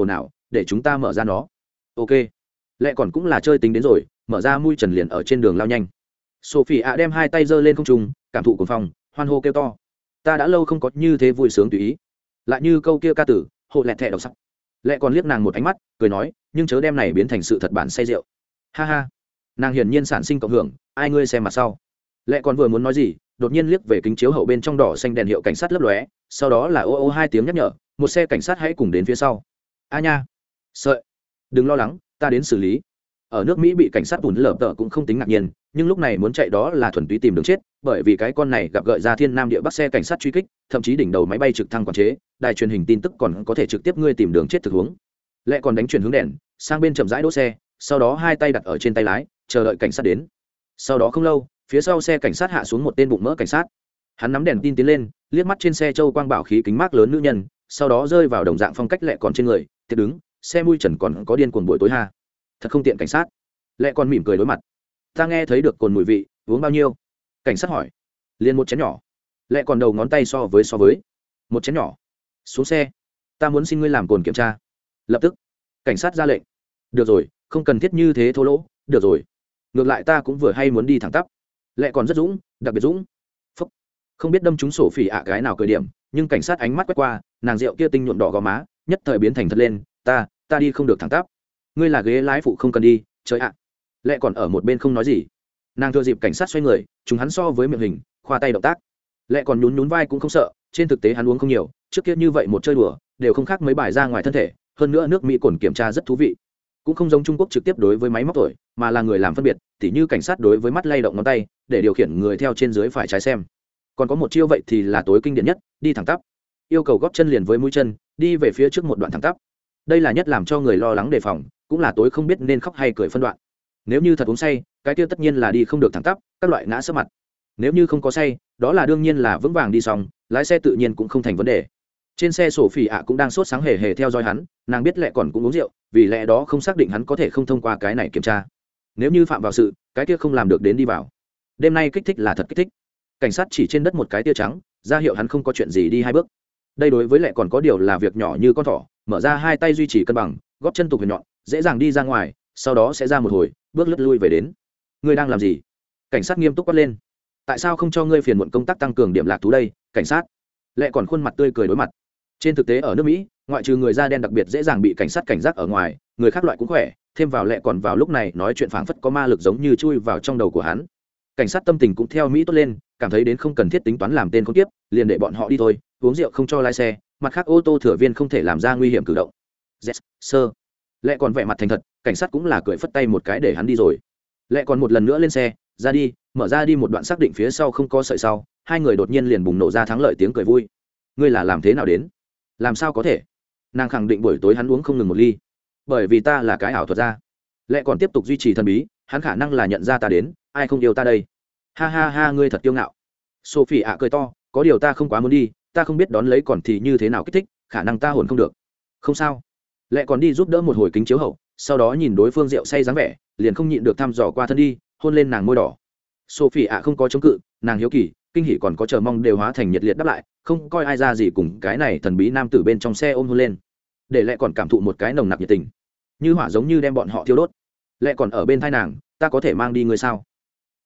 để chúng ta mở ra nó. Ok. Lẽ còn cũng là chơi tính đến rồi, mở ra mui trần liền ở trên đường lao nhanh. Sophie ạ đem hai tay giơ lên không trung, cảm thụ cuồng phong, hoan hô kêu to. Ta đã lâu không có như thế vui sướng tùy ý. Lại như câu kia ca tử, hộ lẹt thẻ đọc sắc. Lẽ còn liếc nàng một ánh mắt, cười nói, nhưng chớ đem này biến thành sự thật bản say rượu. Ha ha. Nàng hiển nhiên sản sinh cộng hưởng, ai ngươi xem mặt sau. Lẽ còn vừa muốn nói gì, đột nhiên liếc về kính chiếu hậu bên trong đỏ xanh đèn hiệu cảnh sát lấp lóe, sau đó là ô ô hai tiếng nhắc nhở, một xe cảnh sát hãy cùng đến phía sau. A nha. Sợi. Đừng lo lắng, ta đến xử lý. Ở nước Mỹ bị cảnh sát bùn lở tợ cũng không tính ngạc nhiên, nhưng lúc này muốn chạy đó là thuần túy tìm đường chết, bởi vì cái con này gặp gợi ra thiên nam địa bắc xe cảnh sát truy kích, thậm chí đỉnh đầu máy bay trực thăng quản chế, đài truyền hình tin tức còn có thể trực tiếp ngươi tìm đường chết thực huống. Lẽ còn đánh chuyển hướng đèn, sang bên chậm rãi đỗ xe, sau đó hai tay đặt ở trên tay lái, chờ đợi cảnh sát đến. Sau đó không lâu, phía sau xe cảnh sát hạ xuống một tên bụng mỡ cảnh sát. Hắn nắm đèn tin tiến lên, liếc mắt trên xe châu quang bảo khí kính mát lớn nữ nhân, sau đó rơi vào đồng dạng phong cách lẹ còn trên người, thiệt đứng, xe mui trần còn có điên cuồng buổi tối ha. Thật không tiện cảnh sát. Lẹ còn mỉm cười đối mặt. Ta nghe thấy được cồn mùi vị, uống bao nhiêu? Cảnh sát hỏi. Liền một chén nhỏ. Lẹ còn đầu ngón tay so với so với. Một chén nhỏ. Xuống xe. Ta muốn xin ngươi làm cồn kiểm tra. Lập tức. Cảnh sát ra lệnh. Được rồi, không cần thiết như thế thô lỗ, được rồi. Ngược lại ta cũng vừa hay muốn đi thẳng tắp. Lẹ còn rất dũng, đặc biệt dũng. Phúc. Không biết đâm trúng sổ phỉ ạ cái nào cười điểm, nhưng cảnh sát ánh mắt quét qua, nàng rượu kia tinh nhuộm đỏ gò má, nhất thời biến thành thật lên, ta, ta đi không được thẳng tắp. Ngươi là ghế lái phụ không cần đi, trời ạ. Lẹ còn ở một bên không nói gì. Nàng thừa dịp cảnh sát xoay người, chúng hắn so với miệng hình, khoa tay động tác. Lẹ còn nhún nhún vai cũng không sợ, trên thực tế hắn uống không nhiều, trước kia như vậy một chơi đùa, đều không khác mấy bài ra ngoài thân thể, hơn nữa nước Mỹ cồn kiểm tra rất thú vị. Cũng không giống Trung Quốc trực tiếp đối với máy móc thổi, mà là người làm phân biệt, tỉ như cảnh sát đối với mắt lay động ngón tay, để điều khiển người theo trên dưới phải trái xem. Còn có một chiêu vậy thì là tối kinh điển nhất, đi thẳng tắp. Yêu cầu góp chân liền với mũi chân, đi về phía trước một đoạn thẳng tắp. Đây là nhất làm cho người lo lắng đề phòng, cũng là tối không biết nên khóc hay cười phân đoạn. Nếu như thật uống say, cái kia tất nhiên là đi không được thẳng tắp, các loại ngã sấp mặt. Nếu như không có say, đó là đương nhiên là vững vàng đi xong, lái xe tự nhiên cũng không thành vấn đề. Trên xe sổ phỉ ạ cũng đang sốt sáng hề hề theo dõi hắn, nàng biết Lẹ còn cũng uống rượu, vì lẽ đó không xác định hắn có thể không thông qua cái này kiểm tra. Nếu như phạm vào sự, cái kia không làm được đến đi vào. Đêm nay kích thích là thật kích thích. Cảnh sát chỉ trên đất một cái tia trắng, ra hiệu hắn không có chuyện gì đi hai bước. Đây đối với Lẹ còn có điều là việc nhỏ như con thỏ, mở ra hai tay duy trì cân bằng, gót chân tục huyền nhọn, dễ dàng đi ra ngoài, sau đó sẽ ra một hồi, bước lướt lui về đến. Ngươi đang làm gì? Cảnh sát nghiêm túc quát lên. Tại sao không cho ngươi phiền muộn công tác tăng cường điểm lạc thú đây, cảnh sát? Lẹ còn khuôn mặt tươi cười đối mặt. Trên thực tế ở nước Mỹ, ngoại trừ người da đen đặc biệt dễ dàng bị cảnh sát cảnh giác ở ngoài, người khác loại cũng khỏe, thêm vào Lẹ còn vào lúc này nói chuyện phảng phất có ma lực giống như chui vào trong đầu của hắn. Cảnh sát tâm tình cũng theo Mỹ tốt lên, cảm thấy đến không cần thiết tính toán làm tên không tiếp, liền để bọn họ đi thôi, uống rượu không cho lái xe, mặt khác ô tô thừa viên không thể làm ra nguy hiểm cử động. Yes, sir. Lẹ còn vẻ mặt thành thật, cảnh sát cũng là cười phất tay một cái để hắn đi rồi. Lẹ còn một lần nữa lên xe, ra đi, mở ra đi một đoạn xác định phía sau không có sợi sau, hai người đột nhiên liền bùng nổ ra thắng lợi tiếng cười vui. Ngươi là làm thế nào đến? Làm sao có thể? Nàng khẳng định buổi tối hắn uống không ngừng một ly. Bởi vì ta là cái ảo thuật ra. Lẹ còn tiếp tục duy trì thần bí, hắn khả năng là nhận ra ta đến, ai không yêu ta đây? Ha ha ha, ngươi thật kiêu ngạo. Sophie ạ cười to, có điều ta không quá muốn đi, ta không biết đón lấy còn thì như thế nào kích thích, khả năng ta hồn không được. Không sao. Lẹ còn đi giúp đỡ một hồi kính chiếu hậu, sau đó nhìn đối phương rượu say dáng vẻ, liền không nhịn được thăm dò qua thân đi, hôn lên nàng môi đỏ. Sophie ạ không có chống cự, nàng hiếu kỳ, kinh hỉ còn có chờ mong đều hóa thành nhiệt liệt đáp lại, không coi ai ra gì cùng cái này thần bí nam tử bên trong xe ôm hôn lên. Để Lẹ còn cảm thụ một cái nồng nặc nhiệt tình, như hỏa giống như đem bọn họ thiêu đốt. Lẹ còn ở bên thai nàng, ta có thể mang đi ngươi sao?